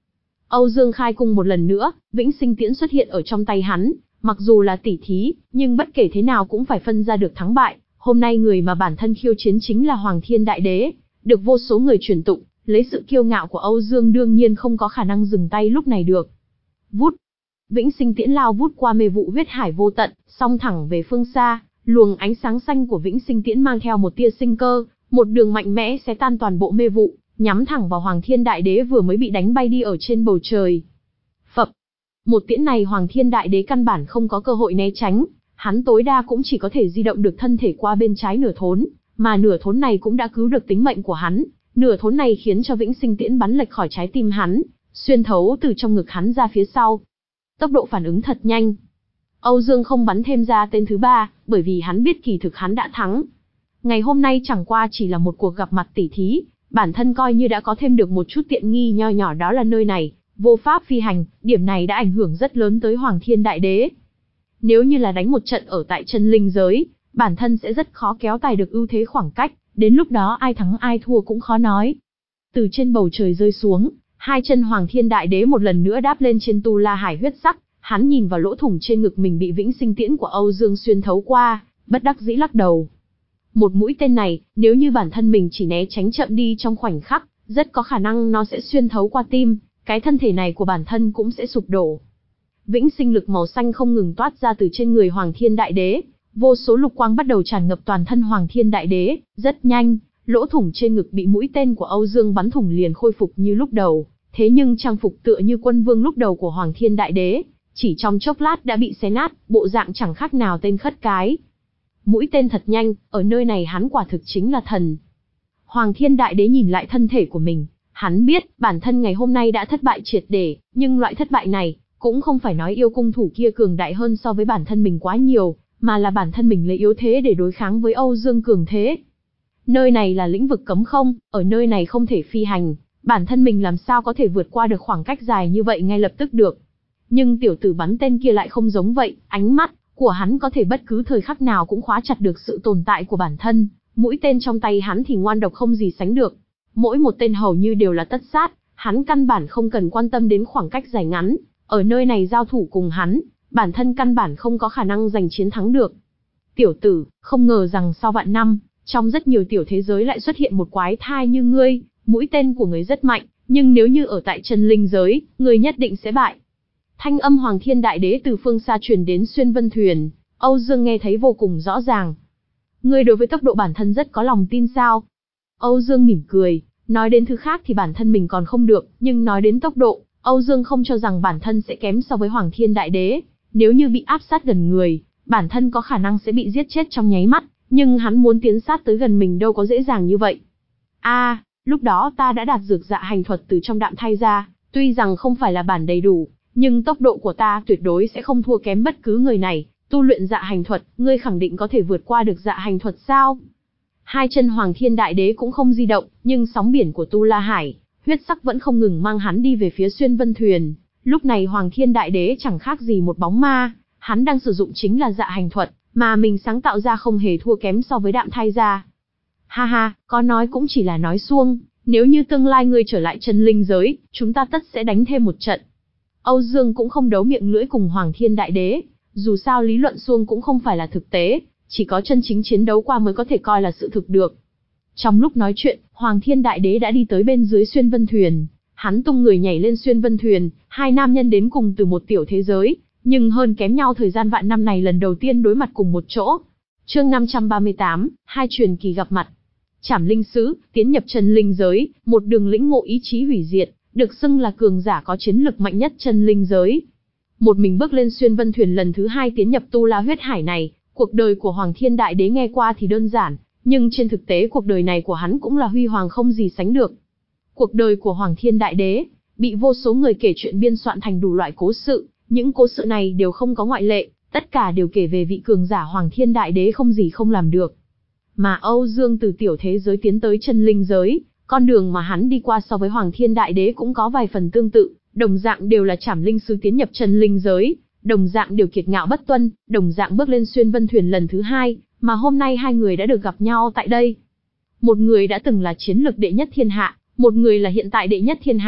Âu Dương khai cung một lần nữa, Vĩnh Sinh Tiễn xuất hiện ở trong tay hắn, mặc dù là tỉ thí, nhưng bất kể thế nào cũng phải phân ra được thắng bại. Hôm nay người mà bản thân khiêu chiến chính là Hoàng Thiên Đại Đế, được vô số người truyền tụng, lấy sự kiêu ngạo của Âu Dương đương nhiên không có khả năng dừng tay lúc này được. Vút, Vĩnh Sinh Tiễn lao vút qua mê vụ huyết hải vô tận, song thẳng về phương xa, luồng ánh sáng xanh của Vĩnh Sinh Tiễn mang theo một tia sinh cơ, một đường mạnh mẽ xé tan toàn bộ mê vụ, nhắm thẳng vào Hoàng Thiên Đại Đế vừa mới bị đánh bay đi ở trên bầu trời. Phập, một tiễn này Hoàng Thiên Đại Đế căn bản không có cơ hội né tránh, hắn tối đa cũng chỉ có thể di động được thân thể qua bên trái nửa thốn, mà nửa thốn này cũng đã cứu được tính mệnh của hắn, nửa thốn này khiến cho Vĩnh Sinh Tiễn bắn lệch khỏi trái tim hắn, xuyên thấu từ trong ngực hắn ra phía sau. Tốc độ phản ứng thật nhanh. Âu Dương không bắn thêm ra tên thứ ba, bởi vì hắn biết kỳ thực hắn đã thắng. Ngày hôm nay chẳng qua chỉ là một cuộc gặp mặt tỉ thí, bản thân coi như đã có thêm được một chút tiện nghi nho nhỏ, đó là nơi này vô pháp phi hành, điểm này đã ảnh hưởng rất lớn tới Hoàng Thiên Đại Đế. Nếu như là đánh một trận ở tại chân linh giới, bản thân sẽ rất khó kéo tài được ưu thế khoảng cách, đến lúc đó ai thắng ai thua cũng khó nói. Từ trên bầu trời rơi xuống, hai chân Hoàng Thiên Đại Đế một lần nữa đáp lên trên Tu La Hải huyết sắc, hắn nhìn vào lỗ thủng trên ngực mình bị Vĩnh Sinh Tiễn của Âu Dương xuyên thấu qua, bất đắc dĩ lắc đầu. Một mũi tên này, nếu như bản thân mình chỉ né tránh chậm đi trong khoảnh khắc, rất có khả năng nó sẽ xuyên thấu qua tim, cái thân thể này của bản thân cũng sẽ sụp đổ. Vĩnh sinh lực màu xanh không ngừng toát ra từ trên người Hoàng Thiên Đại Đế, vô số lục quang bắt đầu tràn ngập toàn thân Hoàng Thiên Đại Đế, rất nhanh, lỗ thủng trên ngực bị mũi tên của Âu Dương bắn thủng liền khôi phục như lúc đầu, thế nhưng trang phục tựa như quân vương lúc đầu của Hoàng Thiên Đại Đế, chỉ trong chốc lát đã bị xé nát, bộ dạng chẳng khác nào tên khất cái. Mũi tên thật nhanh, ở nơi này hắn quả thực chính là thần. Hoàng Thiên Đại Đế nhìn lại thân thể của mình, hắn biết bản thân ngày hôm nay đã thất bại triệt để, nhưng loại thất bại này cũng không phải nói yêu cung thủ kia cường đại hơn so với bản thân mình quá nhiều, mà là bản thân mình lấy yếu thế để đối kháng với Âu Dương cường thế. Nơi này là lĩnh vực cấm không, ở nơi này không thể phi hành, bản thân mình làm sao có thể vượt qua được khoảng cách dài như vậy ngay lập tức được. Nhưng tiểu tử bắn tên kia lại không giống vậy, ánh mắt của hắn có thể bất cứ thời khắc nào cũng khóa chặt được sự tồn tại của bản thân, mũi tên trong tay hắn thì ngoan độc không gì sánh được. Mỗi một tên hầu như đều là tất sát, hắn căn bản không cần quan tâm đến khoảng cách dài ngắn, ở nơi này giao thủ cùng hắn, bản thân căn bản không có khả năng giành chiến thắng được. Tiểu tử, không ngờ rằng sau vạn năm, trong rất nhiều tiểu thế giới lại xuất hiện một quái thai như ngươi, mũi tên của ngươi rất mạnh, nhưng nếu như ở tại chân linh giới, ngươi nhất định sẽ bại. Thanh âm Hoàng Thiên Đại Đế từ phương xa truyền đến xuyên vân thuyền, Âu Dương nghe thấy vô cùng rõ ràng. Ngươi đối với tốc độ bản thân rất có lòng tin sao? Âu Dương mỉm cười, nói đến thứ khác thì bản thân mình còn không được, nhưng nói đến tốc độ, Âu Dương không cho rằng bản thân sẽ kém so với Hoàng Thiên Đại Đế. Nếu như bị áp sát gần người, bản thân có khả năng sẽ bị giết chết trong nháy mắt, nhưng hắn muốn tiến sát tới gần mình đâu có dễ dàng như vậy. A, à, lúc đó ta đã đạt dược dạ hành thuật từ trong đạm thai ra, tuy rằng không phải là bản đầy đủ, nhưng tốc độ của ta tuyệt đối sẽ không thua kém bất cứ người này. Tu luyện dạ hành thuật, ngươi khẳng định có thể vượt qua được dạ hành thuật sao? Hai chân Hoàng Thiên Đại Đế cũng không di động, nhưng sóng biển của Tu La Hải, huyết sắc vẫn không ngừng mang hắn đi về phía xuyên vân thuyền. Lúc này Hoàng Thiên Đại Đế chẳng khác gì một bóng ma, hắn đang sử dụng chính là dạ hành thuật, mà mình sáng tạo ra không hề thua kém so với đạm thai ra. Ha ha, có nói cũng chỉ là nói suông, nếu như tương lai ngươi trở lại chân linh giới, chúng ta tất sẽ đánh thêm một trận. Âu Dương cũng không đấu miệng lưỡi cùng Hoàng Thiên Đại Đế, dù sao lý luận suông cũng không phải là thực tế, chỉ có chân chính chiến đấu qua mới có thể coi là sự thực được. Trong lúc nói chuyện, Hoàng Thiên Đại Đế đã đi tới bên dưới xuyên vân thuyền, hắn tung người nhảy lên xuyên vân thuyền, hai nam nhân đến cùng từ một tiểu thế giới, nhưng hơn kém nhau thời gian vạn năm này lần đầu tiên đối mặt cùng một chỗ. Chương năm trăm ba mươi tám, hai truyền kỳ gặp mặt. Trảm linh sứ, tiến nhập chân linh giới, một đường lĩnh ngộ ý chí hủy diệt, được xưng là cường giả có chiến lực mạnh nhất chân linh giới. Một mình bước lên xuyên vân thuyền lần thứ hai tiến nhập Tu La huyết hải này, cuộc đời của Hoàng Thiên Đại Đế nghe qua thì đơn giản, nhưng trên thực tế cuộc đời này của hắn cũng là huy hoàng không gì sánh được. Cuộc đời của Hoàng Thiên Đại Đế bị vô số người kể chuyện biên soạn thành đủ loại cố sự, những cố sự này đều không có ngoại lệ, tất cả đều kể về vị cường giả Hoàng Thiên Đại Đế không gì không làm được. Mà Âu Dương từ tiểu thế giới tiến tới chân linh giới, con đường mà hắn đi qua so với Hoàng Thiên Đại Đế cũng có vài phần tương tự, đồng dạng đều là trảm linh sứ tiến nhập chân linh giới, đồng dạng đều kiệt ngạo bất tuân, đồng dạng bước lên xuyên vân thuyền lần thứ hai, mà hôm nay hai người đã được gặp nhau tại đây. Một người đã từng là chiến lực đệ nhất thiên hạ, một người là hiện tại đệ nhất thiên hạ,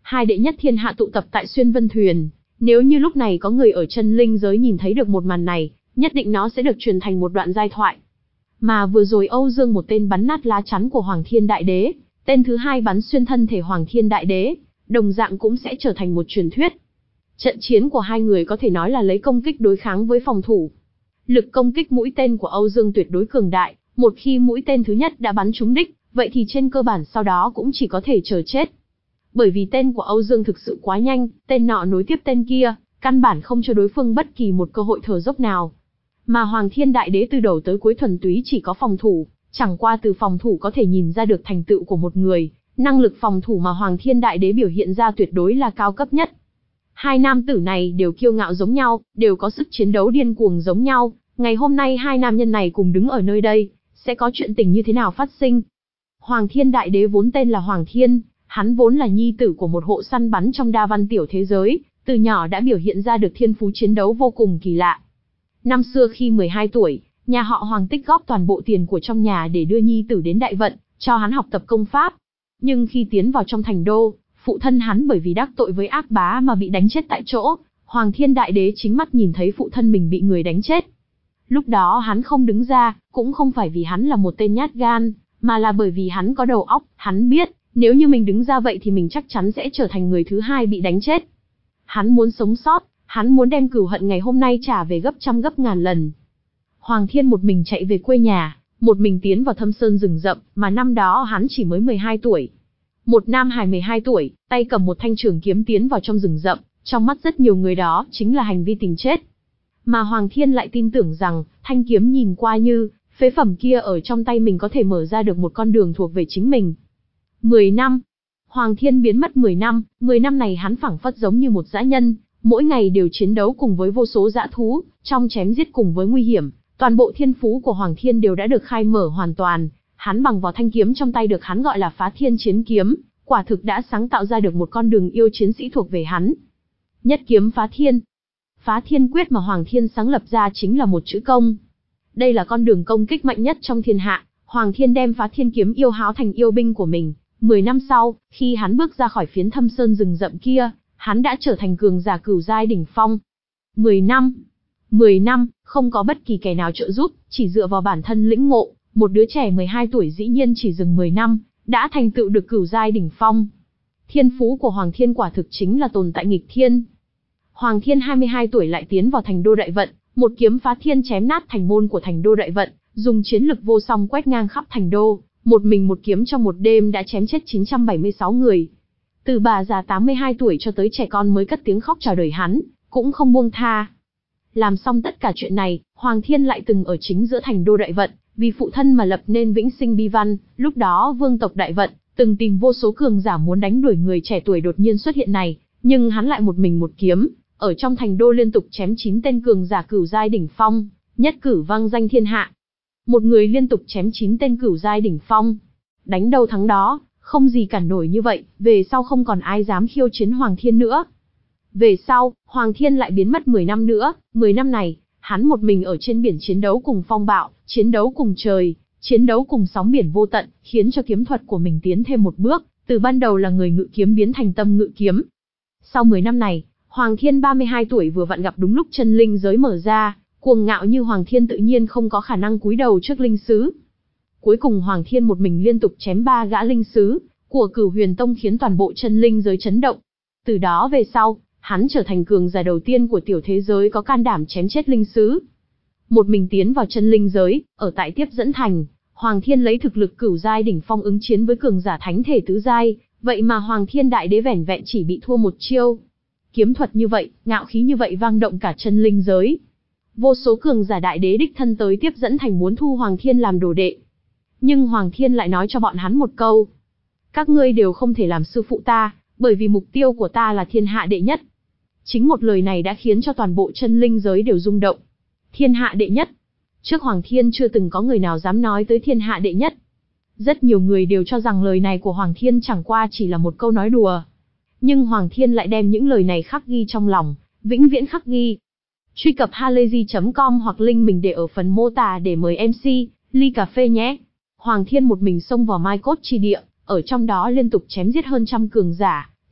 Hai đệ nhất thiên hạ tụ tập tại Xuyên Vân Thuyền. Nếu như lúc này có người ở chân linh giới nhìn thấy được một màn này, nhất định nó sẽ được truyền thành một đoạn giai thoại. Mà vừa rồi Âu Dương một tên bắn nát lá chắn của Hoàng Thiên Đại Đế, tên thứ hai bắn xuyên thân thể Hoàng Thiên Đại Đế, đồng dạng cũng sẽ trở thành một truyền thuyết. Trận chiến của hai người có thể nói là lấy công kích đối kháng với phòng thủ. Lực công kích mũi tên của Âu Dương tuyệt đối cường đại, một khi mũi tên thứ nhất đã bắn trúng đích, vậy thì trên cơ bản sau đó cũng chỉ có thể chờ chết. Bởi vì tên của Âu Dương thực sự quá nhanh, tên nọ nối tiếp tên kia, căn bản không cho đối phương bất kỳ một cơ hội thở dốc nào. Mà Hoàng Thiên Đại Đế từ đầu tới cuối thuần túy chỉ có phòng thủ, chẳng qua từ phòng thủ có thể nhìn ra được thành tựu của một người, năng lực phòng thủ mà Hoàng Thiên Đại Đế biểu hiện ra tuyệt đối là cao cấp nhất. Hai nam tử này đều kiêu ngạo giống nhau, đều có sức chiến đấu điên cuồng giống nhau, ngày hôm nay hai nam nhân này cùng đứng ở nơi đây, sẽ có chuyện tình như thế nào phát sinh? Hoàng Thiên Đại Đế vốn tên là Hoàng Thiên, hắn vốn là nhi tử của một hộ săn bắn trong đa văn tiểu thế giới, từ nhỏ đã biểu hiện ra được thiên phú chiến đấu vô cùng kỳ lạ. Năm xưa khi mười hai tuổi, nhà họ Hoàng tích góp toàn bộ tiền của trong nhà để đưa nhi tử đến Đại Vận, cho hắn học tập công pháp. Nhưng khi tiến vào trong thành đô, phụ thân hắn bởi vì đắc tội với ác bá mà bị đánh chết tại chỗ, Hoàng Thiên Đại Đế chính mắt nhìn thấy phụ thân mình bị người đánh chết. Lúc đó hắn không đứng ra, cũng không phải vì hắn là một tên nhát gan, mà là bởi vì hắn có đầu óc, hắn biết, nếu như mình đứng ra vậy thì mình chắc chắn sẽ trở thành người thứ hai bị đánh chết. Hắn muốn sống sót, hắn muốn đem cừu hận ngày hôm nay trả về gấp trăm gấp ngàn lần. Hoàng Thiên một mình chạy về quê nhà, một mình tiến vào thâm sơn rừng rậm, mà năm đó hắn chỉ mới mười hai tuổi. Một nam hài mười hai tuổi, tay cầm một thanh trường kiếm tiến vào trong rừng rậm, trong mắt rất nhiều người đó chính là hành vi tình chết. Mà Hoàng Thiên lại tin tưởng rằng, thanh kiếm nhìn qua như, phế phẩm kia ở trong tay mình có thể mở ra được một con đường thuộc về chính mình. Mười năm. Hoàng Thiên biến mất mười năm, mười năm này hắn phảng phất giống như một dã nhân, mỗi ngày đều chiến đấu cùng với vô số dã thú, trong chém giết cùng với nguy hiểm, toàn bộ thiên phú của Hoàng Thiên đều đã được khai mở hoàn toàn, hắn bằng vào thanh kiếm trong tay được hắn gọi là Phá Thiên Chiến Kiếm, quả thực đã sáng tạo ra được một con đường yêu chiến sĩ thuộc về hắn. Nhất kiếm phá thiên. Phá Thiên Quyết mà Hoàng Thiên sáng lập ra chính là một chữ công. Đây là con đường công kích mạnh nhất trong thiên hạ, Hoàng Thiên đem Phá Thiên Kiếm yêu háo thành yêu binh của mình. Mười năm sau, khi hắn bước ra khỏi phiến thâm sơn rừng rậm kia, hắn đã trở thành cường giả cửu giai đỉnh phong. Mười năm. Mười năm, không có bất kỳ kẻ nào trợ giúp, chỉ dựa vào bản thân lĩnh ngộ, một đứa trẻ mười hai tuổi dĩ nhiên chỉ dừng mười năm, đã thành tựu được cửu giai đỉnh phong. Thiên phú của Hoàng Thiên quả thực chính là tồn tại nghịch thiên. Hoàng Thiên hai mươi hai tuổi lại tiến vào thành đô Đại Vận, một kiếm phá thiên chém nát thành môn của thành đô Đại Vận, dùng chiến lực vô song quét ngang khắp thành đô, một mình một kiếm trong một đêm đã chém chết chín trăm bảy mươi sáu người. Từ bà già tám mươi hai tuổi cho tới trẻ con mới cất tiếng khóc chào đời hắn, cũng không buông tha. Làm xong tất cả chuyện này, Hoàng Thiên lại từng ở chính giữa thành đô Đại Vận, vì phụ thân mà lập nên vĩnh sinh bi văn. Lúc đó vương tộc Đại Vận từng tìm vô số cường giả muốn đánh đuổi người trẻ tuổi đột nhiên xuất hiện này, nhưng hắn lại một mình một kiếm, ở trong thành đô liên tục chém chín tên cường giả cửu giai đỉnh phong, nhất cử vang danh thiên hạ. Một người liên tục chém chín tên cửu giai đỉnh phong, đánh đâu thắng đó, không gì cản nổi như vậy, về sau không còn ai dám khiêu chiến Hoàng Thiên nữa. Về sau, Hoàng Thiên lại biến mất mười năm nữa, mười năm này, hắn một mình ở trên biển chiến đấu cùng phong bạo, chiến đấu cùng trời, chiến đấu cùng sóng biển vô tận, khiến cho kiếm thuật của mình tiến thêm một bước, từ ban đầu là người ngự kiếm biến thành tâm ngự kiếm. Sau mười năm này, Hoàng Thiên ba mươi hai tuổi vừa vặn gặp đúng lúc chân linh giới mở ra, cuồng ngạo như Hoàng Thiên tự nhiên không có khả năng cúi đầu trước linh sứ. Cuối cùng Hoàng Thiên một mình liên tục chém ba gã linh sứ của Cửu Huyền Tông khiến toàn bộ chân linh giới chấn động. Từ đó về sau, hắn trở thành cường giả đầu tiên của tiểu thế giới có can đảm chém chết linh sứ. Một mình tiến vào chân linh giới, ở tại Tiếp Dẫn Thành, Hoàng Thiên lấy thực lực cửu giai đỉnh phong ứng chiến với cường giả thánh thể tứ giai, vậy mà Hoàng Thiên Đại Đế vẻn vẹn chỉ bị thua một chiêu. Kiếm thuật như vậy, ngạo khí như vậy vang động cả chân linh giới. Vô số cường giả đại đế đích thân tới Tiếp Dẫn Thành muốn thu Hoàng Thiên làm đồ đệ. Nhưng Hoàng Thiên lại nói cho bọn hắn một câu: các ngươi đều không thể làm sư phụ ta, bởi vì mục tiêu của ta là thiên hạ đệ nhất. Chính một lời này đã khiến cho toàn bộ chân linh giới đều rung động. Thiên hạ đệ nhất. Trước Hoàng Thiên chưa từng có người nào dám nói tới thiên hạ đệ nhất. Rất nhiều người đều cho rằng lời này của Hoàng Thiên chẳng qua chỉ là một câu nói đùa. Nhưng Hoàng Thiên lại đem những lời này khắc ghi trong lòng, vĩnh viễn khắc ghi. Truy cập halayzi chấm com hoặc link mình để ở phần mô tả để mời em xê, ly cà phê nhé. Hoàng Thiên một mình xông vào Mai Cốt chi địa, ở trong đó liên tục chém giết hơn trăm cường giả,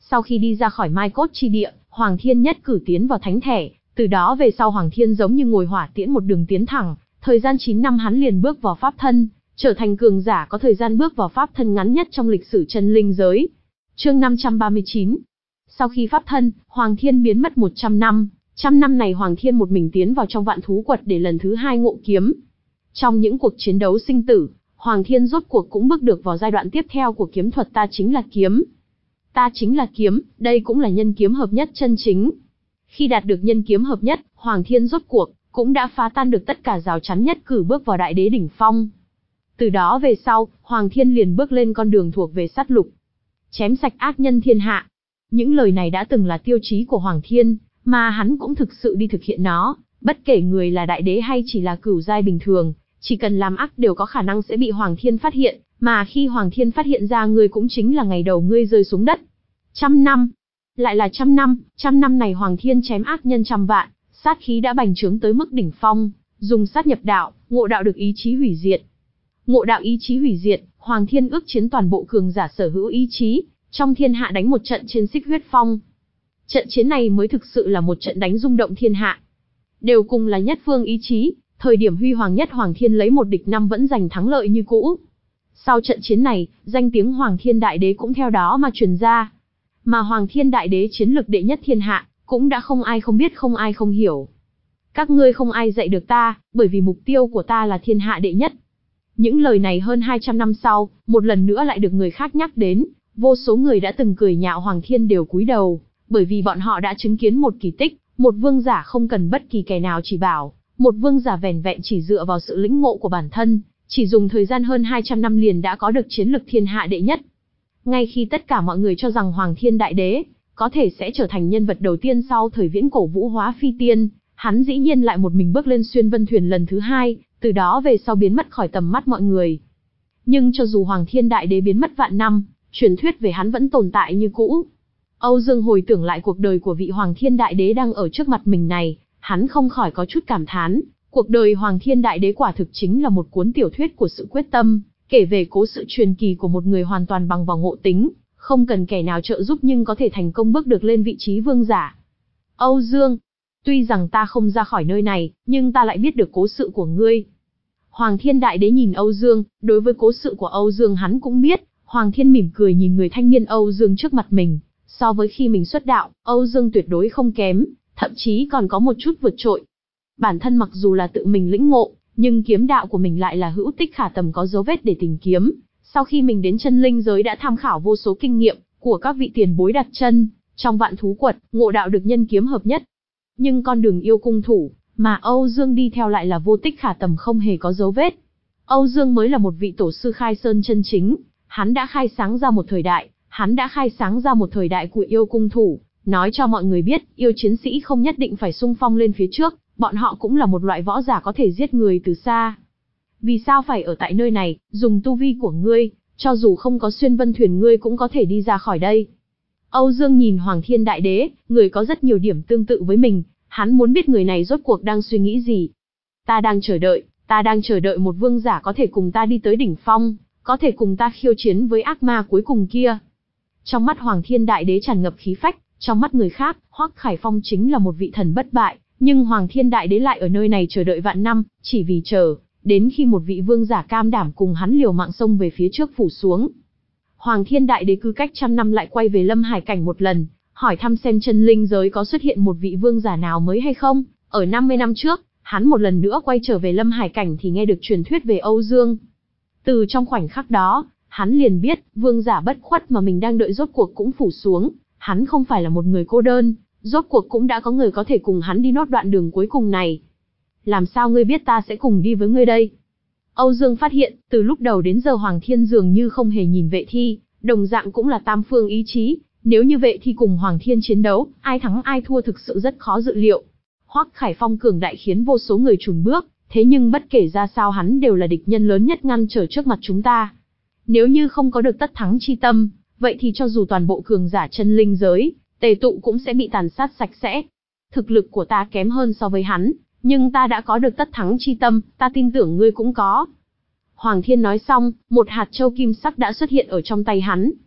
Sau khi đi ra khỏi Mai Cốt chi địa, Hoàng Thiên nhất cử tiến vào thánh thể, từ đó về sau Hoàng Thiên giống như ngồi hỏa tiễn một đường tiến thẳng, thời gian chín năm hắn liền bước vào pháp thân, trở thành cường giả có thời gian bước vào pháp thân ngắn nhất trong lịch sử chân linh giới. Chương năm trăm ba mươi chín. Sau khi pháp thân, Hoàng Thiên biến mất một trăm năm, trăm năm này Hoàng Thiên một mình tiến vào trong vạn thú quật để lần thứ hai ngộ kiếm. Trong những cuộc chiến đấu sinh tử, Hoàng Thiên rốt cuộc cũng bước được vào giai đoạn tiếp theo của kiếm thuật. Ta chính là kiếm. Ta chính là kiếm, đây cũng là nhân kiếm hợp nhất chân chính. Khi đạt được nhân kiếm hợp nhất, Hoàng Thiên rốt cuộc cũng đã phá tan được tất cả rào chắn, nhất cử bước vào đại đế đỉnh phong. Từ đó về sau, Hoàng Thiên liền bước lên con đường thuộc về sát lục, chém sạch ác nhân thiên hạ. Những lời này đã từng là tiêu chí của Hoàng Thiên, mà hắn cũng thực sự đi thực hiện nó. Bất kể người là đại đế hay chỉ là cửu giai bình thường, chỉ cần làm ác đều có khả năng sẽ bị Hoàng Thiên phát hiện, mà khi Hoàng Thiên phát hiện ra ngươi cũng chính là ngày đầu ngươi rơi xuống đất. Trăm năm, lại là trăm năm, trăm năm này Hoàng Thiên chém ác nhân trăm vạn, sát khí đã bành trướng tới mức đỉnh phong, dùng sát nhập đạo, ngộ đạo được ý chí hủy diệt. Ngộ đạo ý chí hủy diệt, Hoàng Thiên ước chiến toàn bộ cường giả sở hữu ý chí, trong thiên hạ đánh một trận trên Xích Huyết Phong. Trận chiến này mới thực sự là một trận đánh rung động thiên hạ. Đều cùng là nhất phương ý chí, thời điểm huy hoàng nhất Hoàng Thiên lấy một địch năm vẫn giành thắng lợi như cũ. Sau trận chiến này, danh tiếng Hoàng Thiên Đại Đế cũng theo đó mà truyền ra. Mà Hoàng Thiên Đại Đế chiến lực đệ nhất thiên hạ, cũng đã không ai không biết không ai không hiểu. Các ngươi không ai dạy được ta, bởi vì mục tiêu của ta là thiên hạ đệ nhất. Những lời này hơn hai trăm năm sau, một lần nữa lại được người khác nhắc đến, vô số người đã từng cười nhạo Hoàng Thiên đều cúi đầu, bởi vì bọn họ đã chứng kiến một kỳ tích, một vương giả không cần bất kỳ kẻ nào chỉ bảo, một vương giả vẻn vẹn chỉ dựa vào sự lĩnh ngộ của bản thân, chỉ dùng thời gian hơn hai trăm năm liền đã có được chiến lực thiên hạ đệ nhất. Ngay khi tất cả mọi người cho rằng Hoàng Thiên Đại Đế có thể sẽ trở thành nhân vật đầu tiên sau thời viễn cổ vũ hóa phi tiên, hắn dĩ nhiên lại một mình bước lên xuyên vân thuyền lần thứ hai, từ đó về sau biến mất khỏi tầm mắt mọi người. Nhưng cho dù Hoàng Thiên Đại Đế biến mất vạn năm, truyền thuyết về hắn vẫn tồn tại như cũ. Âu Dương hồi tưởng lại cuộc đời của vị Hoàng Thiên Đại Đế đang ở trước mặt mình này, hắn không khỏi có chút cảm thán, cuộc đời Hoàng Thiên Đại Đế quả thực chính là một cuốn tiểu thuyết của sự quyết tâm, kể về cố sự truyền kỳ của một người hoàn toàn bằng vào ngộ tính, không cần kẻ nào trợ giúp nhưng có thể thành công bước được lên vị trí vương giả. Âu Dương, tuy rằng ta không ra khỏi nơi này, nhưng ta lại biết được cố sự của ngươi. Hoàng Thiên Đại Đế nhìn Âu Dương, đối với cố sự của Âu Dương hắn cũng biết. Hoàng Thiên mỉm cười nhìn người thanh niên Âu Dương trước mặt mình, so với khi mình xuất đạo, Âu Dương tuyệt đối không kém, thậm chí còn có một chút vượt trội. Bản thân mặc dù là tự mình lĩnh ngộ, nhưng kiếm đạo của mình lại là hữu tích khả tầm, có dấu vết để tìm kiếm. Sau khi mình đến chân linh giới đã tham khảo vô số kinh nghiệm của các vị tiền bối đặt chân, trong vạn thú quật, ngộ đạo được nhân kiếm hợp nhất. Nhưng con đường yêu cung thủ, mà Âu Dương đi theo lại là vô tích khả tầm, không hề có dấu vết. Âu Dương mới là một vị tổ sư khai sơn chân chính. Hắn đã khai sáng ra một thời đại, hắn đã khai sáng ra một thời đại của yêu cung thủ, nói cho mọi người biết, yêu chiến sĩ không nhất định phải xung phong lên phía trước, bọn họ cũng là một loại võ giả có thể giết người từ xa. Vì sao phải ở tại nơi này, dùng tu vi của ngươi, cho dù không có xuyên vân thuyền ngươi cũng có thể đi ra khỏi đây. Âu Dương nhìn Hoàng Thiên Đại Đế, người có rất nhiều điểm tương tự với mình, hắn muốn biết người này rốt cuộc đang suy nghĩ gì. Ta đang chờ đợi, ta đang chờ đợi một vương giả có thể cùng ta đi tới đỉnh phong, có thể cùng ta khiêu chiến với ác ma cuối cùng kia. Trong mắt Hoàng Thiên Đại Đế tràn ngập khí phách, trong mắt người khác, Hoắc Khải Phong chính là một vị thần bất bại, nhưng Hoàng Thiên Đại Đế lại ở nơi này chờ đợi vạn năm, chỉ vì chờ đến khi một vị vương giả cam đảm cùng hắn liều mạng xông về phía trước phủ xuống. Hoàng Thiên Đại Đế cứ cách trăm năm lại quay về Lâm Hải cảnh một lần, hỏi thăm xem chân linh giới có xuất hiện một vị vương giả nào mới hay không. Ở năm mươi năm trước, hắn một lần nữa quay trở về Lâm Hải cảnh thì nghe được truyền thuyết về Âu Dương. Từ trong khoảnh khắc đó, hắn liền biết, vương giả bất khuất mà mình đang đợi rốt cuộc cũng phủ xuống, hắn không phải là một người cô đơn, rốt cuộc cũng đã có người có thể cùng hắn đi nốt đoạn đường cuối cùng này. Làm sao ngươi biết ta sẽ cùng đi với ngươi đây? Âu Dương phát hiện, từ lúc đầu đến giờ Hoàng Thiên dường như không hề nhìn Vệ Thi, đồng dạng cũng là tam phương ý chí, nếu như Vệ Thi cùng Hoàng Thiên chiến đấu, ai thắng ai thua thực sự rất khó dự liệu. Hoắc Khải Phong cường đại khiến vô số người chùn bước, thế nhưng bất kể ra sao hắn đều là địch nhân lớn nhất ngăn trở trước mặt chúng ta. Nếu như không có được tất thắng chi tâm, vậy thì cho dù toàn bộ cường giả chân linh giới, tề tụ cũng sẽ bị tàn sát sạch sẽ. Thực lực của ta kém hơn so với hắn, nhưng ta đã có được tất thắng chi tâm, ta tin tưởng ngươi cũng có. Hoàng Thiên nói xong, một hạt châu kim sắc đã xuất hiện ở trong tay hắn.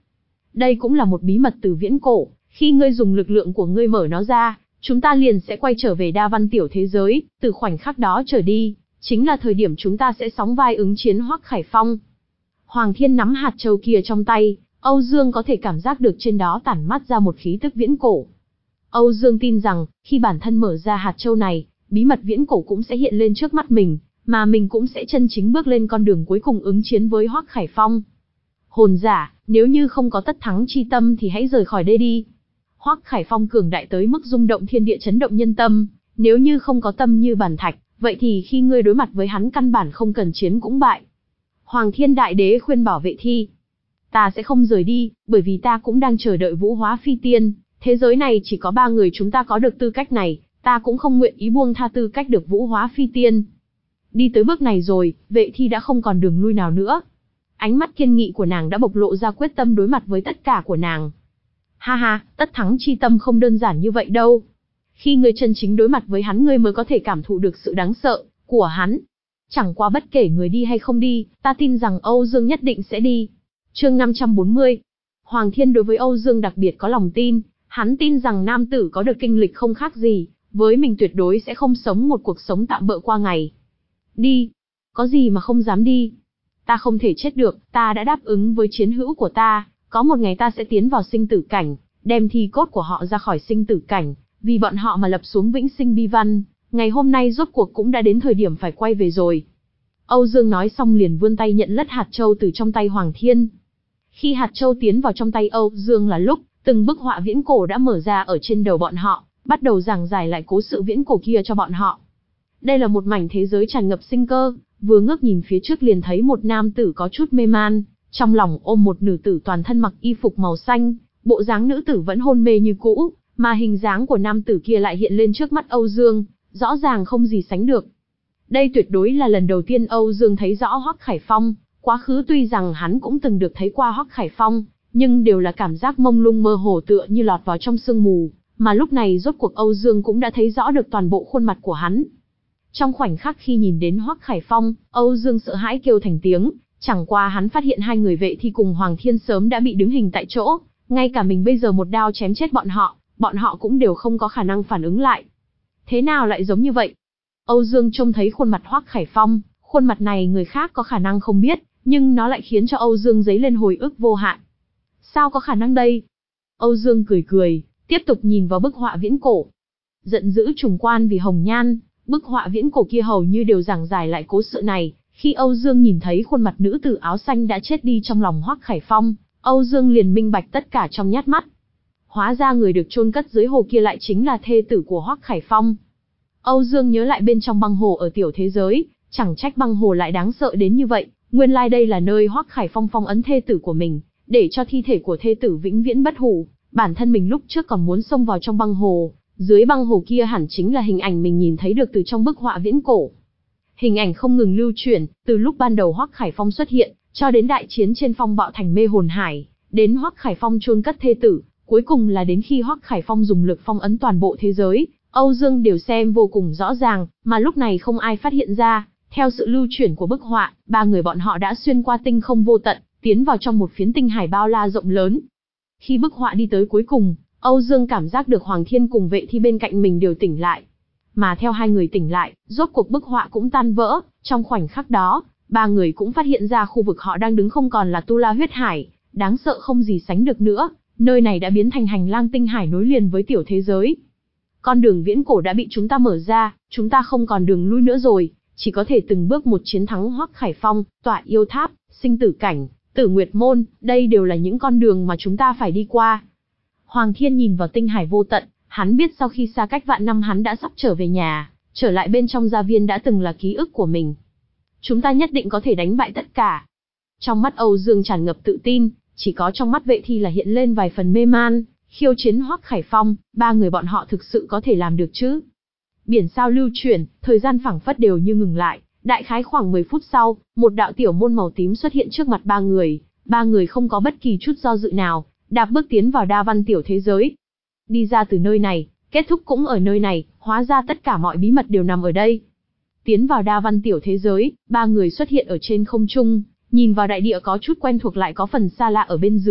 Đây cũng là một bí mật từ viễn cổ, khi ngươi dùng lực lượng của ngươi mở nó ra, chúng ta liền sẽ quay trở về đa văn tiểu thế giới, từ khoảnh khắc đó trở đi, chính là thời điểm chúng ta sẽ sóng vai ứng chiến Hoắc Khải Phong. Hoàng Thiên nắm hạt châu kia trong tay, Âu Dương có thể cảm giác được trên đó tản mát ra một khí tức viễn cổ. Âu Dương tin rằng, khi bản thân mở ra hạt châu này, bí mật viễn cổ cũng sẽ hiện lên trước mắt mình, mà mình cũng sẽ chân chính bước lên con đường cuối cùng ứng chiến với Hoắc Khải Phong. Hồn giả, nếu như không có tất thắng chi tâm thì hãy rời khỏi đây đi. Hoắc Khải Phong cường đại tới mức rung động thiên địa chấn động nhân tâm, nếu như không có tâm như bàn thạch, vậy thì khi ngươi đối mặt với hắn căn bản không cần chiến cũng bại. Hoàng Thiên Đại Đế khuyên bảo Vệ Thi. Ta sẽ không rời đi, bởi vì ta cũng đang chờ đợi vũ hóa phi tiên, thế giới này chỉ có ba người chúng ta có được tư cách này, ta cũng không nguyện ý buông tha tư cách được vũ hóa phi tiên. Đi tới bước này rồi, Vệ Thi đã không còn đường lui nào nữa. Ánh mắt kiên nghị của nàng đã bộc lộ ra quyết tâm đối mặt với tất cả của nàng. Ha ha, tất thắng chi tâm không đơn giản như vậy đâu. Khi ngươi chân chính đối mặt với hắn ngươi mới có thể cảm thụ được sự đáng sợ của hắn. Chẳng qua bất kể người đi hay không đi, ta tin rằng Âu Dương nhất định sẽ đi. Chương năm trăm bốn mươi. Hoàng Thiên đối với Âu Dương đặc biệt có lòng tin, hắn tin rằng nam tử có được kinh lịch không khác gì, với mình tuyệt đối sẽ không sống một cuộc sống tạm bợ qua ngày. Đi, có gì mà không dám đi. Ta không thể chết được, ta đã đáp ứng với chiến hữu của ta, có một ngày ta sẽ tiến vào sinh tử cảnh, đem thi cốt của họ ra khỏi sinh tử cảnh, vì bọn họ mà lập xuống vĩnh sinh bi văn, ngày hôm nay rốt cuộc cũng đã đến thời điểm phải quay về rồi. Âu Dương nói xong liền vươn tay nhận lất hạt châu từ trong tay Hoàng Thiên. Khi hạt châu tiến vào trong tay Âu Dương là lúc, từng bức họa viễn cổ đã mở ra ở trên đầu bọn họ, bắt đầu giảng giải lại cố sự viễn cổ kia cho bọn họ. Đây là một mảnh thế giới tràn ngập sinh cơ, vừa ngước nhìn phía trước liền thấy một nam tử có chút mê man, trong lòng ôm một nữ tử toàn thân mặc y phục màu xanh, bộ dáng nữ tử vẫn hôn mê như cũ, mà hình dáng của nam tử kia lại hiện lên trước mắt Âu Dương, rõ ràng không gì sánh được. Đây tuyệt đối là lần đầu tiên Âu Dương thấy rõ Hoắc Khải Phong, quá khứ tuy rằng hắn cũng từng được thấy qua Hoắc Khải Phong, nhưng đều là cảm giác mông lung mơ hồ tựa như lọt vào trong sương mù, mà lúc này rốt cuộc Âu Dương cũng đã thấy rõ được toàn bộ khuôn mặt của hắn. Trong khoảnh khắc khi nhìn đến Hoắc Khải Phong, Âu Dương sợ hãi kêu thành tiếng, chẳng qua hắn phát hiện hai người Vệ Thi cùng Hoàng Thiên sớm đã bị đứng hình tại chỗ, ngay cả mình bây giờ một đao chém chết bọn họ, bọn họ cũng đều không có khả năng phản ứng lại. Thế nào lại giống như vậy? Âu Dương trông thấy khuôn mặt Hoắc Khải Phong, khuôn mặt này người khác có khả năng không biết, nhưng nó lại khiến cho Âu Dương dấy lên hồi ức vô hạn. Sao có khả năng đây? Âu Dương cười cười, tiếp tục nhìn vào bức họa viễn cổ. Giận dữ trùng quan vì hồng nhan, bức họa viễn cổ kia hầu như đều giảng giải lại cố sự này. Khi Âu Dương nhìn thấy khuôn mặt nữ tử áo xanh đã chết đi trong lòng Hoắc Khải Phong, Âu Dương liền minh bạch tất cả trong nhát mắt. Hóa ra người được chôn cất dưới hồ kia lại chính là thê tử của Hoắc Khải Phong. Âu Dương nhớ lại bên trong băng hồ ở tiểu thế giới, chẳng trách băng hồ lại đáng sợ đến như vậy, nguyên lai đây là nơi Hoắc Khải Phong phong ấn thê tử của mình, để cho thi thể của thê tử vĩnh viễn bất hủ. Bản thân mình lúc trước còn muốn xông vào trong băng hồ, dưới băng hồ kia hẳn chính là hình ảnh mình nhìn thấy được từ trong bức họa viễn cổ. Hình ảnh không ngừng lưu chuyển, từ lúc ban đầu Hoắc Khải Phong xuất hiện, cho đến đại chiến trên phong bạo thành mê hồn hải, đến Hoắc Khải Phong chôn cất thê tử, cuối cùng là đến khi Hoắc Khải Phong dùng lực phong ấn toàn bộ thế giới, Âu Dương đều xem vô cùng rõ ràng, mà lúc này không ai phát hiện ra. Theo sự lưu chuyển của bức họa, ba người bọn họ đã xuyên qua tinh không vô tận, tiến vào trong một phiến tinh hải bao la rộng lớn. Khi bức họa đi tới cuối cùng, Âu Dương cảm giác được Hoàng Thiên cùng Vệ Thi bên cạnh mình đều tỉnh lại. Mà theo hai người tỉnh lại, rốt cuộc bức họa cũng tan vỡ, trong khoảnh khắc đó, ba người cũng phát hiện ra khu vực họ đang đứng không còn là Tu La huyết hải, đáng sợ không gì sánh được nữa, nơi này đã biến thành hành lang tinh hải nối liền với tiểu thế giới. Con đường viễn cổ đã bị chúng ta mở ra, chúng ta không còn đường lui nữa rồi, chỉ có thể từng bước một chiến thắng Hoắc Khải Phong, tọa yêu tháp, sinh tử cảnh, Tử Nguyệt môn, đây đều là những con đường mà chúng ta phải đi qua. Hoàng Thiên nhìn vào tinh hải vô tận, hắn biết sau khi xa cách vạn năm hắn đã sắp trở về nhà, trở lại bên trong gia viên đã từng là ký ức của mình. Chúng ta nhất định có thể đánh bại tất cả. Trong mắt Âu Dương tràn ngập tự tin, chỉ có trong mắt Vệ Thi là hiện lên vài phần mê man, khiêu chiến Hoắc Khải Phong, ba người bọn họ thực sự có thể làm được chứ? Biển sao lưu chuyển, thời gian phảng phất đều như ngừng lại, đại khái khoảng mười phút sau, một đạo tiểu môn màu tím xuất hiện trước mặt ba người, ba người không có bất kỳ chút do dự nào, đạp bước tiến vào đa văn tiểu thế giới. Đi ra từ nơi này, kết thúc cũng ở nơi này, hóa ra tất cả mọi bí mật đều nằm ở đây. Tiến vào đa văn tiểu thế giới, ba người xuất hiện ở trên không trung, nhìn vào đại địa có chút quen thuộc lại có phần xa lạ ở bên dưới,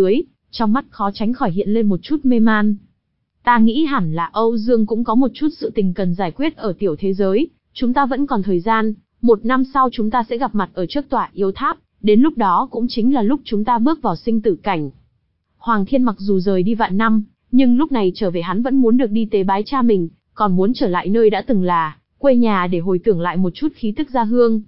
Trong mắt khó tránh khỏi hiện lên một chút mê man. Ta nghĩ hẳn là Âu Dương cũng có một chút sự tình cần giải quyết ở tiểu thế giới, chúng ta vẫn còn thời gian, một năm sau chúng ta sẽ gặp mặt ở trước tọa yêu tháp, đến lúc đó cũng chính là lúc chúng ta bước vào sinh tử cảnh. Hoàng Thiên mặc dù rời đi vạn năm, nhưng lúc này trở về hắn vẫn muốn được đi tế bái cha mình, còn muốn trở lại nơi đã từng là quê nhà để hồi tưởng lại một chút khí tức gia hương.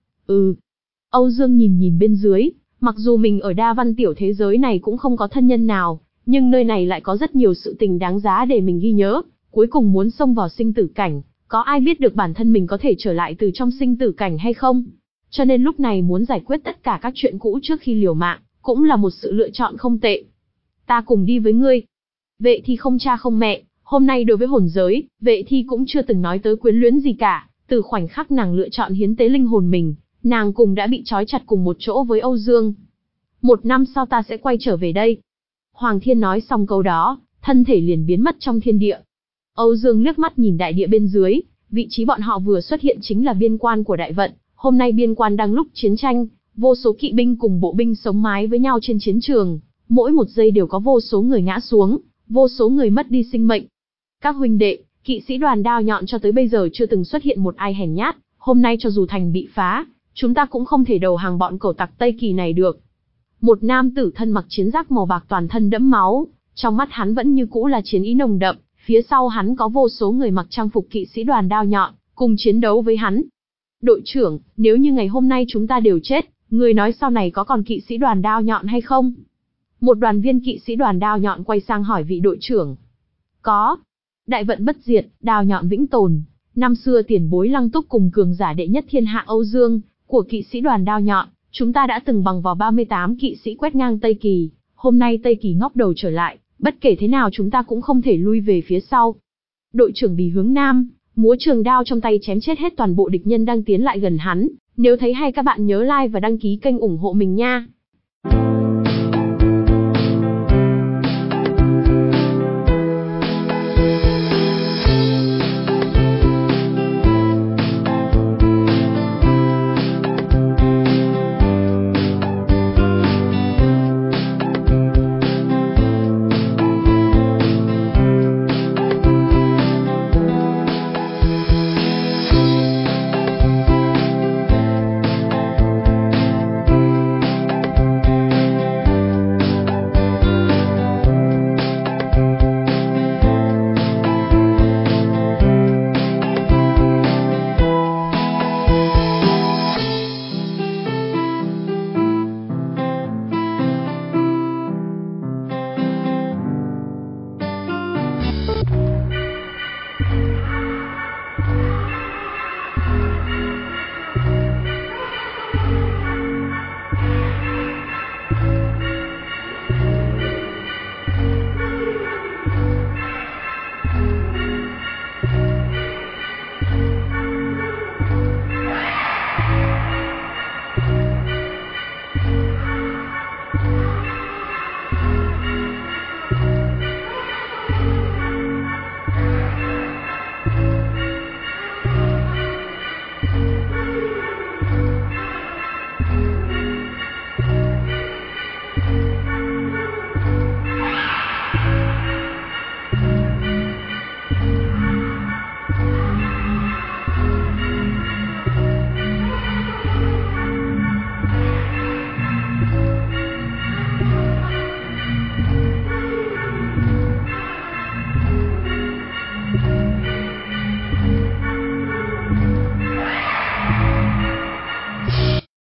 Ừ. Âu Dương nhìn nhìn bên dưới, mặc dù mình ở đa văn tiểu thế giới này cũng không có thân nhân nào, nhưng nơi này lại có rất nhiều sự tình đáng giá để mình ghi nhớ, cuối cùng muốn xông vào sinh tử cảnh, có ai biết được bản thân mình có thể trở lại từ trong sinh tử cảnh hay không? Cho nên lúc này muốn giải quyết tất cả các chuyện cũ trước khi liều mạng, cũng là một sự lựa chọn không tệ. Ta cùng đi với ngươi. Vệ Thi không cha không mẹ, hôm nay đối với hồn giới, Vệ Thi cũng chưa từng nói tới quyến luyến gì cả, từ khoảnh khắc nàng lựa chọn hiến tế linh hồn mình, nàng cùng đã bị trói chặt cùng một chỗ với Âu Dương. Một năm sau ta sẽ quay trở về đây. Hoàng Thiên nói xong câu đó, thân thể liền biến mất trong thiên địa. Âu Dương liếc mắt nhìn đại địa bên dưới, vị trí bọn họ vừa xuất hiện chính là biên quan của đại vận, hôm nay biên quan đang lúc chiến tranh, vô số kỵ binh cùng bộ binh sống mái với nhau trên chiến trường, mỗi một giây đều có vô số người ngã xuống, vô số người mất đi sinh mệnh. Các huynh đệ, kỵ sĩ đoàn đao nhọn cho tới bây giờ chưa từng xuất hiện một ai hèn nhát, hôm nay cho dù thành bị phá, chúng ta cũng không thể đầu hàng bọn cẩu tặc Tây Kỳ này được. Một nam tử thân mặc chiến giáp màu bạc toàn thân đẫm máu, trong mắt hắn vẫn như cũ là chiến ý nồng đậm, phía sau hắn có vô số người mặc trang phục kỵ sĩ đoàn đao nhọn, cùng chiến đấu với hắn. Đội trưởng, nếu như ngày hôm nay chúng ta đều chết, người nói sau này có còn kỵ sĩ đoàn đao nhọn hay không? Một đoàn viên kỵ sĩ đoàn đao nhọn quay sang hỏi vị đội trưởng. Có. Đại vận bất diệt, đao nhọn vĩnh tồn. Năm xưa tiền bối Lăng Túc cùng cường giả đệ nhất thiên hạ Âu Dương, của kỵ sĩ đoàn đao nhọn, chúng ta đã từng bằng vào ba mươi tám kỵ sĩ quét ngang Tây Kỳ, hôm nay Tây Kỳ ngóc đầu trở lại, bất kể thế nào chúng ta cũng không thể lui về phía sau. Đội trưởng Bì hướng nam, múa trường đao trong tay chém chết hết toàn bộ địch nhân đang tiến lại gần hắn, nếu thấy hay các bạn nhớ like và đăng ký kênh ủng hộ mình nha.